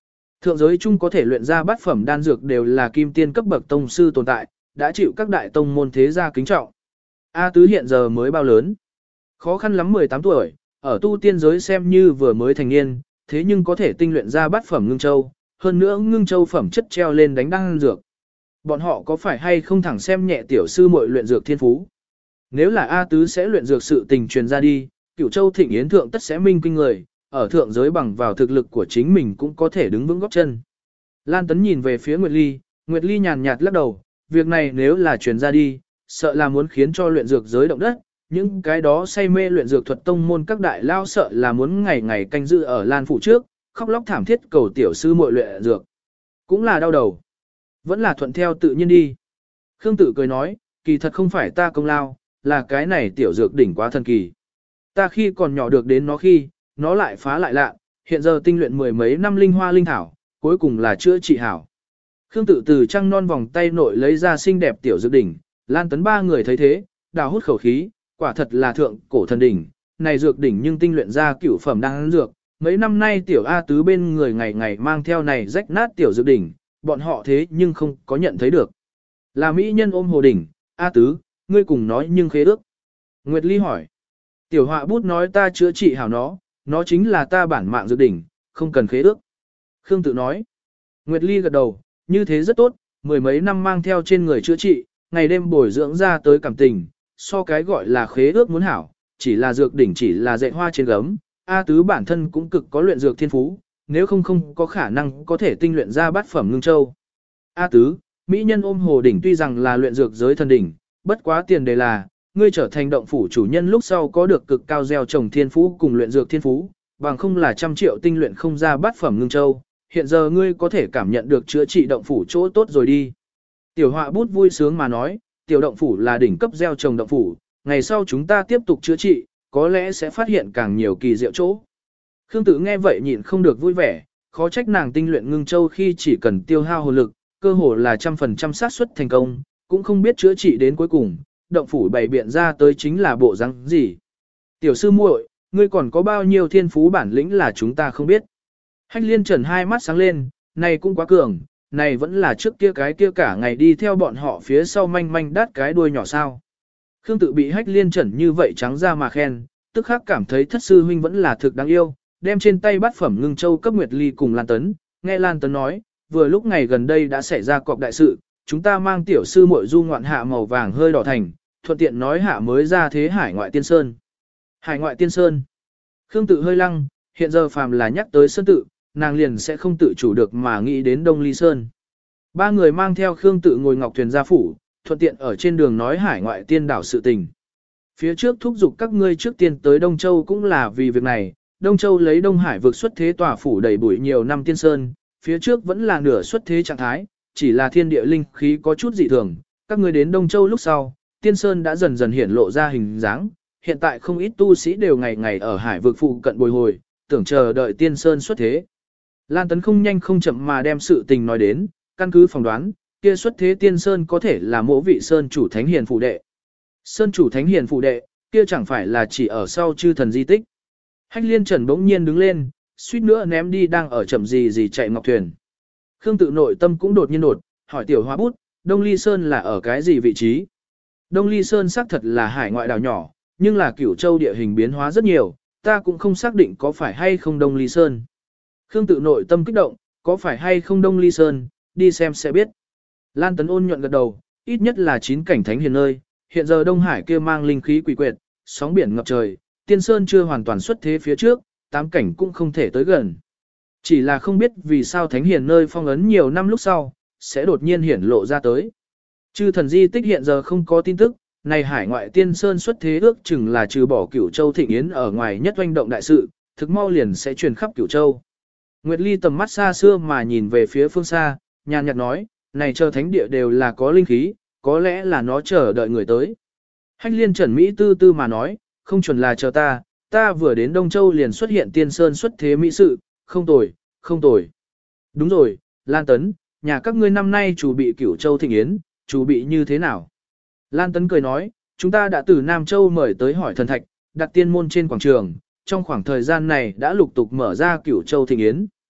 Thượng giới chung có thể luyện ra bát phẩm đan dược đều là kim tiên cấp bậc tông sư tồn tại, đã chịu các đại tông môn thế gia kính trọng. A Tứ hiện giờ mới bao lớn? Khó khăn lắm mười tám tuổi, ở tu tiên giới xem như vừa mới thành niên, thế nhưng có thể tinh luyện ra bát phẩm ngưng châu, hơn nữa ngưng châu phẩm chất treo lên đánh đan dược. Bọn họ có phải hay không thẳng xem nhẹ tiểu sư muội luyện dược thiên phú? Nếu là A Tứ sẽ luyện dược sự tình truyền ra đi, Cửu Châu Thịnh Yến thượng tất sẽ minh kinh người, ở thượng giới bằng vào thực lực của chính mình cũng có thể đứng vững góp chân. Lan Tấn nhìn về phía Nguyệt Ly, Nguyệt Ly nhàn nhạt lắc đầu, việc này nếu là truyền ra đi, sợ là muốn khiến cho luyện dược giới động đất, những cái đó say mê luyện dược thuật tông môn các đại lao sợ là muốn ngày ngày canh giữ ở Lan phủ trước, khóc lóc thảm thiết cầu tiểu sư muội luyện dược. Cũng là đau đầu. Vẫn là thuận theo tự nhiên đi. Khương Tự cười nói, kỳ thật không phải ta công lao, là cái này tiểu dược đỉnh quá thần kỳ. Ta khi còn nhỏ được đến nó khi, nó lại phá lại lạ, hiện giờ tinh luyện mười mấy năm linh hoa linh thảo, cuối cùng là chữa trị hảo. Khương Tự từ trăng non vòng tay nội lấy ra xinh đẹp tiểu dược đỉnh, Lan Tấn ba người thấy thế, đào hút khẩu khí, quả thật là thượng cổ thần đỉnh, này dược đỉnh nhưng tinh luyện ra cửu phẩm đan dược, mấy năm nay tiểu A Tứ bên người ngày ngày mang theo này rách nát tiểu dược đỉnh, bọn họ thế nhưng không có nhận thấy được. Là mỹ nhân ôm hồ đỉnh, A Tứ, ngươi cùng nói nhưng khế ước. Nguyệt Ly hỏi, tiểu họa bút nói ta chữa trị hảo nó, nó chính là ta bản mạng dược đỉnh, không cần khế ước. Khương Tự nói, Nguyệt Ly gật đầu, như thế rất tốt, mười mấy năm mang theo trên người chữa trị, ngày đêm bồi dưỡng ra tới cảm tình, so cái gọi là khế ước muốn hảo, chỉ là dược đỉnh chỉ là dạy hoa trên gấm, A Tứ bản thân cũng cực có luyện dược thiên phú, nếu không không có khả năng có thể tinh luyện ra bát phẩm ngưng châu. A Tứ, mỹ nhân ôm hồ đỉnh tuy rằng là luyện dược giới thần đỉnh, bất quá tiền đề là, ngươi trở thành động phủ chủ nhân lúc sau có được cực cao gieo trồng thiên phú cùng luyện dược thiên phú, bằng không là trăm triệu tinh luyện không ra bát phẩm ngưng châu, hiện giờ ngươi có thể cảm nhận được chữa trị động phủ chỗ tốt rồi đi. Tiểu họa bút vui sướng mà nói, tiểu động phủ là đỉnh cấp gieo trồng động phủ, ngày sau chúng ta tiếp tục chữa trị, có lẽ sẽ phát hiện càng nhiều kỳ diệu chỗ. Khương Tự nghe vậy nhịn không được vui vẻ, khó trách nàng tinh luyện ngưng châu khi chỉ cần tiêu hao hồn lực, cơ hồ là trăm phần trăm xác suất thành công, cũng không biết chữa trị đến cuối cùng, động phủ bày biện ra tới chính là bộ răng gì. Tiểu sư muội, ngươi còn có bao nhiêu thiên phú bản lĩnh là chúng ta không biết. Hách Liên Trần hai mắt sáng lên, này cũng quá cường, này vẫn là trước kia cái kia cả ngày đi theo bọn họ phía sau manh manh đắt cái đuôi nhỏ sao. Khương Tự bị Hách Liên Trần như vậy trắng ra mà khen, tức khắc cảm thấy thất sư huynh vẫn là thực đáng yêu, đem trên tay bát phẩm ngưng châu cấp Nguyệt Ly cùng Lan Tấn, nghe Lan Tấn nói, vừa lúc ngày gần đây đã xảy ra cọc đại sự, chúng ta mang tiểu sư muội du ngoạn hạ màu vàng hơi đỏ thành, thuận tiện nói hạ mới ra thế hải ngoại tiên sơn. Hải ngoại tiên sơn. Khương Tự hơi lăng, hiện giờ phàm là nhắc tới sơn tự, nàng liền sẽ không tự chủ được mà nghĩ đến Đông Ly Sơn. Ba người mang theo Khương Tự ngồi ngọc thuyền ra phủ, thuận tiện ở trên đường nói hải ngoại tiên đảo sự tình. Phía trước thúc giục các ngươi trước tiên tới Đông Châu cũng là vì việc này, Đông Châu lấy Đông Hải vực xuất thế tòa phủ đầy bụi nhiều năm tiên sơn, phía trước vẫn là nửa xuất thế trạng thái, chỉ là thiên địa linh khí có chút dị thường, các ngươi đến Đông Châu lúc sau, tiên sơn đã dần dần hiển lộ ra hình dáng, hiện tại không ít tu sĩ đều ngày ngày ở hải vực phụ cận bồi hồi, tưởng chờ đợi tiên sơn xuất thế. Lan Tấn không nhanh không chậm mà đem sự tình nói đến, căn cứ phỏng đoán, kia xuất thế tiên sơn có thể là mỗ vị sơn chủ thánh hiền phụ đệ. Sơn chủ thánh hiền phụ đệ, kia chẳng phải là chỉ ở sau chư thần di tích. Hách Liên Trần bỗng nhiên đứng lên, suýt nữa ném đi đang ở chậm gì gì chạy ngọc thuyền. Khương Tự nội tâm cũng đột nhiên đột, hỏi tiểu hoa bút, Đông Ly Sơn là ở cái gì vị trí? Đông Ly Sơn xác thật là hải ngoại đảo nhỏ, nhưng là Cửu Châu địa hình biến hóa rất nhiều, ta cũng không xác định có phải hay không Đông Ly Sơn. Khương Tự nội tâm kích động, có phải hay không Đông Ly Sơn, đi xem sẽ biết. Lan Tấn ôn nhuận gật đầu, ít nhất là chín cảnh thánh hiền nơi, hiện giờ Đông Hải kia mang linh khí quỷ quyệt, sóng biển ngập trời, tiên sơn chưa hoàn toàn xuất thế phía trước, tám cảnh cũng không thể tới gần. Chỉ là không biết vì sao thánh hiền nơi phong ấn nhiều năm lúc sau, sẽ đột nhiên hiển lộ ra tới. Chư thần di tích hiện giờ không có tin tức, này hải ngoại tiên sơn xuất thế ước chừng là trừ bỏ Cửu Châu Thịnh Yến ở ngoài nhất oanh động đại sự, thực mau liền sẽ truyền khắp Cửu Châu. Nguyệt Ly tầm mắt xa xưa mà nhìn về phía phương xa, nhàn nhạt nói, này chờ thánh địa đều là có linh khí, có lẽ là nó chờ đợi người tới. Hách Liên Trần Mỹ tư tư mà nói, không chuẩn là chờ ta, ta vừa đến Đông Châu liền xuất hiện tiên sơn xuất thế mỹ sự, không tồi, không tồi. Đúng rồi, Lan Tấn, nhà các ngươi năm nay chủ bị Cửu Châu Thịnh Yến, chủ bị như thế nào? Lan Tấn cười nói, chúng ta đã từ Nam Châu mời tới hỏi thần thạch, đặt tiên môn trên quảng trường, trong khoảng thời gian này đã lục tục mở ra Cửu Châu Thịnh Yến.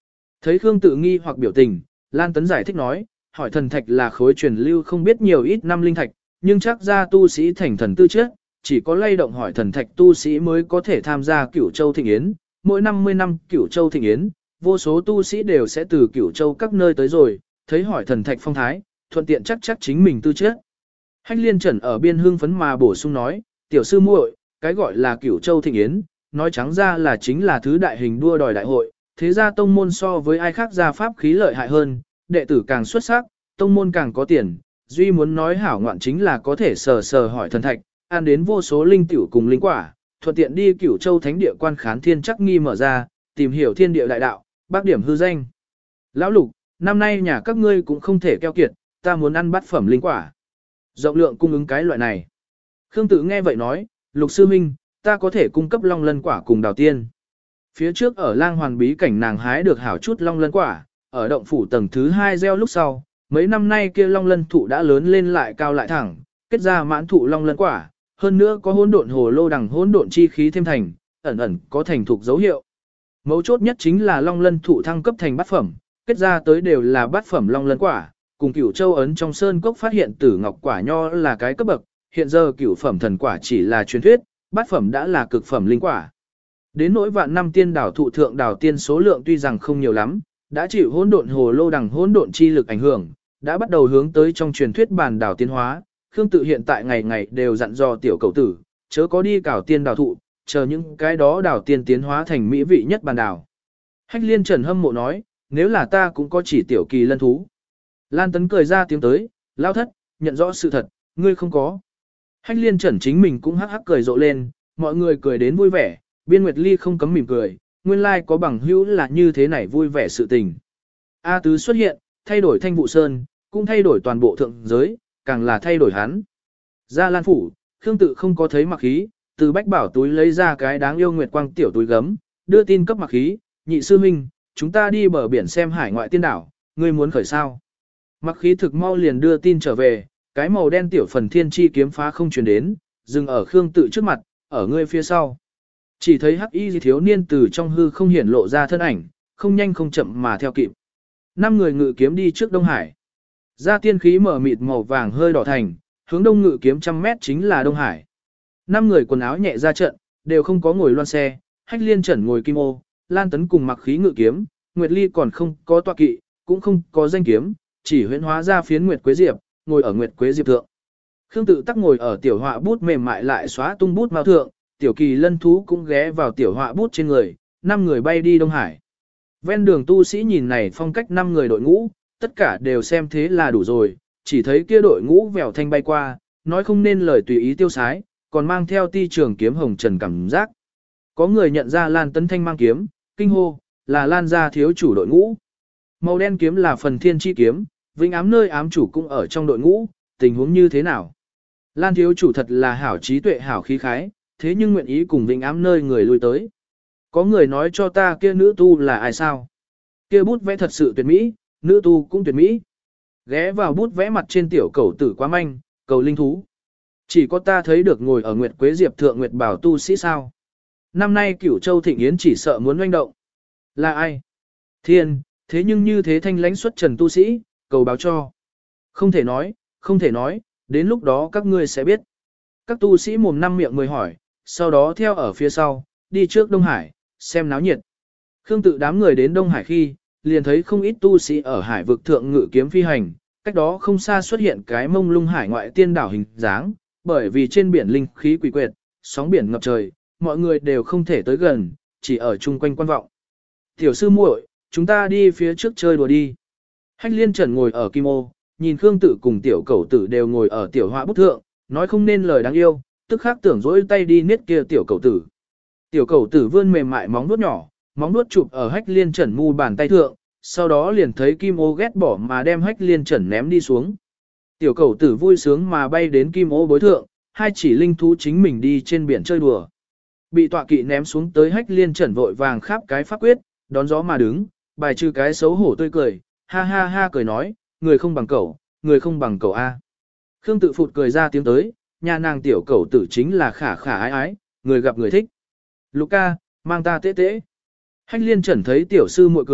Thấy Khương Tự nghi hoặc biểu tình, Lan Tấn giải thích nói, hỏi thần thạch là khối truyền lưu không biết nhiều ít năm linh thạch, nhưng chắc ra tu sĩ thành thần tư chất, chỉ có lay động hỏi thần thạch tu sĩ mới có thể tham gia Cửu Châu Thịnh Yến. Mỗi năm mươi năm Cửu Châu Thịnh Yến, vô số tu sĩ đều sẽ từ Cửu Châu các nơi tới rồi, thấy hỏi thần thạch phong thái, thuận tiện chắc chắc chính mình tư chất. Hách Liên Trần ở biên hương phấn mà bổ sung nói, tiểu sư muội, cái gọi là Cửu Châu Thịnh Yến, nói trắng ra là chính là thứ đại hình đua đòi đại hội, thế ra tông môn so với ai khác ra pháp khí lợi hại hơn, đệ tử càng xuất sắc, tông môn càng có tiền, duy muốn nói hảo ngoạn chính là có thể sờ sờ hỏi thần thạch, ăn đến vô số linh tiểu cùng linh quả, thuận tiện đi Cửu Châu Thánh địa quan khán thiên chắc nghi mở ra, tìm hiểu thiên địa đại đạo, bác điểm hư danh. Lão Lục, năm nay nhà các ngươi cũng không thể keo kiệt, ta muốn ăn bát phẩm linh quả. Rộng lượng cung ứng cái loại này. Khương Tự nghe vậy nói, Lục sư minh, ta có thể cung cấp long lân quả cùng đào tiên. Phía trước ở lang hoàn bí cảnh nàng hái được hảo chút long lân quả, ở động phủ tầng thứ hai gieo lúc sau, mấy năm nay kia long lân thụ đã lớn lên lại cao lại thẳng, kết ra mãn thụ long lân quả, hơn nữa có hỗn độn hồ lô đằng hỗn độn chi khí thêm thành, ẩn ẩn có thành thục dấu hiệu. Mấu chốt nhất chính là long lân thụ thăng cấp thành bát phẩm, kết ra tới đều là bát phẩm long lân quả, cùng Cửu Châu ấn trong sơn cốc phát hiện tử ngọc quả nho là cái cấp bậc, hiện giờ cửu phẩm thần quả chỉ là truyền thuyết, bát phẩm đã là cực phẩm linh quả. Đến nỗi vạn năm tiên đảo thụ thượng đảo tiên số lượng tuy rằng không nhiều lắm, đã chịu hỗn độn hồ lô đằng hỗn độn chi lực ảnh hưởng, đã bắt đầu hướng tới trong truyền thuyết bản đảo tiến hóa. Khương Tự hiện tại ngày ngày đều dặn dò tiểu cầu tử, chớ có đi cảo tiên đảo thụ, chờ những cái đó đảo tiên tiến hóa thành mỹ vị nhất bản đảo. Hách Liên Trần hâm mộ nói, nếu là ta cũng có chỉ tiểu kỳ lân thú. Lan Tấn cười ra tiếng tới, lao thất, nhận rõ sự thật, ngươi không có. Hách Liên Trần chính mình cũng hắc hắc cười rộ lên, mọi người cười đến vui vẻ, Biên Nguyệt Ly không cấm mỉm cười, nguyên lai like có bằng hữu là như thế này vui vẻ sự tình. A Tứ xuất hiện, thay đổi Thanh Vụ Sơn, cũng thay đổi toàn bộ thượng giới, càng là thay đổi hắn. Ra Lan Phủ, Khương Tự không có thấy mặc khí, từ bách bảo túi lấy ra cái đáng yêu nguyệt quang tiểu túi gấm, đưa tin cấp mặc khí, nhị sư huynh, chúng ta đi bờ biển xem hải ngoại tiên đảo, ngươi muốn khởi sao. Mặc khí thực mau liền đưa tin trở về, cái màu đen tiểu phần thiên chi kiếm phá không truyền đến, dừng ở Khương Tự trước mặt, ở ngươi phía sau. Chỉ thấy hắc y thiếu niên từ trong hư không hiển lộ ra thân ảnh, không nhanh không chậm mà theo kịp. Năm người ngự kiếm đi trước Đông Hải. Ra tiên khí mở mịt màu vàng hơi đỏ thành, hướng đông ngự kiếm trăm mét chính là Đông Hải. Năm người quần áo nhẹ ra trận, đều không có ngồi loan xe, Hách Liên Trần ngồi kim ô, Lan Tấn cùng mặc khí ngự kiếm, Nguyệt Ly còn không có tọa kỵ, cũng không có danh kiếm, chỉ huyễn hóa ra phiến Nguyệt Quế Diệp, ngồi ở Nguyệt Quế Diệp thượng. Khương Tự tắc ngồi ở tiểu họa bút mềm mại lại xóa tung bút mao thượng, tiểu kỳ lân thú cũng ghé vào tiểu họa bút trên người, năm người bay đi Đông Hải. Ven đường tu sĩ nhìn này phong cách năm người đội ngũ, tất cả đều xem thế là đủ rồi, chỉ thấy kia đội ngũ vèo thanh bay qua, nói không nên lời tùy ý tiêu sái, còn mang theo ti trường kiếm hồng trần cảm giác. Có người nhận ra Lan Tấn Thanh mang kiếm, kinh hô, là Lan gia thiếu chủ đội ngũ. Màu đen kiếm là phần thiên chi kiếm, vĩnh ám nơi ám chủ cũng ở trong đội ngũ, tình huống như thế nào? Lan thiếu chủ thật là hảo trí tuệ hảo khí khái, thế nhưng nguyện ý cùng vĩnh ám nơi người lui tới. Có người nói cho ta kia nữ tu là ai sao? Kia bút vẽ thật sự tuyệt mỹ, nữ tu cũng tuyệt mỹ. Ghé vào bút vẽ mặt trên tiểu cầu tử quá manh, cầu linh thú. Chỉ có ta thấy được ngồi ở Nguyệt Quế Diệp thượng Nguyệt Bảo tu sĩ sao. Năm nay Cửu Châu Thịnh Yến chỉ sợ muốn oanh động. Là ai? Thiên, thế nhưng như thế thanh lãnh xuất trần tu sĩ, cầu báo cho. Không thể nói, không thể nói, đến lúc đó các ngươi sẽ biết. Các tu sĩ mồm năm miệng mười hỏi, sau đó theo ở phía sau, đi trước Đông Hải, xem náo nhiệt. Khương Tự đám người đến Đông Hải khi, liền thấy không ít tu sĩ ở hải vực thượng ngự kiếm phi hành, cách đó không xa xuất hiện cái mông lung hải ngoại tiên đảo hình dáng, bởi vì trên biển linh khí quỷ quyệt, sóng biển ngập trời, mọi người đều không thể tới gần, chỉ ở chung quanh quan vọng. Tiểu sư muội, chúng ta đi phía trước chơi đùa đi. Hách Liên Trần ngồi ở kim ô, nhìn Khương Tự cùng tiểu cẩu tử đều ngồi ở tiểu họa bút thượng, nói không nên lời đáng yêu, tức khắc tưởng dỗi tay đi niết kia tiểu cẩu tử. Tiểu cẩu tử vươn mềm mại móng vuốt nhỏ, móng vuốt chụp ở Hách Liên Trần mu bàn tay thượng, sau đó liền thấy kim ô ghét bỏ mà đem Hách Liên Trần ném đi xuống. Tiểu cẩu tử vui sướng mà bay đến kim ô bối thượng, hai chỉ linh thú chính mình đi trên biển chơi đùa. Bị tọa kỵ ném xuống tới Hách Liên Trần vội vàng khắp cái pháp quyết, đón gió mà đứng, bài trừ cái xấu hổ tươi cười, ha ha ha cười nói, người không bằng cẩu, người không bằng cẩu A. Khương Tự phụt cười ra tiếng tới, nhà nàng tiểu cẩu tử chính là khả khả ái ái, người gặp người thích. Luca, mang ta tế tế. Hách Liên Trần thấy tiểu sư muội cười,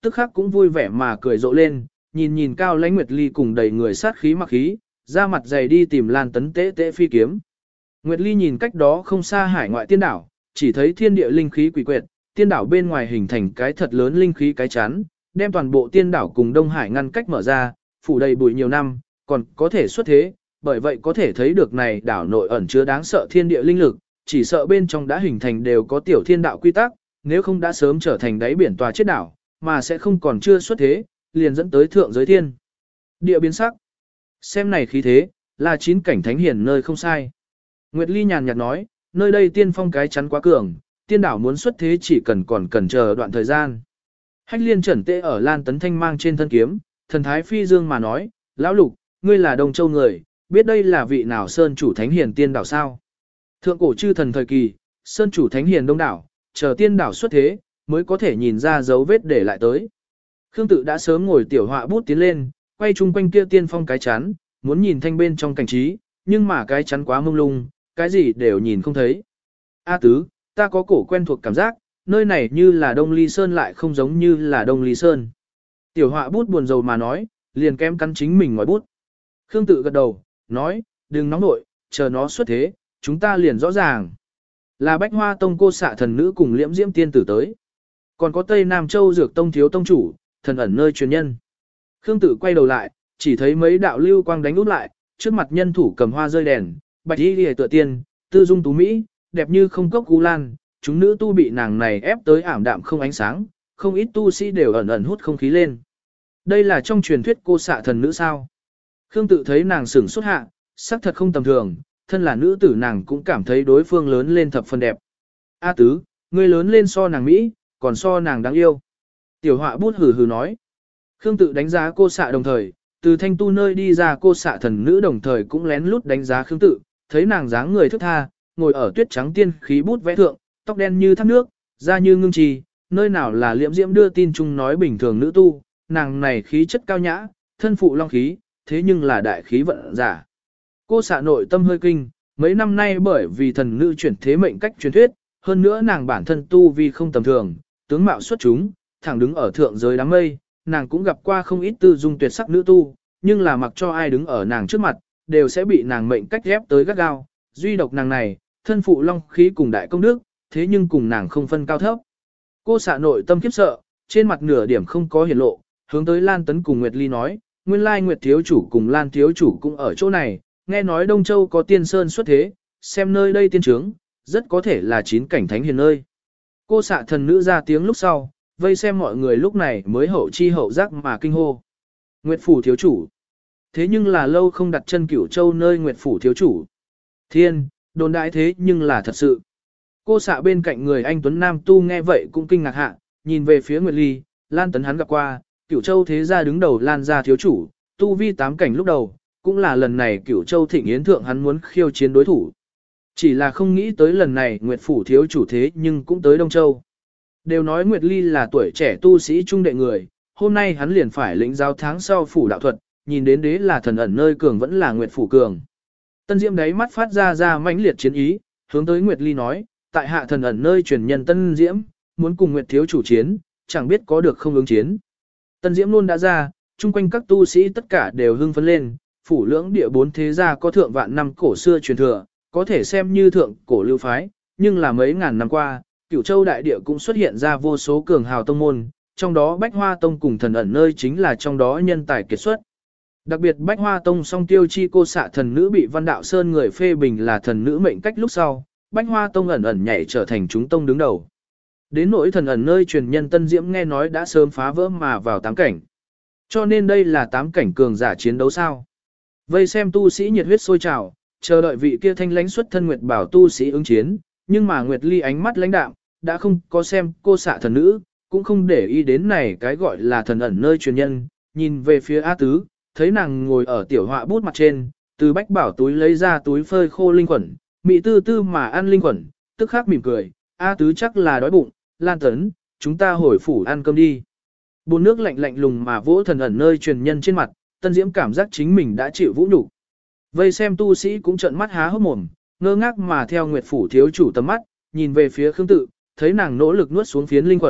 tức khắc cũng vui vẻ mà cười rộ lên, nhìn nhìn Cao Lãnh Nguyệt Ly cùng đầy người sát khí mặc khí, ra mặt dày đi tìm Lan Tấn tế tế phi kiếm. Nguyệt Ly nhìn cách đó không xa hải ngoại tiên đảo, chỉ thấy thiên địa linh khí quỷ quyệt, tiên đảo bên ngoài hình thành cái thật lớn linh khí cái chắn, đem toàn bộ tiên đảo cùng Đông Hải ngăn cách mở ra, phủ đầy bụi nhiều năm, còn có thể xuất thế, bởi vậy có thể thấy được này đảo nội ẩn chứa đáng sợ thiên địa linh lực, chỉ sợ bên trong đã hình thành đều có tiểu thiên đạo quy tắc, nếu không đã sớm trở thành đáy biển tòa chết đảo, mà sẽ không còn chưa xuất thế, liền dẫn tới thượng giới thiên. Địa biến sắc. Xem này khí thế, là chín cảnh thánh hiển nơi không sai. Nguyệt Ly nhàn nhạt nói, nơi đây tiên phong cái chắn quá cường, tiên đảo muốn xuất thế chỉ cần còn cần chờ đoạn thời gian. Hách liên trần tê ở Lan Tấn Thanh mang trên thân kiếm, thần thái phi dương mà nói, lão lục, ngươi là Đông Châu người, biết đây là vị nào sơn chủ thánh hiền tiên đảo sao? Thượng cổ chư thần thời kỳ, sơn chủ thánh hiền đông đảo, chờ tiên đảo xuất thế, mới có thể nhìn ra dấu vết để lại tới. Khương Tự đã sớm ngồi tiểu họa bút tiến lên, quay chung quanh kia tiên phong cái chắn, muốn nhìn thanh bên trong cảnh trí, nhưng mà cái chắn quá mông lung, cái gì đều nhìn không thấy. A tứ, ta có cổ quen thuộc cảm giác, nơi này như là Đông Ly Sơn lại không giống như là Đông Ly Sơn. Tiểu họa bút buồn rầu mà nói, liền kém cắn chính mình ngòi bút. Khương Tự gật đầu, nói, đừng nóng nội, chờ nó xuất thế, chúng ta liền rõ ràng. Là Bách Hoa Tông cô xạ thần nữ cùng Liễm Diễm tiên tử tới. Còn có Tây Nam Châu Dược Tông thiếu tông chủ, thần ẩn nơi truyền nhân. Khương Tự quay đầu lại, chỉ thấy mấy đạo lưu quang đánh úp lại, trước mặt nhân thủ cầm hoa rơi đèn, bạch y liễu tựa tiên, tư dung tú mỹ, đẹp như không cốc cú lan, chúng nữ tu bị nàng này ép tới ảm đạm không ánh sáng, không ít tu sĩ đều ẩn ẩn hút không khí lên. Đây là trong truyền thuyết cô xạ thần nữ sao? Khương Tự thấy nàng sửng sốt hạ, sắc thật không tầm thường, thân là nữ tử nàng cũng cảm thấy đối phương lớn lên thập phần đẹp. A tứ, ngươi lớn lên so nàng Mỹ, còn so nàng đáng yêu. Tiểu họa bút hừ hừ nói. Khương Tự đánh giá cô xạ đồng thời, từ thanh tu nơi đi ra cô xạ thần nữ đồng thời cũng lén lút đánh giá Khương Tự, thấy nàng dáng người thức tha, ngồi ở tuyết trắng tiên khí bút vẽ thượng, tóc đen như thác nước, da như ngưng trì, nơi nào là Liễm Diễm đưa tin chung nói bình thường nữ tu, nàng này khí chất cao nhã, thân phụ long khí, thế nhưng là đại khí vận giả. Cô xạ nội tâm hơi kinh, mấy năm nay bởi vì thần nữ chuyển thế mệnh cách truyền thuyết, hơn nữa nàng bản thân tu vi không tầm thường, tướng mạo xuất chúng, thẳng đứng ở thượng giới đám mây, nàng cũng gặp qua không ít tư dung tuyệt sắc nữ tu, nhưng là mặc cho ai đứng ở nàng trước mặt, đều sẽ bị nàng mệnh cách ghép tới gắt gao, duy độc nàng này, thân phụ long khí cùng đại công đức, thế nhưng cùng nàng không phân cao thấp. Cô xạ nội tâm khiếp sợ, trên mặt nửa điểm không có hiển lộ, hướng tới Lan Tấn cùng Nguyệt Ly nói, nguyên lai Nguyệt thiếu chủ cùng Lan thiếu chủ cũng ở chỗ này, nghe nói Đông Châu có tiên sơn xuất thế, xem nơi đây tiên trướng, rất có thể là chín cảnh thánh hiền nơi. Cô xạ thần nữ ra tiếng lúc sau, vây xem mọi người lúc này mới hậu chi hậu giác mà kinh hô. Nguyệt phủ thiếu chủ. Thế nhưng là lâu không đặt chân Cửu Châu nơi Nguyệt phủ thiếu chủ. Thiên, đồn đại thế nhưng là thật sự. Cô xạ bên cạnh người anh Tuấn Nam tu nghe vậy cũng kinh ngạc hạ, nhìn về phía Nguyệt Ly, Lan Tấn hắn gặp qua, Cửu Châu thế gia đứng đầu Lan gia thiếu chủ, tu vi tám cảnh lúc đầu, cũng là lần này Cửu Châu thịnh yến thượng hắn muốn khiêu chiến đối thủ. Chỉ là không nghĩ tới lần này Nguyệt phủ thiếu chủ thế nhưng cũng tới Đông Châu. Đều nói Nguyệt Ly là tuổi trẻ tu sĩ trung đệ người, hôm nay hắn liền phải lĩnh giáo tháng sau phủ đạo thuật, nhìn đến đế là thần ẩn nơi cường vẫn là Nguyệt phủ cường. Tân Diễm đấy mắt phát ra ra mãnh liệt chiến ý, hướng tới Nguyệt Ly nói, tại hạ thần ẩn nơi truyền nhân Tân Diễm, muốn cùng Nguyệt thiếu chủ chiến, chẳng biết có được không ứng chiến. Tân Diễm luôn đã ra, chung quanh các tu sĩ tất cả đều hưng phấn lên, phủ lưỡng địa bốn thế gia có thượng vạn năm cổ xưa truyền thừa, có thể xem như thượng cổ lưu phái, nhưng là mấy ngàn năm qua, Cửu Châu đại địa cũng xuất hiện ra vô số cường hào tông môn, trong đó Bách Hoa Tông cùng thần ẩn nơi chính là trong đó nhân tài kiệt xuất. Đặc biệt Bách Hoa Tông song tiêu chi cô xạ thần nữ bị Văn Đạo Sơn người phê bình là thần nữ mệnh cách lúc sau, Bách Hoa Tông ẩn ẩn nhảy trở thành chúng tông đứng đầu. Đến nỗi thần ẩn nơi truyền nhân Tân Diễm nghe nói đã sớm phá vỡ mà vào tám cảnh. Cho nên đây là tám cảnh cường giả chiến đấu sao. Vây xem tu sĩ nhiệt huyết sôi trào, chờ đợi vị kia thanh lãnh xuất thân Nguyệt bảo tu sĩ ứng chiến, nhưng mà Nguyệt Ly ánh mắt lãnh đạm, đã không có xem cô xạ thần nữ, cũng không để ý đến này cái gọi là thần ẩn nơi truyền nhân, nhìn về phía A Tứ, thấy nàng ngồi ở tiểu họa bút mặt trên, từ bách bảo túi lấy ra túi phơi khô linh quẩn, mị tư tư mà ăn linh quẩn, tức khắc mỉm cười, A Tứ chắc là đói bụng, Lan Tấn, chúng ta hồi phủ ăn cơm đi. Bồn nước lạnh lạnh lùng mà vỗ thần ẩn nơi truyền nhân trên mặt, Tân Diễm cảm giác chính mình đã chịu vũ nhục. Vây xem tu sĩ cũng trợn mắt há hốc mồm, ngơ ngác mà theo Nguyệt phủ thiếu chủ tầm mắt, nhìn về phía Khương Tự, thấy nàng nỗ lực nuốt xuống phiến linh quẩn,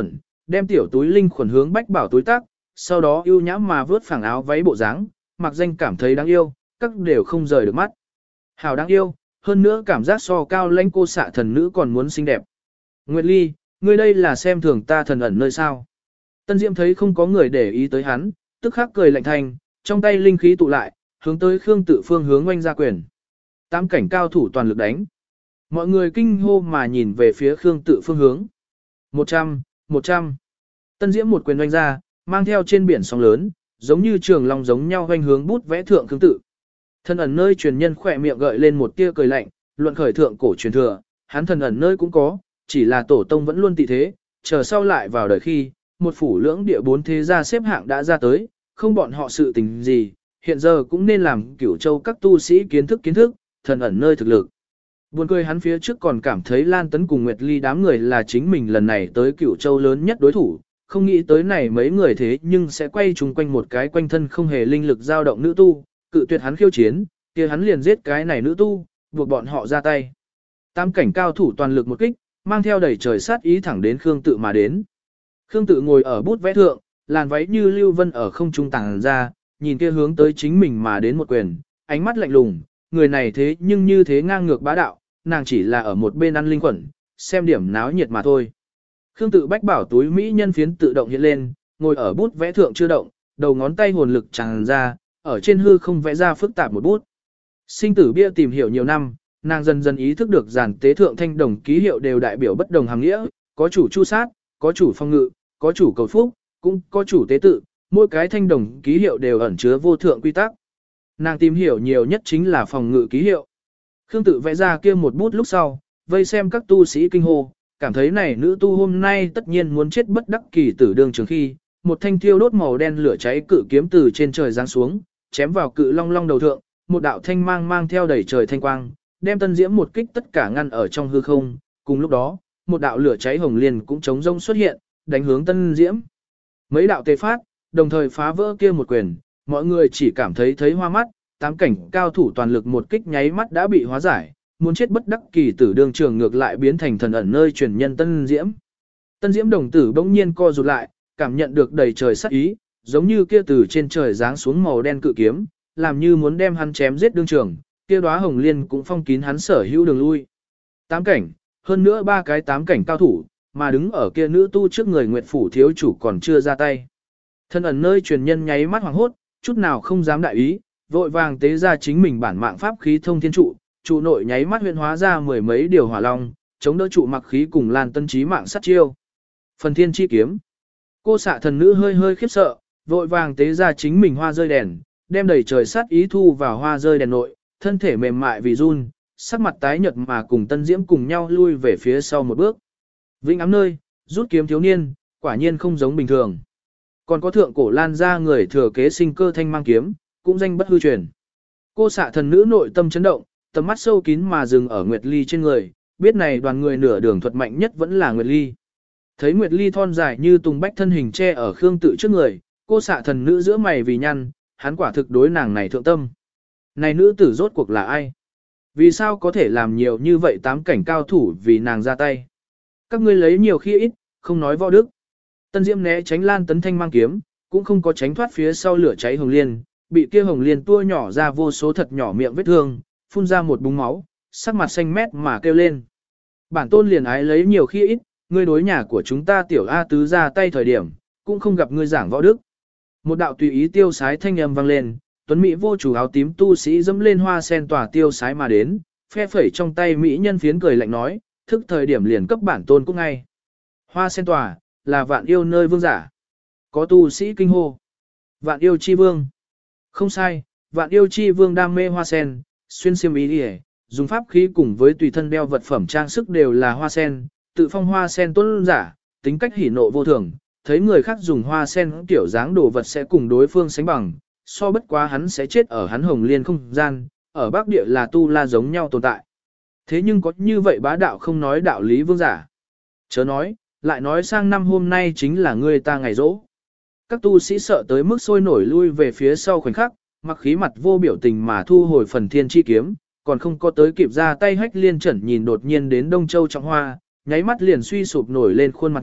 đem tiểu túi linh khuẩn hướng Bách Bảo túi tác, sau đó ưu nhã mà vớt phẳng áo váy bộ dáng, mặc danh cảm thấy đáng yêu, các đều không rời được mắt. Hảo đáng yêu, hơn nữa cảm giác so cao lãnh cô xạ thần nữ còn muốn xinh đẹp. Nguyệt Ly, ngươi đây là xem thường ta thần ẩn nơi sao? Tân Diễm thấy không có người để ý tới hắn, tức khắc cười lạnh thành, trong tay linh khí tụ lại, hướng tới Khương Tự phương hướng oanh ra quyền. Tám cảnh cao thủ toàn lực đánh. Mọi người kinh hô mà nhìn về phía Khương Tự phương hướng. Một trăm, một trăm. Tân Diễm một quyền oanh ra, mang theo trên biển sóng lớn, giống như trường long giống nhau oanh hướng bút vẽ thượng Khương Tự. Thần ẩn nơi truyền nhân khỏe miệng gợi lên một tia cười lạnh, luận khởi thượng cổ truyền thừa, hắn thần ẩn nơi cũng có, chỉ là tổ tông vẫn luôn tị thế, chờ sau lại vào đời khi, một phủ lưỡng địa bốn thế gia xếp hạng đã ra tới, không bọn họ sự tình gì, hiện giờ cũng nên làm Cửu Châu các tu sĩ kiến thức kiến thức, thần ẩn nơi thực lực. Buồn cười hắn phía trước còn cảm thấy Lan Tấn cùng Nguyệt Ly đám người là chính mình lần này tới Cửu Châu lớn nhất đối thủ, không nghĩ tới này mấy người thế nhưng sẽ quay chung quanh một cái quanh thân không hề linh lực dao động nữ tu, cự tuyệt hắn khiêu chiến, kia hắn liền giết cái này nữ tu, buộc bọn họ ra tay. Tam cảnh cao thủ toàn lực một kích, mang theo đầy trời sát ý thẳng đến Khương Tự mà đến. Khương Tự ngồi ở bút vẽ thượng, làn váy như lưu vân ở không trung tàng ra, nhìn kia hướng tới chính mình mà đến một quyền, ánh mắt lạnh lùng, người này thế nhưng như thế ngang ngược bá đạo, nàng chỉ là ở một bên ăn linh quẩn, xem điểm náo nhiệt mà thôi. Khương Tự bách bảo túi mỹ nhân phiến tự động hiện lên, ngồi ở bút vẽ thượng chưa động, đầu ngón tay hồn lực tràn ra, ở trên hư không vẽ ra phức tạp một bút. Sinh tử bia tìm hiểu nhiều năm, nàng dần dần ý thức được giản tế thượng thanh đồng ký hiệu đều đại biểu bất đồng hàng nghĩa, có chủ chu sát, có chủ phong ngự, có chủ cầu phúc, cũng có chủ tế tự, mỗi cái thanh đồng ký hiệu đều ẩn chứa vô thượng quy tắc. Nàng tìm hiểu nhiều nhất chính là phòng ngự ký hiệu. Khương Tự vẽ ra kia một bút lúc sau, vây xem các tu sĩ kinh hô, cảm thấy này nữ tu hôm nay tất nhiên muốn chết bất đắc kỳ tử đường trường khi, một thanh thiêu đốt màu đen lửa cháy cự kiếm từ trên trời giáng xuống, chém vào cự long long đầu thượng, một đạo thanh mang mang theo đầy trời thanh quang, đem Tân Diễm một kích tất cả ngăn ở trong hư không, cùng lúc đó, một đạo lửa cháy hồng liên cũng chống rông xuất hiện, đánh hướng Tân Diễm. Mấy đạo tề phát, đồng thời phá vỡ kia một quyền, mọi người chỉ cảm thấy thấy hoa mắt, tám cảnh cao thủ toàn lực một kích nháy mắt đã bị hóa giải, muốn chết bất đắc kỳ tử đường trường ngược lại biến thành thần ẩn nơi truyền nhân Tân Diễm. Tân Diễm đồng tử bỗng nhiên co rụt lại, cảm nhận được đầy trời sát ý, giống như kia từ trên trời giáng xuống màu đen cự kiếm, làm như muốn đem hắn chém giết đương trường, kia đóa hồng liên cũng phong kín hắn sở hữu đường lui. Tám cảnh, hơn nữa ba cái tám cảnh cao thủ, mà đứng ở kia nữ tu trước người Nguyệt phủ thiếu chủ còn chưa ra tay. Thân ẩn nơi truyền nhân nháy mắt hoảng hốt, chút nào không dám đại ý, vội vàng tế ra chính mình bản mạng pháp khí thông thiên trụ, trụ nội nháy mắt huyễn hóa ra mười mấy điều hỏa long, chống đỡ trụ mặc khí cùng Lan Tân chí mạng sát chiêu. Phần thiên chi kiếm. Cô xạ thần nữ hơi hơi khiếp sợ, vội vàng tế ra chính mình hoa rơi đèn, đem đầy trời sát ý thu vào hoa rơi đèn nội, thân thể mềm mại vì run, sắc mặt tái nhợt mà cùng Tân Diễm cùng nhau lui về phía sau một bước. Vĩnh ám nơi, rút kiếm thiếu niên, quả nhiên không giống bình thường. Còn có thượng cổ Lan ra người thừa kế sinh cơ thanh mang kiếm, cũng danh bất hư truyền. Cô xạ thần nữ nội tâm chấn động, tầm mắt sâu kín mà dừng ở Nguyệt Ly trên người, biết này đoàn người nửa đường thuật mạnh nhất vẫn là Nguyệt Ly. Thấy Nguyệt Ly thon dài như tùng bách thân hình che ở Khương Tự trước người, cô xạ thần nữ giữa mày vì nhăn, hắn quả thực đối nàng này thượng tâm. Này nữ tử rốt cuộc là ai? Vì sao có thể làm nhiều như vậy tám cảnh cao thủ vì nàng ra tay? Các ngươi lấy nhiều khi ít, không nói võ đức. Tân Diễm né tránh Lan Tấn thanh mang kiếm, cũng không có tránh thoát phía sau lửa cháy hồng liên, bị kia hồng liên tua nhỏ ra vô số thật nhỏ miệng vết thương, phun ra một búng máu, sắc mặt xanh mét mà kêu lên. Bản tôn liền ái lấy nhiều khi ít, ngươi đối nhà của chúng ta tiểu A tứ ra tay thời điểm, cũng không gặp ngươi giảng võ đức. Một đạo tùy ý tiêu sái thanh âm vang lên, tuấn mỹ vô chủ áo tím tu sĩ dẫm lên hoa sen tỏa tiêu sái mà đến, phe phẩy trong tay mỹ nhân phiến cười lạnh nói, thức thời điểm liền cấp bản tôn cũng ngay. Hoa sen tỏa, là vạn yêu nơi vương giả. Có tu sĩ kinh hô. Vạn yêu chi vương. Không sai, vạn yêu chi vương đam mê hoa sen, xuyên xiêm ý đi dùng pháp khí cùng với tùy thân đeo vật phẩm trang sức đều là hoa sen, tự phong hoa sen tuấn giả, tính cách hỉ nộ vô thường, thấy người khác dùng hoa sen tiểu dáng đồ vật sẽ cùng đối phương sánh bằng, so bất quá hắn sẽ chết ở hắn hồng liên không gian, ở Bắc Địa là tu la giống nhau tồn tại. Thế nhưng có như vậy bá đạo không nói đạo lý vương giả. Chớ nói, lại nói sang năm hôm nay chính là người ta ngày rỗ. Các tu sĩ sợ tới mức sôi nổi lui về phía sau khoảnh khắc, mặc khí mặt vô biểu tình mà thu hồi phần thiên chi kiếm, còn không có tới kịp ra tay hách liên chẩn nhìn đột nhiên đến Đông Châu Trọng Hoa, nháy mắt liền suy sụp nổi lên khuôn mặt nhỏ,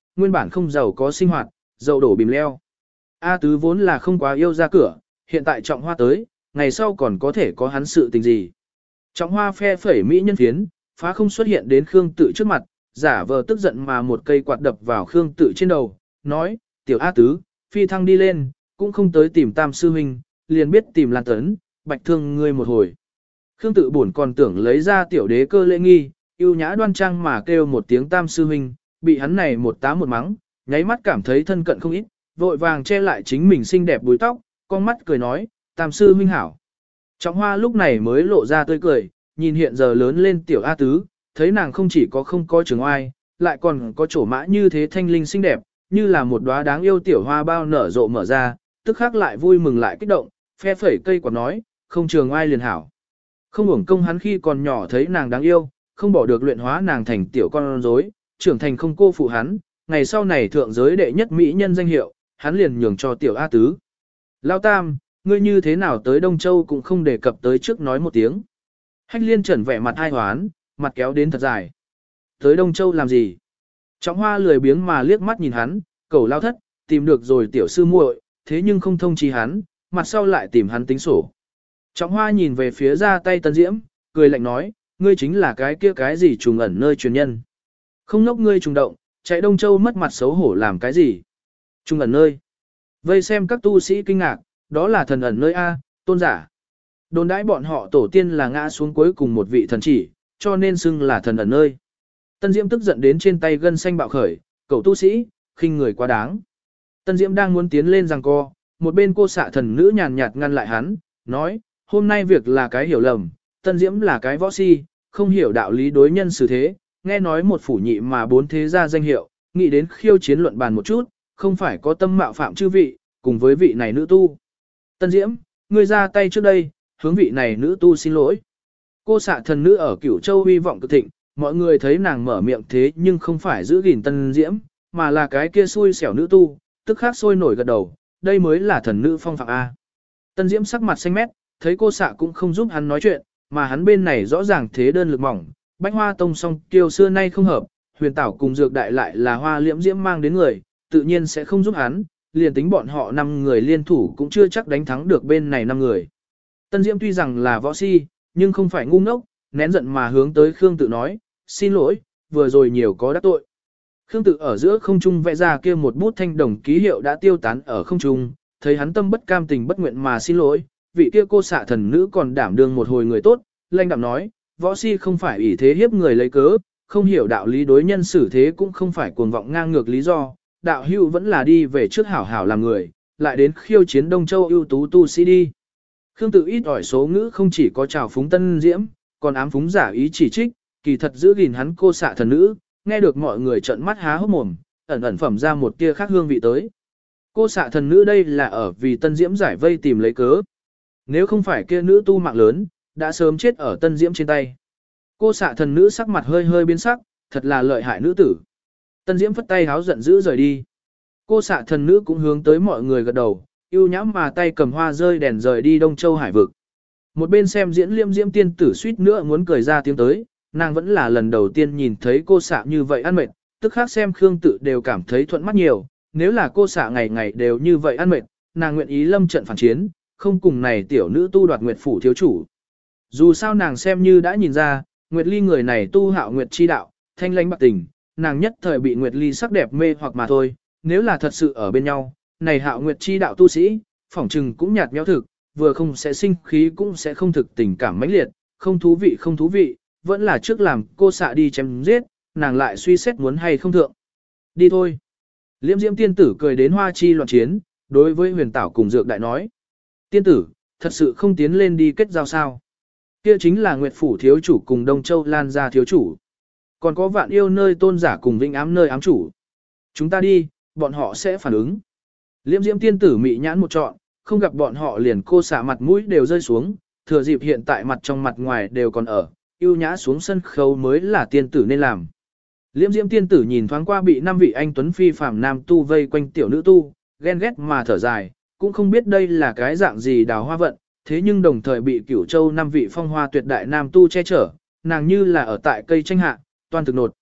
nguyên bản không giàu có sinh hoạt, dậu đổ bìm leo. A Tứ vốn là không quá yêu ra cửa, hiện tại Trọng Hoa tới, ngày sau còn có thể có hắn sự tình gì. Trọng Hoa phe phẩy mỹ nhân phiến, phá không xuất hiện đến Khương Tự trước mặt, giả vờ tức giận mà một cây quạt đập vào Khương Tự trên đầu, nói, tiểu A Tứ, phi thăng đi lên, cũng không tới tìm Tam Sư Huynh, liền biết tìm Lan Tấn, bạch thương ngươi một hồi. Khương Tự buồn còn tưởng lấy ra tiểu đế cơ lễ nghi, yêu nhã đoan trang mà kêu một tiếng Tam Sư Huynh, bị hắn này một tá một mắng, nháy mắt cảm thấy thân cận không ít, vội vàng che lại chính mình xinh đẹp búi tóc, con mắt cười nói, Tam Sư Huynh hảo. Trọng Hoa lúc này mới lộ ra tươi cười, nhìn hiện giờ lớn lên tiểu A Tứ, thấy nàng không chỉ có không có trường oai, lại còn có chỗ mã như thế thanh linh xinh đẹp, như là một đóa đáng yêu tiểu hoa bao nở rộ mở ra, tức khắc lại vui mừng lại kích động, phe phẩy cây quạt nói, không trường oai liền hảo. Không uổng công hắn khi còn nhỏ thấy nàng đáng yêu, không bỏ được luyện hóa nàng thành tiểu con rối, trưởng thành không cô phụ hắn, ngày sau này thượng giới đệ nhất mỹ nhân danh hiệu, hắn liền nhường cho tiểu A Tứ. Lao Tam, ngươi như thế nào tới Đông Châu cũng không đề cập tới trước nói một tiếng. Hách Liên Trần vẻ mặt ai hoán, mặt kéo đến thật dài. Tới Đông Châu làm gì? Trọng Hoa lười biếng mà liếc mắt nhìn hắn, cẩu lao thất, tìm được rồi tiểu sư muội, thế nhưng không thông chi hắn, mặt sau lại tìm hắn tính sổ. Trọng Hoa nhìn về phía ra tay Tân Diễm, cười lạnh nói, ngươi chính là cái kia cái gì trùng ẩn nơi truyền nhân. Không nốc ngươi trùng động, chạy Đông Châu mất mặt xấu hổ làm cái gì? Trùng ẩn nơi. Vây xem các tu sĩ kinh ngạc, đó là thần ẩn nơi A, tôn giả. Đồn đãi bọn họ tổ tiên là ngã xuống cuối cùng một vị thần chỉ, cho nên xưng là thần ẩn nơi. Tân Diễm tức giận đến trên tay gân xanh bạo khởi, cậu tu sĩ, khinh người quá đáng. Tân Diễm đang muốn tiến lên giằng co, một bên cô xạ thần nữ nhàn nhạt ngăn lại hắn, nói, hôm nay việc là cái hiểu lầm, Tân Diễm là cái võ si, không hiểu đạo lý đối nhân xử thế, nghe nói một phủ nhị mà bốn thế gia danh hiệu, nghĩ đến khiêu chiến luận bàn một chút, không phải có tâm mạo phạm chư vị, cùng với vị này nữ tu. Tân Diễm, ngươi ra tay trước đây, hướng vị này nữ tu xin lỗi. Cô xạ thần nữ ở Cửu Châu uy vọng cực thịnh, mọi người thấy nàng mở miệng thế nhưng không phải giữ gìn Tân Diễm, mà là cái kia xui xẻo nữ tu, tức khắc sôi nổi gật đầu, đây mới là thần nữ phong phạm A. Tân Diễm sắc mặt xanh mét, thấy cô xạ cũng không giúp hắn nói chuyện, mà hắn bên này rõ ràng thế đơn lực mỏng, Bách Hoa Tông song kiêu xưa nay không hợp, Huyền Tảo cùng Dược Đại lại là Hoa Liễm Diễm mang đến người, tự nhiên sẽ không giúp hắn, liền tính bọn họ năm người liên thủ cũng chưa chắc đánh thắng được bên này năm người. Tân Diễm tuy rằng là võ si, nhưng không phải ngu ngốc, nén giận mà hướng tới Khương Tự nói, xin lỗi, vừa rồi nhiều có đắc tội. Khương Tự ở giữa không trung vẽ ra kia một bút thanh đồng ký hiệu đã tiêu tán ở không trung, thấy hắn tâm bất cam tình bất nguyện mà xin lỗi, vị kia cô xạ thần nữ còn đảm đương một hồi người tốt, lanh đạm nói, võ si không phải ỷ thế hiếp người lấy cớ, không hiểu đạo lý đối nhân xử thế cũng không phải cuồng vọng ngang ngược lý do, đạo hữu vẫn là đi về trước hảo hảo làm người, lại đến khiêu chiến Đông Châu ưu tú tu sĩ đi. Khương Tự ít ỏi số ngữ không chỉ có trào phúng Tân Diễm, còn ám phúng giả ý chỉ trích, kỳ thật giữ gìn hắn cô xạ thần nữ, nghe được mọi người trợn mắt há hốc mồm, ẩn ẩn phẩm ra một tia khác hương vị tới. Cô xạ thần nữ đây là ở vì Tân Diễm giải vây tìm lấy cớ. Nếu không phải kia nữ tu mạng lớn, đã sớm chết ở Tân Diễm trên tay. Cô xạ thần nữ sắc mặt hơi hơi biến sắc, thật là lợi hại nữ tử. Tân Diễm phất tay háo giận dữ rời đi. Cô xạ thần nữ cũng hướng tới mọi người gật đầu, yêu nhãm mà tay cầm hoa rơi đèn rời đi Đông Châu Hải vực. Một bên xem diễn Liêm Diễm tiên tử suýt nữa muốn cười ra tiếng tới, nàng vẫn là lần đầu tiên nhìn thấy cô xạ như vậy ăn mệt, tức khác xem Khương Tự đều cảm thấy thuận mắt nhiều, nếu là cô xạ ngày ngày đều như vậy ăn mệt, nàng nguyện ý lâm trận phản chiến, không cùng này tiểu nữ tu đoạt Nguyệt phủ thiếu chủ. Dù sao nàng xem như đã nhìn ra, Nguyệt Ly người này tu hạo Nguyệt chi đạo, thanh lãnh bạc tình, nàng nhất thời bị Nguyệt Ly sắc đẹp mê hoặc mà thôi, nếu là thật sự ở bên nhau, này hạo Nguyệt chi đạo tu sĩ, phỏng trừng cũng nhạt nhẽo thực, vừa không sẽ sinh khí cũng sẽ không thực tình cảm mãnh liệt, không thú vị không thú vị, vẫn là trước làm cô xạ đi chém giết, nàng lại suy xét muốn hay không thượng. Đi thôi. Liễm Diễm tiên tử cười đến hoa chi loạn chiến, đối với Huyền Tảo cùng Dược Đại nói. Tiên tử, thật sự không tiến lên đi kết giao sao. Kia chính là Nguyệt phủ thiếu chủ cùng Đông Châu Lan gia thiếu chủ. Còn có Vạn Yêu nơi tôn giả cùng Vĩnh Ám nơi ám chủ. Chúng ta đi, bọn họ sẽ phản ứng. Liễm Diễm tiên tử mị nhãn một trọn, không gặp bọn họ liền cô xả mặt mũi đều rơi xuống, thừa dịp hiện tại mặt trong mặt ngoài đều còn ở, yêu nhã xuống sân khấu mới là tiên tử nên làm. Liễm Diễm tiên tử nhìn thoáng qua bị năm vị anh tuấn phi phàm nam tu vây quanh tiểu nữ tu, ghen ghét mà thở dài, cũng không biết đây là cái dạng gì đào hoa vận, thế nhưng đồng thời bị Cửu Châu năm vị phong hoa tuyệt đại nam tu che chở, nàng như là ở tại cây tranh hạ, toan thực nột.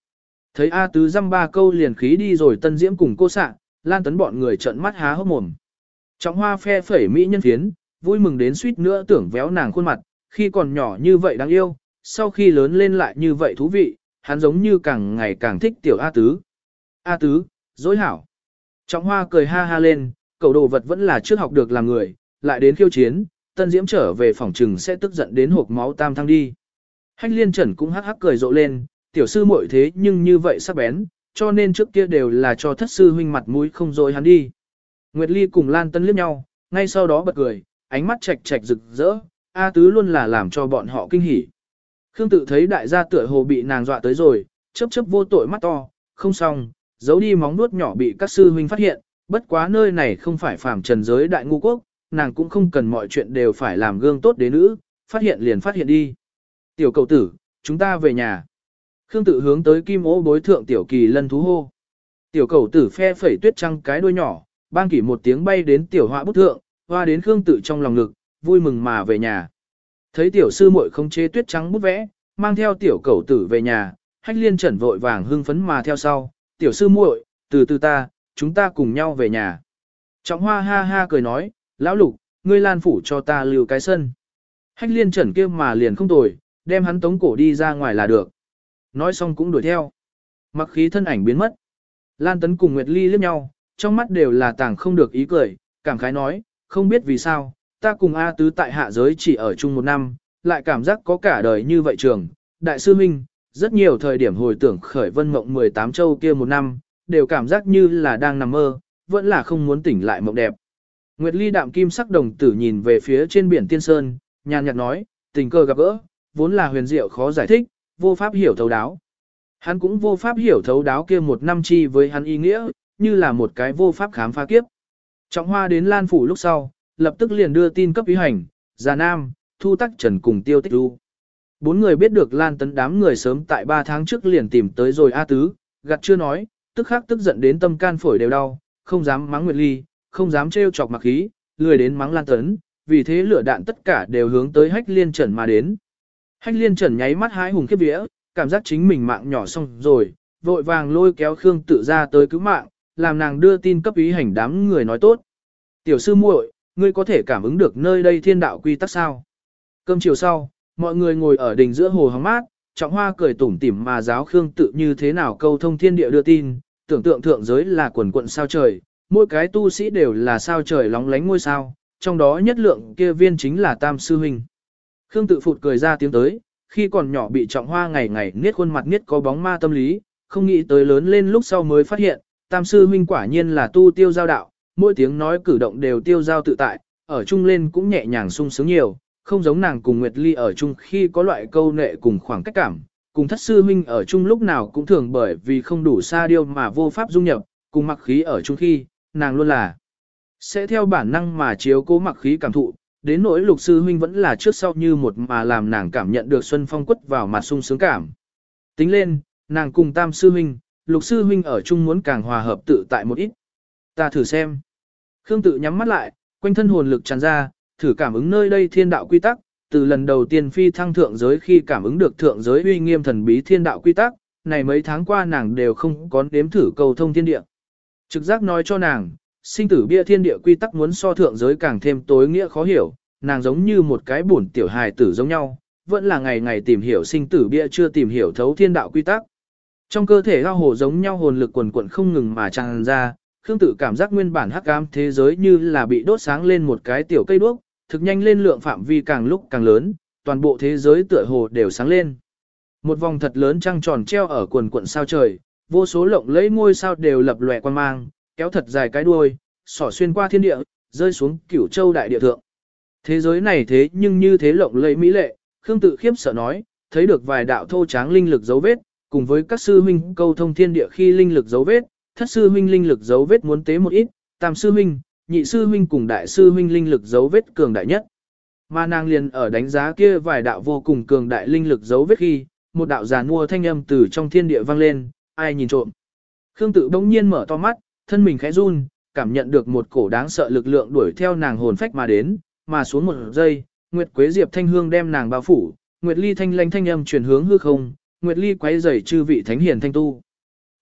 Thấy A Tứ dăm ba câu liền khí đi rồi Tân Diễm cùng cô sạ, Lan Tấn bọn người trợn mắt há hốc mồm. Trọng Hoa phe phẩy mỹ nhân phiến, vui mừng đến suýt nữa tưởng véo nàng khuôn mặt, khi còn nhỏ như vậy đáng yêu, sau khi lớn lên lại như vậy thú vị, hắn giống như càng ngày càng thích tiểu A Tứ. A Tứ, dối hảo. Trọng Hoa cười ha ha lên, cậu đồ vật vẫn là trước học được làm người, lại đến khiêu chiến, Tân Diễm trở về phòng trừng sẽ tức giận đến hộp máu tam thăng đi. Hách Liên Trần cũng hắc hắc cười rộ lên, tiểu sư muội thế nhưng như vậy sắc bén, cho nên trước kia đều là cho thất sư huynh mặt mũi không dối hắn đi. Nguyệt Ly cùng Lan Tân liếc nhau, ngay sau đó bật cười, ánh mắt trạch trạch rực rỡ, A Tứ luôn là làm cho bọn họ kinh hỉ. Khương Tự thấy đại gia tựa hồ bị nàng dọa tới rồi, chớp chớp vô tội mắt to, không xong, giấu đi móng nuốt nhỏ bị các sư huynh phát hiện, bất quá nơi này không phải phàm trần giới đại ngu quốc, nàng cũng không cần mọi chuyện đều phải làm gương tốt đế nữ, phát hiện liền phát hiện đi. Tiểu cậu tử, chúng ta về nhà. Khương Tự hướng tới kim ô bối thượng tiểu kỳ lân thú hô. Tiểu cậu tử phe phẩy tuyết trăng cái đuôi nhỏ, bang kỷ một tiếng bay đến tiểu họa bút thượng, hoa đến Khương Tự trong lòng ngực, vui mừng mà về nhà. Thấy tiểu sư muội không chế tuyết trắng bút vẽ, mang theo tiểu cậu tử về nhà, Hách Liên Trần vội vàng hưng phấn mà theo sau, tiểu sư muội, từ từ ta, chúng ta cùng nhau về nhà. Trọng Hoa ha ha cười nói, lão Lục, ngươi Lan phủ cho ta lưu cái sân. Hách Liên Trần kia mà liền không tồi, đem hắn tống cổ đi ra ngoài là được. Nói xong cũng đuổi theo. Mặc khí thân ảnh biến mất. Lan Tấn cùng Nguyệt Ly liếc nhau, trong mắt đều là tàng không được ý cười, cảm khái nói, không biết vì sao, ta cùng A Tứ tại hạ giới chỉ ở chung một năm, lại cảm giác có cả đời như vậy trường. Đại sư huynh, rất nhiều thời điểm hồi tưởng khởi vân mộng mười tám châu kia một năm, đều cảm giác như là đang nằm mơ, vẫn là không muốn tỉnh lại mộng đẹp. Nguyệt Ly đạm kim sắc đồng tử nhìn về phía trên biển Tiên Sơn, nhàn nhạt nói, tình cờ gặp gỡ, vốn là huyền diệu khó giải thích, vô pháp hiểu thấu đáo. Hắn cũng vô pháp hiểu thấu đáo kia một năm chi với hắn ý nghĩa, như là một cái vô pháp khám phá kiếp. Trọng Hoa đến Lan phủ lúc sau, lập tức liền đưa tin cấp ý hành, Già Nam, Thu Tắc Trần cùng Tiêu Tích Du. Bốn người biết được Lan Tấn đám người sớm tại ba tháng trước liền tìm tới rồi A Tứ, gặt chưa nói, tức khắc tức giận đến tâm can phổi đều đau, không dám mắng Nguyệt Ly, không dám trêu chọc Mặc Khí, lười đến mắng Lan Tấn, vì thế lửa đạn tất cả đều hướng tới Hách Liên Trần mà đến. Hách Liên Trần nháy mắt hái hùng khiếp vía, cảm giác chính mình mạng nhỏ xong rồi, vội vàng lôi kéo Khương Tự ra tới cứu mạng, làm nàng đưa tin cấp ý hành đám người nói tốt. Tiểu sư muội, ngươi có thể cảm ứng được nơi đây thiên đạo quy tắc sao? Cơm chiều sau, mọi người ngồi ở đỉnh giữa hồ hóng mát, Trọng Hoa cười tủm tỉm mà giáo Khương Tự như thế nào câu thông thiên địa đưa tin, tưởng tượng thượng giới là quần quận sao trời, mỗi cái tu sĩ đều là sao trời lóng lánh ngôi sao, trong đó nhất lượng kia viên chính là Tam sư huynh. Khương Tự phụt cười ra tiếng tới, khi còn nhỏ bị Trọng Hoa ngày ngày niết khuôn mặt niết có bóng ma tâm lý, không nghĩ tới lớn lên lúc sau mới phát hiện, Tam sư huynh quả nhiên là tu tiêu giao đạo, mỗi tiếng nói cử động đều tiêu giao tự tại, ở chung lên cũng nhẹ nhàng sung sướng nhiều, không giống nàng cùng Nguyệt Ly ở chung khi có loại câu nệ cùng khoảng cách cảm, cùng thất sư huynh ở chung lúc nào cũng thường bởi vì không đủ xa điêu mà vô pháp dung nhập, cùng Mặc Khí ở chung khi, nàng luôn là sẽ theo bản năng mà chiếu cố Mặc Khí cảm thụ, đến nỗi Lục sư huynh vẫn là trước sau như một mà làm nàng cảm nhận được xuân phong quất vào mặt sung sướng cảm. Tính lên, nàng cùng Tam sư huynh, Lục sư huynh ở chung muốn càng hòa hợp tự tại một ít. Ta thử xem. Khương Tự nhắm mắt lại, quanh thân hồn lực tràn ra, thử cảm ứng nơi đây thiên đạo quy tắc, từ lần đầu tiên phi thăng thượng giới khi cảm ứng được thượng giới uy nghiêm thần bí thiên đạo quy tắc, này mấy tháng qua nàng đều không có đếm thử cầu thông thiên địa. Trực giác nói cho nàng, sinh tử bia thiên địa quy tắc muốn so thượng giới càng thêm tối nghĩa khó hiểu, nàng giống như một cái bổn tiểu hài tử giống nhau, vẫn là ngày ngày tìm hiểu sinh tử bia chưa tìm hiểu thấu thiên đạo quy tắc. Trong cơ thể ao hồ giống nhau hồn lực quần quần không ngừng mà tràn ra, Khương Tự cảm giác nguyên bản hắc ám thế giới như là bị đốt sáng lên một cái tiểu cây đuốc, thực nhanh lên lượng phạm vi càng lúc càng lớn, toàn bộ thế giới tựa hồ đều sáng lên. Một vòng thật lớn trăng tròn treo ở quần quần sao trời, vô số lộng lẫy ngôi sao đều lập lòe quan mang, kéo thật dài cái đuôi, xỏ xuyên qua thiên địa, rơi xuống Cửu Châu đại địa thượng. Thế giới này thế nhưng như thế lộng lẫy mỹ lệ, Khương Tự khiếp sợ nói, thấy được vài đạo thô tráng linh lực dấu vết, cùng với các sư huynh câu thông thiên địa khi linh lực dấu vết, thất sư huynh linh lực dấu vết muốn tế một ít, tam sư huynh, nhị sư huynh cùng đại sư huynh linh lực dấu vết cường đại nhất. Mà nàng liền ở đánh giá kia vài đạo vô cùng cường đại linh lực dấu vết khi, một đạo giàn mua thanh âm từ trong thiên địa vang lên, ai nhìn trộm. Khương Tự bỗng nhiên mở to mắt, thân mình khẽ run, cảm nhận được một cổ đáng sợ lực lượng đuổi theo nàng hồn phách mà đến, mà xuống một giây, Nguyệt Quế Diệp thanh hương đem nàng bao phủ, Nguyệt Ly thanh lãnh thanh âm truyền hướng hư không, Nguyệt Ly quấy rầy chư vị thánh hiền thanh tu.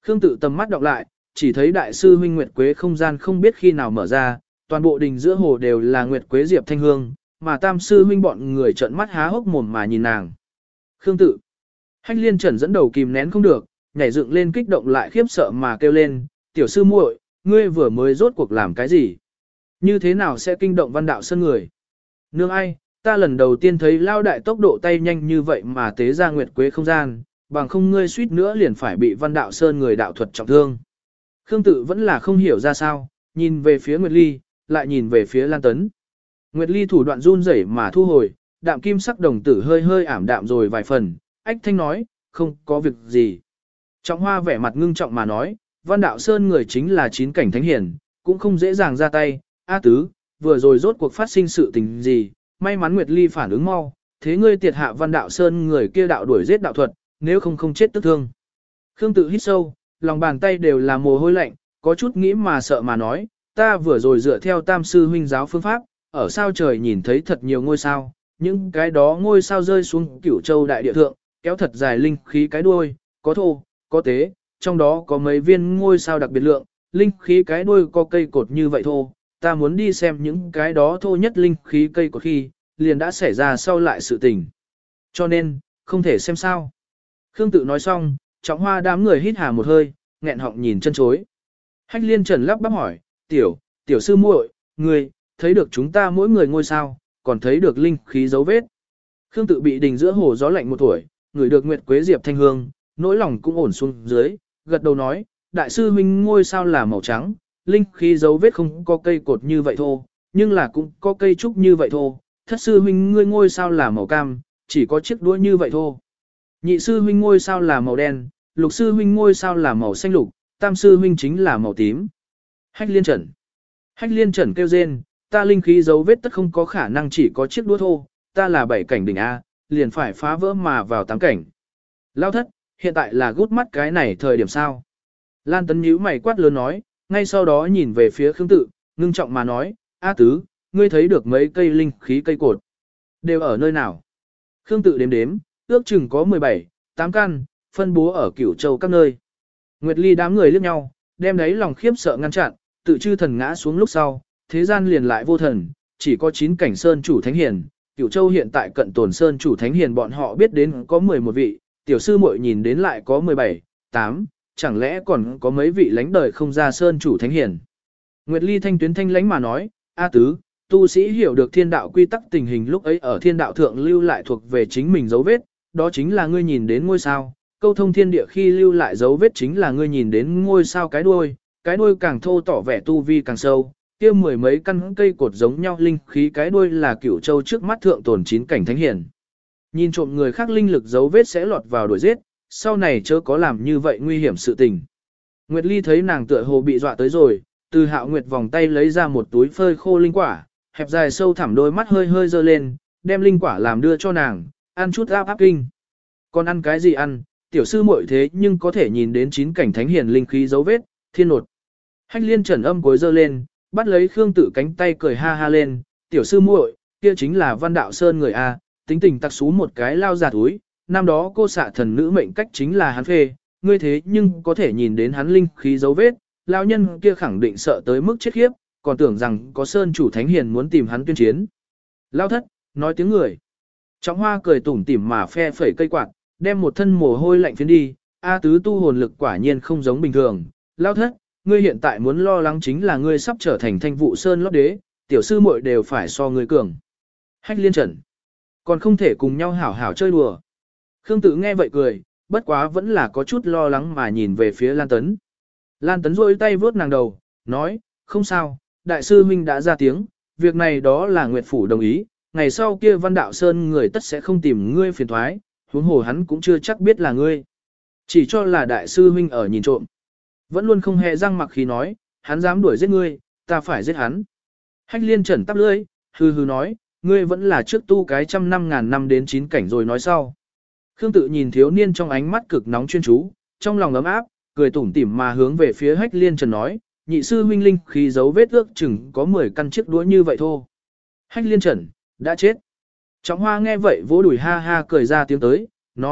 Khương Tự tầm mắt đọc lại, chỉ thấy đại sư huynh Nguyệt Quế không gian không biết khi nào mở ra, toàn bộ đình giữa hồ đều là Nguyệt Quế Diệp Thanh Hương, mà tam sư huynh bọn người trợn mắt há hốc mồm mà nhìn nàng. Khương Tự. Hách Liên Trần dẫn đầu kìm nén không được, nhảy dựng lên kích động lại khiếp sợ mà kêu lên, "Tiểu sư muội, ngươi vừa mới rốt cuộc làm cái gì? Như thế nào sẽ kinh động Văn Đạo Sơn người?" "Nương ai, ta lần đầu tiên thấy lao đại tốc độ tay nhanh như vậy mà tế ra Nguyệt Quế không gian, bằng không ngươi suýt nữa liền phải bị Văn Đạo Sơn người đạo thuật trọng thương." Khương Tự vẫn là không hiểu ra sao, nhìn về phía Nguyệt Ly, lại nhìn về phía Lan Tấn. Nguyệt Ly thủ đoạn run rẩy mà thu hồi, đạm kim sắc đồng tử hơi hơi ảm đạm rồi vài phần, ách thanh nói, "Không có việc gì." Trọng Hoa vẻ mặt ngưng trọng mà nói, Văn Đạo Sơn người chính là chín cảnh thánh hiển, cũng không dễ dàng ra tay. "A Tứ, vừa rồi rốt cuộc phát sinh sự tình gì, may mắn Nguyệt Ly phản ứng mau, thế ngươi tiệt hạ Văn Đạo Sơn người kia đạo đuổi giết đạo thuật, nếu không không chết tức thương." Khương Tự hít sâu, lòng bàn tay đều là mồ hôi lạnh, có chút nghĩ mà sợ mà nói, "Ta vừa rồi dựa theo tam sư huynh giáo phương pháp, ở sao trời nhìn thấy thật nhiều ngôi sao, những cái đó ngôi sao rơi xuống Cửu Châu đại địa thượng, kéo thật dài linh khí cái đuôi, có thô, có tế, trong đó có mấy viên ngôi sao đặc biệt lượng, linh khí cái đuôi có cây cột như vậy thô, ta muốn đi xem những cái đó thô nhất linh khí cây cột khi, liền đã xảy ra sau lại sự tình. Cho nên, không thể xem sao." Khương Tự nói xong, Trọng Hoa đám người hít hà một hơi, nghẹn họng nhìn chân chối. Hách Liên Trần lắp bắp hỏi, "Tiểu, tiểu sư muội, ngươi thấy được chúng ta mỗi người ngôi sao, còn thấy được linh khí dấu vết?" Khương Tự bị đình giữa hồ gió lạnh một tuổi, người được Nguyệt Quế Diệp Thanh Hương, nỗi lòng cũng ổn xuống dưới, gật đầu nói, "Đại sư huynh ngôi sao là màu trắng, linh khí dấu vết không có cây cột như vậy thô, nhưng là cũng có cây trúc như vậy thô. Thất sư huynh ngươi ngôi sao là màu cam, chỉ có chiếc đũa như vậy thô. Nhị sư huynh ngôi sao là màu đen, lục sư huynh ngôi sao là màu xanh lục, tam sư huynh chính là màu tím." Hách Liên Trần. Hách Liên Trần kêu rên, "Ta linh khí dấu vết tất không có khả năng chỉ có chiếc đũa thô, ta là bảy cảnh đỉnh A, liền phải phá vỡ mà vào tám cảnh." Lao thất, hiện tại là gút mắt cái này thời điểm sao? Lan Tấn nhíu mày quát lớn nói, ngay sau đó nhìn về phía Khương Tự, ngưng trọng mà nói, "A Tứ, ngươi thấy được mấy cây linh khí cây cột? Đều ở nơi nào?" Khương Tự đếm đếm, ước chừng có mười bảy, tám căn, phân bố ở Cửu Châu các nơi. Nguyệt Ly đám người liếc nhau, đem đấy lòng khiếp sợ ngăn chặn, tự chư thần ngã xuống lúc sau, thế gian liền lại vô thần, chỉ có chín cảnh sơn chủ thánh hiền. Cửu Châu hiện tại cận tồn sơn chủ thánh hiền bọn họ biết đến có mười một vị, tiểu sư muội nhìn đến lại có mười bảy, tám, chẳng lẽ còn có mấy vị lánh đời không ra sơn chủ thánh hiền. Nguyệt Ly thanh tuyến thanh lánh mà nói, "A Tứ, tu sĩ hiểu được thiên đạo quy tắc tình hình lúc ấy ở thiên đạo thượng lưu lại thuộc về chính mình dấu vết, đó chính là ngươi nhìn đến ngôi sao, câu thông thiên địa khi lưu lại dấu vết chính là ngươi nhìn đến ngôi sao cái đuôi, cái đuôi càng thô tỏ vẻ tu vi càng sâu, kia mười mấy căn cây cột giống nhau linh khí cái đuôi là Cửu Châu trước mắt thượng tồn chín cảnh thánh hiển. Nhìn trộm người khác linh lực dấu vết sẽ lọt vào đuổi giết, sau này chớ có làm như vậy nguy hiểm sự tình." Nguyệt Ly thấy nàng tựa hồ bị dọa tới rồi, từ Hạo Nguyệt vòng tay lấy ra một túi phơi khô linh quả, hẹp dài sâu thẳm đôi mắt hơi hơi dơ lên, đem linh quả làm đưa cho nàng, "Ăn chút áp áp kinh." "Con ăn cái gì ăn, tiểu sư muội thế nhưng có thể nhìn đến chín cảnh thánh hiền linh khí dấu vết, thiên nột." Hách Liên Trần âm cuối dơ lên, bắt lấy Khương Tự cánh tay cười ha ha lên, "Tiểu sư muội, kia chính là Văn Đạo Sơn người A, tính tình tặc xú một cái lao giả túi, năm đó cô xạ thần nữ mệnh cách chính là hắn phê, ngươi thế nhưng có thể nhìn đến hắn linh khí dấu vết, lao nhân kia khẳng định sợ tới mức chết khiếp, còn tưởng rằng có sơn chủ thánh hiền muốn tìm hắn tuyên chiến." Lao thất, nói tiếng người. Trọng Hoa cười tủm tỉm mà phe phẩy cây quạt, đem một thân mồ hôi lạnh phiến đi, "A Tứ tu hồn lực quả nhiên không giống bình thường. Lao thất, ngươi hiện tại muốn lo lắng chính là ngươi sắp trở thành thanh vụ sơn lót đế, tiểu sư muội đều phải so ngươi cường." Hách Liên Trần. "Còn không thể cùng nhau hảo hảo chơi đùa." Khương Tự nghe vậy cười, bất quá vẫn là có chút lo lắng mà nhìn về phía Lan Tấn. Lan Tấn rôi tay vướt nàng đầu, nói, "Không sao, đại sư huynh đã ra tiếng, việc này đó là Nguyệt Phủ đồng ý, ngày sau kia Văn Đạo Sơn người tất sẽ không tìm ngươi phiền thoái, huống hồ hắn cũng chưa chắc biết là ngươi. Chỉ cho là đại sư huynh ở nhìn trộm." Vẫn luôn không hề răng mặc khi nói, "Hắn dám đuổi giết ngươi, ta phải giết hắn." Hách Liên Trần tắp lưỡi, hừ hừ nói, "Ngươi vẫn là trước tu cái trăm năm ngàn năm đến chín cảnh rồi nói sau." Khương Tự nhìn thiếu niên trong ánh mắt cực nóng chuyên chú, trong lòng ấm áp, cười tủm tỉm mà hướng về phía Hách Liên Trần nói, "Nhị sư huynh linh khí dấu vết ước chừng có mười căn chiếc đũa như vậy thôi." Hách Liên Trần, đã chết. Trọng Hoa nghe vậy vỗ đùi ha ha cười ra tiếng tới, nói,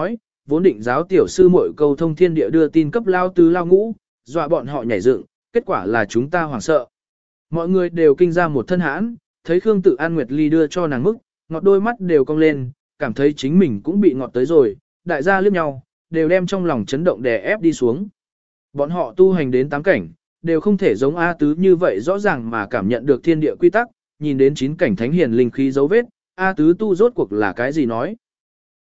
vốn định giáo tiểu sư muội câu thông thiên địa đưa tin cấp lao tứ lao ngũ, dọa bọn họ nhảy dựng, kết quả là chúng ta hoảng sợ. Mọi người đều kinh ra một thân hãn, thấy Khương Tự An Nguyệt Ly đưa cho nàng mức, ngọt đôi mắt đều cong lên, cảm thấy chính mình cũng bị ngọt tới rồi, đại gia liếc nhau, đều đem trong lòng chấn động đè ép đi xuống. Bọn họ tu hành đến tám cảnh, đều không thể giống A Tứ như vậy rõ ràng mà cảm nhận được thiên địa quy tắc, nhìn đến chín cảnh thánh hiền linh khí dấu vết, A Tứ tu rốt cuộc là cái gì nói.